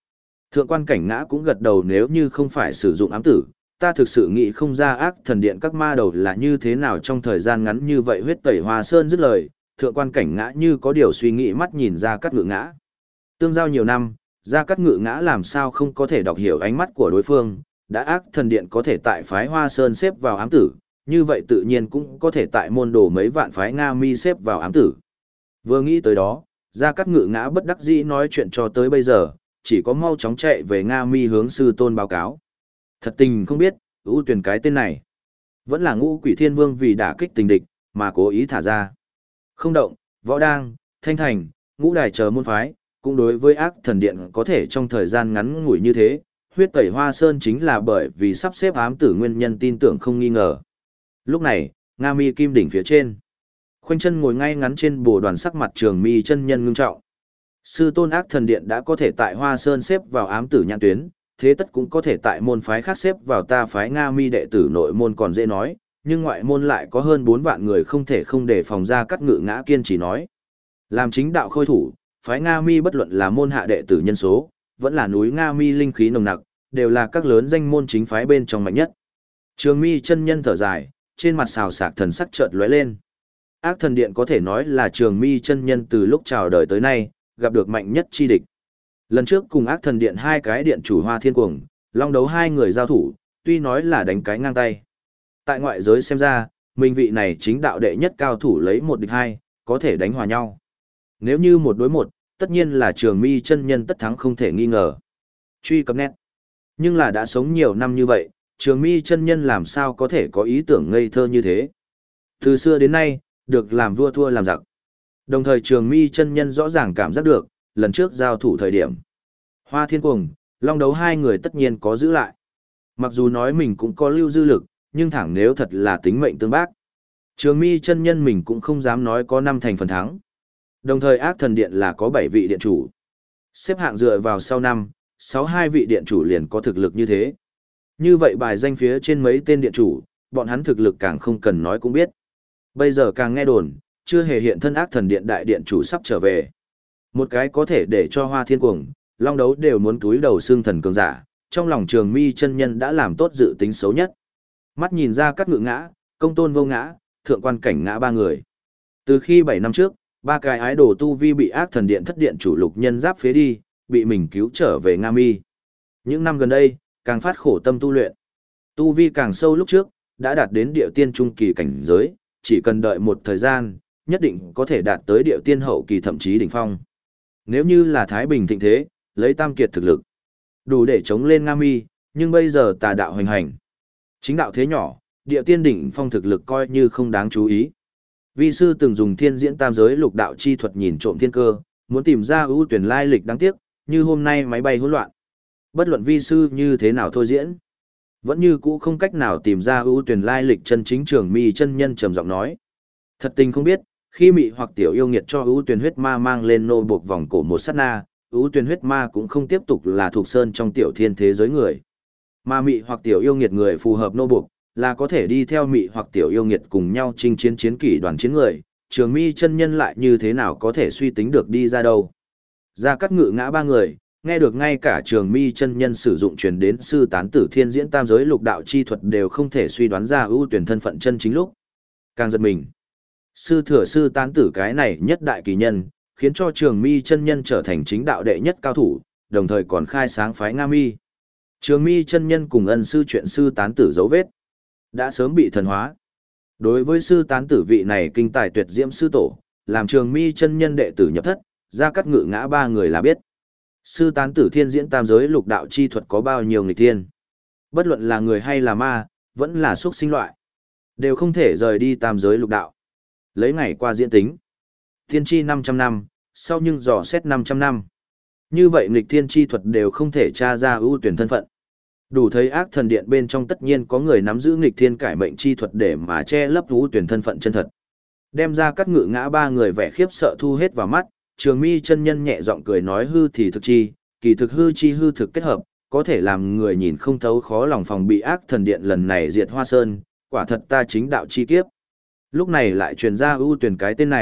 S1: Thượng quan cảnh ngã cũng gật đầu, nếu như không phải sử dụng ám tử, ta thực sự nghĩ không ra ác thần điện các ma đầu là như thế nào trong thời gian ngắn như vậy. Huyết tẩy Hoa Sơn dứt lời, thượng quan cảnh ngã như có điều suy nghĩ, mắt nhìn Gia Cát Ngự Ngã. Tương giao nhiều năm, Gia Cát Ngự Ngã làm sao không có thể đọc hiểu ánh mắt của đối phương, đã ác thần điện có thể tại phái Hoa Sơn xếp vào ám tử, như vậy tự nhiên cũng có thể tại môn đồ mấy vạn phái Nga Mi xếp vào ám tử. Vừa nghĩ tới đó, Gia Cát Ngự Ngã bất đắc dĩ nói chuyện cho tới bây giờ, chỉ có mau chóng chạy về Nga Mi hướng sư tôn báo cáo. Thật tình không biết, ưu tuyển cái tên này, vẫn là Ngũ Quỷ Thiên Vương vì đả kích tình địch, mà cố ý thả ra. Không động, Võ Đang, Thanh Thành, Ngũ Đài chờ môn phái, cũng đối với ác thần điện có thể trong thời gian ngắn ngủi như thế, huyết tẩy Hoa Sơn chính là bởi vì sắp xếp ám tử nguyên nhân tin tưởng không nghi ngờ. Lúc này, Nga Mi Kim đỉnh phía trên, khoanh chân ngồi ngay ngắn trên bồ đoàn, sắc mặt Trường Mi chân nhân ngưng trọng. Sư tôn ác thần điện đã có thể tại Hoa Sơn xếp vào ám tử nhãn tuyến, thế tất cũng có thể tại môn phái khác xếp vào ta phái Nga Mi đệ tử nội môn còn dễ nói, nhưng ngoại môn lại có hơn 4 vạn người, không thể không đề phòng. Ra Cát Ngự Ngã kiên trì nói. Làm chính đạo khôi thủ, phái Nga Mi bất luận là môn hạ đệ tử nhân số, vẫn là núi Nga Mi linh khí nồng nặc, đều là các lớn danh môn chính phái bên trong mạnh nhất. Trường Mi chân nhân thở dài, trên mặt xào xạc thần sắc chợt lóe lên. Ác thần điện có thể nói là Trường Mi chân nhân từ lúc chào đời tới nay, gặp được mạnh nhất chi địch. Lần trước cùng ác thần điện hai cái điện chủ Hoa Thiên Cuồng, long đấu hai người giao thủ, tuy nói là đánh cái ngang tay. Tại ngoại giới xem ra, mình vị này chính đạo đệ nhất cao thủ lấy 1 địch 2, có thể đánh hòa nhau. Nếu như 1 đối 1, tất nhiên là Trường Mi chân nhân tất thắng không thể nghi ngờ. Truy cập nét. Nhưng là đã sống nhiều năm như vậy, Trường Mi chân nhân làm sao có thể có ý tưởng ngây thơ như thế. Từ xưa đến nay, được làm vua thua làm giặc. Đồng thời Trường Mi chân nhân rõ ràng cảm giác được, lần trước giao thủ thời điểm, Hoa Thiên Cuồng, long đấu hai người tất nhiên có giữ lại. Mặc dù nói mình cũng có lưu dư lực, nhưng thẳng nếu thật là tính mệnh tương bác, Trường Mi chân nhân mình cũng không dám nói có 5 thành phần thắng. Đồng thời ác thần điện là có 7 vị điện chủ. Xếp hạng dựa vào sau 5, 6 vị điện chủ liền có thực lực như thế. Như vậy bài danh phía trên mấy tên điện chủ, bọn hắn thực lực càng không cần nói cũng biết. Bây giờ càng nghe đồn, chưa hề hiện thân ác thần điện đại điện chủ sắp trở về. Một cái có thể để cho Hoa Thiên Cuồng, long đấu đều muốn túi đầu xương thần cường giả, trong lòng Trường Mi chân nhân đã làm tốt dự tính xấu nhất. Mắt nhìn Ra Cát Ngự Ngã, Công Tôn Vô Ngã, Thượng quan Cảnh Ngã 3 người. Từ khi 7 năm trước, 3 cái ái đồ tu vi bị ác thần điện thất điện chủ Lục Nhân Giáp phế đi, bị mình cứu trở về Nga Mi. Những năm gần đây, càng phát khổ tâm tu luyện. Tu vi càng sâu lúc trước, đã đạt đến địa tiên trung kỳ cảnh giới, chỉ cần đợi một thời gian, nhất định có thể đạt tới địa tiên hậu kỳ thậm chí đỉnh phong. Nếu như là Thái Bình thịnh thế, lấy tam kiệt thực lực, đủ để chống lên Nga Mi, nhưng bây giờ tà đạo hoành hành. Chính đạo thế nhỏ, địa tiên đỉnh phong thực lực coi như không đáng chú ý. Vi sư từng dùng thiên diễn tam giới lục đạo chi thuật nhìn trộm thiên cơ, muốn tìm ra ưu tuyển lai lịch, đáng tiếc, như hôm nay máy bay hỗn loạn. Bất luận vi sư như thế nào thôi diễn, vẫn như cũ không cách nào tìm ra ưu tuyển lai lịch chân chính. Trường Mi chân nhân trầm giọng nói. Thật tình không biết, khi mị hoặc tiểu yêu nghiệt cho ưu tuyển huyết ma mang lên nô buộc vòng cổ một sát na, ưu tuyển huyết ma cũng không tiếp tục là thuộc sơn trong tiểu thiên thế giới người. Mà mị hoặc tiểu yêu nghiệt người phù hợp nô buộc, là có thể đi theo mị hoặc tiểu yêu nghiệt cùng nhau chinh chiến chiến kỷ đoàn chiến người. Trường Mi chân nhân lại như thế nào có thể suy tính được đi ra đâu. Ra Cát Ngự Ngã 3 người, nghe được ngay cả Trường Mi chân nhân sử dụng truyền đến sư tán tử thiên diễn tam giới lục đạo chi thuật đều không thể suy đoán ra ưu tuyển thân phận chân chính lúc. Càng giật mình. Sư thừa sư tán tử cái này nhất đại kỳ nhân, khiến cho Trường Mi chân nhân trở thành chính đạo đệ nhất cao thủ, đồng thời còn khai sáng phái Nga Mi. Trường Mi chân nhân cùng ân sư chuyện sư tán tử dấu vết, đã sớm bị thần hóa. Đối với sư tán tử vị này kinh tài tuyệt diễm sư tổ, làm Trường Mi chân nhân đệ tử nhập thất, Ra Cát Ngự Ngã 3 người là biết. Sư tán tử thiên diễn tam giới lục đạo chi thuật có bao nhiêu nghịch thiên. Bất luận là người hay là ma, vẫn là xuất sinh loại, đều không thể rời đi tam giới lục đạo. Lấy ngày qua diễn tính, thiên tri 500 năm, sau nhưng dò xét 500 năm. Như vậy nghịch thiên chi thuật đều không thể tra ra ưu tuyển thân phận. Đủ thấy ác thần điện bên trong tất nhiên có người nắm giữ nghịch thiên cải mệnh chi thuật để mà che lấp ưu tuyển thân phận chân thật. Đem Ra Cát Ngự Ngã 3 người vẻ khiếp sợ thu hết vào mắt, Trường Mi chân nhân nhẹ giọng cười nói hư thì thực chi, kỳ thực hư chi hư thực kết hợp, có thể làm người nhìn không thấu, khó lòng phòng bị ác thần điện lần này diệt Hoa Sơn, quả thật ta chính đạo chi kiếp. Lúc này lại truyền ra ưu tuyển cái tên này,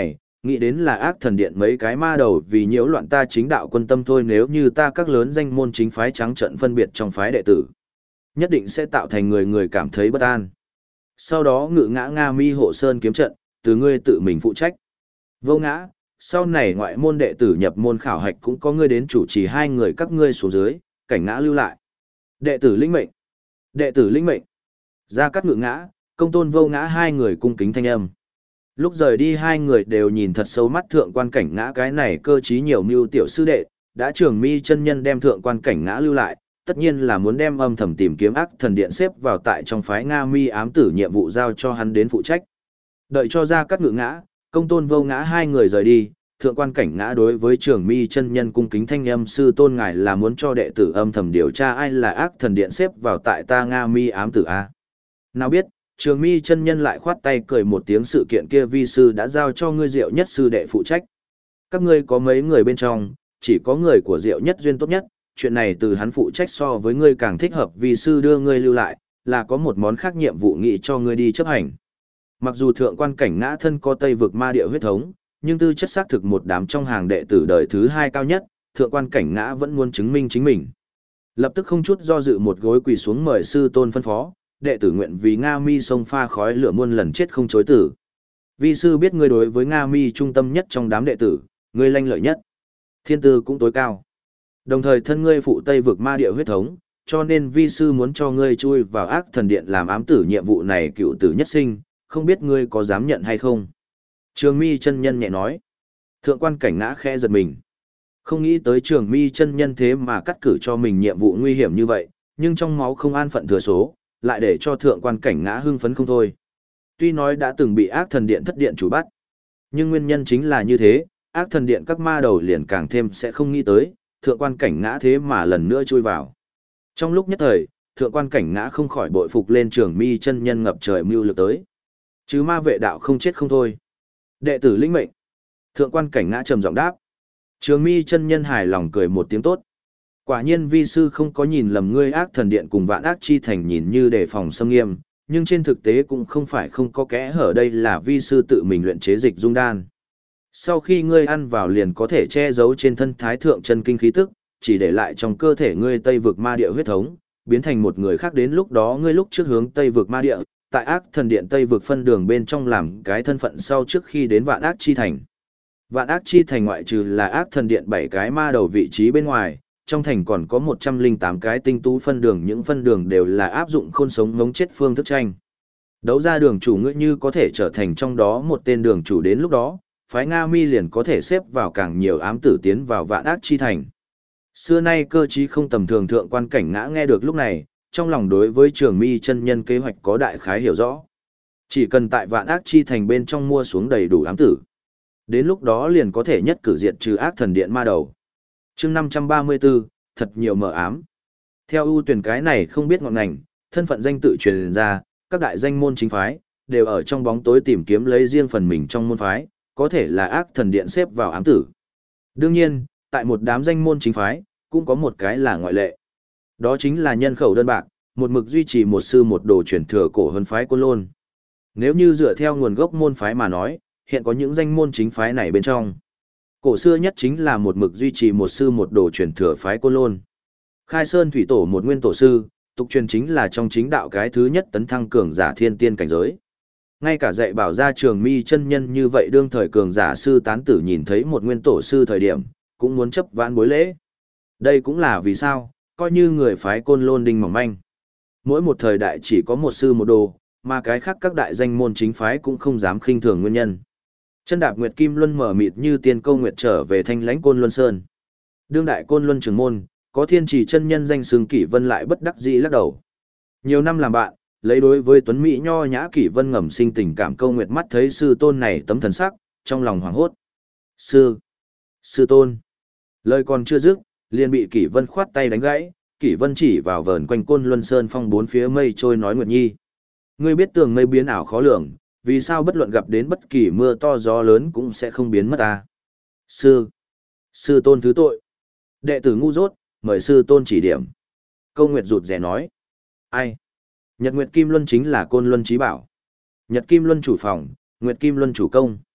S1: nghĩ đến là ác thần điện mấy cái ma đầu vì nhiễu loạn ta chính đạo quân tâm thôi, nếu như ta các lớn danh môn chính phái trắng trận phân biệt trong phái đệ tử, nhất định sẽ tạo thành người người cảm thấy bất an. Sau đó ngự ngã Nga Mi hộ sơn kiếm trận, từ ngươi tự mình phụ trách. Vô ngã, sau này ngoại môn đệ tử nhập môn khảo hạch cũng có ngươi đến chủ trì, hai người các ngươi xuống dưới, cảnh ngã lưu lại. Đệ tử linh mệnh. Đệ tử linh mệnh. Ra cắt ngự ngã, công tôn vô ngã hai người cung kính thanh âm. Lúc rời đi hai người đều nhìn thật sâu mắt thượng quan cảnh ngã, cái này cơ trí nhiều mưu tiểu sư đệ, đã Trường Mi chân nhân đem thượng quan cảnh ngã lưu lại, tất nhiên là muốn đem âm thầm tìm kiếm ác thần điện xếp vào tại trong phái Nga Mi ám tử nhiệm vụ giao cho hắn đến phụ trách. Đợi cho ra cắt ngự ngã, công tôn vô ngã hai người rời đi, thượng quan cảnh ngã đối với Trường Mi chân nhân cung kính thanh âm, sư tôn ngài là muốn cho đệ tử âm thầm điều tra ai là ác thần điện xếp vào tại ta Nga Mi ám tử a? Nào biết, Trường Mi chân nhân lại khoát tay cười một tiếng, sự kiện kia vi sư đã giao cho ngươi Diệu Nhất sư đệ phụ trách. Các ngươi có mấy người bên trong, chỉ có người của Diệu Nhất duyên tốt nhất, chuyện này từ hắn phụ trách so với ngươi càng thích hợp, vi sư đưa ngươi lưu lại, là có một món khác nhiệm vụ nghị cho ngươi đi chấp hành. Mặc dù thượng quan cảnh ngã thân có Tây vực ma địa huyết thống, nhưng tư chất xác thực một đám trong hàng đệ tử đời thứ hai cao nhất, thượng quan cảnh ngã vẫn muốn chứng minh chính mình. Lập tức không chút do dự một gối quỳ xuống mời sư tôn phân phó, đệ tử nguyện vì Nga Mi sông pha khói lửa muôn lần chết không chối tử. Vi sư biết ngươi đối với Nga Mi trung tâm nhất trong đám đệ tử, ngươi lanh lợi nhất, thiên tư cũng tối cao. Đồng thời thân ngươi phụ Tây vực ma địa huyết thống, cho nên vi sư muốn cho ngươi chui vào ác thần điện làm ám tử, nhiệm vụ này cựu tử nhất sinh, không biết ngươi có dám nhận hay không. Trường Mi chân nhân nhẹ nói. Thượng quan cảnh ngã khẽ giật mình. Không nghĩ tới Trường Mi chân nhân thế mà cắt cử cho mình nhiệm vụ nguy hiểm như vậy, nhưng trong máu không an phận thừa số, lại để cho thượng quan cảnh ngã hưng phấn không thôi. Tuy nói đã từng bị ác thần điện thất điện chủ bắt, nhưng nguyên nhân chính là như thế, ác thần điện các ma đầu liền càng thêm sẽ không nghĩ tới, thượng quan cảnh ngã thế mà lần nữa chui vào. Trong lúc nhất thời, thượng quan cảnh ngã không khỏi bội phục lên Trường Mi chân nhân ngập trời mưu lược tới. Chứ ma vệ đạo không chết không thôi. Đệ tử linh mệnh. Thượng quan cảnh ngã trầm giọng đáp. Trường Mi chân nhân hài lòng cười một tiếng tốt. Quả nhiên vi sư không có nhìn lầm, ngươi ác thần điện cùng vạn ác chi thành nhìn như đề phòng xâm nghiêm, nhưng trên thực tế cũng không phải không có kẽ hở, đây là vi sư tự mình luyện chế dịch dung đan. Sau khi ngươi ăn vào liền có thể che giấu trên thân thái thượng chân kinh khí tức, chỉ để lại trong cơ thể ngươi Tây vực ma địa huyết thống, biến thành một người khác, đến lúc đó ngươi lúc trước hướng Tây vực ma địa, tại ác thần điện Tây vực phân đường bên trong làm cái thân phận sau trước khi đến vạn ác chi thành. Vạn ác chi thành ngoại trừ là ác thần điện 7 cái ma đầu vị trí bên ngoài, trong thành còn có 108 cái tinh tú phân đường, những phân đường đều là áp dụng khôn sống ngống chết phương thức tranh. Đấu ra đường chủ ngươi như có thể trở thành trong đó một tên đường chủ, đến lúc đó, phái Nga Mi liền có thể xếp vào càng nhiều ám tử tiến vào vạn ác chi thành. Xưa nay cơ trí không tầm thường, thượng quan cảnh ngã nghe được lúc này, trong lòng đối với Trường Mi chân nhân kế hoạch có đại khái hiểu rõ. Chỉ cần tại vạn ác chi thành bên trong mua xuống đầy đủ ám tử, đến lúc đó liền có thể nhất cử diệt trừ ác thần điện ma đầu. Chương 534, thật nhiều mờ ám. Theo ưu tuyển cái này không biết ngọn ngành, thân phận danh tự truyền ra, các đại danh môn chính phái đều ở trong bóng tối tìm kiếm lấy riêng phần mình trong môn phái, có thể là ác thần điện xếp vào ám tử. Đương nhiên, tại một đám danh môn chính phái, cũng có một cái là ngoại lệ. Đó chính là nhân khẩu đơn bạc, một mực duy trì một sư một đồ truyền thừa cổ hơn phái Côn Lôn. Nếu như dựa theo nguồn gốc môn phái mà nói, hiện có những danh môn chính phái này bên trong. Cổ xưa nhất chính là một mực duy trì một sư một đồ truyền thừa phái Côn Lôn. Khai Sơn thủy tổ một nguyên tổ sư, tục truyền chính là trong chính đạo cái thứ nhất tấn thăng cường giả thiên tiên cảnh giới. Ngay cả dạy bảo ra Trường Mi chân nhân như vậy đương thời cường giả sư tán tử nhìn thấy một nguyên tổ sư thời điểm, cũng muốn chấp vãn bối lễ. Đây cũng là vì sao, coi như người phái Côn Lôn đinh mỏng manh. Mỗi một thời đại chỉ có một sư một đồ, mà cái khác các đại danh môn chính phái cũng không dám khinh thường nguyên nhân. Chân đạp Nguyệt Kim Luân mở mịt như tiên câu nguyệt trở về thanh lãnh Côn Luân Sơn. Đương đại Côn Luân trưởng môn, có Thiên Trì chân nhân danh xưng Kỷ Vân lại bất đắc dĩ lắc đầu. Nhiều năm làm bạn, lấy đối với tuấn mỹ nho nhã Kỷ Vân ngầm sinh tình cảm, câu nguyệt mắt thấy sư tôn này tấm thần sắc, trong lòng hoảng hốt. Sư tôn. Lời còn chưa dứt, liền bị Kỷ Vân khoát tay đánh gãy. Kỷ Vân chỉ vào vờn quanh Côn Luân Sơn phong bốn phía mây trôi nói, Nguyệt Nhi, ngươi biết tường mây biến ảo khó lường, vì sao bất luận gặp đến bất kỳ mưa to gió lớn cũng sẽ không biến mất ta? Sư tôn thứ tội. Đệ tử ngu dốt, mời sư tôn chỉ điểm. Câu Nguyệt rụt rè nói. Ai? Nhật Nguyệt Kim Luân chính là Côn Luân chí bảo. Nhật Kim Luân chủ phòng, Nguyệt Kim Luân chủ công.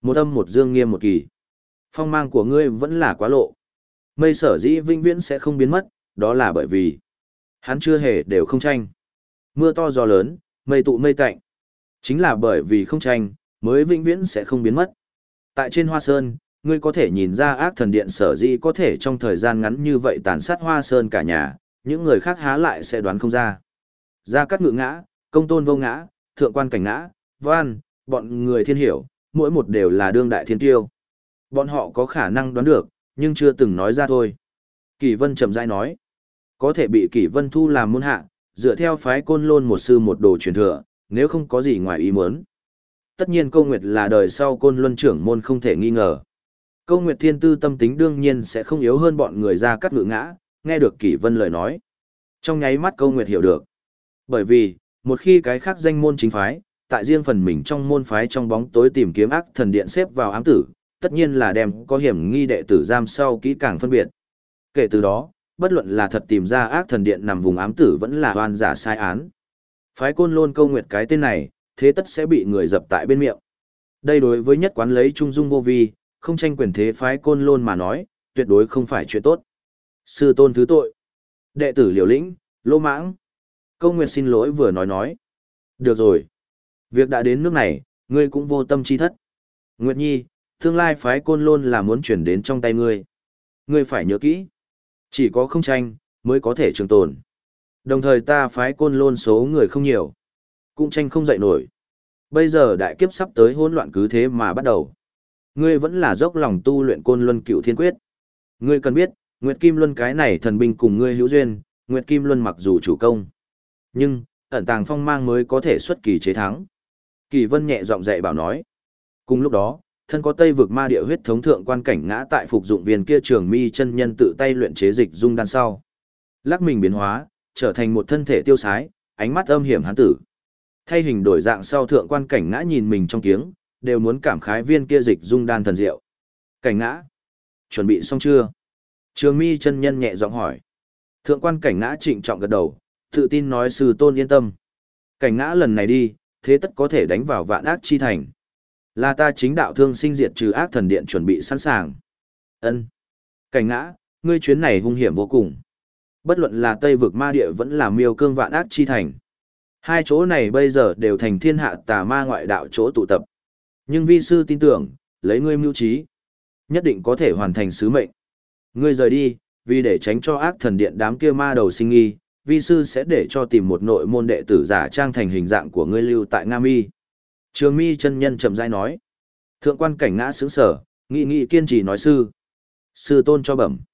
S1: Một âm một dương nghiêm một kỳ. Phong mang của ngươi vẫn là quá lộ. Mây sở dĩ vĩnh viễn sẽ không biến mất, đó là bởi vì hắn chưa hề đều không tranh. Mưa to gió lớn, mây tụ mây tạnh. Chính là bởi vì không tranh, mới vĩnh viễn sẽ không biến mất. Tại trên Hoa Sơn, ngươi có thể nhìn ra ác thần điện sở dĩ có thể trong thời gian ngắn như vậy tàn sát Hoa Sơn cả nhà, những người khác há lại sẽ đoán không ra. Gia Cát Ngự ngã, Công Tôn Vô ngã, Thượng Quan Cảnh ngã, Văn, bọn người thiên hiểu, mỗi một đều là đương đại thiên tiêu. Bọn họ có khả năng đoán được, nhưng chưa từng nói ra thôi. Kỷ Vân chậm rãi nói, có thể bị Kỷ Vân thu làm môn hạ, dựa theo phái Côn Lôn một sư một đồ truyền thừa, nếu không có gì ngoài ý muốn. Tất nhiên Câu Nguyệt là đời sau Côn Luân trưởng môn không thể nghi ngờ. Câu Nguyệt thiên tư tâm tính đương nhiên sẽ không yếu hơn bọn người Gia Cát Ngự ngã, nghe được Kỷ Vân lời nói. Trong nháy mắt Câu Nguyệt hiểu được. Bởi vì, một khi cái khác danh môn chính phái, tại riêng phần mình trong môn phái trong bóng tối tìm kiếm ác thần điện xếp vào ám tử, tất nhiên là đem có hiểm nghi đệ tử giam sau kỹ càng phân biệt. Kể từ đó, bất luận là thật tìm ra ác thần điện nằm vùng ám tử vẫn là oan giả sai án. Phái Côn Lôn Câu Nguyệt cái tên này, thế tất sẽ bị người dập tại bên miệng. Đây đối với nhất quán lấy trung dung vô vi, không tranh quyền thế phái Côn Lôn mà nói, tuyệt đối không phải chuyện tốt. Sư tôn thứ tội. Đệ tử liều lĩnh, lô mãng. Câu Nguyệt xin lỗi vừa nói. Được rồi. Việc đã đến nước này, ngươi cũng vô tâm chi thất. Nguyệt Nhi, tương lai phái Côn Lôn là muốn chuyển đến trong tay ngươi. Ngươi phải nhớ kỹ. Chỉ có không tranh, mới có thể trường tồn. Đồng thời ta phái Côn Lôn số người không nhiều. Cũng tranh không dậy nổi. Bây giờ đại kiếp sắp tới hỗn loạn cứ thế mà bắt đầu. Ngươi vẫn là dốc lòng tu luyện Côn Luân Cựu Thiên Quyết. Ngươi cần biết, Nguyệt Kim Luân cái này thần binh cùng ngươi hữu duyên, Nguyệt Kim Luân mặc dù chủ công, nhưng ẩn tàng phong mang mới có thể xuất kỳ chế thắng. Kỳ Vân nhẹ giọng dạy bảo nói. Cùng lúc đó, thân có Tây vực ma địa huyết thống Thượng Quan Cảnh ngã tại phục dụng viên kia Trường Mi chân nhân tự tay luyện chế dịch dung đan sau, lắc mình biến hóa, trở thành một thân thể tiêu sái, ánh mắt âm hiểm hán tử. Thay hình đổi dạng sau Thượng Quan Cảnh ngã nhìn mình trong kiếng, đều muốn cảm khái viên kia dịch dung đan thần diệu. Cảnh ngã, chuẩn bị xong chưa? Trường Mi chân nhân nhẹ giọng hỏi. Thượng Quan Cảnh ngã trịnh trọng gật đầu, tự tin nói sư tôn yên tâm. Cảnh ngã lần này đi, thế tất có thể đánh vào vạn ác chi thành. Là ta chính đạo thương sinh diệt trừ ác thần điện chuẩn bị sẵn sàng. Ân. Cảnh ngã, ngươi chuyến này hung hiểm vô cùng. Bất luận là Tây vực ma địa vẫn là Miêu Cương vạn ác chi thành. Hai chỗ này bây giờ đều thành thiên hạ tà ma ngoại đạo chỗ tụ tập. Nhưng vi sư tin tưởng, lấy ngươi mưu trí, nhất định có thể hoàn thành sứ mệnh. Ngươi rời đi, vì để tránh cho ác thần điện đám kia ma đầu sinh nghi, vi sư sẽ để cho tìm một nội môn đệ tử giả trang thành hình dạng của ngươi lưu tại Nga Mi. Trường Mi chân nhân chậm rãi nói. Thượng Quan Cảnh ngã sững sờ, nghị kiên trì nói sư. Sư tôn cho bẩm.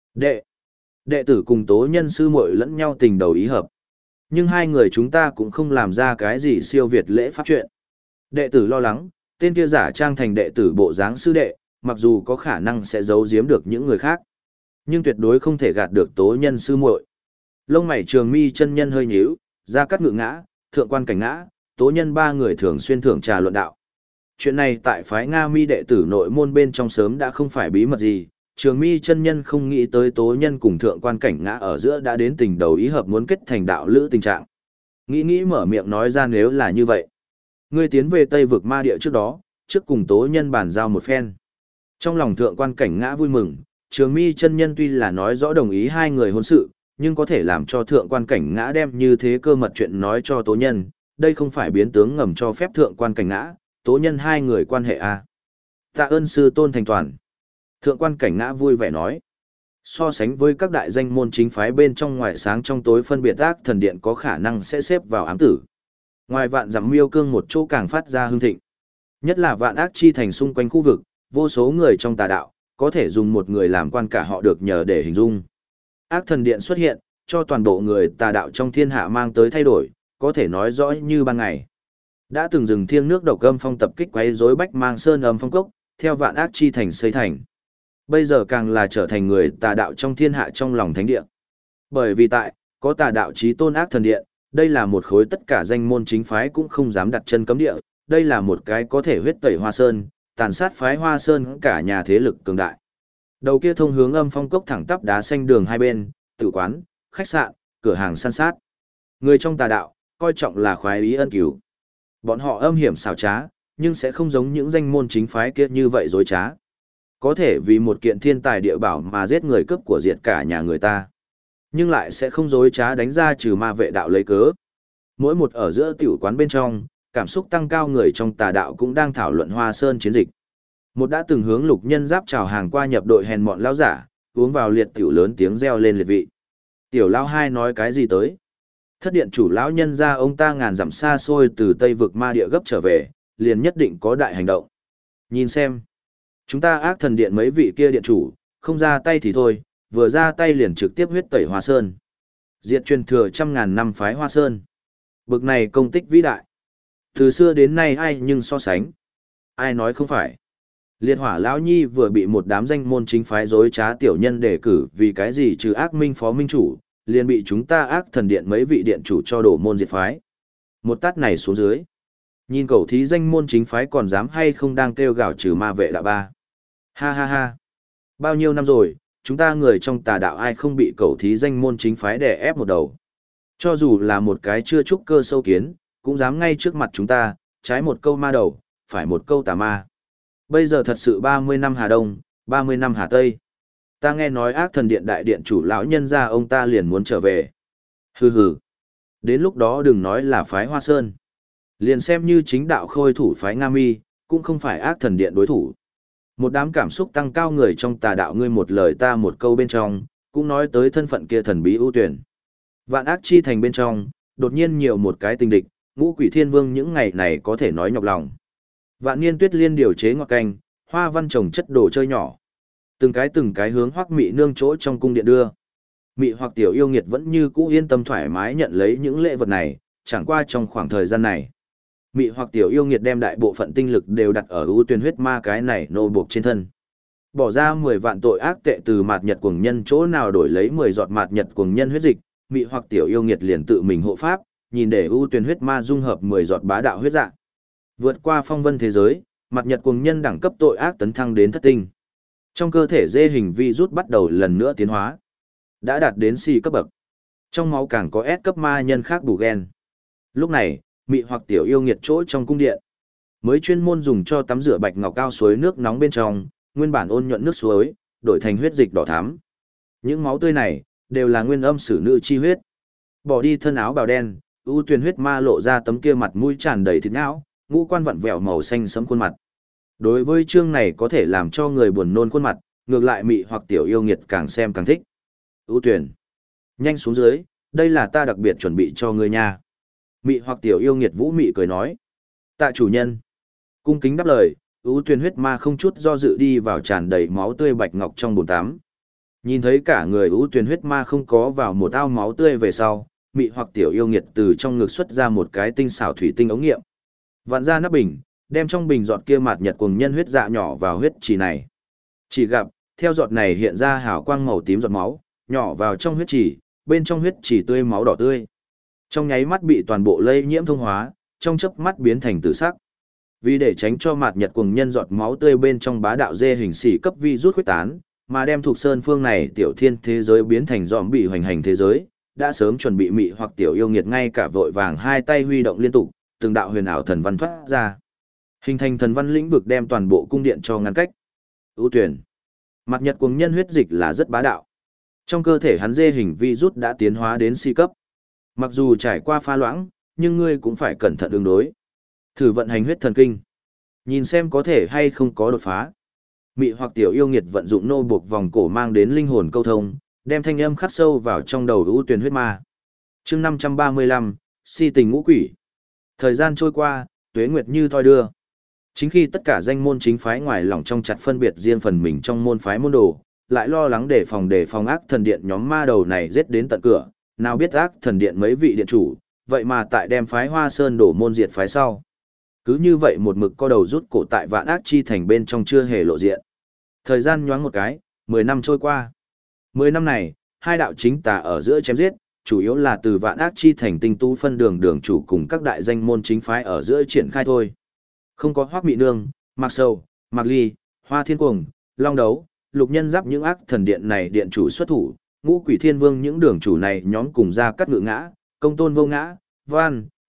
S1: Đệ tử cùng tố nhân sư muội lẫn nhau tình đầu ý hợp. Nhưng hai người chúng ta cũng không làm ra cái gì siêu việt lễ pháp chuyện. Đệ tử lo lắng, tên kia giả trang thành đệ tử bộ dáng sư đệ, mặc dù có khả năng sẽ giấu giếm được những người khác, nhưng tuyệt đối không thể gạt được tố nhân sư muội. Lông mày Trường Mi chân nhân hơi nhíu, Gia Cát Ngự ngã, Thượng Quan Cảnh ngã, tố nhân ba người thường xuyên thưởng trà luận đạo. Chuyện này tại phái Nga Mi đệ tử nội môn bên trong sớm đã không phải bí mật gì, Trường Mi chân nhân không nghĩ tới tố nhân cùng Thượng Quan Cảnh ngã ở giữa đã đến tình đầu ý hợp muốn kết thành đạo lữ tình trạng. Nghĩ mở miệng nói ra nếu là như vậy. Ngươi tiến về Tây vực ma địa trước đó, trước cùng tố nhân bàn giao một phen. Trong lòng Thượng Quan Cảnh ngã vui mừng, Trường Mi chân nhân tuy là nói rõ đồng ý hai người hôn sự, nhưng có thể làm cho Thượng Quan Cảnh ngã đem như thế cơ mật chuyện nói cho tố nhân, đây không phải biến tướng ngầm cho phép Thượng Quan Cảnh ngã, tố nhân hai người quan hệ à. Tạ ơn sư tôn thành toàn. Thượng Quan Cảnh ngã vui vẻ nói. So sánh với các đại danh môn chính phái bên trong ngoài sáng trong tối phân biệt ác thần điện có khả năng sẽ xếp vào ám tử. Ngoài vạn dặm Miêu Cương một chỗ càng phát ra hưng thịnh. Nhất là vạn ác chi thành xung quanh khu vực, vô số người trong tà đạo, có thể dùng một người làm quan cả họ được nhờ để hình dung. Ác thần điện xuất hiện, cho toàn bộ người tà đạo trong thiên hạ mang tới thay đổi, có thể nói rõ như ban ngày. Đã từng dừng thiêng nước độc âm phong tập kích quấy rối Bách Mang Sơn âm phong cốc, theo vạn ác chi thành xây thành. Bây giờ càng là trở thành người tà đạo trong thiên hạ trong lòng thánh địa. Bởi vì tại, có tà đạo chí tôn ác thần điện, đây là một khối tất cả danh môn chính phái cũng không dám đặt chân cấm địa, đây là một cái có thể huyết tẩy Hoa Sơn, tàn sát phái Hoa Sơn cả nhà thế lực cường đại. Đầu kia thông hướng âm phong cốc thẳng tắp đá xanh đường hai bên, tử quán, khách sạn, cửa hàng săn sát. Người trong tà đạo, coi trọng là khoái ý ân cứu. Bọn họ âm hiểm xảo trá, nhưng sẽ không giống những danh môn chính phái kia như vậy dối trá. Có thể vì một kiện thiên tài địa bảo mà giết người cướp của diệt cả nhà người ta. Nhưng lại sẽ không dối trá đánh ra trừ ma vệ đạo lấy cớ. Mỗi một ở giữa tiểu quán bên trong, cảm xúc tăng cao người trong tà đạo cũng đang thảo luận Hoa Sơn chiến dịch. Một đã từng hướng Lục Nhân Giáp chào hàng qua nhập đội hèn mọn lão giả, uống vào liệt tiểu lớn tiếng reo lên liệt vị. Tiểu lão hai nói cái gì tới? Thất điện chủ lão nhân ra ông ta ngàn dặm xa xôi từ Tây vực ma địa gấp trở về, liền nhất định có đại hành động. Nhìn xem, chúng ta ác thần điện mấy vị kia điện chủ, không ra tay thì thôi, vừa ra tay liền trực tiếp huyết tẩy Hoa Sơn. Diệt truyền thừa trăm ngàn năm phái Hoa Sơn. Bực này công tích vĩ đại. Từ xưa đến nay ai nhưng so sánh. Ai nói không phải. Liệt hỏa lão nhi vừa bị một đám danh môn chính phái dối trá tiểu nhân đề cử vì cái gì trừ ác minh phó minh chủ, liền bị chúng ta ác thần điện mấy vị điện chủ cho đổ môn diệt phái. Một tát này xuống dưới. Nhìn cầu thí danh môn chính phái còn dám hay không đang kêu gào trừ ma vệ đạo ba. Ha ha ha. Bao nhiêu năm rồi, chúng ta người trong tà đạo ai không bị cầu thí danh môn chính phái đè ép một đầu. Cho dù là một cái chưa trúc cơ sâu kiến, cũng dám ngay trước mặt chúng ta, trái một câu ma đầu, phải một câu tà ma. Bây giờ thật sự 30 năm Hà Đông, 30 năm Hà Tây. Ta nghe nói ác thần điện đại điện chủ lão nhân ra ông ta liền muốn trở về. Hừ hừ. Đến lúc đó đừng nói là phái Hoa Sơn. Liền xem như chính đạo khôi thủ phái Nga Mi, cũng không phải ác thần điện đối thủ. Một đám cảm xúc tăng cao người trong tà đạo ngươi một lời ta một câu bên trong, cũng nói tới thân phận kia thần bí ưu tuyển. Vạn ác chi thành bên trong, đột nhiên nhiều một cái tình địch, Ngũ Quỷ Thiên Vương những ngày này có thể nói nhọc lòng. Vạn Niên Tuyết Liên điều chế ngọt canh, hoa văn trồng chất đồ chơi nhỏ. Từng cái hướng Hoắc Mị nương chỗ trong cung điện đưa. Mị hoặc tiểu yêu nghiệt vẫn như cũ yên tâm thoải mái nhận lấy những lễ vật này, chẳng qua trong khoảng thời gian này. Mị hoặc tiểu yêu nghiệt đem đại bộ phận tinh lực đều đặt ở ưu tuyển huyết ma cái này nô buộc trên thân. Bỏ ra 10 vạn tội ác tệ từ mạt nhật cuồng nhân chỗ nào đổi lấy 10 giọt mạt nhật cuồng nhân huyết dịch, mị hoặc tiểu yêu nghiệt liền tự mình hộ pháp, nhìn để ưu tuyển huyết ma dung hợp 10 giọt bá đạo huyết dạng. Vượt qua phong vân thế giới, mạt nhật cuồng nhân đẳng cấp tội ác tấn thăng đến thất tinh. Trong cơ thể dê hình virus bắt đầu lần nữa tiến hóa, đã đạt đến C cấp bậc. Trong máu càng có S cấp ma nhân khác bù gen. Lúc này, mị hoặc tiểu yêu nghiệt chỗ trong cung điện, mới chuyên môn dùng cho tắm rửa bạch ngọc cao suối nước nóng bên trong, nguyên bản ôn nhuận nước suối, đổi thành huyết dịch đỏ thắm. Những máu tươi này đều là nguyên âm sử nữ chi huyết. Bỏ đi thân áo bào đen, ưu tuyển huyết ma lộ ra tấm kia mặt mũi tràn đầy thịt não, ngũ quan vặn vẹo màu xanh sẫm khuôn mặt. Đối với chương này có thể làm cho người buồn nôn khuôn mặt, ngược lại mị hoặc tiểu yêu nghiệt càng xem càng thích. Ưu tuyển, nhanh xuống dưới, đây là ta đặc biệt chuẩn bị cho ngươi nha. Mị hoặc tiểu yêu nghiệt vũ mị cười nói. Tạ chủ nhân. Cung kính đáp lời, ưu tuyển huyết ma không chút do dự đi vào tràn đầy máu tươi bạch ngọc trong bồn tắm. Nhìn thấy cả người ưu tuyển huyết ma không có vào một ao máu tươi về sau, mị hoặc tiểu yêu nghiệt từ trong ngực xuất ra một cái tinh xảo thủy tinh ống nghiệm. Vặn ra nắp bình, đem trong bình giọt kia mạt nhật cuồng nhân huyết dạ nhỏ vào huyết trì này. Chỉ gặp, theo giọt này hiện ra hào quang màu tím giọt máu, nhỏ vào trong huyết trì, bên trong huyết trì tươi máu đỏ tươi. Trong nháy mắt bị toàn bộ lây nhiễm thông hóa, trong chớp mắt biến thành tử sắc. Vì để tránh cho mạt nhật cuồng nhân giọt máu tươi bên trong bá đạo dê hình xỉ cấp virus khuếch tán, mà đem thuộc sơn phương này tiểu thiên thế giới biến thành zombie hoành hành thế giới, đã sớm chuẩn bị mị hoặc tiểu yêu nghiệt ngay cả vội vàng hai tay huy động liên tục, từng đạo huyền ảo thần văn thoát ra. Hình thành thần văn lĩnh vực đem toàn bộ cung điện cho ngăn cách. Ưu tuyển. Mạt nhật cuồng nhân huyết dịch là rất bá đạo. Trong cơ thể hắn dê hình virus đã tiến hóa đến C cấp. Mặc dù trải qua pha loãng, nhưng ngươi cũng phải cẩn thận ứng đối. Thử vận hành huyết thần kinh. Nhìn xem có thể hay không có đột phá. Mị hoặc tiểu yêu nghiệt vận dụng nô buộc vòng cổ mang đến linh hồn câu thông, đem thanh âm khắc sâu vào trong đầu ưu tuyển huyết ma. Chương 535, si tình ngũ quỷ. Thời gian trôi qua, tuế nguyệt như thoi đưa. Chính khi tất cả danh môn chính phái ngoài lòng trong chặt phân biệt riêng phần mình trong môn phái môn đồ, lại lo lắng đề phòng ác thần điện nhóm ma đầu này giết đến tận cửa, nào biết ác thần điện mấy vị điện chủ, vậy mà tại đem phái Hoa Sơn đổ môn diệt phái sau. Cứ như vậy một mực co đầu rút cổ tại vạn ác chi thành bên trong chưa hề lộ diện. Thời gian nhoáng một cái, 10 năm trôi qua. 10 năm này, hai đạo chính tà ở giữa chém giết, chủ yếu là từ vạn ác chi thành tinh tú phân đường chủ cùng các đại danh môn chính phái ở giữa triển khai thôi. Không có Hoắc Mị Nương, Mạc Sầu, Mạc Ly, Hoa Thiên Cuồng, Long Đấu, Lục Nhân Giáp những ác thần điện này điện chủ xuất thủ, Ngũ Quỷ Thiên Vương những đường chủ này nhóm cùng ra cắt ngự ngã, Công Tôn Vô Ngã, Văn,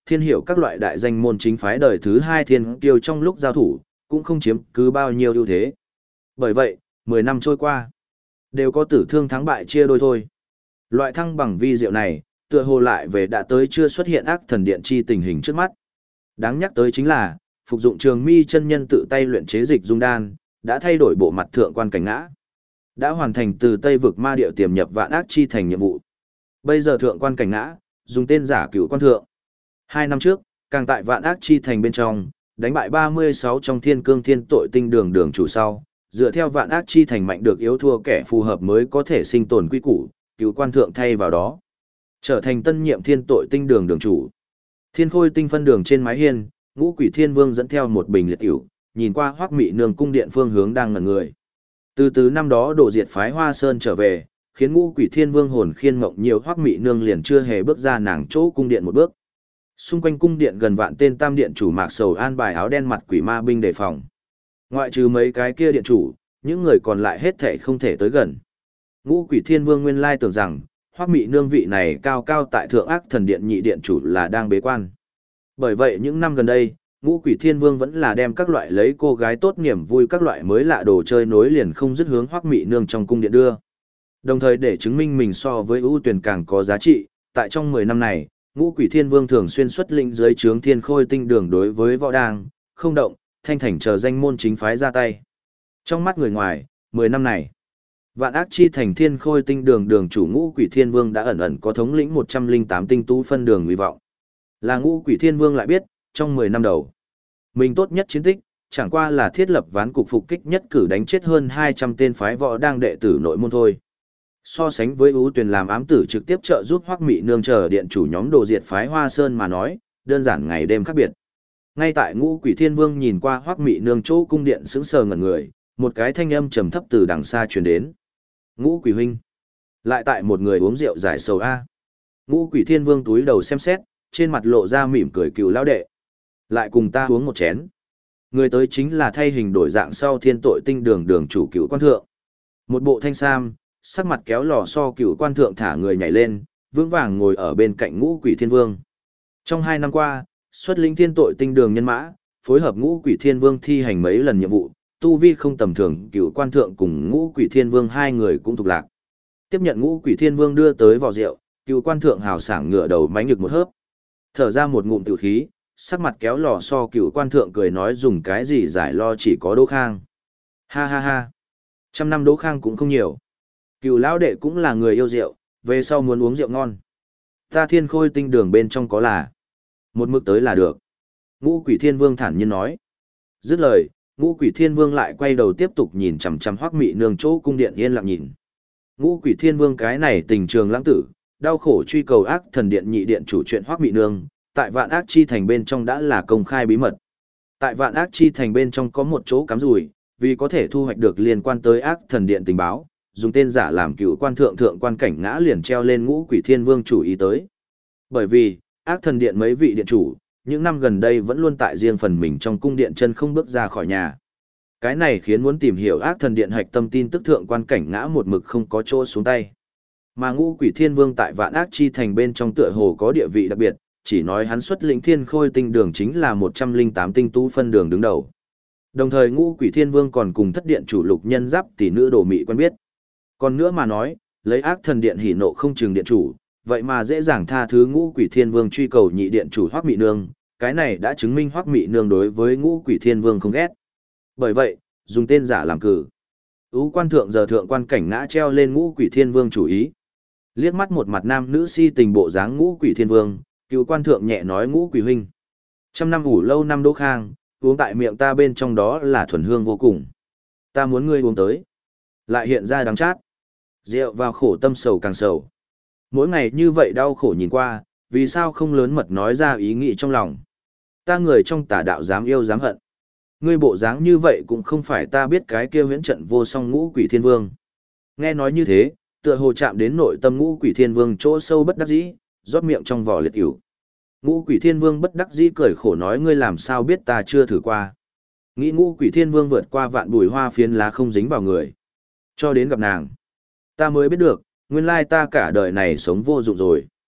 S1: thiên hiệu các loại đại danh môn chính phái đời thứ hai thiên kiêu trong lúc giao thủ, cũng không chiếm cứ bao nhiêu ưu thế. Bởi vậy, 10 năm trôi qua, đều có tử thương thắng bại chia đôi thôi. Loại thăng bằng vi diệu này, tựa hồ lại về đã tới chưa xuất hiện ác thần điện chi tình hình trước mắt. Đáng nhắc tới chính là, phục dụng Trường Mi chân nhân tự tay luyện chế dịch dung đan, đã thay đổi bộ mặt thượng quan cảnh ngã. Đã hoàn thành từ Tây vực ma điệu tiềm nhập vạn ác chi thành nhiệm vụ. Bây giờ thượng quan cảnh ngã, dùng tên giả Cửu Quan Thượng. 2 năm trước, càng tại vạn ác chi thành bên trong, đánh bại 36 trong thiên cương thiên tội tinh đường đường chủ sau, dựa theo vạn ác chi thành mạnh được yếu thua kẻ phù hợp mới có thể sinh tồn quy củ, Cửu Quan Thượng thay vào đó, trở thành tân nhiệm thiên tội tinh đường đường chủ. Thiên khôi tinh phân đường trên mái hiên, Ngũ Quỷ Thiên Vương dẫn theo một bình liệt tiểu, nhìn qua Hoắc Mị Nương cung điện phương hướng đang ngẩn người. Từ năm đó đổ diệt phái Hoa Sơn trở về, khiến Ngũ Quỷ Thiên Vương hồn khiên mộng nhiều, Hoắc Mị Nương liền chưa hề bước ra nàng chỗ cung điện một bước. Xung quanh cung điện gần vạn tên tam điện chủ Mạc Sầu an bài áo đen mặt quỷ ma binh đề phòng. Ngoại trừ mấy cái kia điện chủ, những người còn lại hết thảy không thể tới gần. Ngũ Quỷ Thiên Vương nguyên lai tưởng rằng, Hoắc Mị Nương vị này cao cao tại thượng ác thần điện nhị điện chủ là đang bế quan. Bởi vậy những năm gần đây, Ngũ Quỷ Thiên Vương vẫn là đem các loại lấy cô gái tốt niềm vui các loại mới lạ đồ chơi nối liền không dứt hướng Hoắc Mị Nương trong cung điện đưa. Đồng thời để chứng minh mình so với ưu tuyển càng có giá trị, tại trong 10 năm này, Ngũ Quỷ Thiên Vương thường xuyên xuất lĩnh dưới trướng Thiên Khôi Tinh Đường đối với Võ Đang, Không Động, Thanh Thành chờ danh môn chính phái ra tay. Trong mắt người ngoài, 10 năm này, vạn ác chi thành Thiên Khôi Tinh Đường đường chủ Ngũ Quỷ Thiên Vương đã ẩn ẩn có thống lĩnh 108 tinh tú phân đường uy vọng. Là Ngũ Quỷ Thiên Vương lại biết, trong 10 năm đầu, mình tốt nhất chiến tích, chẳng qua là thiết lập ván cục phục kích nhất cử đánh chết hơn 200 tên phái Võ Đang đệ tử nội môn thôi. So sánh với ưu tuyển làm ám tử trực tiếp trợ giúp Hoắc Mị Nương chờ điện chủ nhóm đồ diệt phái Hoa Sơn mà nói, đơn giản ngày đêm khác biệt. Ngay tại Ngũ Quỷ Thiên Vương nhìn qua Hoắc Mị Nương chỗ cung điện sững sờ ngẩn người, một cái thanh âm trầm thấp từ đằng xa truyền đến. Ngũ Quỷ huynh, lại tại một người uống rượu giải sầu a. Ngũ Quỷ Thiên Vương túi đầu xem xét, trên mặt lộ ra mỉm cười cựu lão đệ. Lại cùng ta uống một chén. Người tới chính là thay hình đổi dạng sau thiên tội tinh đường đường chủ Cửu Quan Thượng. Một bộ thanh sam, sắc mặt kéo lò so Cửu Quan Thượng thả người nhảy lên, vững vàng ngồi ở bên cạnh Ngũ Quỷ Thiên Vương. Trong 2 năm qua, xuất lĩnh thiên tội tinh đường nhân mã, phối hợp Ngũ Quỷ Thiên Vương thi hành mấy lần nhiệm vụ, tu vi không tầm thường, Cửu Quan Thượng cùng Ngũ Quỷ Thiên Vương hai người cũng thuộc lạc. Tiếp nhận Ngũ Quỷ Thiên Vương đưa tới vò rượu, Cửu Quan Thượng hào sảng ngửa đầu mánh nhực một hớp, thở ra một ngụm tử khí, sắc mặt kéo lò so Cửu Quan Thượng cười nói dùng cái gì giải lo chỉ có Đỗ Khang. Ha ha ha. 100 năm Đỗ Khang cũng không nhiều. Cửu lão đệ cũng là người yêu rượu, về sau muốn uống rượu ngon. Ta Thiên Khôi Tinh Đường bên trong có là một mực tới là được. Ngũ Quỷ Thiên Vương thản nhiên nói. Dứt lời, Ngũ Quỷ Thiên Vương lại quay đầu tiếp tục nhìn chằm chằm Hoắc Mị Nương chỗ cung điện yên lặng nhìn. Ngũ Quỷ Thiên Vương cái này tình trường lãng tử, đau khổ truy cầu ác thần điện nhị điện chủ chuyện Hoắc Mị Nương, tại Vạn Ác Chi Thành bên trong đã là công khai bí mật. Tại Vạn Ác Chi Thành bên trong có một chỗ cắm rủi, vì có thể thu hoạch được liên quan tới ác thần điện tình báo, dùng tên giả làm Cửu Quan Thượng thượng quan cảnh ngã liền treo lên Ngũ Quỷ Thiên Vương chủ ý tới. Bởi vì, ác thần điện mấy vị điện chủ, những năm gần đây vẫn luôn tại riêng phần mình trong cung điện chân không bước ra khỏi nhà. Cái này khiến muốn tìm hiểu ác thần điện hạch tâm tin tức thượng quan cảnh ngã một mực không có chỗ xuống tay. Mà Ngũ Quỷ Thiên Vương tại Vạn Ác Chi Thành bên trong tựa hồ có địa vị đặc biệt, chỉ nói hắn xuất lĩnh Thiên Khôi Tinh Đường chính là 108 tinh tú phân đường đứng đầu. Đồng thời Ngũ Quỷ Thiên Vương còn cùng thất điện chủ Lục Nhân Giáp tỷ nữ Đồ Mị quen biết. Còn nữa mà nói, lấy ác thần điện hỉ nộ không chừng điện chủ, vậy mà dễ dàng tha thứ Ngũ Quỷ Thiên Vương truy cầu nhị điện chủ Hoắc Mị Nương, cái này đã chứng minh Hoắc Mị Nương đối với Ngũ Quỷ Thiên Vương không ghét. Bởi vậy, dùng tên giả làm cử. Ú quan thượng giờ thượng quan cảnh ngã treo lên Ngũ Quỷ Thiên Vương chủ ý. Liếc mắt một mặt nam nữ si tình bộ dáng Ngũ Quỷ Thiên Vương, Cựu quan thượng nhẹ nói Ngũ Quỷ huynh. 100 năm ủ lâu năm Đỗ Khang, uống tại miệng ta bên trong đó là thuần hương vô cùng. Ta muốn ngươi uống tới. Lại hiện ra đắng chát. Rượu vào khổ tâm sầu càng sầu. Mỗi ngày như vậy đau khổ nhìn qua, vì sao không lớn mật nói ra ý nghĩ trong lòng. Ta người trong tà đạo dám yêu dám hận. Ngươi bộ dáng như vậy cũng không phải ta biết cái kia huyễn trận vô song Ngũ Quỷ Thiên Vương. Nghe nói như thế, tựa hồ chạm đến nội tâm Ngũ Quỷ Thiên Vương chỗ sâu bất đắc dĩ, rót miệng trong vỏ liệt ỉu. Ngũ Quỷ Thiên Vương bất đắc dĩ cười khổ nói ngươi làm sao biết ta chưa thử qua. Nghĩ Ngũ Quỷ Thiên Vương vượt qua vạn bùi hoa phiến lá không dính vào người. Cho đến gặp nàng, ta mới biết được, nguyên lai ta cả đời này sống vô dụng rồi.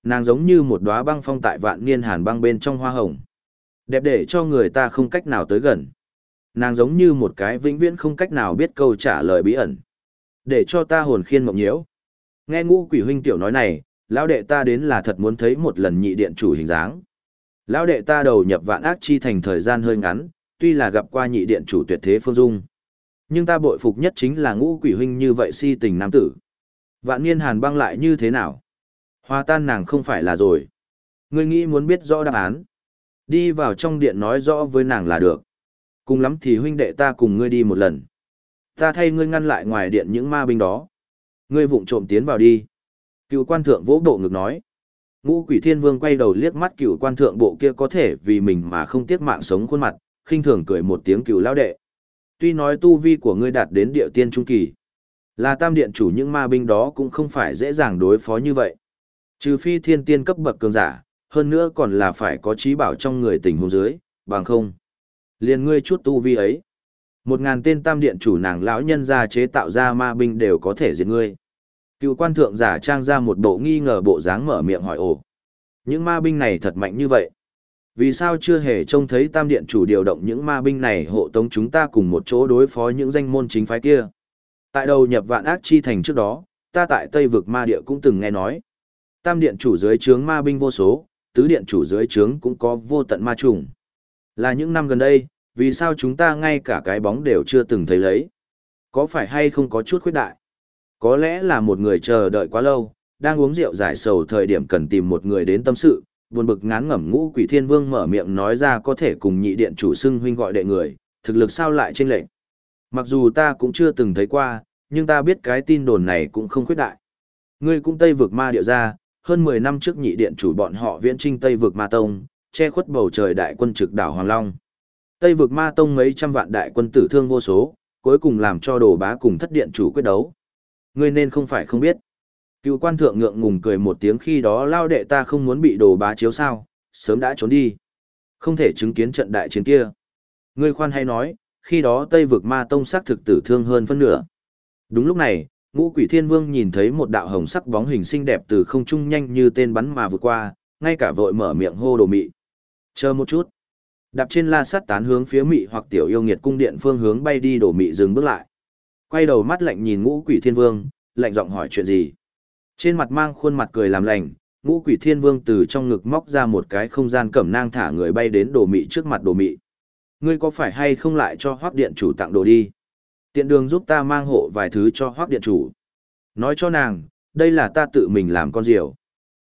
S1: Nàng giống như một đóa băng phong tại vạn niên hàn băng bên trong hoa hồng. Đẹp để cho người ta không cách nào tới gần. Nàng giống như một cái vĩnh viễn không cách nào biết câu trả lời bí ẩn. Để cho ta hồn khiên mộng nhiễu. Nghe Ngũ Quỷ huynh tiểu nói này, lão đệ ta đến là thật muốn thấy một lần nhị điện chủ hình dáng. Lão đệ ta đầu nhập vạn ác chi thành thời gian hơi ngắn, tuy là gặp qua nhị điện chủ tuyệt thế phương dung. Nhưng ta bội phục nhất chính là Ngũ Quỷ huynh như vậy si tình nam tử. Vạn niên hàn băng lại như thế nào? Hòa tan nàng không phải là rồi. Ngươi nghĩ muốn biết rõ đáp án. Đi vào trong điện nói rõ với nàng là được. Cùng lắm thì huynh đệ ta cùng ngươi đi một lần. Ta thay ngươi ngăn lại ngoài điện những ma binh đó. Ngươi vụng trộm tiến vào đi. Cựu quan thượng vỗ bộ ngực nói. Ngũ Quỷ Thiên Vương quay đầu liếc mắt cựu quan thượng bộ kia có thể vì mình mà không tiếc mạng sống khuôn mặt, khinh thường cười một tiếng cựu lão đệ. Tuy nói tu vi của ngươi đạt đến địa tiên trung kỳ, là tam điện chủ những ma binh đó cũng không phải dễ dàng đối phó như vậy. Trừ phi thiên tiên cấp bậc cường giả, hơn nữa còn là phải có trí bảo trong người tình huống dưới, bằng không. Liền ngươi chút tu vi ấy. 1000 tên tam điện chủ nàng lão nhân gia chế tạo ra ma binh đều có thể diệt ngươi. Cựu quan thượng giả trang ra một bộ nghi ngờ bộ dáng mở miệng hỏi ồ. Những ma binh này thật mạnh như vậy. Vì sao chưa hề trông thấy tam điện chủ điều động những ma binh này hộ tống chúng ta cùng một chỗ đối phó những danh môn chính phái kia? Tại đầu nhập vạn ác chi thành trước đó, ta tại Tây vực ma địa cũng từng nghe nói. Tam điện chủ dưới trướng ma binh vô số, tứ điện chủ dưới trướng cũng có vô tận ma trùng. Là những năm gần đây, vì sao chúng ta ngay cả cái bóng đều chưa từng thấy lấy? Có phải hay không có chút khuyết đại? Có lẽ là một người chờ đợi quá lâu, đang uống rượu giải sầu thời điểm cần tìm một người đến tâm sự, buồn bực ngán ngẩm Ngũ Quỷ Thiên Vương mở miệng nói ra có thể cùng nhị điện chủ xưng huynh gọi đệ người, thực lực sao lại chênh lệch. Mặc dù ta cũng chưa từng thấy qua, nhưng ta biết cái tin đồn này cũng không khuyết đại. Ngươi cũng Tây vực ma địa ra, hơn 10 năm trước nhị điện chủ bọn họ viễn trinh Tây vực ma tông, che khuất bầu trời đại quân trực đảo Hoàng Long. Tây vực ma tông mấy trăm vạn đại quân tử thương vô số, cuối cùng làm cho Đồ Bá cùng thất điện chủ quyết đấu. Ngươi nên không phải không biết. Cựu quan thượng ngượng ngùng cười một tiếng khi đó lao đệ ta không muốn bị Đồ Bá chiếu sao, sớm đã trốn đi. Không thể chứng kiến trận đại chiến kia. Ngươi khoan hay nói, khi đó Tây vực ma tông xác thực tử thương hơn phân nửa. Đúng lúc này, Ngũ Quỷ Thiên Vương nhìn thấy một đạo hồng sắc bóng hình xinh đẹp từ không trung nhanh như tên bắn mà vượt qua, ngay cả vội mở miệng hô Đồ Mị. Chờ một chút. Đạp trên la sắt tán hướng phía Mị hoặc tiểu yêu nghiệt cung điện phương hướng bay đi. Đồ Mị dừng bước lại. Quay đầu mắt lạnh nhìn Ngũ Quỷ Thiên Vương, lạnh giọng hỏi chuyện gì. Trên mặt mang khuôn mặt cười làm lành, Ngũ Quỷ Thiên Vương từ trong ngực móc ra một cái không gian cẩm nang thả người bay đến Đồ Mị trước mặt Đồ Mị. Ngươi có phải hay không lại cho Hoắc điện chủ tặng đồ đi? Tiện đường giúp ta mang hộ vài thứ cho Hoắc điện chủ. Nói cho nàng, đây là ta tự mình làm con diều.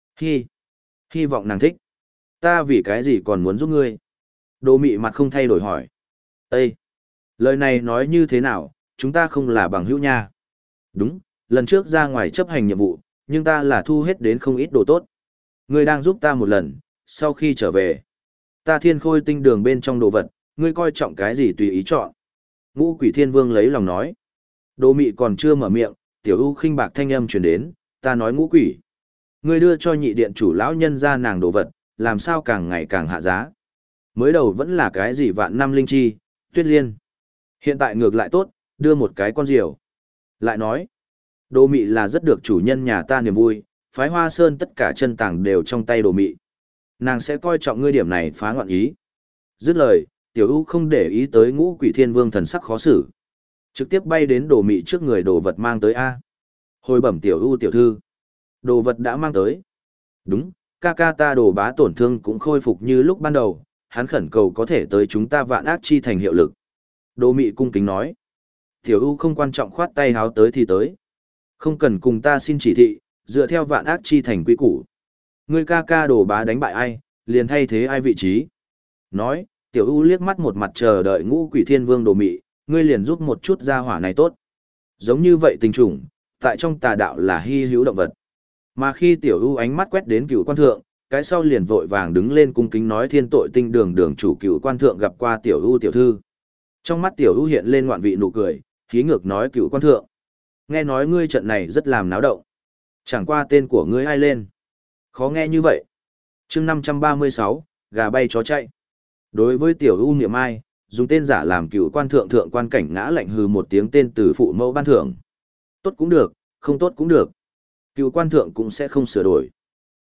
S1: Hy vọng nàng thích. Ta vì cái gì còn muốn giúp ngươi? Đồ Mị mặt không thay đổi hỏi. Ê! Lời này nói như thế nào, chúng ta không là bằng hữu nha. Đúng, lần trước ra ngoài chấp hành nhiệm vụ, nhưng ta là thu hết đến không ít đồ tốt. Ngươi đang giúp ta một lần, sau khi trở về. Ta thiên khôi tinh đường bên trong đồ vật, ngươi coi trọng cái gì tùy ý chọn. Ngũ Quỷ Thiên Vương lấy lòng nói. Đồ Mị còn chưa mở miệng, tiểu ưu khinh bạc thanh âm truyền đến, ta nói Ngũ Quỷ. Ngươi đưa cho nhị điện chủ lão nhân ra nàng đồ vật, làm sao càng ngày càng hạ giá. Mới đầu vẫn là cái gì vạn năm linh chi, tuyết liên. Hiện tại ngược lại tốt, đưa một cái con diều. Lại nói, Đồ Mị là rất được chủ nhân nhà ta niềm vui, phái Hoa Sơn tất cả chân tàng đều trong tay Đồ Mị. Nàng sẽ coi trọng ngươi điểm này phá ngoạn ý. Dứt lời, tiểu ưu không để ý tới Ngũ Quỷ Thiên Vương thần sắc khó xử. Trực tiếp bay đến Đồ Mị trước người đồ vật mang tới A. Hồi bẩm tiểu ưu tiểu thư. Đồ vật đã mang tới. Đúng, ca ca ta Đồ Bá tổn thương cũng khôi phục như lúc ban đầu, hắn khẩn cầu có thể tới chúng ta vạn ác chi thành hiệu lực. Đồ Mị cung kính nói. Tiểu ưu không quan trọng khoát tay háo tới thì tới. Không cần cùng ta xin chỉ thị, dựa theo vạn ác chi thành quy củ. Ngươi ca ca Đồ Bá đánh bại ai, liền thay thế ai vị trí. Nói, tiểu ưu liếc mắt một mặt chờ đợi Ngũ Quỷ Thiên Vương Đồ Mị, ngươi liền giúp một chút gia hỏa này tốt. Giống như vậy tình trùng, tại trong tà đạo là hy hữu động vật. Mà khi tiểu ưu ánh mắt quét đến Cửu Quan Thượng, cái sau liền vội vàng đứng lên cung kính nói thiên tội tinh đường đường chủ Cửu Quan Thượng gặp qua tiểu ưu tiểu thư. Trong mắt tiểu ưu hiện lên ngoạn vị nụ cười, hí ngược nói Cửu Quan Thượng. Nghe nói ngươi trận này rất làm náo động. Chẳng qua tên của ngươi ai lên. Khó nghe như vậy. Chương 536, gà bay chó chạy. Đối với tiểu ưu niệm ai, dùng tên giả làm Cửu Quan Thượng thượng quan cảnh ngã lạnh hừ một tiếng tên từ phụ mẫu ban thưởng. Tốt cũng được, không tốt cũng được. Cửu Quan Thượng cũng sẽ không sửa đổi.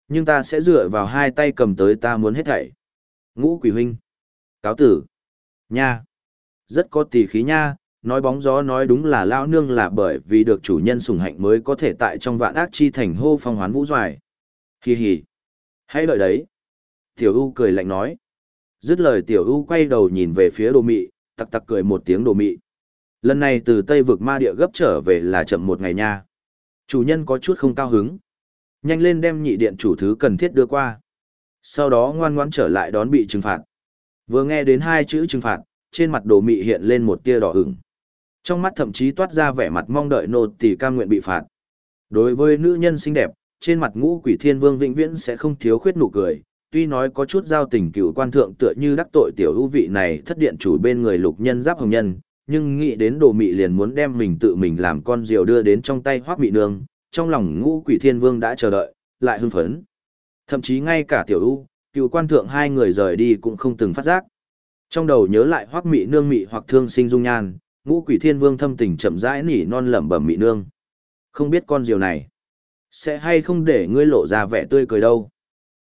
S1: Nhưng ta sẽ dựa vào hai tay cầm tới ta muốn hết thảy. Ngũ quỷ huynh. Cáo tử. Nha. Rất có tỷ khí nha, nói bóng gió nói đúng là lão nương là bởi vì được chủ nhân sủng hạnh mới có thể tại trong vạn ác chi thành hô phong hoán vũ doài. Hì hì. Hãy đợi đấy. Tiểu U cười lạnh nói. Dứt lời Tiểu U quay đầu nhìn về phía Đồ Mị, tặc tặc cười một tiếng Đồ Mị. Lần này từ Tây vực ma địa gấp trở về là chậm một ngày nha. Chủ nhân có chút không cao hứng. Nhanh lên đem nhị điện chủ thứ cần thiết đưa qua. Sau đó ngoan ngoãn trở lại đón bị trừng phạt. Vừa nghe đến hai chữ trừng phạt, trên mặt Đồ Mị hiện lên một tia đỏ ửng. Trong mắt thậm chí toát ra vẻ mặt mong đợi nô tỳ cam nguyện bị phạt. Đối với nữ nhân xinh đẹp, trên mặt Ngũ Quỷ Thiên Vương vĩnh viễn sẽ không thiếu khuyết nụ cười. Tuy nói có chút giao tình cựu quan thượng tựa như đắc tội tiểu ưu vị này thất điện chủ bên người lục nhân giáp hồng nhân, nhưng nghĩ đến Đồ Mị liền muốn đem mình tự mình làm con diều đưa đến trong tay Hoắc Mị nương, trong lòng Ngũ Quỷ Thiên Vương đã chờ đợi, lại hưng phấn. Thậm chí ngay cả tiểu ưu, cựu quan thượng hai người rời đi cũng không từng phát giác. Trong đầu nhớ lại Hoắc Mị nương mị hoặc thương sinh dung nhan, Ngũ Quỷ Thiên Vương thâm tình chậm rãi nỉ non lẩm bẩm Mị nương. Không biết con diều này sẽ hay không để ngươi lộ ra vẻ tươi cười đâu.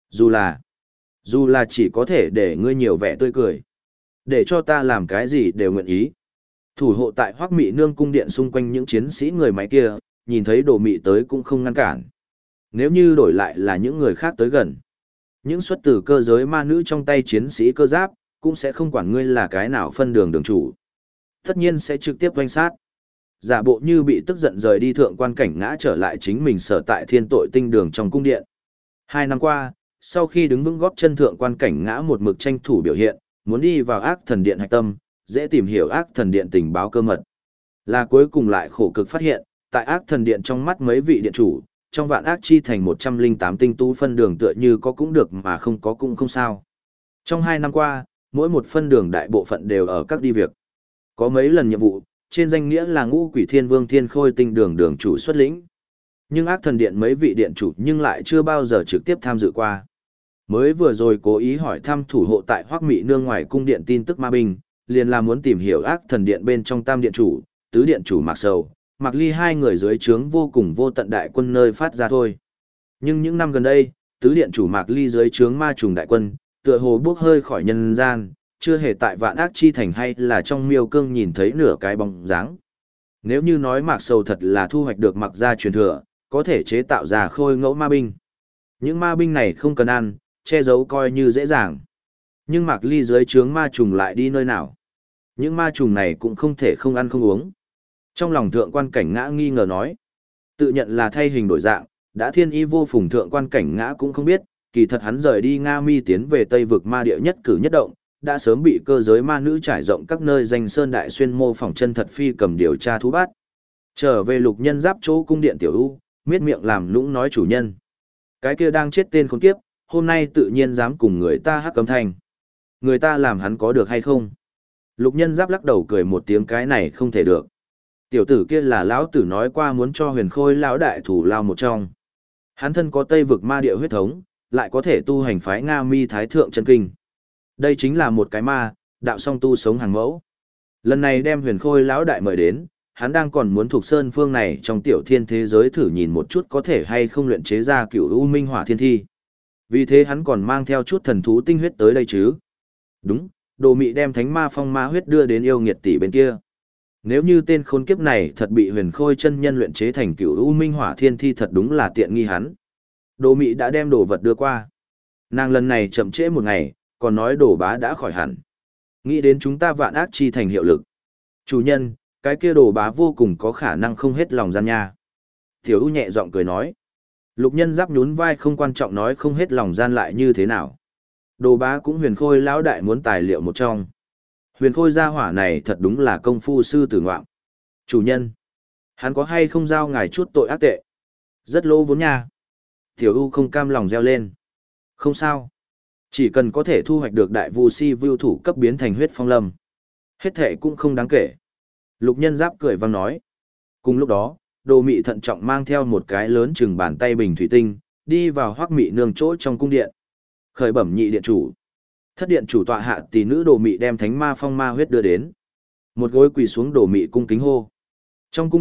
S1: Dù là chỉ có thể để ngươi nhiều vẻ tươi cười. Để cho ta làm cái gì đều nguyện ý. Thủ hộ tại Hoắc Mị nương cung điện xung quanh những chiến sĩ người máy kia, nhìn thấy Đồ Mị tới cũng không ngăn cản. Nếu như đổi lại là những người khác tới gần, những xuất từ cơ giới ma nữ trong tay chiến sĩ cơ giáp, cũng sẽ không quản ngươi là cái nào phân đường đường chủ. Tất nhiên sẽ trực tiếp doanh sát. Giả bộ như bị tức giận rời đi thượng quan cảnh ngã trở lại chính mình sở tại thiên tội tinh đường trong cung điện. 2 năm qua, sau khi đứng vững góp chân thượng quan cảnh ngã một mực tranh thủ biểu hiện, muốn đi vào ác thần điện hạch tâm, dễ tìm hiểu ác thần điện tình báo cơ mật. Là cuối cùng lại khổ cực phát hiện, tại ác thần điện trong mắt mấy vị điện chủ, trong vạn ác chi thành 108 tinh tú phân đường tựa như có cũng được mà không có cũng không sao. Trong 2 năm qua, mỗi một phân đường đại bộ phận đều ở các đi việc. Có mấy lần nhiệm vụ, trên danh nghĩa là Ngũ Quỷ Thiên Vương Thiên Khôi tinh đường đường chủ xuất lĩnh. Nhưng ác thần điện mấy vị điện chủ nhưng lại chưa bao giờ trực tiếp tham dự qua. Mới vừa rồi cố ý hỏi thăm thủ hộ tại Hoắc Mị nương ngoài cung điện tin tức ma binh, liền là muốn tìm hiểu ác thần điện bên trong tam điện chủ, tứ điện chủ Mạc Sầu, Mạc Ly hai người dưới trướng vô cùng vô tận đại quân nơi phát ra thôi. Nhưng những năm gần đây, tứ điện chủ Mạc Ly dưới trướng ma trùng đại quân, tựa hồ bước hơi khỏi nhân gian, chưa hề tại vạn ác chi thành hay là trong miêu cương nhìn thấy nửa cái bóng dáng. Nếu như nói Mạc Sầu thật là thu hoạch được Mạc gia truyền thừa, có thể chế tạo ra khôi ngẫu ma binh. Những ma binh này không cần ăn, che giấu coi như dễ dàng. Nhưng Mạc Ly dưới trướng ma trùng lại đi nơi nào? Những ma trùng này cũng không thể không ăn không uống. Trong lòng thượng quan cảnh ngã nghi ngờ nói. Tự nhận là thay hình đổi dạng, đã thiên y vô phùng thượng quan cảnh ngã cũng không biết, kỳ thật hắn rời đi Nga Mi tiến về Tây vực ma địa nhất cử nhất động, đã sớm bị cơ giới ma nữ trải rộng các nơi danh sơn đại xuyên mô phỏng chân thật phi cầm điều tra thú bát. Trở về lục nhân giáp chỗ cung điện tiểu u, miết miệng làm lũng nói chủ nhân. Cái kia đang chết tên khốn kiếp, hôm nay tự nhiên dám cùng người ta hắc cấm thành. Người ta làm hắn có được hay không? Lục nhân giáp lắc đầu cười một tiếng cái này không thể được. Tiểu tử kia là lão tử nói qua muốn cho huyền khôi lão đại thủ lao một trong. Hắn thân có Tây vực ma địa huyết thống, lại có thể tu hành phái Nga Mi Thái Thượng chân kinh. Đây chính là một cái ma, đạo song tu sống hàng mẫu. Lần này đem huyền khôi lão đại mời đến, hắn đang còn muốn thuộc sơn phương này trong tiểu thiên thế giới thử nhìn một chút có thể hay không luyện chế ra cựu u minh hỏa thiên thi. Vì thế hắn còn mang theo chút thần thú tinh huyết tới đây chứ. Đúng, Đồ Mị đem thánh ma phong ma huyết đưa đến yêu nghiệt tỷ bên kia. Nếu như tên khốn kiếp này thật bị huyền khôi chân nhân luyện chế thành cựu u minh hỏa thiên thi thật đúng là tiện nghi hắn. Đồ Mị đã đem đồ vật đưa qua. Nàng lần này chậm trễ một ngày, còn nói Đồ Bá đã khỏi hẳn. Nghĩ đến chúng ta vạn ác chi thành hiệu lực. Chủ nhân, cái kia Đồ Bá vô cùng có khả năng không hết lòng gian nha. Tiểu U nhẹ giọng cười nói. Lục nhân giáp nhún vai không quan trọng nói không hết lòng gian lại như thế nào. Đồ Bá cũng huyền khôi lão đại muốn tài liệu một trong. Huyền khôi gia hỏa này thật đúng là công phu sư tử ngoạm. Chủ nhân, hắn có hay không giao ngài chút tội ác tệ? Rất lỗ vốn nha. Tiểu U không cam lòng reo lên. Không sao. Chỉ cần có thể thu hoạch được đại vu si vưu thủ cấp biến thành huyết phong lâm. Hết thệ cũng không đáng kể. Lục nhân giáp cười vang nói. Cùng lúc đó, Đồ Mị thận trọng mang theo một cái lớn chừng bàn tay bình thủy tinh, đi vào Hoắc Mị nương chỗ trong cung điện. Khởi bẩm nhị điện chủ. Thất điện chủ tọa hạ tỷ nữ Đồ Mị đem thánh ma phong ma huyết đưa đến. Một gối quỳ xuống Đồ Mị cung kính hô. Trong cung điện,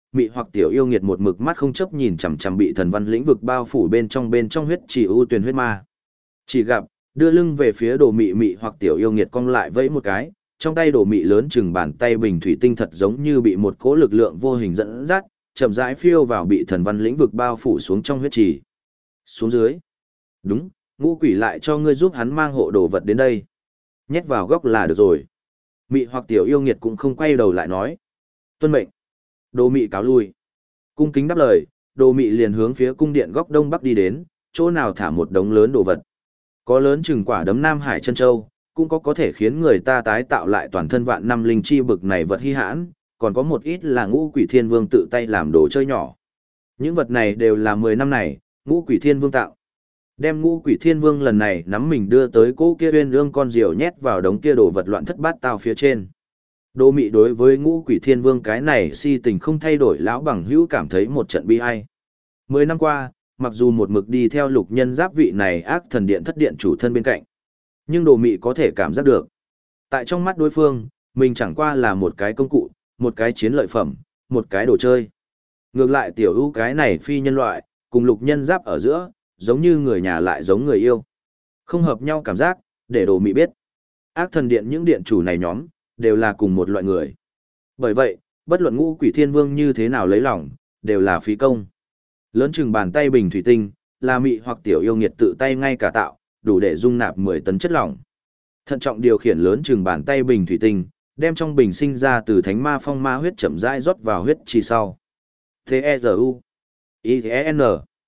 S1: mị hoặc tiểu yêu nghiệt một mực mắt không chấp nhìn chằm chằm bị thần văn lĩnh vực bao phủ bên trong huyết trì ưu tuyển huyết ma. Chỉ gặp, đưa lưng về phía đồ mị mị hoặc tiểu yêu nghiệt cong lại vẫy một cái, trong tay đồ mị lớn chừng bàn tay bình thủy tinh thật giống như bị một cỗ lực lượng vô hình dẫn dắt, chậm rãi phiêu vào bị thần văn lĩnh vực bao phủ xuống trong huyết trì. Xuống dưới. Đúng, ngũ quỷ lại cho ngươi giúp hắn mang hộ đồ vật đến đây. Nhét vào góc là được rồi. Mị hoặc tiểu yêu nghiệt cũng không quay đầu lại nói. Tuân mệnh. Đồ mị cáo lui. Cung kính đáp lời, đồ mị liền hướng phía cung điện góc đông bắc đi đến, chỗ nào thả một đống lớn đồ vật. Có lớn chừng quả đấm Nam Hải chân châu, cũng có thể khiến người ta tái tạo lại toàn thân vạn năm linh chi bực này vật hy hãn, còn có một ít là ngũ quỷ thiên vương tự tay làm đồ chơi nhỏ. Những vật này đều là 10 năm này, ngũ quỷ thiên vương tạo. Đem ngũ quỷ thiên vương lần này nắm mình đưa tới cỗ kia uyên ương con diều nhét vào đống kia đồ vật loạn thất bát tao phía trên. Đô mị đối với ngũ quỷ thiên vương cái này si tình không thay đổi lão bằng hữu cảm thấy một trận bi ai. 10 năm qua, mặc dù một mực đi theo lục nhân giáp vị này ác thần điện thất điện chủ thân bên cạnh, nhưng đồ mị có thể cảm giác được. Tại trong mắt đối phương, mình chẳng qua là một cái công cụ, một cái chiến lợi phẩm, một cái đồ chơi. Ngược lại tiểu ưu cái này phi nhân loại, cùng lục nhân giáp ở giữa, giống như người nhà lại giống người yêu. Không hợp nhau cảm giác, để đồ mị biết. Ác thần điện những điện chủ này nhóm, đều là cùng một loại người. Bởi vậy, bất luận ngũ quỷ thiên vương như thế nào lấy lòng, đều là phí công. Lớn chừng bàn tay bình thủy tinh, là mị hoặc tiểu yêu nghiệt tự tay ngay cả tạo, đủ để dung nạp 10 tấn chất lỏng. Thận trọng điều khiển lớn chừng bàn tay bình thủy tinh, đem trong bình sinh ra từ thánh ma phong ma huyết chậm rãi rót vào huyết trì sau. T-E-Z-U I-N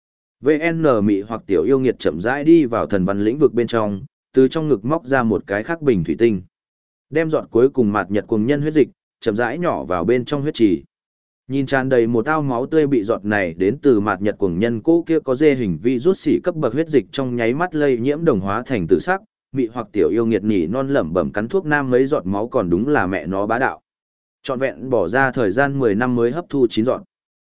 S1: VN mị hoặc tiểu yêu nghiệt chậm rãi đi vào thần văn lĩnh vực bên trong, từ trong ngực móc ra một cái khác bình thủy tinh. Đem giọt cuối cùng mạt nhật cuồng nhân huyết dịch, chậm rãi nhỏ vào bên trong huyết trì. Nhìn tràn đầy một ao máu tươi bị giọt này đến từ mạt nhật cuồng nhân cỗ kia có dê hình vi rút xỉ cấp bậc huyết dịch trong nháy mắt lây nhiễm đồng hóa thành tử sắc, mị hoặc tiểu yêu nghiệt nhỉ non lẩm bẩm cắn thuốc nam mấy giọt máu còn đúng là mẹ nó bá đạo. Trọn vẹn bỏ ra thời gian 10 năm mới hấp thu 9 giọt.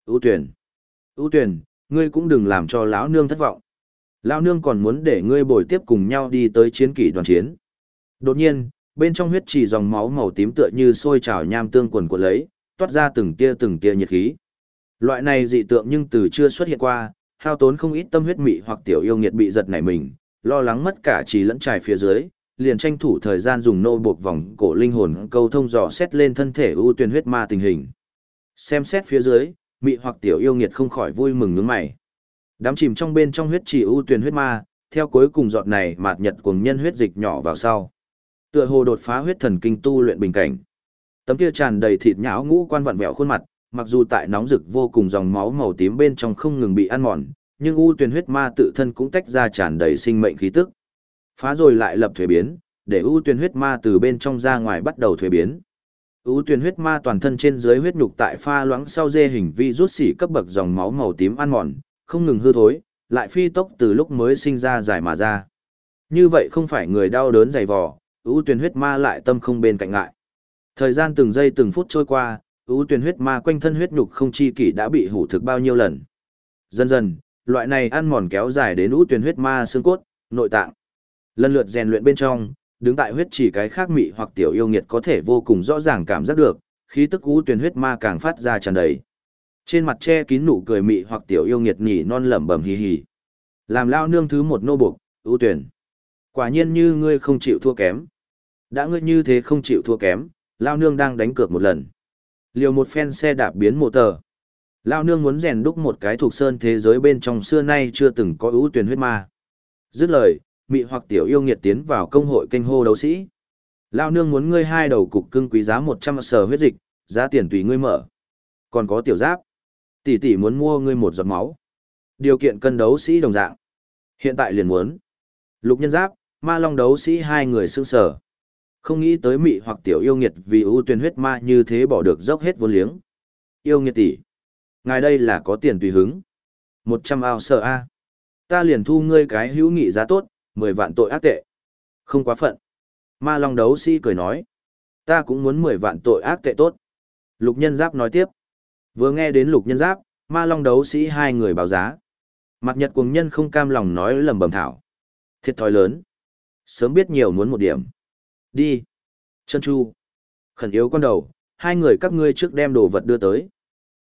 S1: Ưu tuyển, ngươi cũng đừng làm cho lão nương thất vọng. Lão nương còn muốn để ngươi bồi tiếp cùng nhau đi tới chiến kỷ đoàn chiến. Đột nhiên, bên trong huyết trì dòng máu màu tím tựa như sôi trào nham tương quần cuộn lấy, toát ra từng tia nhiệt khí. Loại này dị tượng nhưng từ chưa xuất hiện qua, hao tốn không ít tâm huyết mị hoặc tiểu yêu nghiệt bị giật nảy mình, lo lắng mất cả trí lẫn trải phía dưới, liền tranh thủ thời gian dùng nô buộc vòng cổ linh hồn câu thông dò xét lên thân thể ưu tuyển huyết ma tình hình. Xem xét phía dưới, mị hoặc tiểu yêu nghiệt không khỏi vui mừng nhướng mày. Đám chìm trong bên trong huyết trì ưu tuyển huyết ma, theo cuối cùng giọt này mạt nhật cuồng nhân huyết dịch nhỏ vào sau. Tựa hồ đột phá huyết thần kinh tu luyện bình cảnh. Tấm kia tràn đầy thịt nhão ngũ quan vặn vẹo khuôn mặt, mặc dù tại nóng rực vô cùng dòng máu màu tím bên trong không ngừng bị ăn mòn, nhưng u tuyển huyết ma tự thân cũng tách ra tràn đầy sinh mệnh khí tức. Phá rồi lại lập thuế biến, để u tuyển huyết ma từ bên trong ra ngoài bắt đầu thuế biến. U tuyển huyết ma toàn thân trên dưới huyết nhục tại pha loãng sau dê hình vi rút xỉ cấp bậc dòng máu màu tím ăn mòn, không ngừng hư thối, lại phi tốc từ lúc mới sinh ra dài mà ra. Như vậy không phải người đau đớn dày vò, ưu tuyển huyết ma lại tâm không bên cạnh ngại. Thời gian từng giây từng phút trôi qua, ưu tuyển huyết ma quanh thân huyết nhục không chi kỷ đã bị hủ thực bao nhiêu lần. Dần dần, loại này ăn mòn kéo dài đến ưu tuyển huyết ma xương cốt, nội tạng. Lần lượt rèn luyện bên trong, đứng tại huyết chỉ cái khác mị hoặc tiểu yêu nghiệt có thể vô cùng rõ ràng cảm giác được, khí tức ưu tuyển huyết ma càng phát ra tràn đầy. Trên mặt che kín nụ cười mị hoặc tiểu yêu nghiệt nhỉ non lẩm bẩm hì hì. Làm lao nương thứ một nô buộc, ưu tuyển. Quả nhiên như ngươi không chịu thua kém. Đã ngươi như thế không chịu thua kém, lao nương đang đánh cược một lần. Liều một phen xe đạp biến mô tờ. Lao nương muốn rèn đúc một cái thuộc sơn thế giới bên trong xưa nay chưa từng có ưu tuyển huyết ma. Dứt lời, mị hoặc tiểu yêu nghiệt tiến vào công hội kênh hô đấu sĩ. Lao nương muốn ngươi 2 đầu cục cưng quý giá 100 sở huyết dịch, giá tiền tùy ngươi mở. Còn có tiểu giáp. Tỷ tỷ muốn mua ngươi 1 giọt máu. Điều kiện cân đấu sĩ đồng dạng. Hiện tại liền muốn. Lục nhân giáp, ma long đấu sĩ 2 người sững sờ. Không nghĩ tới mị hoặc tiểu yêu nghiệt vì ưu tuyển huyết ma như thế bỏ được dốc hết vốn liếng. Yêu nghiệt tỷ, ngài đây là có tiền tùy hứng. 100 ao sở A. Ta liền thu ngươi cái hữu nghị giá tốt, 10 vạn tội ác tệ. Không quá phận. Ma long đấu sĩ cười nói. Ta cũng muốn 10 vạn tội ác tệ tốt. Lục nhân giáp nói tiếp. Vừa nghe đến lục nhân giáp, ma long đấu sĩ 2 người báo giá. Mặt nhật cuồng nhân không cam lòng nói lầm bầm thảo. Thiệt thòi lớn. Sớm biết nhiều muốn một điểm. Đi. Chân chu. Khẩn yếu con đầu, 2 người các ngươi trước đem đồ vật đưa tới.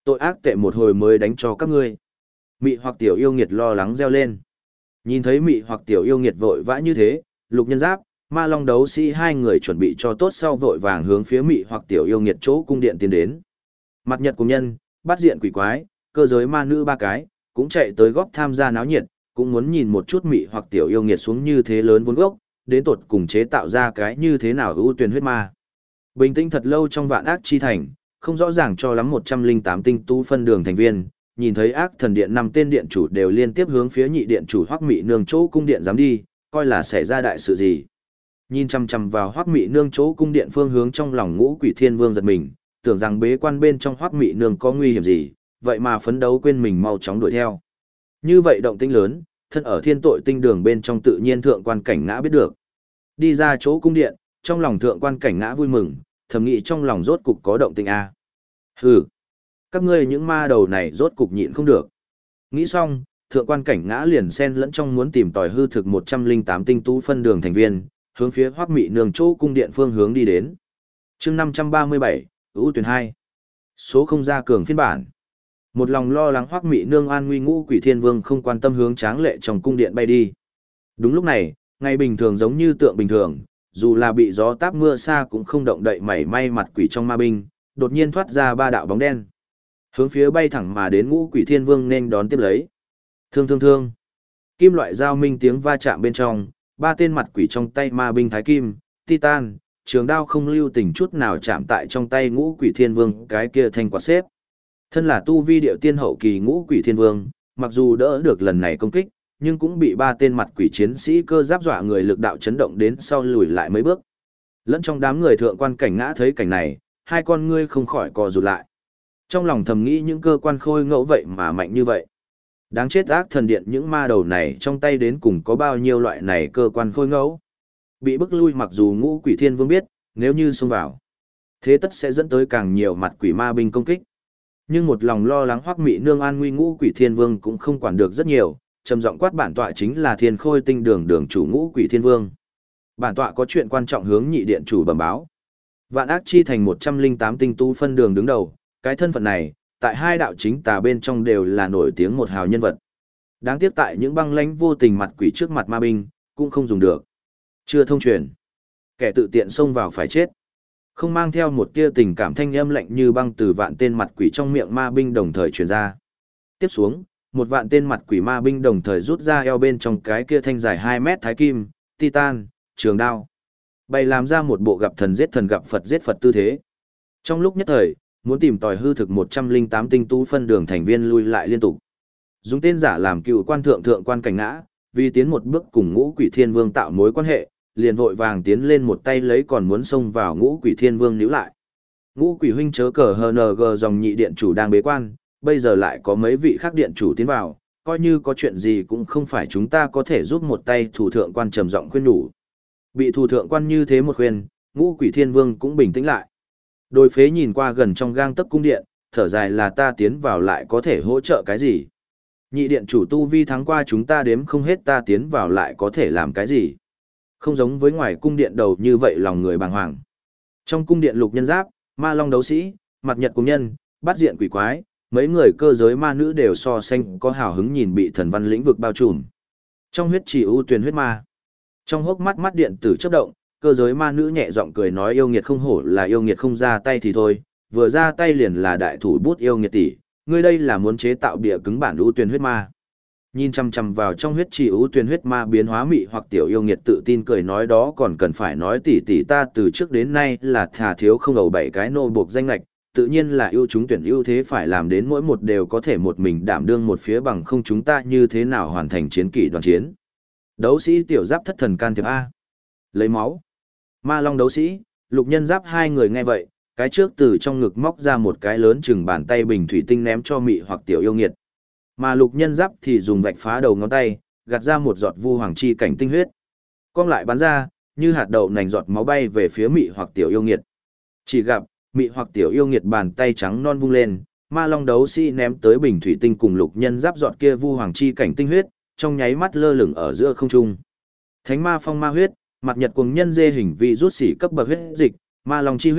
S1: Tội ác tệ một hồi mới đánh cho các ngươi. Mị hoặc tiểu yêu nghiệt lo lắng reo lên. Nhìn thấy mị hoặc tiểu yêu nghiệt vội vã như thế, Lục Nhân Giáp, Ma Long đấu sĩ hai người chuẩn bị cho tốt sau vội vàng hướng phía mị hoặc tiểu yêu nghiệt chỗ cung điện tiến đến. Mặt nhật cùng nhân, bắt diện quỷ quái, cơ giới ma nữ ba cái, cũng chạy tới góp tham gia náo nhiệt, cũng muốn nhìn một chút mị hoặc tiểu yêu nghiệt xuống như thế lớn vốn gốc, đến tột cùng chế tạo ra cái như thế nào ưu tuyển huyết ma. Bình tĩnh thật lâu trong vạn ác chi thành, không rõ ràng cho lắm 108 tinh tú phân đường thành viên, nhìn thấy ác thần điện 5 tên điện chủ đều liên tiếp hướng phía nhị điện chủ Hoắc Mị Nương chỗ cung điện dám đi, coi là xảy ra đại sự gì. Nhìn chằm chằm vào Hoắc Mị Nương chỗ cung điện phương hướng trong lòng Ngũ Quỷ Thiên Vương giật mình, tưởng rằng bế quan bên trong Hoắc Mị Nương có nguy hiểm gì, vậy mà phấn đấu quên mình mau chóng đuổi theo. Như vậy động tĩnh lớn, thân ở thiên tội tinh đường bên trong tự nhiên thượng quan cảnh ngã biết được. Đi ra chỗ cung điện, trong lòng thượng quan cảnh ngã vui mừng, thầm nghĩ trong lòng rốt cục có động tĩnh a. Hừ, các ngươi những ma đầu này rốt cục nhịn không được. Nghĩ xong, thượng quan cảnh ngã liền xen lẫn trong muốn tìm tòi hư thực 108 tinh tú phân đường thành viên, hướng phía Hoắc Mị Nương chỗ cung điện phương hướng đi đến. Chương 537, ưu tuyển 2. Số không ra cường phiên bản. Một lòng lo lắng Hoắc Mị Nương an nguy Ngũ Quỷ Thiên Vương không quan tâm hướng Tráng Lệ trong cung điện bay đi. Đúng lúc này, ngày bình thường giống như tượng bình thường, dù là bị gió táp mưa xa cũng không động đậy mảy may mặt quỷ trong ma binh, đột nhiên thoát ra ba đạo bóng đen. Hướng phía bay thẳng mà đến Ngũ Quỷ Thiên Vương nên đón tiếp lấy. Thương thương thương. Kim loại giao minh tiếng va chạm bên trong, ba tên mặt quỷ trong tay ma binh thái kim, titan, trường đao không lưu tình chút nào chạm tại trong tay Ngũ Quỷ Thiên Vương cái kia thanh quạt xếp. Thân là tu vi điệu tiên hậu kỳ Ngũ Quỷ Thiên Vương, mặc dù đỡ được lần này công kích, nhưng cũng bị ba tên mặt quỷ chiến sĩ cơ giáp dọa người lực đạo chấn động đến sau lùi lại mấy bước. Lẫn trong đám người thượng quan cảnh ngã thấy cảnh này, hai con ngươi không khỏi co rụt lại. Trong lòng thầm nghĩ những cơ quan khôi ngẫu vậy mà mạnh như vậy. Đáng chết ác thần điện những ma đầu này trong tay đến cùng có bao nhiêu loại này cơ quan khôi ngẫu. Bị bức lui mặc dù Ngũ Quỷ Thiên Vương biết, nếu như xông vào, thế tất sẽ dẫn tới càng nhiều mặt quỷ ma binh công kích. Nhưng một lòng lo lắng Hoắc Mị Nương an nguy Ngũ Quỷ Thiên Vương cũng không quản được rất nhiều, trầm giọng quát bản tọa chính là Thiên Khôi Tinh Đường đường chủ Ngũ Quỷ Thiên Vương. Bản tọa có chuyện quan trọng hướng nhị điện chủ bẩm báo. Vạn ác chi thành 108 tinh tu phân đường đứng đầu, cái thân phận này, tại hai đạo chính tà bên trong đều là nổi tiếng một hào nhân vật. Đáng tiếc tại những băng lãnh vô tình mặt quỷ trước mặt ma binh, cũng không dùng được. Chưa thông truyền. Kẻ tự tiện xông vào phải chết. Không mang theo một tia tình cảm thanh âm lạnh như băng từ vạn tên mặt quỷ trong miệng ma binh đồng thời truyền ra. Tiếp xuống, một vạn tên mặt quỷ ma binh đồng thời rút ra eo bên trong cái kia thanh dài 2 mét thái kim, titan, trường đao. Bày làm ra một bộ gặp thần giết thần gặp Phật giết Phật tư thế. Trong lúc nhất thời, muốn tìm tòi hư thực 108 tinh tú phân đường thành viên lui lại liên tục. Dùng tên giả làm cựu quan thượng quan cảnh ngã, vì tiến một bước cùng Ngũ Quỷ Thiên Vương tạo mối quan hệ, liền vội vàng tiến lên một tay lấy còn muốn xông vào Ngũ Quỷ Thiên Vương níu lại. Ngũ Quỷ huynh chớ cờ HNG dòng nhị điện chủ đang bế quan, bây giờ lại có mấy vị khác điện chủ tiến vào, coi như có chuyện gì cũng không phải chúng ta có thể giúp một tay. Thủ thượng quan trầm giọng khuyên nhủ. Bị thủ thượng quan như thế một khuyên, Ngũ Quỷ Thiên Vương cũng bình tĩnh lại. Đôi phế nhìn qua gần trong gang tấc cung điện, thở dài là ta tiến vào lại có thể hỗ trợ cái gì. Nhị điện chủ tu vi thắng qua chúng ta đếm không hết, ta tiến vào lại có thể làm cái gì. Không giống với ngoài cung điện đầu như vậy lòng người bàng hoàng. Trong cung điện Lục Nhân Giáp, Ma Long đấu sĩ, Mặt Nhật cùng nhân, Bát diện quỷ quái, mấy người cơ giới ma nữ đều so sánh có hào hứng nhìn bị thần văn lĩnh vực bao trùm. Trong huyết trì ưu tuyển huyết ma. Trong hốc mắt mắt điện tử chớp động, cơ giới ma nữ nhẹ giọng cười nói yêu nghiệt không hổ là yêu nghiệt, không ra tay thì thôi, vừa ra tay liền là đại thủ bút yêu nghiệt tỷ, ngươi đây là muốn chế tạo bìa cứng bản ưu tuyển huyết ma. Nhìn chằm chằm vào trong huyết trì ưu tuyển huyết ma biến hóa mị hoặc tiểu yêu nghiệt tự tin cười nói đó còn cần phải nói tỷ tỷ ta từ trước đến nay là thà thiếu không ẩu 7 cái nô buộc danh lệch, tự nhiên là ưu chúng tuyển ưu thế phải làm đến mỗi một đều có thể một mình đảm đương một phía, bằng không chúng ta như thế nào hoàn thành chiến kỷ đoàn chiến. Đấu sĩ tiểu giáp thất thần can thiệp A. Lấy máu. Ma Long đấu sĩ, Lục Nhân Giáp hai người nghe vậy, cái trước từ trong ngực móc ra một cái lớn chừng bàn tay bình thủy tinh ném cho mị hoặc tiểu yêu nghiệt. Mà Lục Nhân Giáp thì dùng vạch phá đầu ngón tay, gạt ra một giọt vu hoàng chi cảnh tinh huyết. Cong lại bắn ra, như hạt đậu nành giọt máu bay về phía mị hoặc tiểu yêu nghiệt. Chỉ gặp, mị hoặc tiểu yêu nghiệt bàn tay trắng non vung lên, Ma Long đấu sĩ ném tới bình thủy tinh cùng Lục Nhân Giáp giọt kia vu hoàng chi cảnh tinh huyết, trong nháy mắt lơ lửng ở giữa không trung. Thánh ma phong ma huyết, Mặt Nhật cuồng nhân dê hình vị rút xỉ cấp bậc huyết dịch, Ma Long chi huyết,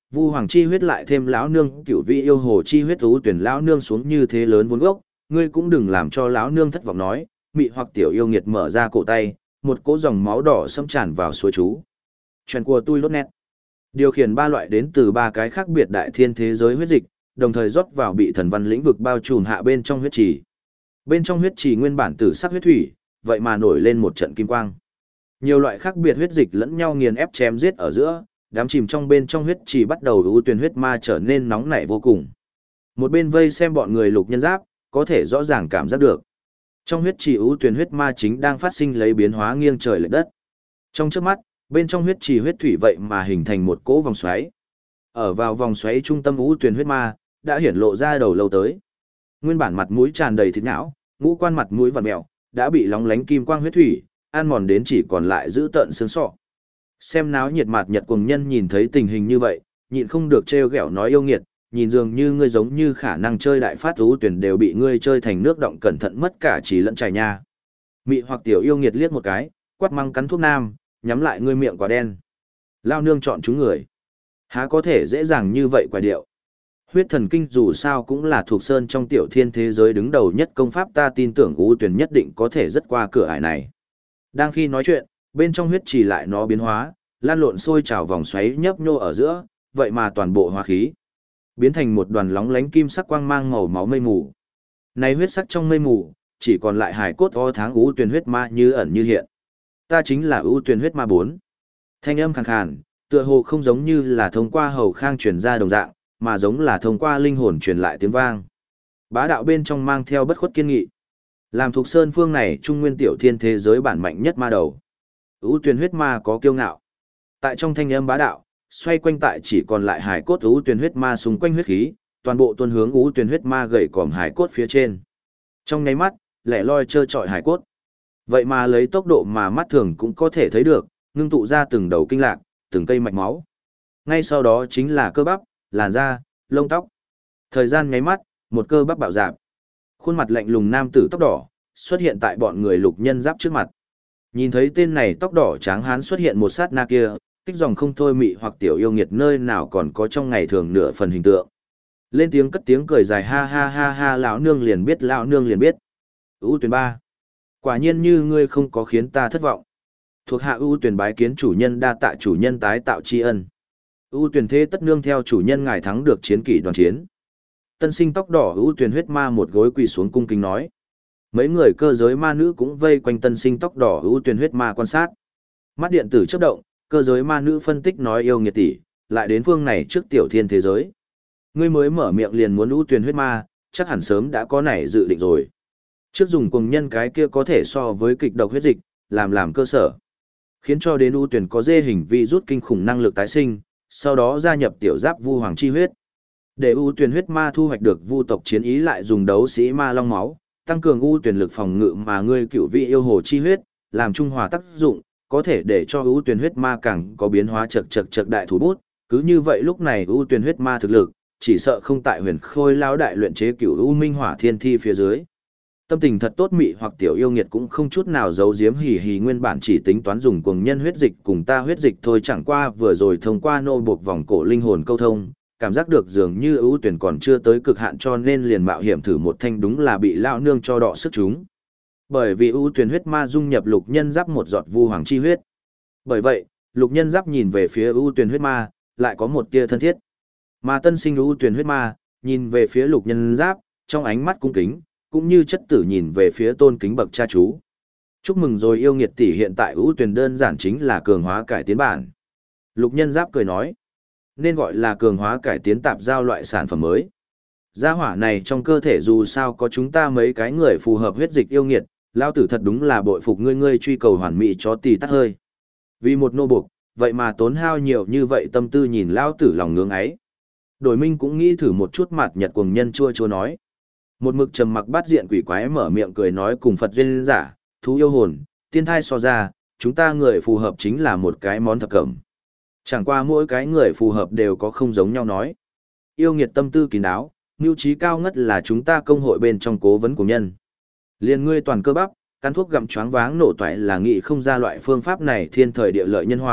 S1: Vu hoàng chi huyết lại thêm lão nương cửu vị yêu hồ chi huyết ưu tuyển lão nương xuống như thế lớn vốn gốc, ngươi cũng đừng làm cho lão nương thất vọng nói, mị hoặc tiểu yêu nghiệt mở ra cổ tay, một cỗ dòng máu đỏ xâm tràn vào suối chú. Chuyện của tôi lốt nét. Điều khiển ba loại đến từ ba cái khác biệt đại thiên thế giới huyết dịch, đồng thời rót vào bị thần văn lĩnh vực bao trùm hạ bên trong huyết trì. Bên trong huyết trì nguyên bản tử sắc huyết thủy, vậy mà nổi lên một trận kim quang. Nhiều loại khác biệt huyết dịch lẫn nhau nghiền ép chém giết ở giữa, đám chìm trong bên trong huyết trì bắt đầu ưu tuyển huyết ma trở nên nóng nảy vô cùng. Một bên vây xem bọn người lục nhân giáp, có thể rõ ràng cảm giác được. Trong huyết trì ưu tuyển huyết ma chính đang phát sinh lấy biến hóa nghiêng trời lệch đất. Trong chớp mắt, bên trong huyết trì huyết thủy vậy mà hình thành một cỗ vòng xoáy. Ở vào vòng xoáy trung tâm ưu tuyển huyết ma, đã hiển lộ ra đầu lâu tới. Nguyên bản mặt mũi tràn đầy thịt não, ngũ quan mặt mũi vặn mèo, đã bị lóng lánh kim quang huyết thủy ăn mòn đến chỉ còn lại giữ tợn xương sọ. Xem náo nhiệt mặt nhật cuồng nhân nhìn thấy tình hình như vậy, nhịn không được trêu ghẹo nói yêu nghiệt, nhìn dường như ngươi giống như khả năng chơi đại phát ưu tuyển đều bị ngươi chơi thành nước động cẩn thận mất cả trí lẫn trải nha. Mị hoặc tiểu yêu nghiệt liếc một cái, quát măng cắn thuốc nam, nhắm lại ngươi miệng quả đen. Lao nương chọn chúng người. Há có thể dễ dàng như vậy quả điệu. Huyết thần kinh dù sao cũng là thuộc sơn trong tiểu thiên thế giới đứng đầu nhất công pháp, ta tin tưởng ưu tuyển nhất định có thể rất qua cửa ải này. Đang khi nói chuyện, bên trong huyết trì lại nó biến hóa, lan lộn sôi trào vòng xoáy nhấp nhô ở giữa, vậy mà toàn bộ hóa khí biến thành một đoàn lóng lánh kim sắc quang mang màu máu mây mù. Này huyết sắc trong mây mù, chỉ còn lại hài cốt o tháng ưu tuyển huyết ma như ẩn như hiện. Ta chính là ưu tuyển huyết ma 4. Thanh âm khàn khàn, tựa hồ không giống như là thông qua hầu khang truyền ra đồng dạng, mà giống là thông qua linh hồn truyền lại tiếng vang. Bá đạo bên trong mang theo bất khuất kiên nghị. Làm thuộc sơn phương này trung nguyên tiểu thiên thế giới bản mạnh nhất ma đầu. Ưu tuyển huyết ma có kiêu ngạo. Tại trong thanh âm bá đạo, xoay quanh tại chỉ còn lại hải cốt ưu tuyển huyết ma xung quanh huyết khí, toàn bộ tuôn hướng ưu tuyển huyết ma gầy còm hải cốt phía trên. Trong nháy mắt, lẻ loi trơ trọi hải cốt. Vậy mà lấy tốc độ mà mắt thường cũng có thể thấy được, ngưng tụ ra từng đầu kinh lạc, từng cây mạch máu. Ngay sau đó chính là cơ bắp, làn da, lông tóc. Thời gian nháy mắt, một cơ bắp bạo dạn. Khuôn mặt lạnh lùng nam tử tóc đỏ xuất hiện tại bọn người lục nhân giáp trước mặt. Nhìn thấy tên này tóc đỏ tráng hán xuất hiện một sát na kia, kích dòng không thôi mị hoặc tiểu yêu nghiệt nơi nào còn có trong ngày thường nửa phần hình tượng. Lên tiếng cất tiếng cười dài ha ha ha ha, lão nương liền biết, lão nương liền biết. Ưu tuyển 3. Quả nhiên như ngươi không có khiến ta thất vọng. Thuộc hạ ưu tuyển bái kiến chủ nhân, đa tạ chủ nhân tái tạo tri ân. Ưu tuyển thế tất nương theo chủ nhân ngài thắng được chiến kỷ đoàn chiến. Tân sinh tóc đỏ ưu tuyển huyết ma một gối quỳ xuống cung kính nói. Mấy người cơ giới ma nữ cũng vây quanh tân sinh tóc đỏ ưu tuyển huyết ma quan sát. Mắt điện tử chớp động, cơ giới ma nữ phân tích nói yêu nghiệt tỷ, lại đến phương này trước tiểu thiên thế giới. Ngươi mới mở miệng liền muốn ưu tuyển huyết ma, chắc hẳn sớm đã có nảy dự định rồi. Trước dùng cuồng nhân cái kia có thể so với kịch độc huyết dịch, làm cơ sở. Khiến cho đến ưu tuyển có dê hình vi rút kinh khủng năng lực tái sinh, sau đó gia nhập tiểu giáp vu hoàng chi huyết. Để ưu tuyển huyết ma thu hoạch được vu tộc chiến ý, lại dùng đấu sĩ ma long máu, tăng cường ưu tuyển lực phòng ngự mà ngươi cựu vị yêu hồ chi huyết, làm trung hòa tác dụng, có thể để cho ưu tuyển huyết ma càng có biến hóa chật đại thủ bút. Cứ như vậy lúc này ưu tuyển huyết ma thực lực, chỉ sợ không tại huyền khôi lão đại luyện chế cựu ưu minh hỏa thiên thi phía dưới. Tâm tình thật tốt mị hoặc tiểu yêu nghiệt cũng không chút nào giấu giếm hỉ hỉ, nguyên bản chỉ tính toán dùng cuồng nhân huyết dịch cùng ta huyết dịch thôi, chẳng qua vừa rồi thông qua nô buộc vòng cổ linh hồn câu thông, cảm giác được dường như ưu tuyển còn chưa tới cực hạn, cho nên liền mạo hiểm thử một thanh, đúng là bị lão nương cho đọ sức chúng. Bởi vì ưu tuyển huyết ma dung nhập lục nhân giáp một giọt vu hoàng chi huyết. Bởi vậy, lục nhân giáp nhìn về phía ưu tuyển huyết ma, lại có một tia thân thiết. Mà tân sinh ưu tuyển huyết ma, nhìn về phía lục nhân giáp, trong ánh mắt cung kính, cũng như chất tử nhìn về phía tôn kính bậc cha chú. Chúc mừng rồi yêu nghiệt tỷ, hiện tại ưu tuyển đơn giản chính là cường hóa cải tiến bản. Lục nhân giáp cười nói, nên gọi là cường hóa cải tiến tạp giao loại sản phẩm mới. Gia hỏa này trong cơ thể dù sao có chúng ta mấy cái người phù hợp huyết dịch yêu nghiệt, lao tử thật đúng là bội phục ngươi truy cầu hoàn mỹ chó tì tắt hơi. Vì một nô buộc, vậy mà tốn hao nhiều như vậy tâm tư, nhìn lao tử lòng ngưỡng ấy. Đổi Minh cũng nghĩ thử một chút mặt nhật cuồng nhân chua nói. Một mực trầm mặc bát diện quỷ quái mở miệng cười nói, cùng Phật duyên giả, thú yêu hồn, tiên thai so ra, chúng ta người phù hợp chính là một cái món thập cẩm. Chẳng qua mỗi cái người phù hợp đều có không giống nhau nói. Yêu nghiệt tâm tư kín đáo, nhu trí cao ngất là chúng ta công hội bên trong cố vấn của nhân. Liên ngươi toàn cơ bắp, căn thuốc gặm choáng váng nổ toại là nghị không ra loại phương pháp này thiên thời địa lợi nhân hòa,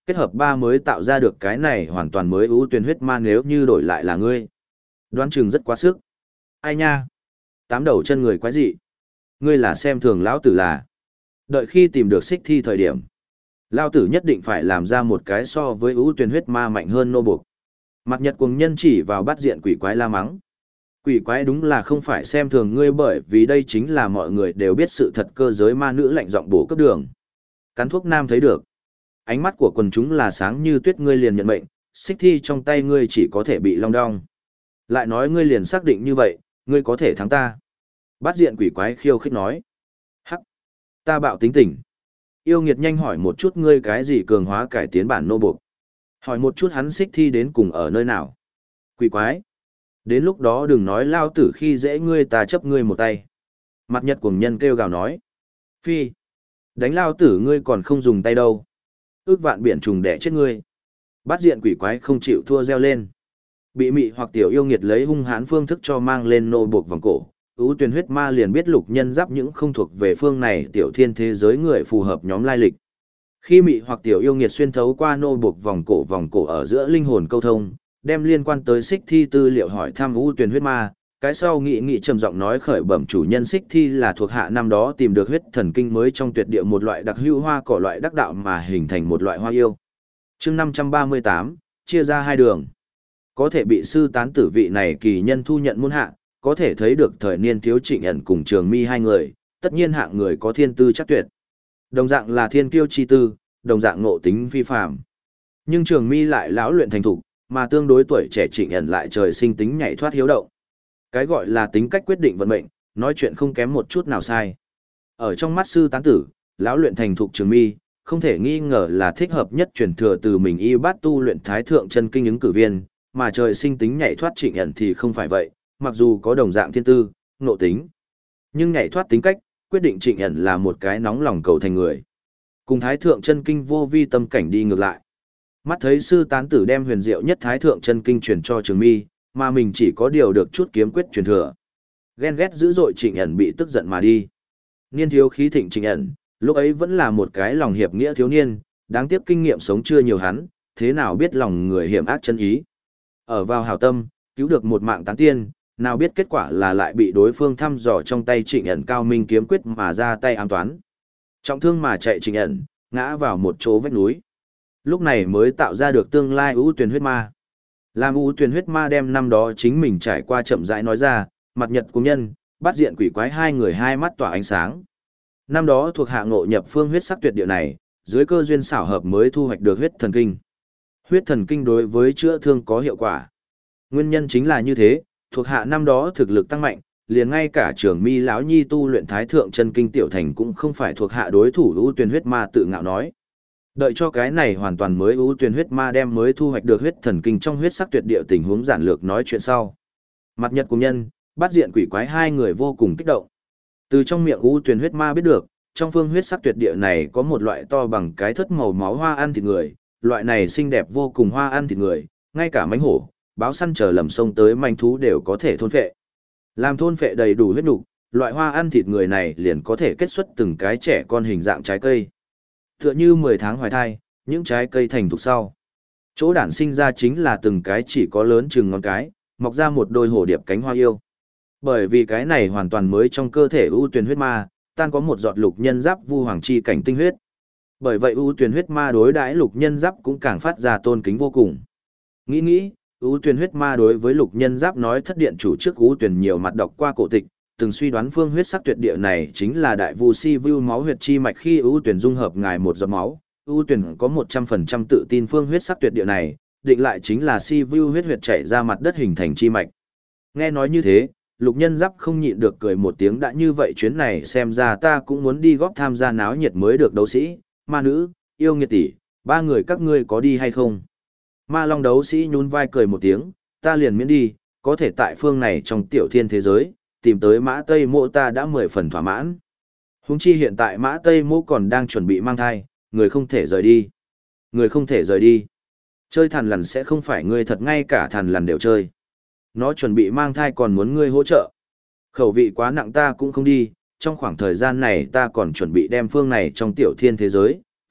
S1: Kết hợp ba mới tạo ra được cái này hoàn toàn mới ưu tuyển huyết ma, nếu như đổi lại là ngươi. Đoán chừng rất quá sức. Ai nha? Tám đầu chân người quái dị. Ngươi là xem thường lão tử là. Đợi khi tìm được xích thi thời điểm, lão tử nhất định phải làm ra một cái so với ưu tuyển huyết ma mạnh hơn nô buộc. Mặt Nhật Cuồng Nhân chỉ vào bắt diện quỷ quái la mắng. Quỷ quái đúng là không phải xem thường ngươi, bởi vì đây chính là mọi người đều biết sự thật. Cơ giới ma nữ lạnh giọng bổ cấp đường. Cắn thuốc nam thấy được. Ánh mắt của quần chúng là sáng như tuyết, ngươi liền nhận mệnh, xích thi trong tay ngươi chỉ có thể bị long đong. Lại nói ngươi liền xác định như vậy, ngươi có thể thắng ta. Bát diện quỷ quái khiêu khích nói. Hắc, ta bạo tính tình. Yêu nghiệt nhanh hỏi một chút ngươi cái gì cường hóa cải tiến bản nô buộc. Hỏi một chút hắn xích thi đến cùng ở nơi nào. Quỷ quái. Đến lúc đó đừng nói lao tử khi dễ ngươi, ta chấp ngươi một tay. Mặt Nhật Cuồng Nhân kêu gào nói. Phi. Đánh lao tử ngươi còn không dùng tay đâu. Ước vạn biển trùng đẻ chết ngươi. Bát diện quỷ quái không chịu thua reo lên. Bị mị hoặc tiểu yêu nghiệt lấy hung hãn phương thức cho mang lên nô buộc vòng cổ. Ưu tuyển huyết ma liền biết Lục Nhân Giáp những không thuộc về phương này tiểu thiên thế giới người phù hợp nhóm lai lịch. Khi mị hoặc tiểu yêu nghiệt xuyên thấu qua nô buộc vòng cổ ở giữa linh hồn câu thông, đem liên quan tới xích thi tư liệu hỏi thăm ưu tuyển huyết ma, cái sau nghị trầm giọng nói khởi bẩm chủ nhân, xích thi là thuộc hạ năm đó tìm được huyết thần kinh mới trong tuyệt địa một loại đặc hữu hoa cỏ loại đắc đạo mà hình thành một loại hoa yêu. Chương 538, chia ra hai đường. Có thể bị sư tán tử vị này kỳ nhân thu nhận môn hạ, có thể thấy được thời niên thiếu Trịnh ẩn cùng Trường Mi hai người, tất nhiên hạng người có thiên tư chắc tuyệt. Đồng dạng là thiên kiêu chi tư, đồng dạng ngộ tính phi phàm. Nhưng Trường Mi lại lão luyện thành thục, mà tương đối tuổi trẻ Trịnh ẩn lại trời sinh tính nhảy thoát hiếu động. Cái gọi là tính cách quyết định vận mệnh, nói chuyện không kém một chút nào sai. Ở trong mắt sư tán tử, lão luyện thành thục Trường Mi, không thể nghi ngờ là thích hợp nhất truyền thừa từ mình y bát tu luyện thái thượng chân kinh ứng cử viên, mà trời sinh tính nhảy thoát Trịnh ẩn thì không phải vậy, mặc dù có đồng dạng thiên tư, nộ tính. Nhưng nhảy thoát tính cách, quyết định Trịnh ẩn là một cái nóng lòng cầu thành người. Cùng thái thượng chân kinh vô vi tâm cảnh đi ngược lại. Mắt thấy sư tán tử đem huyền diệu nhất thái thượng chân kinh truyền cho Trường Mi, mà mình chỉ có điều được chút kiếm quyết truyền thừa. Ghen ghét dữ dội Trịnh ẩn bị tức giận mà đi. Niên thiếu khí thịnh Trịnh ẩn, lúc ấy vẫn là một cái lòng hiệp nghĩa thiếu niên, đáng tiếc kinh nghiệm sống chưa nhiều hắn, thế nào biết lòng người hiểm ác chân ý. Ở vào hảo tâm, cứu được một mạng tán tiên, nào biết kết quả là lại bị đối phương thăm dò trong tay Trịnh ẩn cao minh kiếm quyết mà ra tay ám toán. Trọng thương mà chạy Trịnh ẩn, ngã vào một chỗ vách núi. Lúc này mới tạo ra được tương lai ưu tuyển huyết ma. Làm ưu tuyển huyết ma đem năm đó chính mình trải qua chậm rãi nói ra, Mặt Nhật Cuồng Nhân, Bát diện quỷ quái hai người hai mắt tỏa ánh sáng. Năm đó thuộc hạ ngộ nhập phương huyết sắc tuyệt địa này, dưới cơ duyên xảo hợp mới thu hoạch được huyết thần kinh. Huyết thần kinh đối với chữa thương có hiệu quả. Nguyên nhân chính là như thế, thuộc hạ năm đó thực lực tăng mạnh, liền ngay cả Trường Mi lão nhi tu luyện thái thượng chân kinh tiểu thành cũng không phải thuộc hạ đối thủ. ưu tuyển huyết ma tự ngạo nói. Đợi cho cái này hoàn toàn mới ưu tuyển huyết ma đem mới thu hoạch được huyết thần kinh trong huyết sắc tuyệt địa tình huống giản lược nói chuyện sau. Mặt Nhật Cuồng Nhân, Bát diện quỷ quái hai người vô cùng kích động. Từ trong miệng ưu tuyển huyết ma biết được, trong phương huyết sắc tuyệt địa này có một loại to bằng cái thất màu máu hoa ăn thịt người, loại này xinh đẹp vô cùng hoa ăn thịt người, ngay cả mãnh hổ, báo săn chờ lầm sông tới manh thú đều có thể thôn phệ. Làm thôn phệ đầy đủ huyết nục, loại hoa ăn thịt người này liền có thể kết xuất từng cái trẻ con hình dạng trái cây. Tựa như 10 tháng hoài thai, những trái cây thành thục sau. Chỗ đản sinh ra chính là từng cái chỉ có lớn chừng ngón cái, mọc ra một đôi hổ điệp cánh hoa yêu. Bởi vì cái này hoàn toàn mới trong cơ thể ưu tuyển huyết ma, tan có một giọt lục nhân giáp vu hoàng chi cảnh tinh huyết. Bởi vậy ưu tuyển huyết ma đối đãi lục nhân giáp cũng càng phát ra tôn kính vô cùng. Nghĩ, ưu tuyển huyết ma đối với lục nhân giáp nói thất điện chủ trước ưu tuyển nhiều mặt đọc qua cổ tịch, từng suy đoán phương huyết sắc tuyệt địa này chính là đại vu si vu máu huyệt chi mạch. Khi ưu tuyển dung hợp ngài một giọt máu, ưu tuyển có 100% tự tin phương huyết sắc tuyệt địa này, định lại chính là si vu huyết huyệt chảy ra mặt đất hình thành chi mạch. Nghe nói như thế, lục nhân giáp không nhịn được cười một tiếng, đã như vậy chuyến này xem ra ta cũng muốn đi góp tham gia náo nhiệt mới được. Đấu sĩ, ma nữ, yêu nghiệt tỷ, ba người các ngươi có đi hay không? Ma long đấu sĩ nhún vai cười một tiếng, ta liền miễn đi, có thể tại phương này trong tiểu thiên thế giới, tìm tới Mã Tây Mộ ta đã 10 phần thỏa mãn. Huống chi hiện tại Mã Tây Mộ còn đang chuẩn bị mang thai, người không thể rời đi. Người không thể rời đi. Chơi thằn lằn sẽ không phải ngươi thật, ngay cả thằn lằn đều chơi. Nó chuẩn bị mang thai còn muốn ngươi hỗ trợ. Khẩu vị quá nặng ta cũng không đi, trong khoảng thời gian này ta còn chuẩn bị đem phương này trong tiểu thiên thế giới,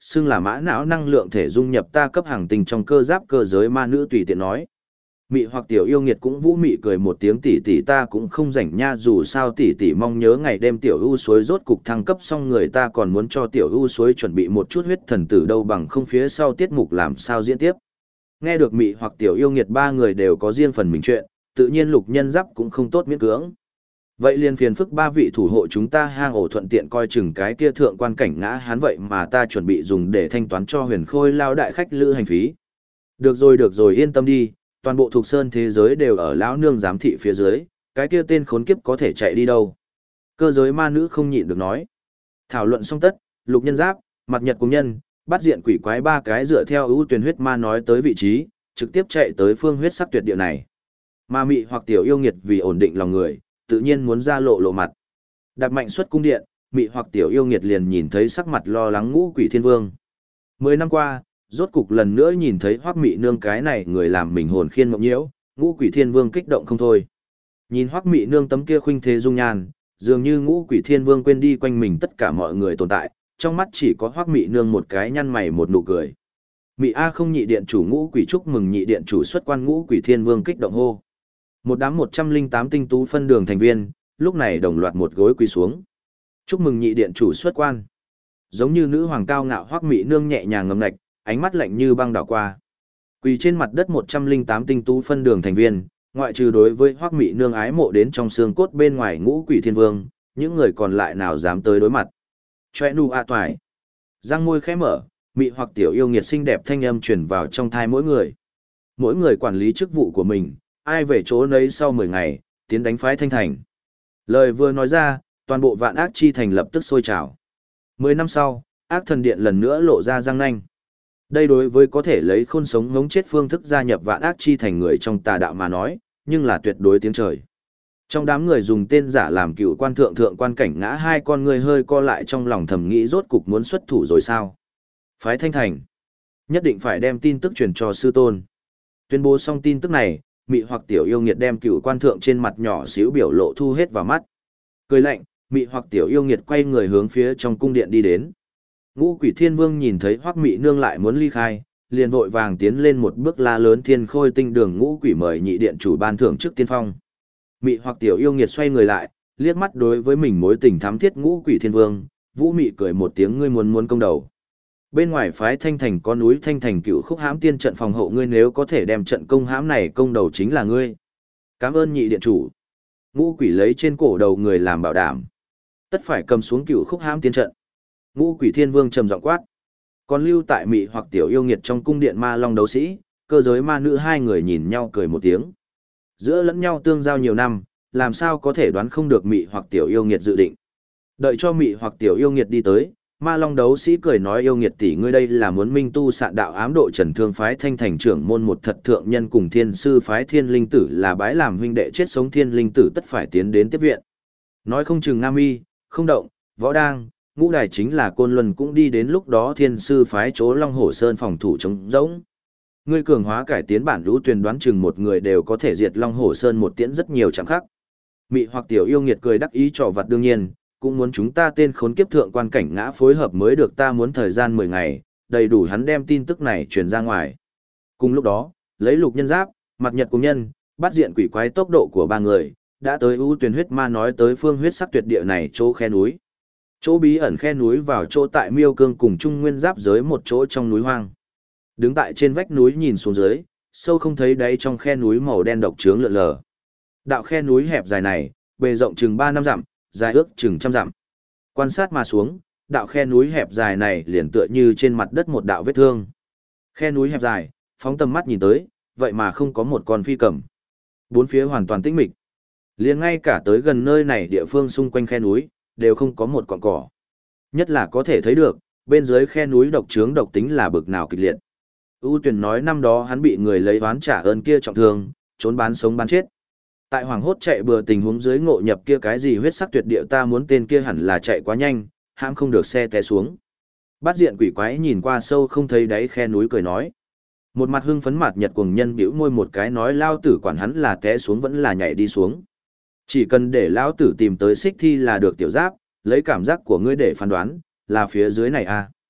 S1: xưng là mã não năng lượng thể dung nhập ta cấp hàng tinh trong cơ giáp cơ giới ma nữ tùy tiện nói. Mị hoặc tiểu yêu nghiệt cũng vũ mị cười một tiếng, tỷ tỷ ta cũng không rảnh nha, dù sao tỷ tỷ mong nhớ ngày đêm tiểu u suối rốt cục thăng cấp xong người ta còn muốn cho tiểu u suối chuẩn bị một chút huyết thần tử đâu bằng không phía sau tiết mục làm sao diễn tiếp. Nghe được mị hoặc tiểu yêu nghiệt ba người đều có riêng phần mình chuyện, tự nhiên Lục Nhân Giáp cũng không tốt miễn cưỡng. Vậy liền phiền phức ba vị thủ hộ chúng ta hang ổ thuận tiện coi chừng cái kia thượng quan cảnh ngã hắn vậy mà ta chuẩn bị dùng để thanh toán cho Huyền Khôi lao đại khách lữ hành phí. Được rồi yên tâm đi, toàn bộ thuộc sơn thế giới đều ở lão nương giám thị phía dưới, cái kia tên khốn kiếp có thể chạy đi đâu. Cơ giới ma nữ không nhịn được nói. Thảo luận xong tất, Lục Nhân Giáp, Mặt Nhật Cùng Nhân, bắt diện quỷ quái ba cái dựa theo ưu tuyển huyết ma nói tới vị trí, trực tiếp chạy tới phương huyết sắc tuyệt địa này. Ma mị hoặc tiểu yêu nghiệt vì ổn định lòng người, tự nhiên muốn ra lộ mặt. Đạp mạnh xuất cung điện, mị hoặc tiểu yêu nghiệt liền nhìn thấy sắc mặt lo lắng Ngũ Quỷ Thiên Vương. 10 năm qua, rốt cục lần nữa nhìn thấy Hoắc Mị Nương cái này người làm mình hồn khiên mộng nhiễu, Ngũ Quỷ Thiên Vương kích động không thôi. Nhìn Hoắc Mị Nương tấm kia khuynh thế dung nhan, dường như Ngũ Quỷ Thiên Vương quên đi quanh mình tất cả mọi người tồn tại, trong mắt chỉ có Hoắc Mị Nương một cái nhăn mày một nụ cười. Mị A không nhị điện chủ Ngũ Quỷ chúc mừng nhị điện chủ xuất quan. Ngũ Quỷ Thiên Vương kích động hô. Một đám 108 tinh tú phân đường thành viên, lúc này đồng loạt một gối quỳ xuống. Chúc mừng nhị điện chủ xuất quan. Giống như nữ hoàng cao ngạo Hoắc Mị Nương nhẹ nhàng ngầm ngạch, ánh mắt lạnh như băng đảo qua. Quỳ trên mặt đất 108 tinh tú phân đường thành viên, ngoại trừ đối với Hoắc Mị Nương ái mộ đến trong xương cốt bên ngoài Ngũ Quỷ Thiên Vương, những người còn lại nào dám tới đối mặt. Choe nu a toại. Răng môi khẽ mở, mị hoặc tiểu yêu nghiệt xinh đẹp thanh âm truyền vào trong thai mỗi người. Mỗi người quản lý chức vụ của mình, ai về chỗ nấy sau 10 ngày, tiến đánh phái Thanh Thành. Lời vừa nói ra, toàn bộ Vạn Ác Chi Thành lập tức sôi trào. 10 năm sau, Ác Thần Điện lần nữa lộ ra răng nanh. Đây đối với có thể lấy khôn sống ngống chết phương thức gia nhập Vạn Ác Chi Thành người trong tà đạo mà nói, nhưng là tuyệt đối tiếng trời. Trong đám người dùng tên giả làm cựu quan thượng quan cảnh ngã hai con người hơi co lại trong lòng thầm nghĩ rốt cục muốn xuất thủ rồi sao. Phái Thanh Thành, nhất định phải đem tin tức truyền cho sư tôn. Tuyên bố xong tin tức này, mị hoặc tiểu yêu nghiệt đem cựu quan thượng trên mặt nhỏ xíu biểu lộ thu hết vào mắt. Cười lạnh, mị hoặc tiểu yêu nghiệt quay người hướng phía trong cung điện đi đến. Ngũ Quỷ Thiên Vương nhìn thấy Hoắc Mị Nương lại muốn ly khai, liền vội vàng tiến lên một bước la lớn Thiên Khôi Tinh Đường Ngũ Quỷ mời nhị điện chủ ban thưởng trước tiên phong. Mị hoặc tiểu yêu nghiệt xoay người lại, liếc mắt đối với mình mối tình thắm thiết Ngũ Quỷ Thiên Vương, Vũ Mị cười một tiếng ngươi muốn công đầu. Bên ngoài phái Thanh Thành có núi Thanh Thành cựu khúc hãm tiên trận phòng hộ ngươi nếu có thể đem trận công hãm này công đầu chính là ngươi. Cảm ơn nhị điện chủ. Ngũ Quỷ lấy trên cổ đầu người làm bảo đảm. Tất phải cầm xuống cựu khúc hãm tiên trận. Ngũ Quỷ Thiên Vương trầm giọng quát. Còn lưu tại mị hoặc tiểu yêu nghiệt trong cung điện ma long đấu sĩ, cơ giới ma nữ hai người nhìn nhau cười một tiếng. Giữa lẫn nhau tương giao nhiều năm, làm sao có thể đoán không được mị hoặc tiểu yêu nghiệt dự định. Đợi cho mị hoặc tiểu yêu nghiệt đi tới, ma long đấu sĩ cười nói yêu nghiệt tỷ ngươi đây là muốn minh tu sạn đạo ám độ trần thương phái Thanh Thành trưởng môn một thật thượng nhân cùng thiên sư phái thiên linh tử là bái làm huynh đệ chết sống thiên linh tử tất phải tiến đến tiếp viện. Nói không chừng Nam Y, không động, võ đang, ngũ đài chính là côn luân cũng đi đến lúc đó thiên sư phái chỗ Long Hổ Sơn phòng thủ chống rỗng. Ngươi cường hóa cải tiến bản lũ tuyền đoán chừng một người đều có thể diệt Long Hổ Sơn một tiễn rất nhiều chẳng khác. Mị hoặc tiểu yêu nghiệt cười đắc ý trò vặt đương nhiên, cũng muốn chúng ta tên khốn kiếp thượng quan cảnh ngã phối hợp mới được ta muốn thời gian 10 ngày, đầy đủ hắn đem tin tức này truyền ra ngoài. Cùng lúc đó, lấy Lục Nhân Giáp, Mặt Nhật Cùng Nhân, bắt diện quỷ quái tốc độ của ba người, đã tới ưu tuyển huyết ma nói tới phương huyết sắc tuyệt địa này chỗ khe núi. Chỗ bí ẩn khe núi vào chỗ tại Miêu Cương cùng Trung Nguyên giáp giới một chỗ trong núi hoang. Đứng tại trên vách núi nhìn xuống dưới, sâu không thấy đáy trong khe núi màu đen độc trướng lượn lờ. Đạo khe núi hẹp dài này, bề rộng chừng 3 năm dặm, dài ước chừng trăm dặm. Quan sát mà xuống, đạo khe núi hẹp dài này liền tựa như trên mặt đất một đạo vết thương. Khe núi hẹp dài, phóng tầm mắt nhìn tới, vậy mà không có một con phi cầm. Bốn phía hoàn toàn tĩnh mịch. Liền ngay cả tới gần nơi này địa phương xung quanh khe núi, đều không có một cọng cỏ. Nhất là có thể thấy được, bên dưới khe núi độc trướng độc tính là bực nào kịch liệt. U Tuyền nói năm đó hắn bị người lấy oán trả ơn kia trọng thương, trốn bán sống bán chết. Tại hoàng hốt chạy bừa tình huống dưới ngộ nhập kia cái gì huyết sắc tuyệt địa ta muốn tên kia hẳn là chạy quá nhanh, hãm không được xe té xuống. Bát diện quỷ quái nhìn qua sâu không thấy đáy khe núi cười nói. Một mặt hưng phấn mặt Nhật Cuồng Nhân bĩu môi một cái nói lao tử quản hắn là té xuống vẫn là nhảy đi xuống. Chỉ cần để lão tử tìm tới xích thi là được tiểu giáp, lấy cảm giác của ngươi để phán đoán, là phía dưới này à.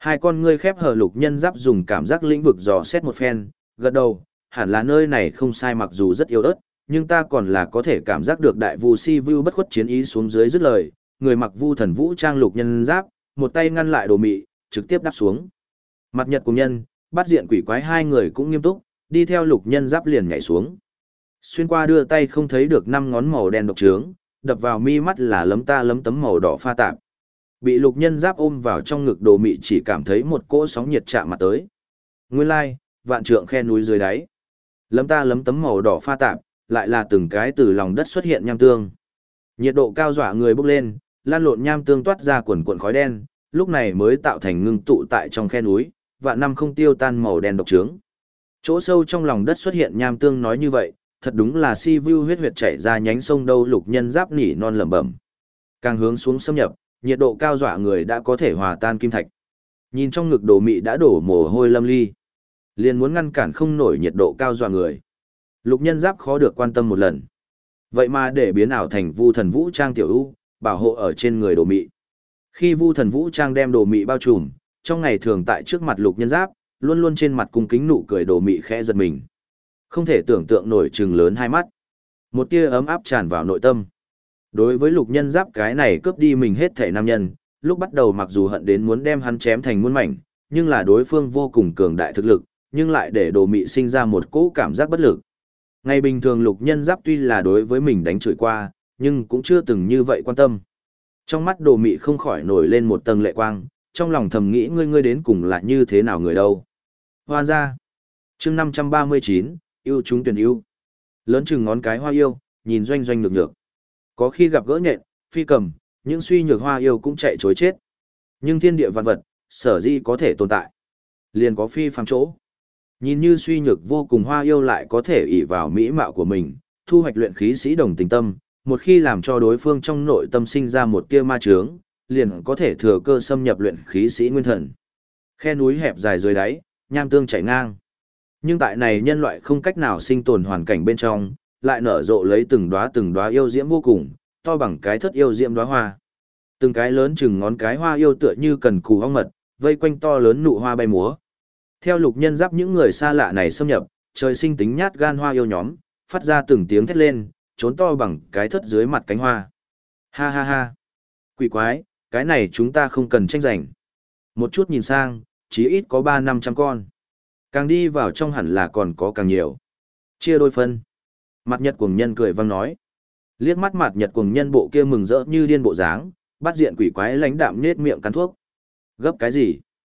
S1: Hai con ngươi khép hờ Lục Nhân Giáp dùng cảm giác lĩnh vực dò xét một phen, gật đầu, hẳn là nơi này không sai, mặc dù rất yếu ớt, nhưng ta còn là có thể cảm giác được đại vu si vu bất khuất chiến ý xuống dưới dứt lời, người mặc vu thần vũ trang Lục Nhân Giáp, một tay ngăn lại Đồ Mị, trực tiếp đáp xuống. Mặt Nhật cùng nhân, Bắt Diện Quỷ Quái hai người cũng nghiêm túc, đi theo Lục Nhân Giáp liền nhảy xuống. Xuyên qua đưa tay không thấy được 5 ngón màu đen độc trướng, đập vào mi mắt là lấm ta lấm tấm màu đỏ pha tạp. Bị Lục Nhân Giáp ôm vào trong ngực Đồ Mị chỉ cảm thấy một cỗ sóng nhiệt chạm mặt tới. Nguyên lai, vạn trượng khe núi dưới đáy. Lấm ta lấm tấm màu đỏ pha tạp, lại là từng cái từ lòng đất xuất hiện nham tương. Nhiệt độ cao dọa người bốc lên, lan lộn nham tương toát ra quần quần khói đen, lúc này mới tạo thành ngưng tụ tại trong khe núi, vạn năm không tiêu tan màu đen độc trướng. Chỗ sâu trong lòng đất xuất hiện nham tương nói như vậy, thật đúng là si vu huyết huyệt chảy ra nhánh sông đâu. Lục Nhân Giáp nỉ non lẩm bẩm. Càng hướng xuống xâm nhập, nhiệt độ cao dọa người đã có thể hòa tan kim thạch. Nhìn trong ngực Đồ Mị đã đổ mồ hôi lâm ly, liền muốn ngăn cản không nổi nhiệt độ cao dọa người. Lục Nhân Giáp khó được quan tâm một lần. Vậy mà để biến ảo thành vu thần vũ trang tiểu ưu, bảo hộ ở trên người Đồ Mị. Khi vu thần vũ trang đem Đồ Mị bao trùm, trong ngày thường tại trước mặt Lục Nhân Giáp, luôn luôn trên mặt cung kính nụ cười Đồ Mị khẽ giật mình. Không thể tưởng tượng nổi trừng lớn hai mắt. Một tia ấm áp tràn vào nội tâm. Đối với Lục Nhân Giáp cái này cướp đi mình hết thể nam nhân, lúc bắt đầu mặc dù hận đến muốn đem hắn chém thành muôn mảnh, nhưng là đối phương vô cùng cường đại thực lực, nhưng lại để Đồ Mị sinh ra một cỗ cảm giác bất lực. Ngày bình thường Lục Nhân Giáp tuy là đối với mình đánh chửi qua, nhưng cũng chưa từng như vậy quan tâm. Trong mắt Đồ Mị không khỏi nổi lên một tầng lệ quang, trong lòng thầm nghĩ ngươi đến cùng là như thế nào người đâu. Hoan ra. Chương 539, yêu chúng tuyển yêu. Lớn chừng ngón cái hoa yêu, nhìn doanh doanh nhược nhược. Có khi gặp gỡ nhện, phi cầm, những suy nhược hoa yêu cũng chạy chối chết. Nhưng thiên địa vạn vật, sở dĩ có thể tồn tại, liền có phi phàm chỗ. Nhìn như suy nhược vô cùng hoa yêu lại có thể ỷ vào mỹ mạo của mình, thu hoạch luyện khí sĩ đồng tình tâm, một khi làm cho đối phương trong nội tâm sinh ra một tia ma chướng, liền có thể thừa cơ xâm nhập luyện khí sĩ nguyên thần. Khe núi hẹp dài dưới đáy, nham tương chảy ngang. Nhưng tại này nhân loại không cách nào sinh tồn hoàn cảnh bên trong, lại nở rộ lấy từng đóa yêu diễm vô cùng, to bằng cái thất yêu diễm đóa hoa. Từng cái lớn chừng ngón cái hoa yêu tựa như cần cù ong mật, vây quanh to lớn nụ hoa bay múa. Theo Lục Nhân Giáp những người xa lạ này xâm nhập, trời sinh tính nhát gan hoa yêu nhóm, phát ra từng tiếng thét lên, trốn to bằng cái thất dưới mặt cánh hoa. Ha ha ha. Quỷ quái, cái này chúng ta không cần tranh giành. Một chút nhìn sang, chí ít có 300-500 con. Càng đi vào trong hẳn là còn có càng nhiều. Chia đôi phân. Mặt Nhật Cuồng Nhân cười vang nói. Liếc mắt Mặt Nhật Cuồng Nhân bộ kia mừng rỡ như điên bộ dáng, Bắt Diện Quỷ Quái lãnh đạm nhếch miệng cắn thuốc. Gấp cái gì?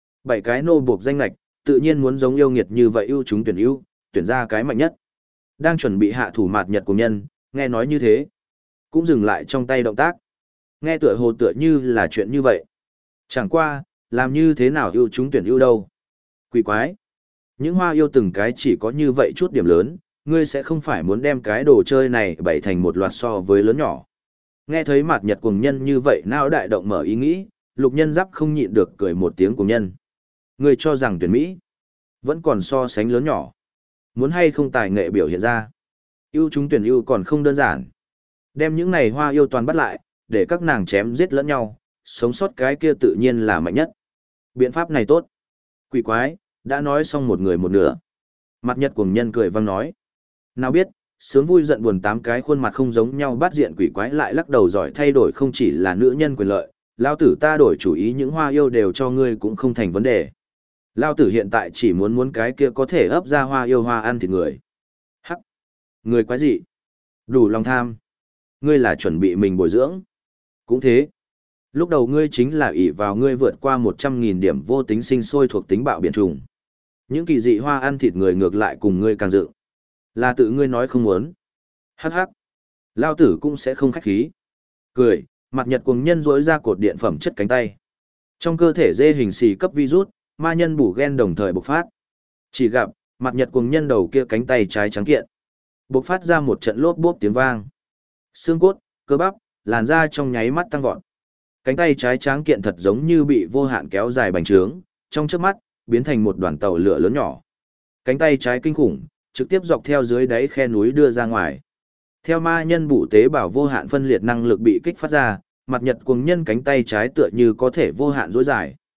S1: 7 cái nô buộc danh lạch, tự nhiên muốn giống yêu nghiệt như vậy ưu chúng tuyển ưu, tuyển ra cái mạnh nhất. Đang chuẩn bị hạ thủ Mặt Nhật Cuồng Nhân, nghe nói như thế, cũng dừng lại trong tay động tác. Nghe tựa hồ tựa như là chuyện như vậy. Chẳng qua, làm như thế nào ưu chúng tuyển ưu đâu? Quỷ quái. Những hoa yêu từng cái chỉ có như vậy chút điểm lớn, ngươi sẽ không phải muốn đem cái đồ chơi này bày thành một loạt so với lớn nhỏ. Nghe thấy Mạt Nhật Cuồng Nhân như vậy não đại động mở ý nghĩ, Lục Nhân Giáp không nhịn được cười một tiếng cuồng nhân. Ngươi cho rằng tuyển Mỹ vẫn còn so sánh lớn nhỏ. Muốn hay không tài nghệ biểu hiện ra. Ưu chúng tuyển ưu còn không đơn giản. Đem những này hoa yêu toàn bắt lại, để các nàng chém giết lẫn nhau, sống sót cái kia tự nhiên là mạnh nhất. Biện pháp này tốt. Quỷ quái, đã nói xong một người một nửa. Mặt Nhật Cuồng Nhân cười vang nói. Nào biết, sướng vui giận buồn 8 cái khuôn mặt không giống nhau Bắt Diện Quỷ Quái lại lắc đầu giỏi thay đổi, không chỉ là nữ nhân quyền lợi, lao tử ta đổi chủ ý những hoa yêu đều cho ngươi cũng không thành vấn đề. Lao tử hiện tại chỉ muốn cái kia có thể ấp ra hoa yêu hoa ăn thịt người. Hắc! Người quái gì? Đủ lòng tham. Ngươi là chuẩn bị mình bồi dưỡng. Cũng thế. Lúc đầu ngươi chính là ỷ vào ngươi vượt qua 100.000 điểm vô tính sinh sôi thuộc tính bạo biển trùng. Những kỳ dị hoa ăn thịt người ngược lại cùng ngươi càng dự. Là tự ngươi nói không muốn. Hắc hắc. Lao tử cũng sẽ không khách khí. Cười, Mặt Nhật Cuồng Nhân rỗi ra cột điện phẩm chất cánh tay. Trong cơ thể dê hình xì cấp virus, ma nhân bù gen đồng thời bộc phát. Chỉ gặp, Mặt Nhật Cuồng Nhân đầu kia cánh tay trái trắng kiện. Bộc phát ra một trận lốp bốp tiếng vang. Xương cốt, cơ bắp, làn da trong nháy mắt tăng vọt. Cánh tay trái tráng kiện thật giống như bị vô hạn kéo dài bành trướng, trong chớp mắt, biến thành một đoàn tàu lửa lớn nhỏ. Cánh tay trái kinh khủng, trực tiếp dọc theo dưới đáy khe núi đưa ra ngoài. Theo ma nhân bổ tế bào vô hạn phân liệt năng lực bị kích phát ra, Mặt Nhật Cuồng Nhân cánh tay trái tựa như có thể vô hạn dối dài.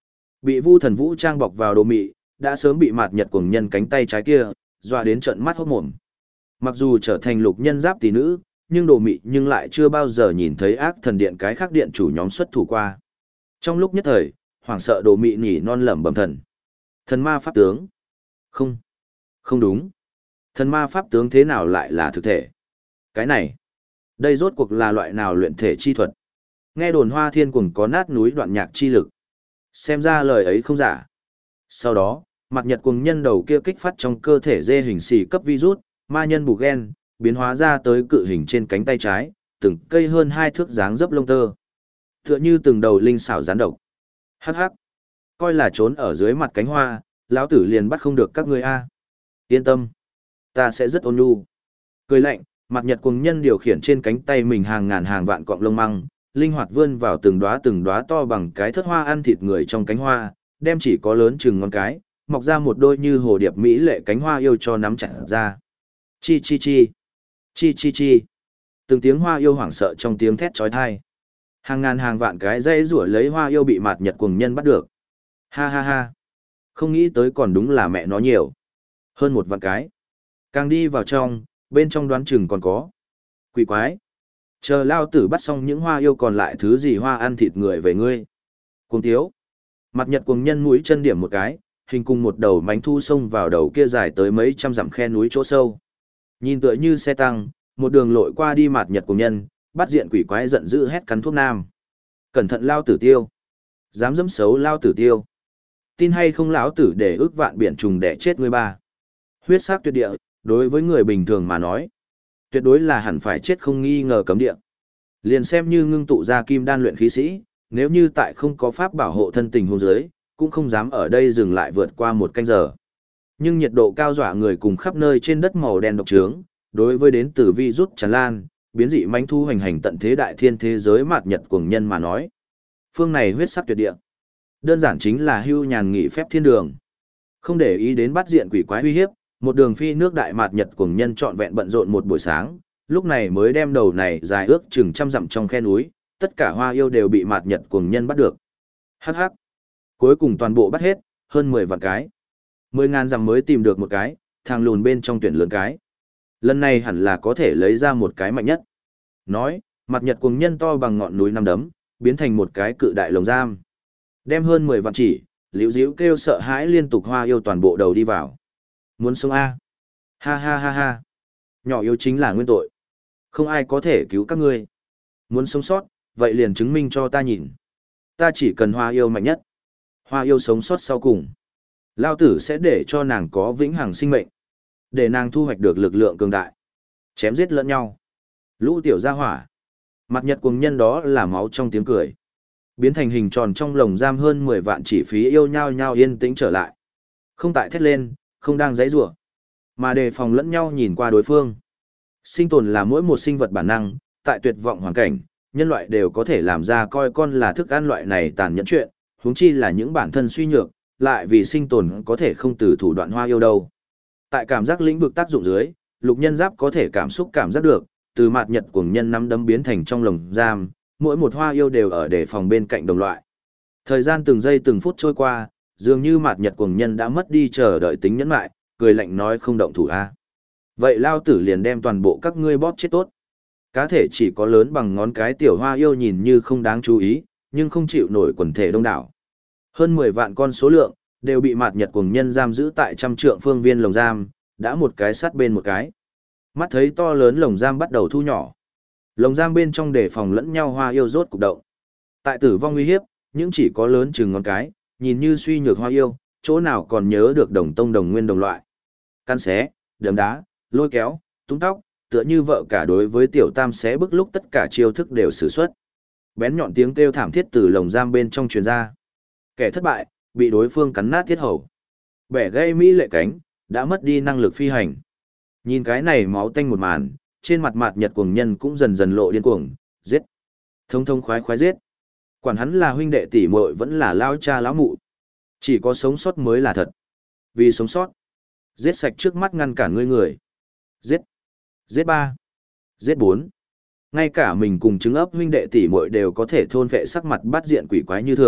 S1: Bị Vu Thần Vũ trang bọc vào đồ mị, đã sớm bị Mạt Nhật Cuồng Nhân cánh tay trái kia dọa đến trợn mắt hốt mồm. Mặc dù trở thành lục nhân giáp tỷ nữ, nhưng đồ mị nhưng lại chưa bao giờ nhìn thấy ác thần điện cái khác điện chủ nhóm xuất thủ qua. Trong lúc nhất thời, hoảng sợ đồ mị nhỉ non lẩm bẩm thần. Thần ma pháp tướng. Không. Không đúng. Thần ma pháp tướng thế nào lại là thực thể? Cái này. Đây rốt cuộc là loại nào luyện thể chi thuật? Nghe đồn Hoa Thiên Cuồng có nát núi đoạn nhạc chi lực. Xem ra lời ấy không giả. Sau đó, Mạt Nhật Cuồng Nhân đầu kia kích phát trong cơ thể dê hình xì cấp virus, ma nhân bù gen, biến hóa ra tới cự hình trên cánh tay trái, từng cây hơn 2 thước dáng dấp lông tơ. Tựa như từng đầu linh xảo rắn độc. Hắc hắc. Coi là trốn ở dưới mặt cánh hoa, lão tử liền bắt không được các ngươi a. Yên tâm. Ta sẽ rất ôn nhu. Cười lạnh, Mạt Nhật Cuồng Nhân điều khiển trên cánh tay mình hàng ngàn hàng vạn cọng lông măng, linh hoạt vươn vào từng đóa to bằng cái thớt hoa ăn thịt người trong cánh hoa, đem chỉ có lớn chừng ngón cái, mọc ra một đôi như hồ điệp mỹ lệ cánh hoa yêu cho nắm chặt ra. Chi chi chi. Chi chi chi. Từng tiếng hoa yêu hoảng sợ trong tiếng thét chói tai. Hàng ngàn hàng vạn cái dây rủa lấy hoa yêu bị Mạt Nhật Cuồng Nhân bắt được. Ha ha ha. Không nghĩ tới còn đúng là mẹ nó nhiều. Hơn 1 vạn cái. Càng đi vào trong, bên trong đoán chừng còn có. Quỷ quái. Chờ lao tử bắt xong những hoa yêu còn lại thứ gì hoa ăn thịt người về ngươi. Cuồng tiếu. Mạt Nhật Cuồng Nhân mũi chân điểm một cái, hình cùng một đầu mánh thu xông vào đầu kia dài tới mấy trăm dặm khe núi chỗ sâu. Nhìn tựa như xe tăng, một đường lội qua đi Mạt Nhật Cuồng Nhân, bắt diện quỷ quái giận dữ hét cắn thuốc nam. Cẩn thận lao tử tiêu. Dám dẫm xấu lao tử tiêu. Tin hay không lão tử để ước vạn biển trùng đẻ chết ngươi ba. Huyết sắc tuyệt địa, đối với người bình thường mà nói, tuyệt đối là hẳn phải chết không nghi ngờ cấm địa. Liền xem như ngưng tụ ra kim đan luyện khí sĩ, nếu như tại không có pháp bảo hộ thân tình huống dưới, cũng không dám ở đây dừng lại vượt qua 1 canh giờ. Nhưng nhiệt độ cao dọa người cùng khắp nơi trên đất màu đen độc trướng, đối với đến từ virus tràn lan, biến dị mãnh thu hoành hành tận thế đại thiên thế giới Mạt Nhật Cuồng Nhân mà nói. Phương này huyết sắc tuyệt địa, đơn giản chính là hưu nhàn nghỉ phép thiên đường. Không để ý đến bắt diện quỷ quái uy hiếp, một đường phi nước đại Mạt Nhật Cuồng Nhân trọn vẹn bận rộn một buổi sáng, lúc này mới đem đầu này dài ước chừng 100 dặm trong khe núi, tất cả hoa yêu đều bị Mạt Nhật Cuồng Nhân bắt được. Hắc hắc. Cuối cùng toàn bộ bắt hết, hơn 10 vạn cái. 10.000 dặm mới tìm được một cái, thằng lùn bên trong tuyển lớn cái. Lần này hẳn là có thể lấy ra một cái mạnh nhất. Nói, Mạt Nhật Cuồng Nhân to bằng ngọn núi năm đấm, biến thành một cái cự đại lồng giam. Đem hơn 10 vạn chỉ, liễu díu kêu sợ hãi liên tục hoa yêu toàn bộ đầu đi vào. Muốn sống A. Ha ha ha ha. Nhỏ yếu chính là nguyên tội. Không ai có thể cứu các ngươi. Muốn sống sót, vậy liền chứng minh cho ta nhìn. Ta chỉ cần hoa yêu mạnh nhất. Hoa yêu sống sót sau cùng. Lao tử sẽ để cho nàng có vĩnh hằng sinh mệnh. Để nàng thu hoạch được lực lượng cường đại. Chém giết lẫn nhau. Lũ tiểu gia hỏa. Mạt Nhật Cuồng Nhân đó là máu trong tiếng cười. Biến thành hình tròn trong lồng giam hơn 10 vạn chỉ phí yêu nhau nhau yên tĩnh trở lại. Không tại thét lên, không đang giãy giụa, mà đề phòng lẫn nhau nhìn qua đối phương. Sinh tồn là mỗi một sinh vật bản năng, tại tuyệt vọng hoàn cảnh, nhân loại đều có thể làm ra coi con là thức ăn loại này tàn nhẫn chuyện, huống chi là những bản thân suy nhược, lại vì sinh tồn có thể không từ thủ đoạn hoa yêu đâu. Tại cảm giác lĩnh vực tác dụng dưới, lục nhân giáp có thể cảm xúc cảm giác được, từ Mạt Nhật Cuồng Nhân nắm đấm biến thành trong lồng giam, mỗi một hoa yêu đều ở đề phòng bên cạnh đồng loại. Thời gian từng giây từng phút trôi qua, dường như Mạt Nhật Cuồng Nhân đã mất đi chờ đợi tính nhẫn nại, cười lạnh nói không động thủ a. Vậy lao tử liền đem toàn bộ các ngươi bóp chết tốt. Cá thể chỉ có lớn bằng ngón cái tiểu hoa yêu nhìn như không đáng chú ý, nhưng không chịu nổi quần thể đông đảo. Hơn 10 vạn con số lượng, đều bị Mạt Nhật Cuồng Nhân giam giữ tại 100 trượng phương viên lồng giam, đã một cái sát bên một cái. Mắt thấy to lớn lồng giam bắt đầu thu nhỏ. Lồng giam bên trong đề phòng lẫn nhau hoa yêu rốt cục động. Tại tử vong nguy hiếp, những chỉ có lớn chừng ngón cái, nhìn như suy nhược hoa yêu, chỗ nào còn nhớ được đồng tông đồng nguyên đồng loại. Căn xé, đấm đá, lôi kéo, tung tóc, tựa như vợ cả đối với tiểu tam xé bức lúc tất cả chiêu thức đều sử xuất. Bén nhọn tiếng kêu thảm thiết từ lồng giam bên trong truyền ra. Kẻ thất bại, bị đối phương cắn nát thiết hầu. Bẻ gãy mỹ lệ cánh, đã mất đi năng lực phi hành. Nhìn cái này máu tanh một màn, trên mặt Mạt Nhật Cuồng Nhân cũng dần dần lộ điên cuồng, giết. Thông thông khoái khoái giết. Quản hắn là huynh đệ tỷ muội vẫn là lao cha lão mụ. Chỉ có sống sót mới là thật. Vì sống sót, giết sạch trước mắt ngăn cản ngươi người. Giết. Giết 3. Giết 4. Ngay cả mình cùng trứng ấp huynh đệ tỷ muội đều có thể thôn phệ sắc mặt bắt diện quỷ quái như thường,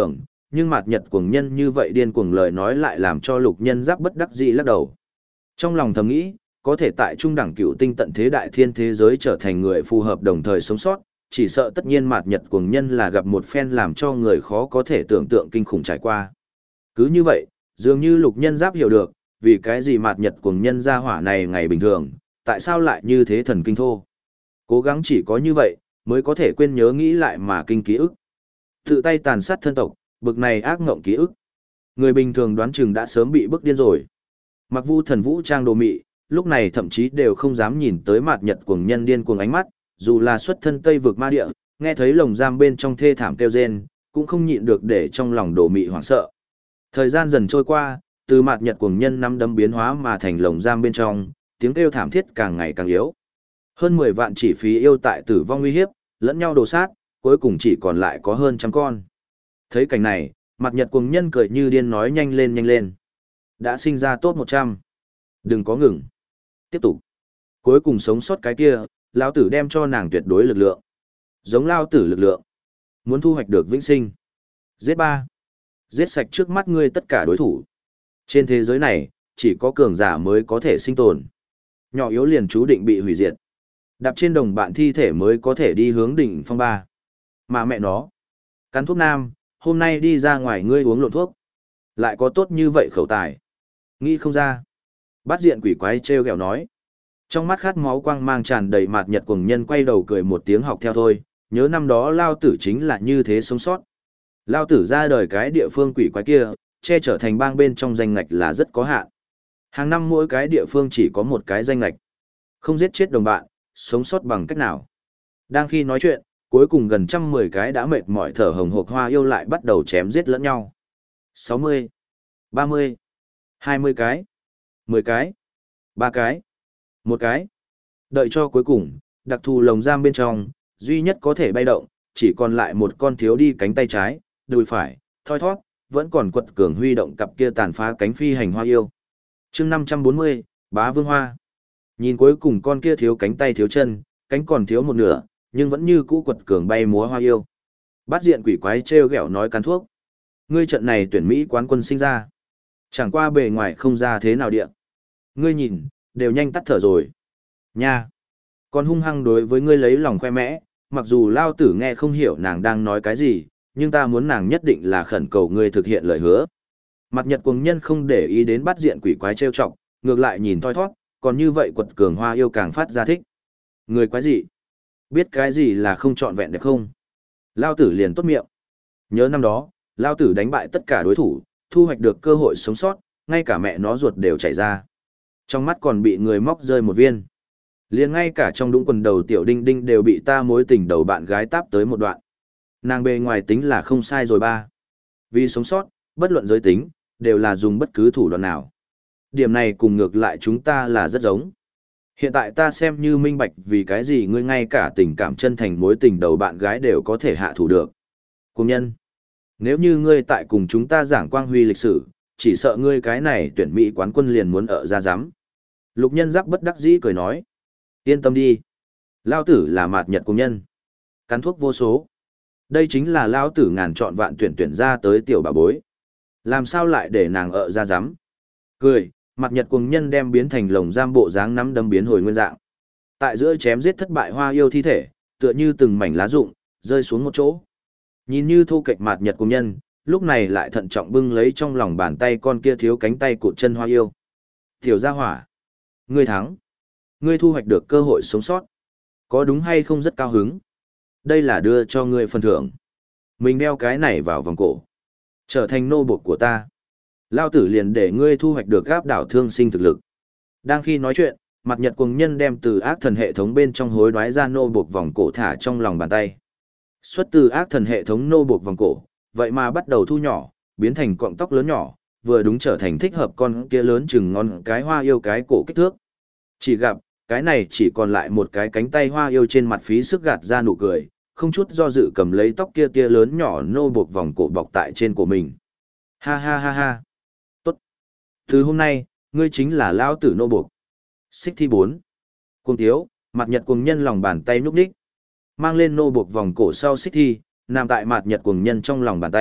S1: nhưng mạt nhật cuồng nhân như vậy điên cuồng lời nói lại làm cho lục nhân giáp bất đắc dĩ lắc đầu. Trong lòng thầm nghĩ, có thể tại trung đẳng cựu tinh tận thế đại thiên thế giới trở thành người phù hợp đồng thời sống sót, chỉ sợ tất nhiên mạt nhật cuồng nhân là gặp một phen làm cho người khó có thể tưởng tượng kinh khủng trải qua. Cứ như vậy, dường như lục nhân giáp hiểu được, vì cái gì mạt nhật cuồng nhân ra hỏa này ngày bình thường, tại sao lại như thế thần kinh thô. Cố gắng chỉ có như vậy, mới có thể quên nhớ nghĩ lại mà kinh ký ức. Tự tay tàn sát thân tộc, bực này ác ngộng ký ức. Người bình thường đoán chừng đã sớm bị bức điên rồi. Mặc Vu Thần vũ trang đồ mị, lúc này thậm chí đều không dám nhìn tới mạt nhật cuồng nhân điên cuồng ánh mắt, dù là xuất thân Tây vực ma địa, nghe thấy lồng giam bên trong thê thảm kêu rên, cũng không nhịn được để trong lòng đồ mị hoảng sợ. Thời gian dần trôi qua, từ mạt nhật cuồng nhân năm đấm biến hóa mà thành lồng giam bên trong, tiếng kêu thảm thiết càng ngày càng yếu. Hơn 10 vạn chỉ phí yêu tại tử vong uy hiếp, lẫn nhau đồ sát, cuối cùng chỉ còn lại có hơn trăm con. Thấy cảnh này, mặt nhật cuồng nhân cười như điên nói nhanh lên nhanh lên. Đã sinh ra top 100. Đừng có ngừng. Tiếp tục. Cuối cùng sống sót cái kia, lão tử đem cho nàng tuyệt đối lực lượng. Giống lao tử lực lượng. Muốn thu hoạch được vĩnh sinh. Giết ba. Giết sạch trước mắt ngươi tất cả đối thủ. Trên thế giới này, chỉ có cường giả mới có thể sinh tồn. Nhỏ yếu liền chú định bị hủy diệt. Đạp trên đồng bạn thi thể mới có thể đi hướng đỉnh phong ba. Mà mẹ nó. Cắn thuốc nam, hôm nay đi ra ngoài ngươi uống lộn thuốc. Lại có tốt như vậy khẩu tài. Nghĩ không ra. Bát diện quỷ quái treo gẹo nói. Trong mắt khát máu quang mang tràn đầy mạt nhật cuồng nhân quay đầu cười một tiếng học theo thôi. Nhớ năm đó lao tử chính là như thế sống sót. Lao tử ra đời cái địa phương quỷ quái kia, che trở thành bang bên trong danh ngạch là rất có hạn. Hàng năm mỗi cái địa phương chỉ có một cái danh ngạch. Không giết chết đồng bạn, sống sót bằng cách nào. Đang khi nói chuyện, cuối cùng gần 110 cái đã mệt mỏi thở hồng hộc hoa yêu lại bắt đầu chém giết lẫn nhau. 60, 30, 20 cái, 10 cái, 3 cái, 1 cái. Đợi cho cuối cùng, đặc thù lồng giam bên trong, duy nhất có thể bay động, chỉ còn lại một con thiếu đi cánh tay trái, đùi phải, thoi thoát, vẫn còn quật cường huy động cặp kia tàn phá cánh phi hành hoa yêu. Chương 540, Bá Vương Hoa. Nhìn cuối cùng con kia thiếu cánh tay thiếu chân, cánh còn thiếu một nửa, nhưng vẫn như cũ quật cường bay múa hoa yêu. Bát diện quỷ quái trêu ghẹo nói cắn thuốc. Ngươi trận này tuyển Mỹ quán quân sinh ra. Chẳng qua bề ngoài không ra thế nào địa. Ngươi nhìn, đều nhanh tắt thở rồi. Nha. Còn hung hăng đối với ngươi lấy lòng khoe mẽ, mặc dù lao tử nghe không hiểu nàng đang nói cái gì, nhưng ta muốn nàng nhất định là khẩn cầu ngươi thực hiện lời hứa. Mặt nhật cuồng nhân không để ý đến bắt diện quỷ quái trêu chọc, ngược lại nhìn thoi thoát, còn như vậy quật cường hoa yêu càng phát ra thích. Người quái gì? Biết cái gì là không trọn vẹn đẹp không? Lao tử liền tốt miệng. Nhớ năm đó, Lao tử đánh bại tất cả đối thủ, thu hoạch được cơ hội sống sót, ngay cả mẹ nó ruột đều chảy ra. Trong mắt còn bị người móc rơi một viên. Liền ngay cả trong đũng quần đầu tiểu đinh đinh đều bị ta mối tình đầu bạn gái táp tới một đoạn. Nàng bề ngoài tính là không sai rồi ba. Vì sống sót, bất luận giới tính, đều là dùng bất cứ thủ đoạn nào. Điểm này cùng ngược lại chúng ta là rất giống. Hiện tại ta xem như minh bạch vì cái gì ngươi ngay cả tình cảm chân thành mối tình đầu bạn gái đều có thể hạ thủ được. Cùng nhân, nếu như ngươi tại cùng chúng ta giảng quang huy lịch sử, chỉ sợ ngươi cái này tuyển Mỹ quán quân liền muốn ở ra giám. Lục nhân giáp bất đắc dĩ cười nói. Yên tâm đi. Lao tử là mạt nhật cùng nhân. Cắn thuốc vô số. Đây chính là Lao tử ngàn chọn vạn tuyển ra tới tiểu bà bối. Làm sao lại để nàng ở ra giám. Cười, mặt nhật cùng nhân đem biến thành lồng giam bộ dáng nắm đấm biến hồi nguyên dạng. Tại giữa chém giết thất bại hoa yêu thi thể, tựa như từng mảnh lá rụng, rơi xuống một chỗ. Nhìn như thô kệch mặt nhật cùng nhân, lúc này lại thận trọng bưng lấy trong lòng bàn tay con kia thiếu cánh tay cụt chân hoa yêu. Tiểu gia hỏa. Ngươi thắng. Ngươi thu hoạch được cơ hội sống sót. Có đúng hay không rất cao hứng. Đây là đưa cho ngươi phần thưởng. Mình đeo cái này vào vòng cổ. Trở thành nô buộc của ta. Lao tử liền để ngươi thu hoạch được gáp đảo thương sinh thực lực. Đang khi nói chuyện, mặt nhật cuồng nhân đem từ ác thần hệ thống bên trong hối đoái ra nô buộc vòng cổ thả trong lòng bàn tay. Xuất từ ác thần hệ thống nô buộc vòng cổ, vậy mà bắt đầu thu nhỏ, biến thành cọng tóc lớn nhỏ, vừa đúng trở thành thích hợp con kia lớn chừng ngón cái hoa yêu cái cổ kích thước. Chỉ gặp, cái này chỉ còn lại một cái cánh tay hoa yêu trên mặt phí sức gạt ra nụ cười, không chút do dự cầm lấy tóc kia tia lớn nhỏ nô buộc vòng cổ bọc tại trên của mình. Ha ha ha ha. Tốt. Từ hôm nay, ngươi chính là lão tử nô buộc. Xích thi 4. Cuồng thiếu, mặt nhật cuồng nhân lòng bàn tay núp đích. Mang lên nô buộc vòng cổ sau xích thi, nằm tại mặt nhật cuồng nhân trong lòng bàn tay,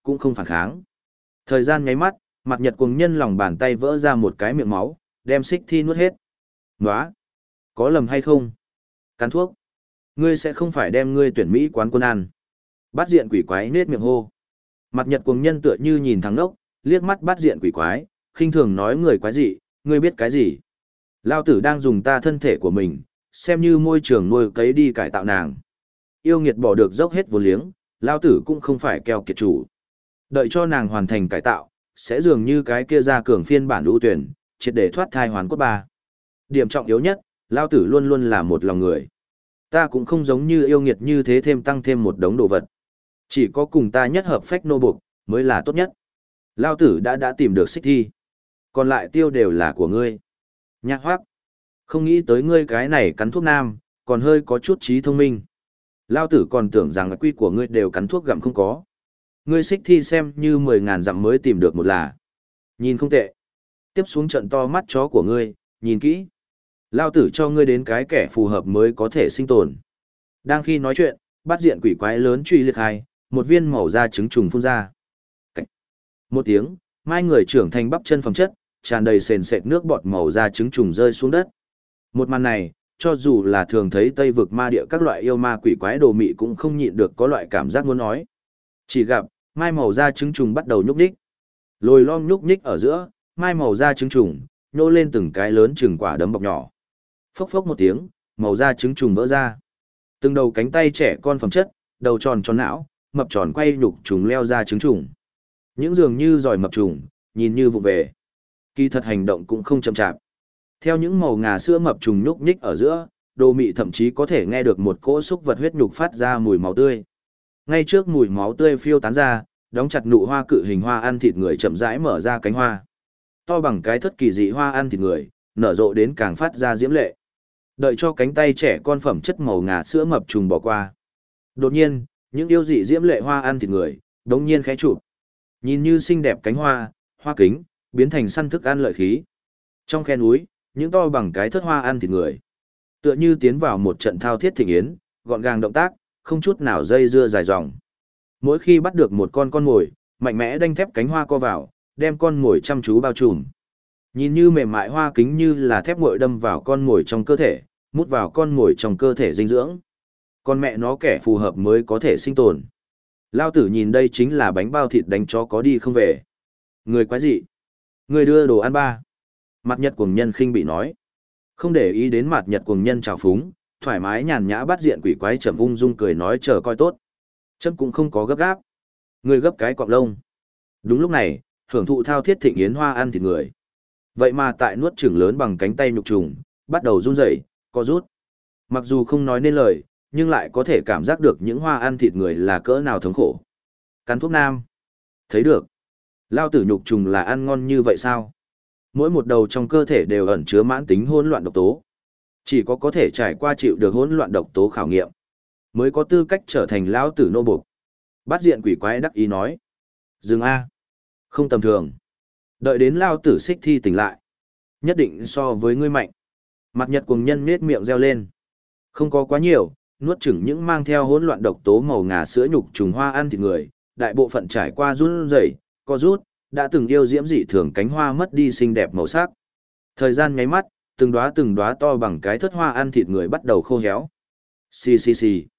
S1: cũng không phản kháng. Thời gian nháy mắt, mặt nhật cuồng nhân lòng bàn tay vỡ ra một cái miệng máu, đem xích thi nuốt hết. Nóa! Có lầm hay không? Cắn thuốc. Ngươi sẽ không phải đem ngươi tuyển Mỹ quán quân ăn. Bát diện quỷ quái nết miệng hô. Mặt nhật cuồng nhân tựa như nhìn thằng ngốc, liếc mắt bát diện quỷ quái, khinh thường nói người quái gì, ngươi biết cái gì? Lao tử đang dùng ta thân thể của mình, xem như môi trường nuôi cấy đi cải tạo nàng. Yêu nghiệt bỏ được dốc hết vốn liếng, Lao tử cũng không phải keo kiệt chủ. Đợi cho nàng hoàn thành cải tạo, sẽ dường như cái kia ra cường phiên bản ưu tuyển, triệt để thoát thai hoàn cốt ba. Điểm trọng yếu nhất, Lao tử luôn luôn là một lòng người. Ta cũng không giống như yêu nghiệt như thế thêm tăng thêm một đống đồ vật. Chỉ có cùng ta nhất hợp phách nô buộc, mới là tốt nhất. Lao tử đã tìm được xích thi. Còn lại tiêu đều là của ngươi. Nhạc hoác. Không nghĩ tới ngươi cái này cắn thuốc nam, còn hơi có chút trí thông minh. Lao tử còn tưởng rằng quy của ngươi đều cắn thuốc gặm không có. Ngươi xích thi xem như 10.000 dặm mới tìm được một là. Nhìn không tệ. Tiếp xuống trận to mắt chó của ngươi, nhìn kỹ. Lao tử cho ngươi đến cái kẻ phù hợp mới có thể sinh tồn. Đang khi nói chuyện, bát diện quỷ quái lớn truy liệt hai, một viên màu da trứng trùng phun ra. Cảnh. Một tiếng, mai người trưởng thành bắp chân phẩm chất, tràn đầy sền sệt nước bọt màu da trứng trùng rơi xuống đất. Một màn này, cho dù là thường thấy Tây vực ma địa các loại yêu ma quỷ quái đồ mị cũng không nhịn được có loại cảm giác muốn nói. Chỉ gặp, mai màu da trứng trùng bắt đầu nhúc nhích. Lồi lom nhúc nhích ở giữa, mai màu da trứng trùng, nhô lên từng cái lớn chừng quả đấm bọc nhỏ. Phốc phốc một tiếng, màu da trứng trùng vỡ ra. Từng đầu cánh tay trẻ con phẩm chất, đầu tròn tròn não, mập tròn quay nhục trùng leo ra trứng trùng. Những dường như giỏi mập trùng, nhìn như vụ về. Kỳ thật hành động cũng không chậm chạp. Theo những màu ngà sữa mập trùng nhúc nhích ở giữa, đồ mị thậm chí có thể nghe được một cỗ xúc vật huyết nhục phát ra mùi máu tươi. Ngay trước mùi máu tươi phiêu tán ra, đóng chặt nụ hoa cự hình hoa ăn thịt người chậm rãi mở ra cánh hoa. To bằng cái thất kỳ dị hoa ăn thịt người, nở rộ đến càng phát ra diễm lệ. Đợi cho cánh tay trẻ con phẩm chất màu ngà sữa mập trùng bỏ qua. Đột nhiên, những yêu dị diễm lệ hoa ăn thịt người, đống nhiên khẽ chụp. Nhìn như xinh đẹp cánh hoa, hoa kính, biến thành săn thức ăn lợi khí. Trong khe núi, những to bằng cái thất hoa ăn thịt người. Tựa như tiến vào một trận thao thiết thịnh yến, gọn gàng động tác, không chút nào dây dưa dài dòng. Mỗi khi bắt được một con mồi, mạnh mẽ đanh thép cánh hoa co vào, đem con mồi chăm chú bao trùm. Nhìn như mềm mại hoa kính như là thép nguội đâm vào con mồi trong cơ thể, mút vào con mồi trong cơ thể dinh dưỡng. Con mẹ nó kẻ phù hợp mới có thể sinh tồn. Lao tử nhìn đây chính là bánh bao thịt đánh chó có đi không về. Người quái dị. Người đưa đồ ăn ba. Mặt nhật cuồng nhân khinh bị nói. Không để ý đến mặt nhật cuồng nhân trào phúng, thoải mái nhàn nhã bắt diện quỷ quái chậm ung dung cười nói chờ coi tốt. Chấm cũng không có gấp gáp. Người gấp cái cọng lông. Đúng lúc này, hưởng thụ thao thiết thịnh yến hoa ăn thịt người. Vậy mà tại nuốt chửng lớn bằng cánh tay nhục trùng, bắt đầu run rẩy, co rút. Mặc dù không nói nên lời, nhưng lại có thể cảm giác được những hoa ăn thịt người là cỡ nào thống khổ. Cắn thuốc nam. Thấy được. Lao tử nhục trùng là ăn ngon như vậy sao? Mỗi một đầu trong cơ thể đều ẩn chứa mãn tính hỗn loạn độc tố. Chỉ có thể trải qua chịu được hỗn loạn độc tố khảo nghiệm, mới có tư cách trở thành lão tử nô buộc. Bát diện quỷ quái đắc ý nói. Dừng A. Không tầm thường. Đợi đến lao tử xích thi tỉnh lại. Nhất định so với ngươi mạnh. Mặt nhật cuồng nhân nết miệng reo lên. Không có quá nhiều, nuốt chửng những mang theo hỗn loạn độc tố màu ngà sữa nhục trùng hoa ăn thịt người, đại bộ phận trải qua run rẩy, co rút, đã từng yêu diễm dị thường cánh hoa mất đi xinh đẹp màu sắc. Thời gian nháy mắt, từng đóa to bằng cái thất hoa ăn thịt người bắt đầu khô héo. Xì xì xì.